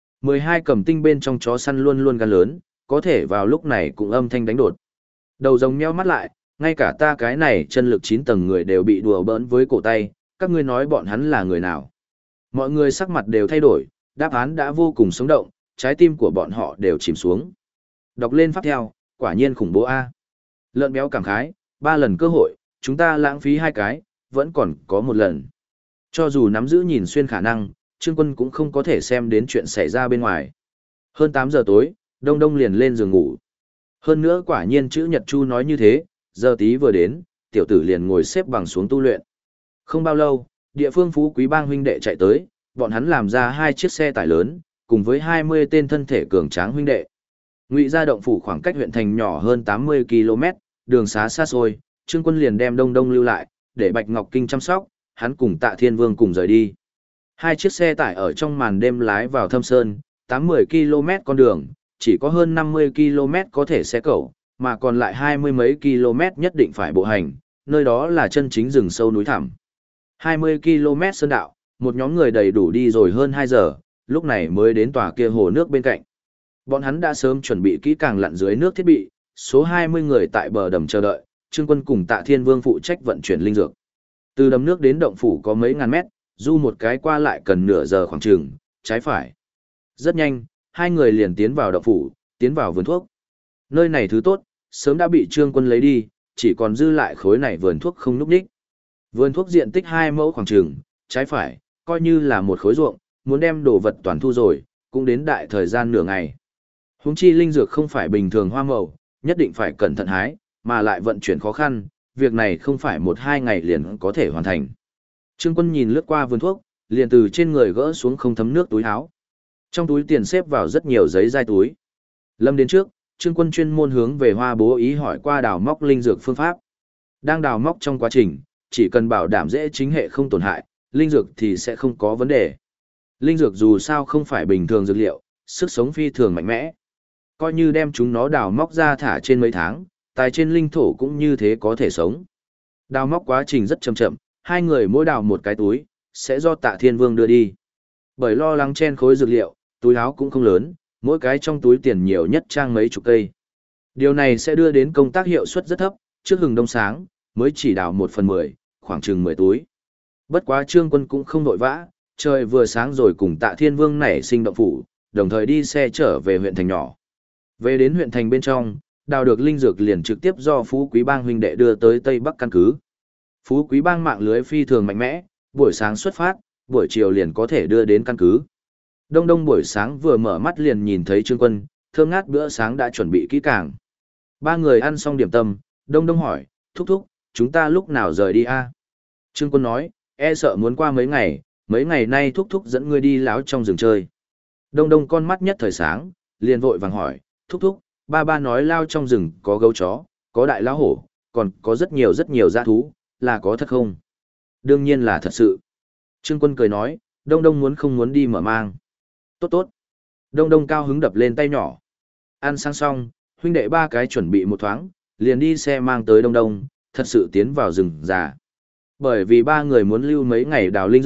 12 cầm tinh bên trong chó săn luôn luôn gan lớn, có thể vào lúc này cũng âm thanh đánh đột. Đầu rồng nheo mắt lại, ngay cả ta cái này chân lực 9 tầng người đều bị đùa bỡn với cổ tay, các ngươi nói bọn hắn là người nào? Mọi người sắc mặt đều thay đổi, đáp án đã vô cùng sống động, trái tim của bọn họ đều chìm xuống. Đọc lên pháp theo, quả nhiên khủng bố a. Lợn béo cảm khái, 3 lần cơ hội, chúng ta lãng phí 2 cái, vẫn còn có 1 lần. Cho dù nắm giữ nhìn xuyên khả năng, Trương Quân cũng không có thể xem đến chuyện xảy ra bên ngoài. Hơn 8 giờ tối, Đông Đông liền lên giường ngủ. Hơn nữa quả nhiên chữ Nhật Chu nói như thế, giờ tí vừa đến, tiểu tử liền ngồi xếp bằng xuống tu luyện. Không bao lâu, địa phương Phú Quý Bang huynh đệ chạy tới, bọn hắn làm ra 2 chiếc xe tải lớn, cùng với 20 tên thân thể cường tráng huynh đệ. Ngụy Gia động phủ khoảng cách huyện thành nhỏ hơn 80 km, đường xá xa xôi, Trương Quân liền đem Đông Đông lưu lại, để Bạch Ngọc Kinh chăm sóc, hắn cùng Tạ Thiên Vương cùng rời đi. 2 chiếc xe tải ở trong màn đêm lái vào Thâm Sơn, 80 km con đường, chỉ có hơn 50 km có thể xe cẩu, mà còn lại 20 mấy km nhất định phải bộ hành, nơi đó là chân chính rừng sâu núi thẳm. 20 km sơn đạo, một nhóm người đầy đủ đi rồi hơn 2 giờ, lúc này mới đến tòa kia hồ nước bên cạnh. Bọn hắn đã sớm chuẩn bị kỹ càng lặn dưới nước thiết bị, số 20 người tại bờ đầm chờ đợi, Trương Quân cùng Tạ Thiên Vương phụ trách vận chuyển linh dược. Từ đầm nước đến động phủ có mấy ngàn mét, du một cái qua lại cần nửa giờ khoảng chừng, trái phải. Rất nhanh, hai người liền tiến vào động phủ, tiến vào vườn thuốc. Nơi này thứ tốt, sớm đã bị Trương Quân lấy đi, chỉ còn dư lại khối này vườn thuốc không núp đích. Vườn thuốc diện tích 2 mẫu khoảng chừng, trái phải, coi như là một khối ruộng, muốn đem đồ vật toàn thu rồi, cũng đến đại thời gian nửa ngày. Huống chi linh dược không phải bình thường hoa màu, nhất định phải cẩn thận hái, mà lại vận chuyển khó khăn, việc này không phải 1-2 ngày liền có thể hoàn thành. Trương Quân nhìn lướt qua vườn thuốc, liền từ trên người gỡ xuống không thấm nước túi áo. Trong túi tiền xếp vào rất nhiều giấy dai túi. Lâm đến trước, Trương Quân chuyên môn hướng về Hoa Bố Ý hỏi qua đào móc linh dược phương pháp. Đang đào móc trong quá trình, chỉ cần bảo đảm dễ chính hệ không tổn hại, linh dược thì sẽ không có vấn đề. Linh dược dù sao không phải bình thường dược liệu, sức sống phi thường mạnh mẽ. Coi như đem chúng nó đào móc ra thả trên mấy tháng, tài trên linh thổ cũng như thế có thể sống. Đào móc quá trình rất chậm chậm, hai người mỗi đào một cái túi, sẽ do Tạ Thiên Vương đưa đi. Bởi lo lắng chen khối dược liệu, túi áo cũng không lớn, mỗi cái trong túi tiền nhiều nhất trang mấy chục cây. Điều này sẽ đưa đến công tác hiệu suất rất thấp, trước hừng đông sáng, mới chỉ đào 1/10, khoảng chừng 10 túi. Bất quá Trương Quân cũng không vội vã, trời vừa sáng rồi cùng Tạ Thiên Vương nảy sinh động phủ, đồng thời đi xe trở về huyện thành nhỏ. Về đến huyện thành bên trong, đào được linh dược liền trực tiếp do Phú Quý Bang huynh đệ đưa tới Tây Bắc căn cứ. Phú Quý Bang mạng lưới phi thường mạnh mẽ, buổi sáng xuất phát, buổi chiều liền có thể đưa đến căn cứ. Đông Đông buổi sáng vừa mở mắt liền nhìn thấy Trương Quân, thơm ngát bữa sáng đã chuẩn bị kỹ càng. Ba người ăn xong điểm tâm, Đông Đông hỏi, thúc thúc, chúng ta lúc nào rời đi a? Trương Quân nói, e sợ muốn qua mấy ngày nay thúc thúc dẫn ngươi đi láo trong rừng chơi. Đông Đông con mắt nhất thời sáng, liền vội vàng hỏi, thúc thúc, ba nói lao trong rừng có gấu chó, có đại lão hổ, còn có rất nhiều dã thú, là có thật không? Đương nhiên là thật sự. Trương Quân cười nói, Đông Đông muốn không muốn đi mở mang. Tốt tốt. Đông Đông cao hứng đập lên tay nhỏ. Ăn sang xong, huynh đệ ba cái chuẩn bị một thoáng, liền đi xe mang tới Đông Đông, thật sự tiến vào rừng già. Bởi vì ba người muốn lưu mấy ngày đào linh dược,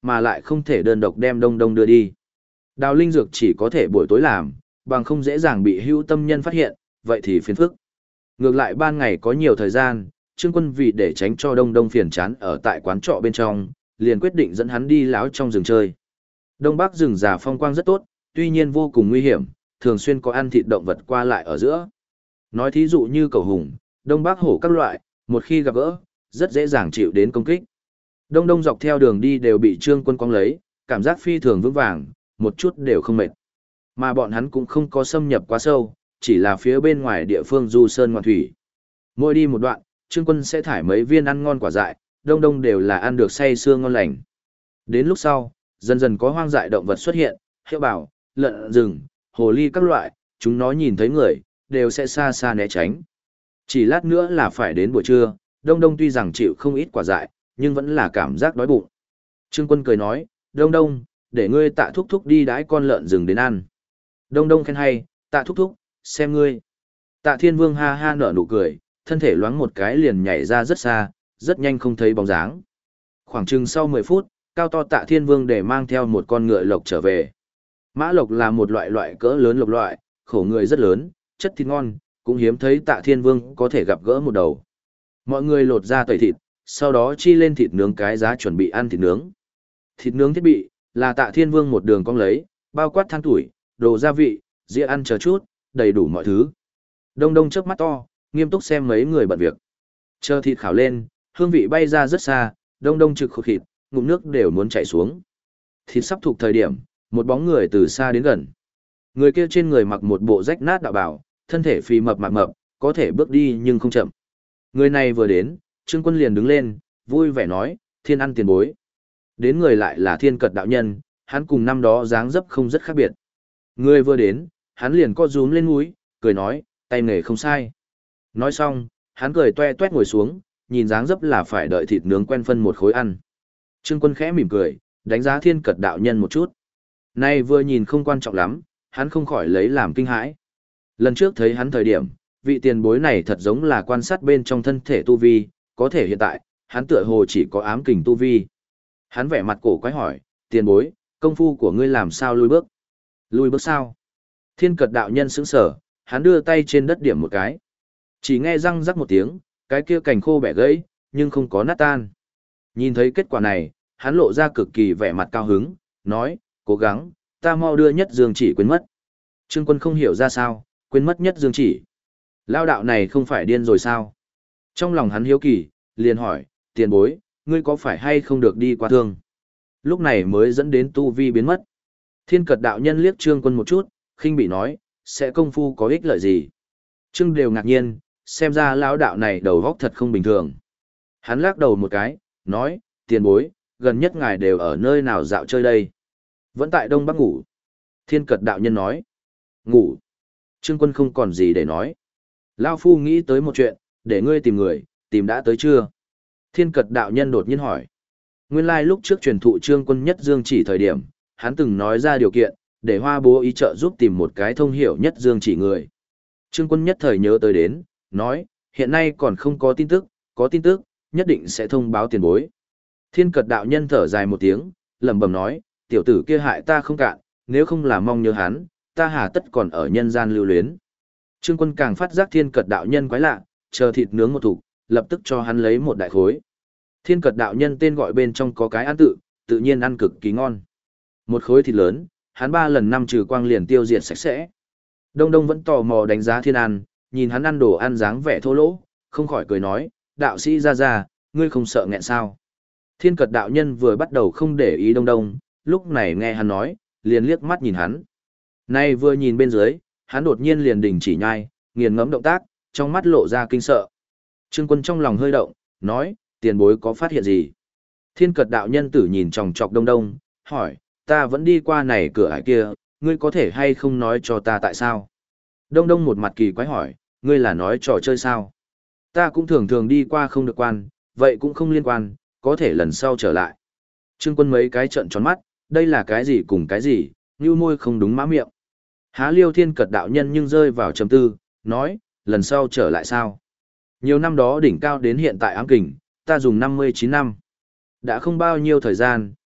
mà lại không thể đơn độc đem Đông Đông đưa đi. Đào linh dược chỉ có thể buổi tối làm, bằng không dễ dàng bị hữu tâm nhân phát hiện, vậy thì phiền phức. Ngược lại ban ngày có nhiều thời gian, Trương Quân vì để tránh cho Đông Đông phiền chán ở tại quán trọ bên trong, liền quyết định dẫn hắn đi láo trong rừng chơi. Đông Bắc rừng già phong quang rất tốt, tuy nhiên vô cùng nguy hiểm, thường xuyên có ăn thịt động vật qua lại ở giữa. Nói thí dụ như cầu hùng, Đông Bắc hổ các loại, một khi gặp gỡ, rất dễ dàng chịu đến công kích. Đông Đông dọc theo đường đi đều bị Trương Quân cong lấy, cảm giác phi thường vững vàng, một chút đều không mệt. Mà bọn hắn cũng không có xâm nhập quá sâu, chỉ là phía bên ngoài địa phương du sơn ngoạn thủy. Mỗi đi một đoạn, Trương Quân sẽ thải mấy viên ăn ngon quả dại, Đông Đông đều là ăn được say sưa ngon lành. Đến lúc sau, dần dần có hoang dại động vật xuất hiện, heo bảo, lợn rừng, hồ ly các loại, chúng nó nhìn thấy người, đều sẽ xa xa né tránh. Chỉ lát nữa là phải đến buổi trưa, Đông Đông tuy rằng chịu không ít quả dại, nhưng vẫn là cảm giác đói bụng. Trương Quân cười nói, Đông Đông, để ngươi Tạ thúc thúc đi đãi con lợn rừng đến ăn. Đông Đông khen hay, Tạ thúc thúc, xem ngươi. Tạ Thiên Vương ha ha nở nụ cười, thân thể loáng một cái liền nhảy ra rất xa, rất nhanh không thấy bóng dáng. Khoảng chừng sau 10 phút, cao to Tạ Thiên Vương để mang theo một con ngựa lộc trở về. Mã lộc là một loại cỡ lớn lộc loại, khổ người rất lớn, chất thịt ngon, cũng hiếm thấy Tạ Thiên Vương có thể gặp gỡ một đầu. Mọi người lột ra tẩy thịt, sau đó chi lên thịt nướng cái giá chuẩn bị ăn thịt nướng. Thịt nướng thiết bị là Tạ Thiên Vương một đường cong lấy, bao quát than tuổi, đồ gia vị, dĩa ăn chờ chút, đầy đủ mọi thứ. Đông Đông chớp mắt to, nghiêm túc xem mấy người bận việc. Chờ thịt khảo lên, hương vị bay ra rất xa, Đông Đông trực khụt thịt, ngụm nước đều muốn chảy xuống. Thịt sắp thuộc thời điểm, một bóng người từ xa đến gần. Người kia trên người mặc một bộ rách nát đạo bào, thân thể phì mập mạp mập, có thể bước đi nhưng không chậm. Người này vừa đến, Trương Quân liền đứng lên, vui vẻ nói, thiên ăn tiền bối. Đến người lại là Thiên Cật đạo nhân, hắn cùng năm đó dáng dấp không rất khác biệt. Người vừa đến, hắn liền co rúm lên mũi, cười nói, tay nghề không sai. Nói xong, hắn cười toe toét ngồi xuống, nhìn dáng dấp là phải đợi thịt nướng quen phân một khối ăn. Trương Quân khẽ mỉm cười, đánh giá Thiên Cật đạo nhân một chút. Nay vừa nhìn không quan trọng lắm, hắn không khỏi lấy làm kinh hãi. Lần trước thấy hắn thời điểm, vị tiền bối này thật giống là quan sát bên trong thân thể tu vi, có thể hiện tại, hắn tựa hồ chỉ có ám kình tu vi. Hắn vẻ mặt cổ quái hỏi, tiền bối, công phu của ngươi làm sao lùi bước? Lùi bước sao? Thiên Cật đạo nhân sững sờ, hắn đưa tay trên đất điểm một cái. Chỉ nghe răng rắc một tiếng, cái kia cành khô bẻ gãy, nhưng không có nát tan. Nhìn thấy kết quả này, hắn lộ ra cực kỳ vẻ mặt cao hứng, nói, cố gắng, ta mau đưa Nhất Dương Chỉ quên mất. Trương Quân không hiểu ra sao, quên mất Nhất Dương Chỉ. Lao đạo này không phải điên rồi sao? Trong lòng hắn hiếu kỳ, liền hỏi, tiền bối, ngươi có phải hay không được đi qua thương? Lúc này mới dẫn đến tu vi biến mất. Thiên Cật đạo nhân liếc Trương Quân một chút, khinh bị nói, sẽ công phu có ích lợi gì? Trương đều ngạc nhiên, xem ra lão đạo này đầu óc thật không bình thường. Hắn lắc đầu một cái, nói, tiền bối, gần nhất ngài đều ở nơi nào dạo chơi đây? Vẫn tại Đông Bắc ngủ. Thiên Cật đạo nhân nói, ngủ. Trương Quân không còn gì để nói. Lao Phu nghĩ tới một chuyện, để ngươi tìm người, tìm đã tới chưa? Thiên Cật đạo nhân đột nhiên hỏi. Nguyên lai lúc trước truyền thụ Trương Quân Nhất Dương Chỉ thời điểm, hắn từng nói ra điều kiện, để Hoa Bố ý trợ giúp tìm một cái thông hiểu Nhất Dương Chỉ người. Trương Quân nhất thời nhớ tới đến, nói, hiện nay còn không có tin tức, nhất định sẽ thông báo tiền bối. Thiên Cật đạo nhân thở dài một tiếng, lẩm bẩm nói, tiểu tử kia hại ta không cạn, nếu không là mong nhớ hắn, ta hà tất còn ở nhân gian lưu luyến. Trương Quân càng phát giác Thiên Cật đạo nhân quái lạ, chờ thịt nướng một thủ, lập tức cho hắn lấy một đại khối. Thiên Cật đạo nhân tên gọi bên trong có cái ăn tự nhiên ăn cực kỳ ngon. Một khối thịt lớn, hắn 3 lần năm trừ quang liền tiêu diệt sạch sẽ. Đông Đông vẫn tò mò đánh giá Thiên An, nhìn hắn ăn đồ ăn dáng vẻ thô lỗ, không khỏi cười nói, đạo sĩ ra, ngươi không sợ nghẹn sao? Thiên Cật đạo nhân vừa bắt đầu không để ý Đông Đông, lúc này nghe hắn nói, liền liếc mắt nhìn hắn. Nay vừa nhìn bên dưới, hắn đột nhiên liền đình chỉ nhai, nghiền ngẫm động tác, trong mắt lộ ra kinh sợ. Trương Quân trong lòng hơi động, nói, tiền bối có phát hiện gì? Thiên Cật đạo nhân tử nhìn chòng chọc Đông Đông, hỏi, ta vẫn đi qua này cửa ải kia, ngươi có thể hay không nói cho ta tại sao? Đông Đông một mặt kỳ quái hỏi, ngươi là nói trò chơi sao? Ta cũng thường thường đi qua không được quan, vậy cũng không liên quan, có thể lần sau trở lại. Trương Quân mấy cái trợn tròn mắt, đây là cái gì cùng cái gì, như môi không đúng mã miệng. Há Liêu Thiên Cật đạo nhân nhưng rơi vào trầm tư, nói, lần sau trở lại sao? Nhiều năm đó đỉnh cao đến hiện tại ám kình, ta dùng 59 năm. Đã không bao nhiêu thời gian,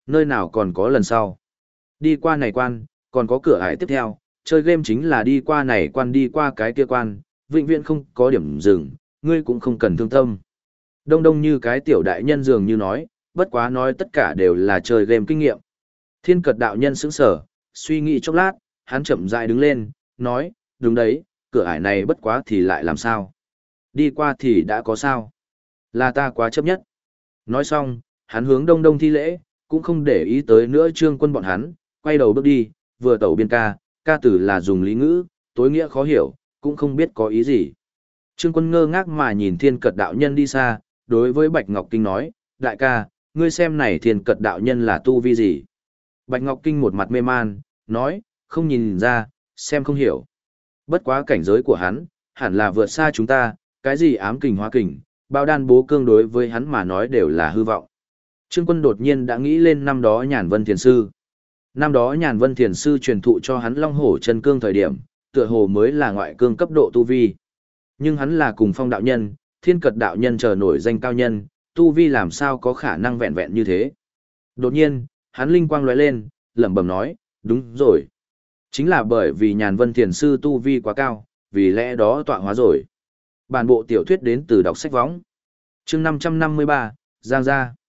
nơi nào còn có lần sau. Đi qua này quan, còn có cửa ải tiếp theo, chơi game chính là đi qua này quan đi qua cái kia quan, vĩnh viễn không có điểm dừng, ngươi cũng không cần thương tâm. Đông đông như cái tiểu đại nhân dường như nói, bất quá nói tất cả đều là chơi game kinh nghiệm. Thiên Cật đạo nhân sững sờ, suy nghĩ chốc lát, hắn chậm rãi đứng lên, nói, đúng đấy, cửa ải này bất quá thì lại làm sao? Đi qua thì đã có sao? Là ta quá chấp nhất. Nói xong, hắn hướng đông đông thi lễ, cũng không để ý tới nữa Trương Quân bọn hắn, quay đầu bước đi, vừa tẩu biên ca, ca tử là dùng lý ngữ, tối nghĩa khó hiểu, cũng không biết có ý gì. Trương Quân ngơ ngác mà nhìn Thiên Cật đạo nhân đi xa, đối với Bạch Ngọc Kinh nói, đại ca, ngươi xem này Thiên Cật đạo nhân là tu vi gì? Bạch Ngọc Kinh một mặt mê man, nói, không nhìn ra, xem không hiểu. Bất quá cảnh giới của hắn, hẳn là vượt xa chúng ta, cái gì ám kình hóa kình, bao đan bố cương đối với hắn mà nói đều là hư vọng. Trương Quân đột nhiên đã nghĩ lên năm đó Nhàn Vân Thiền Sư. Năm đó Nhàn Vân Thiền Sư truyền thụ cho hắn Long Hổ chân cương thời điểm, tựa hồ mới là ngoại cương cấp độ tu vi. Nhưng hắn là cùng Phong đạo nhân, Thiên Cật đạo nhân chờ nổi danh cao nhân, tu vi làm sao có khả năng vẹn vẹn như thế. Đột nhiên, hắn linh quang lóe lên, lẩm bẩm nói, đúng rồi. Chính là bởi vì Nhàn Vân Thiền Sư tu vi quá cao, vì lẽ đó tọa hóa rồi. Bản bộ tiểu thuyết đến từ đọc sách võng. Chương 553, Giang Gia.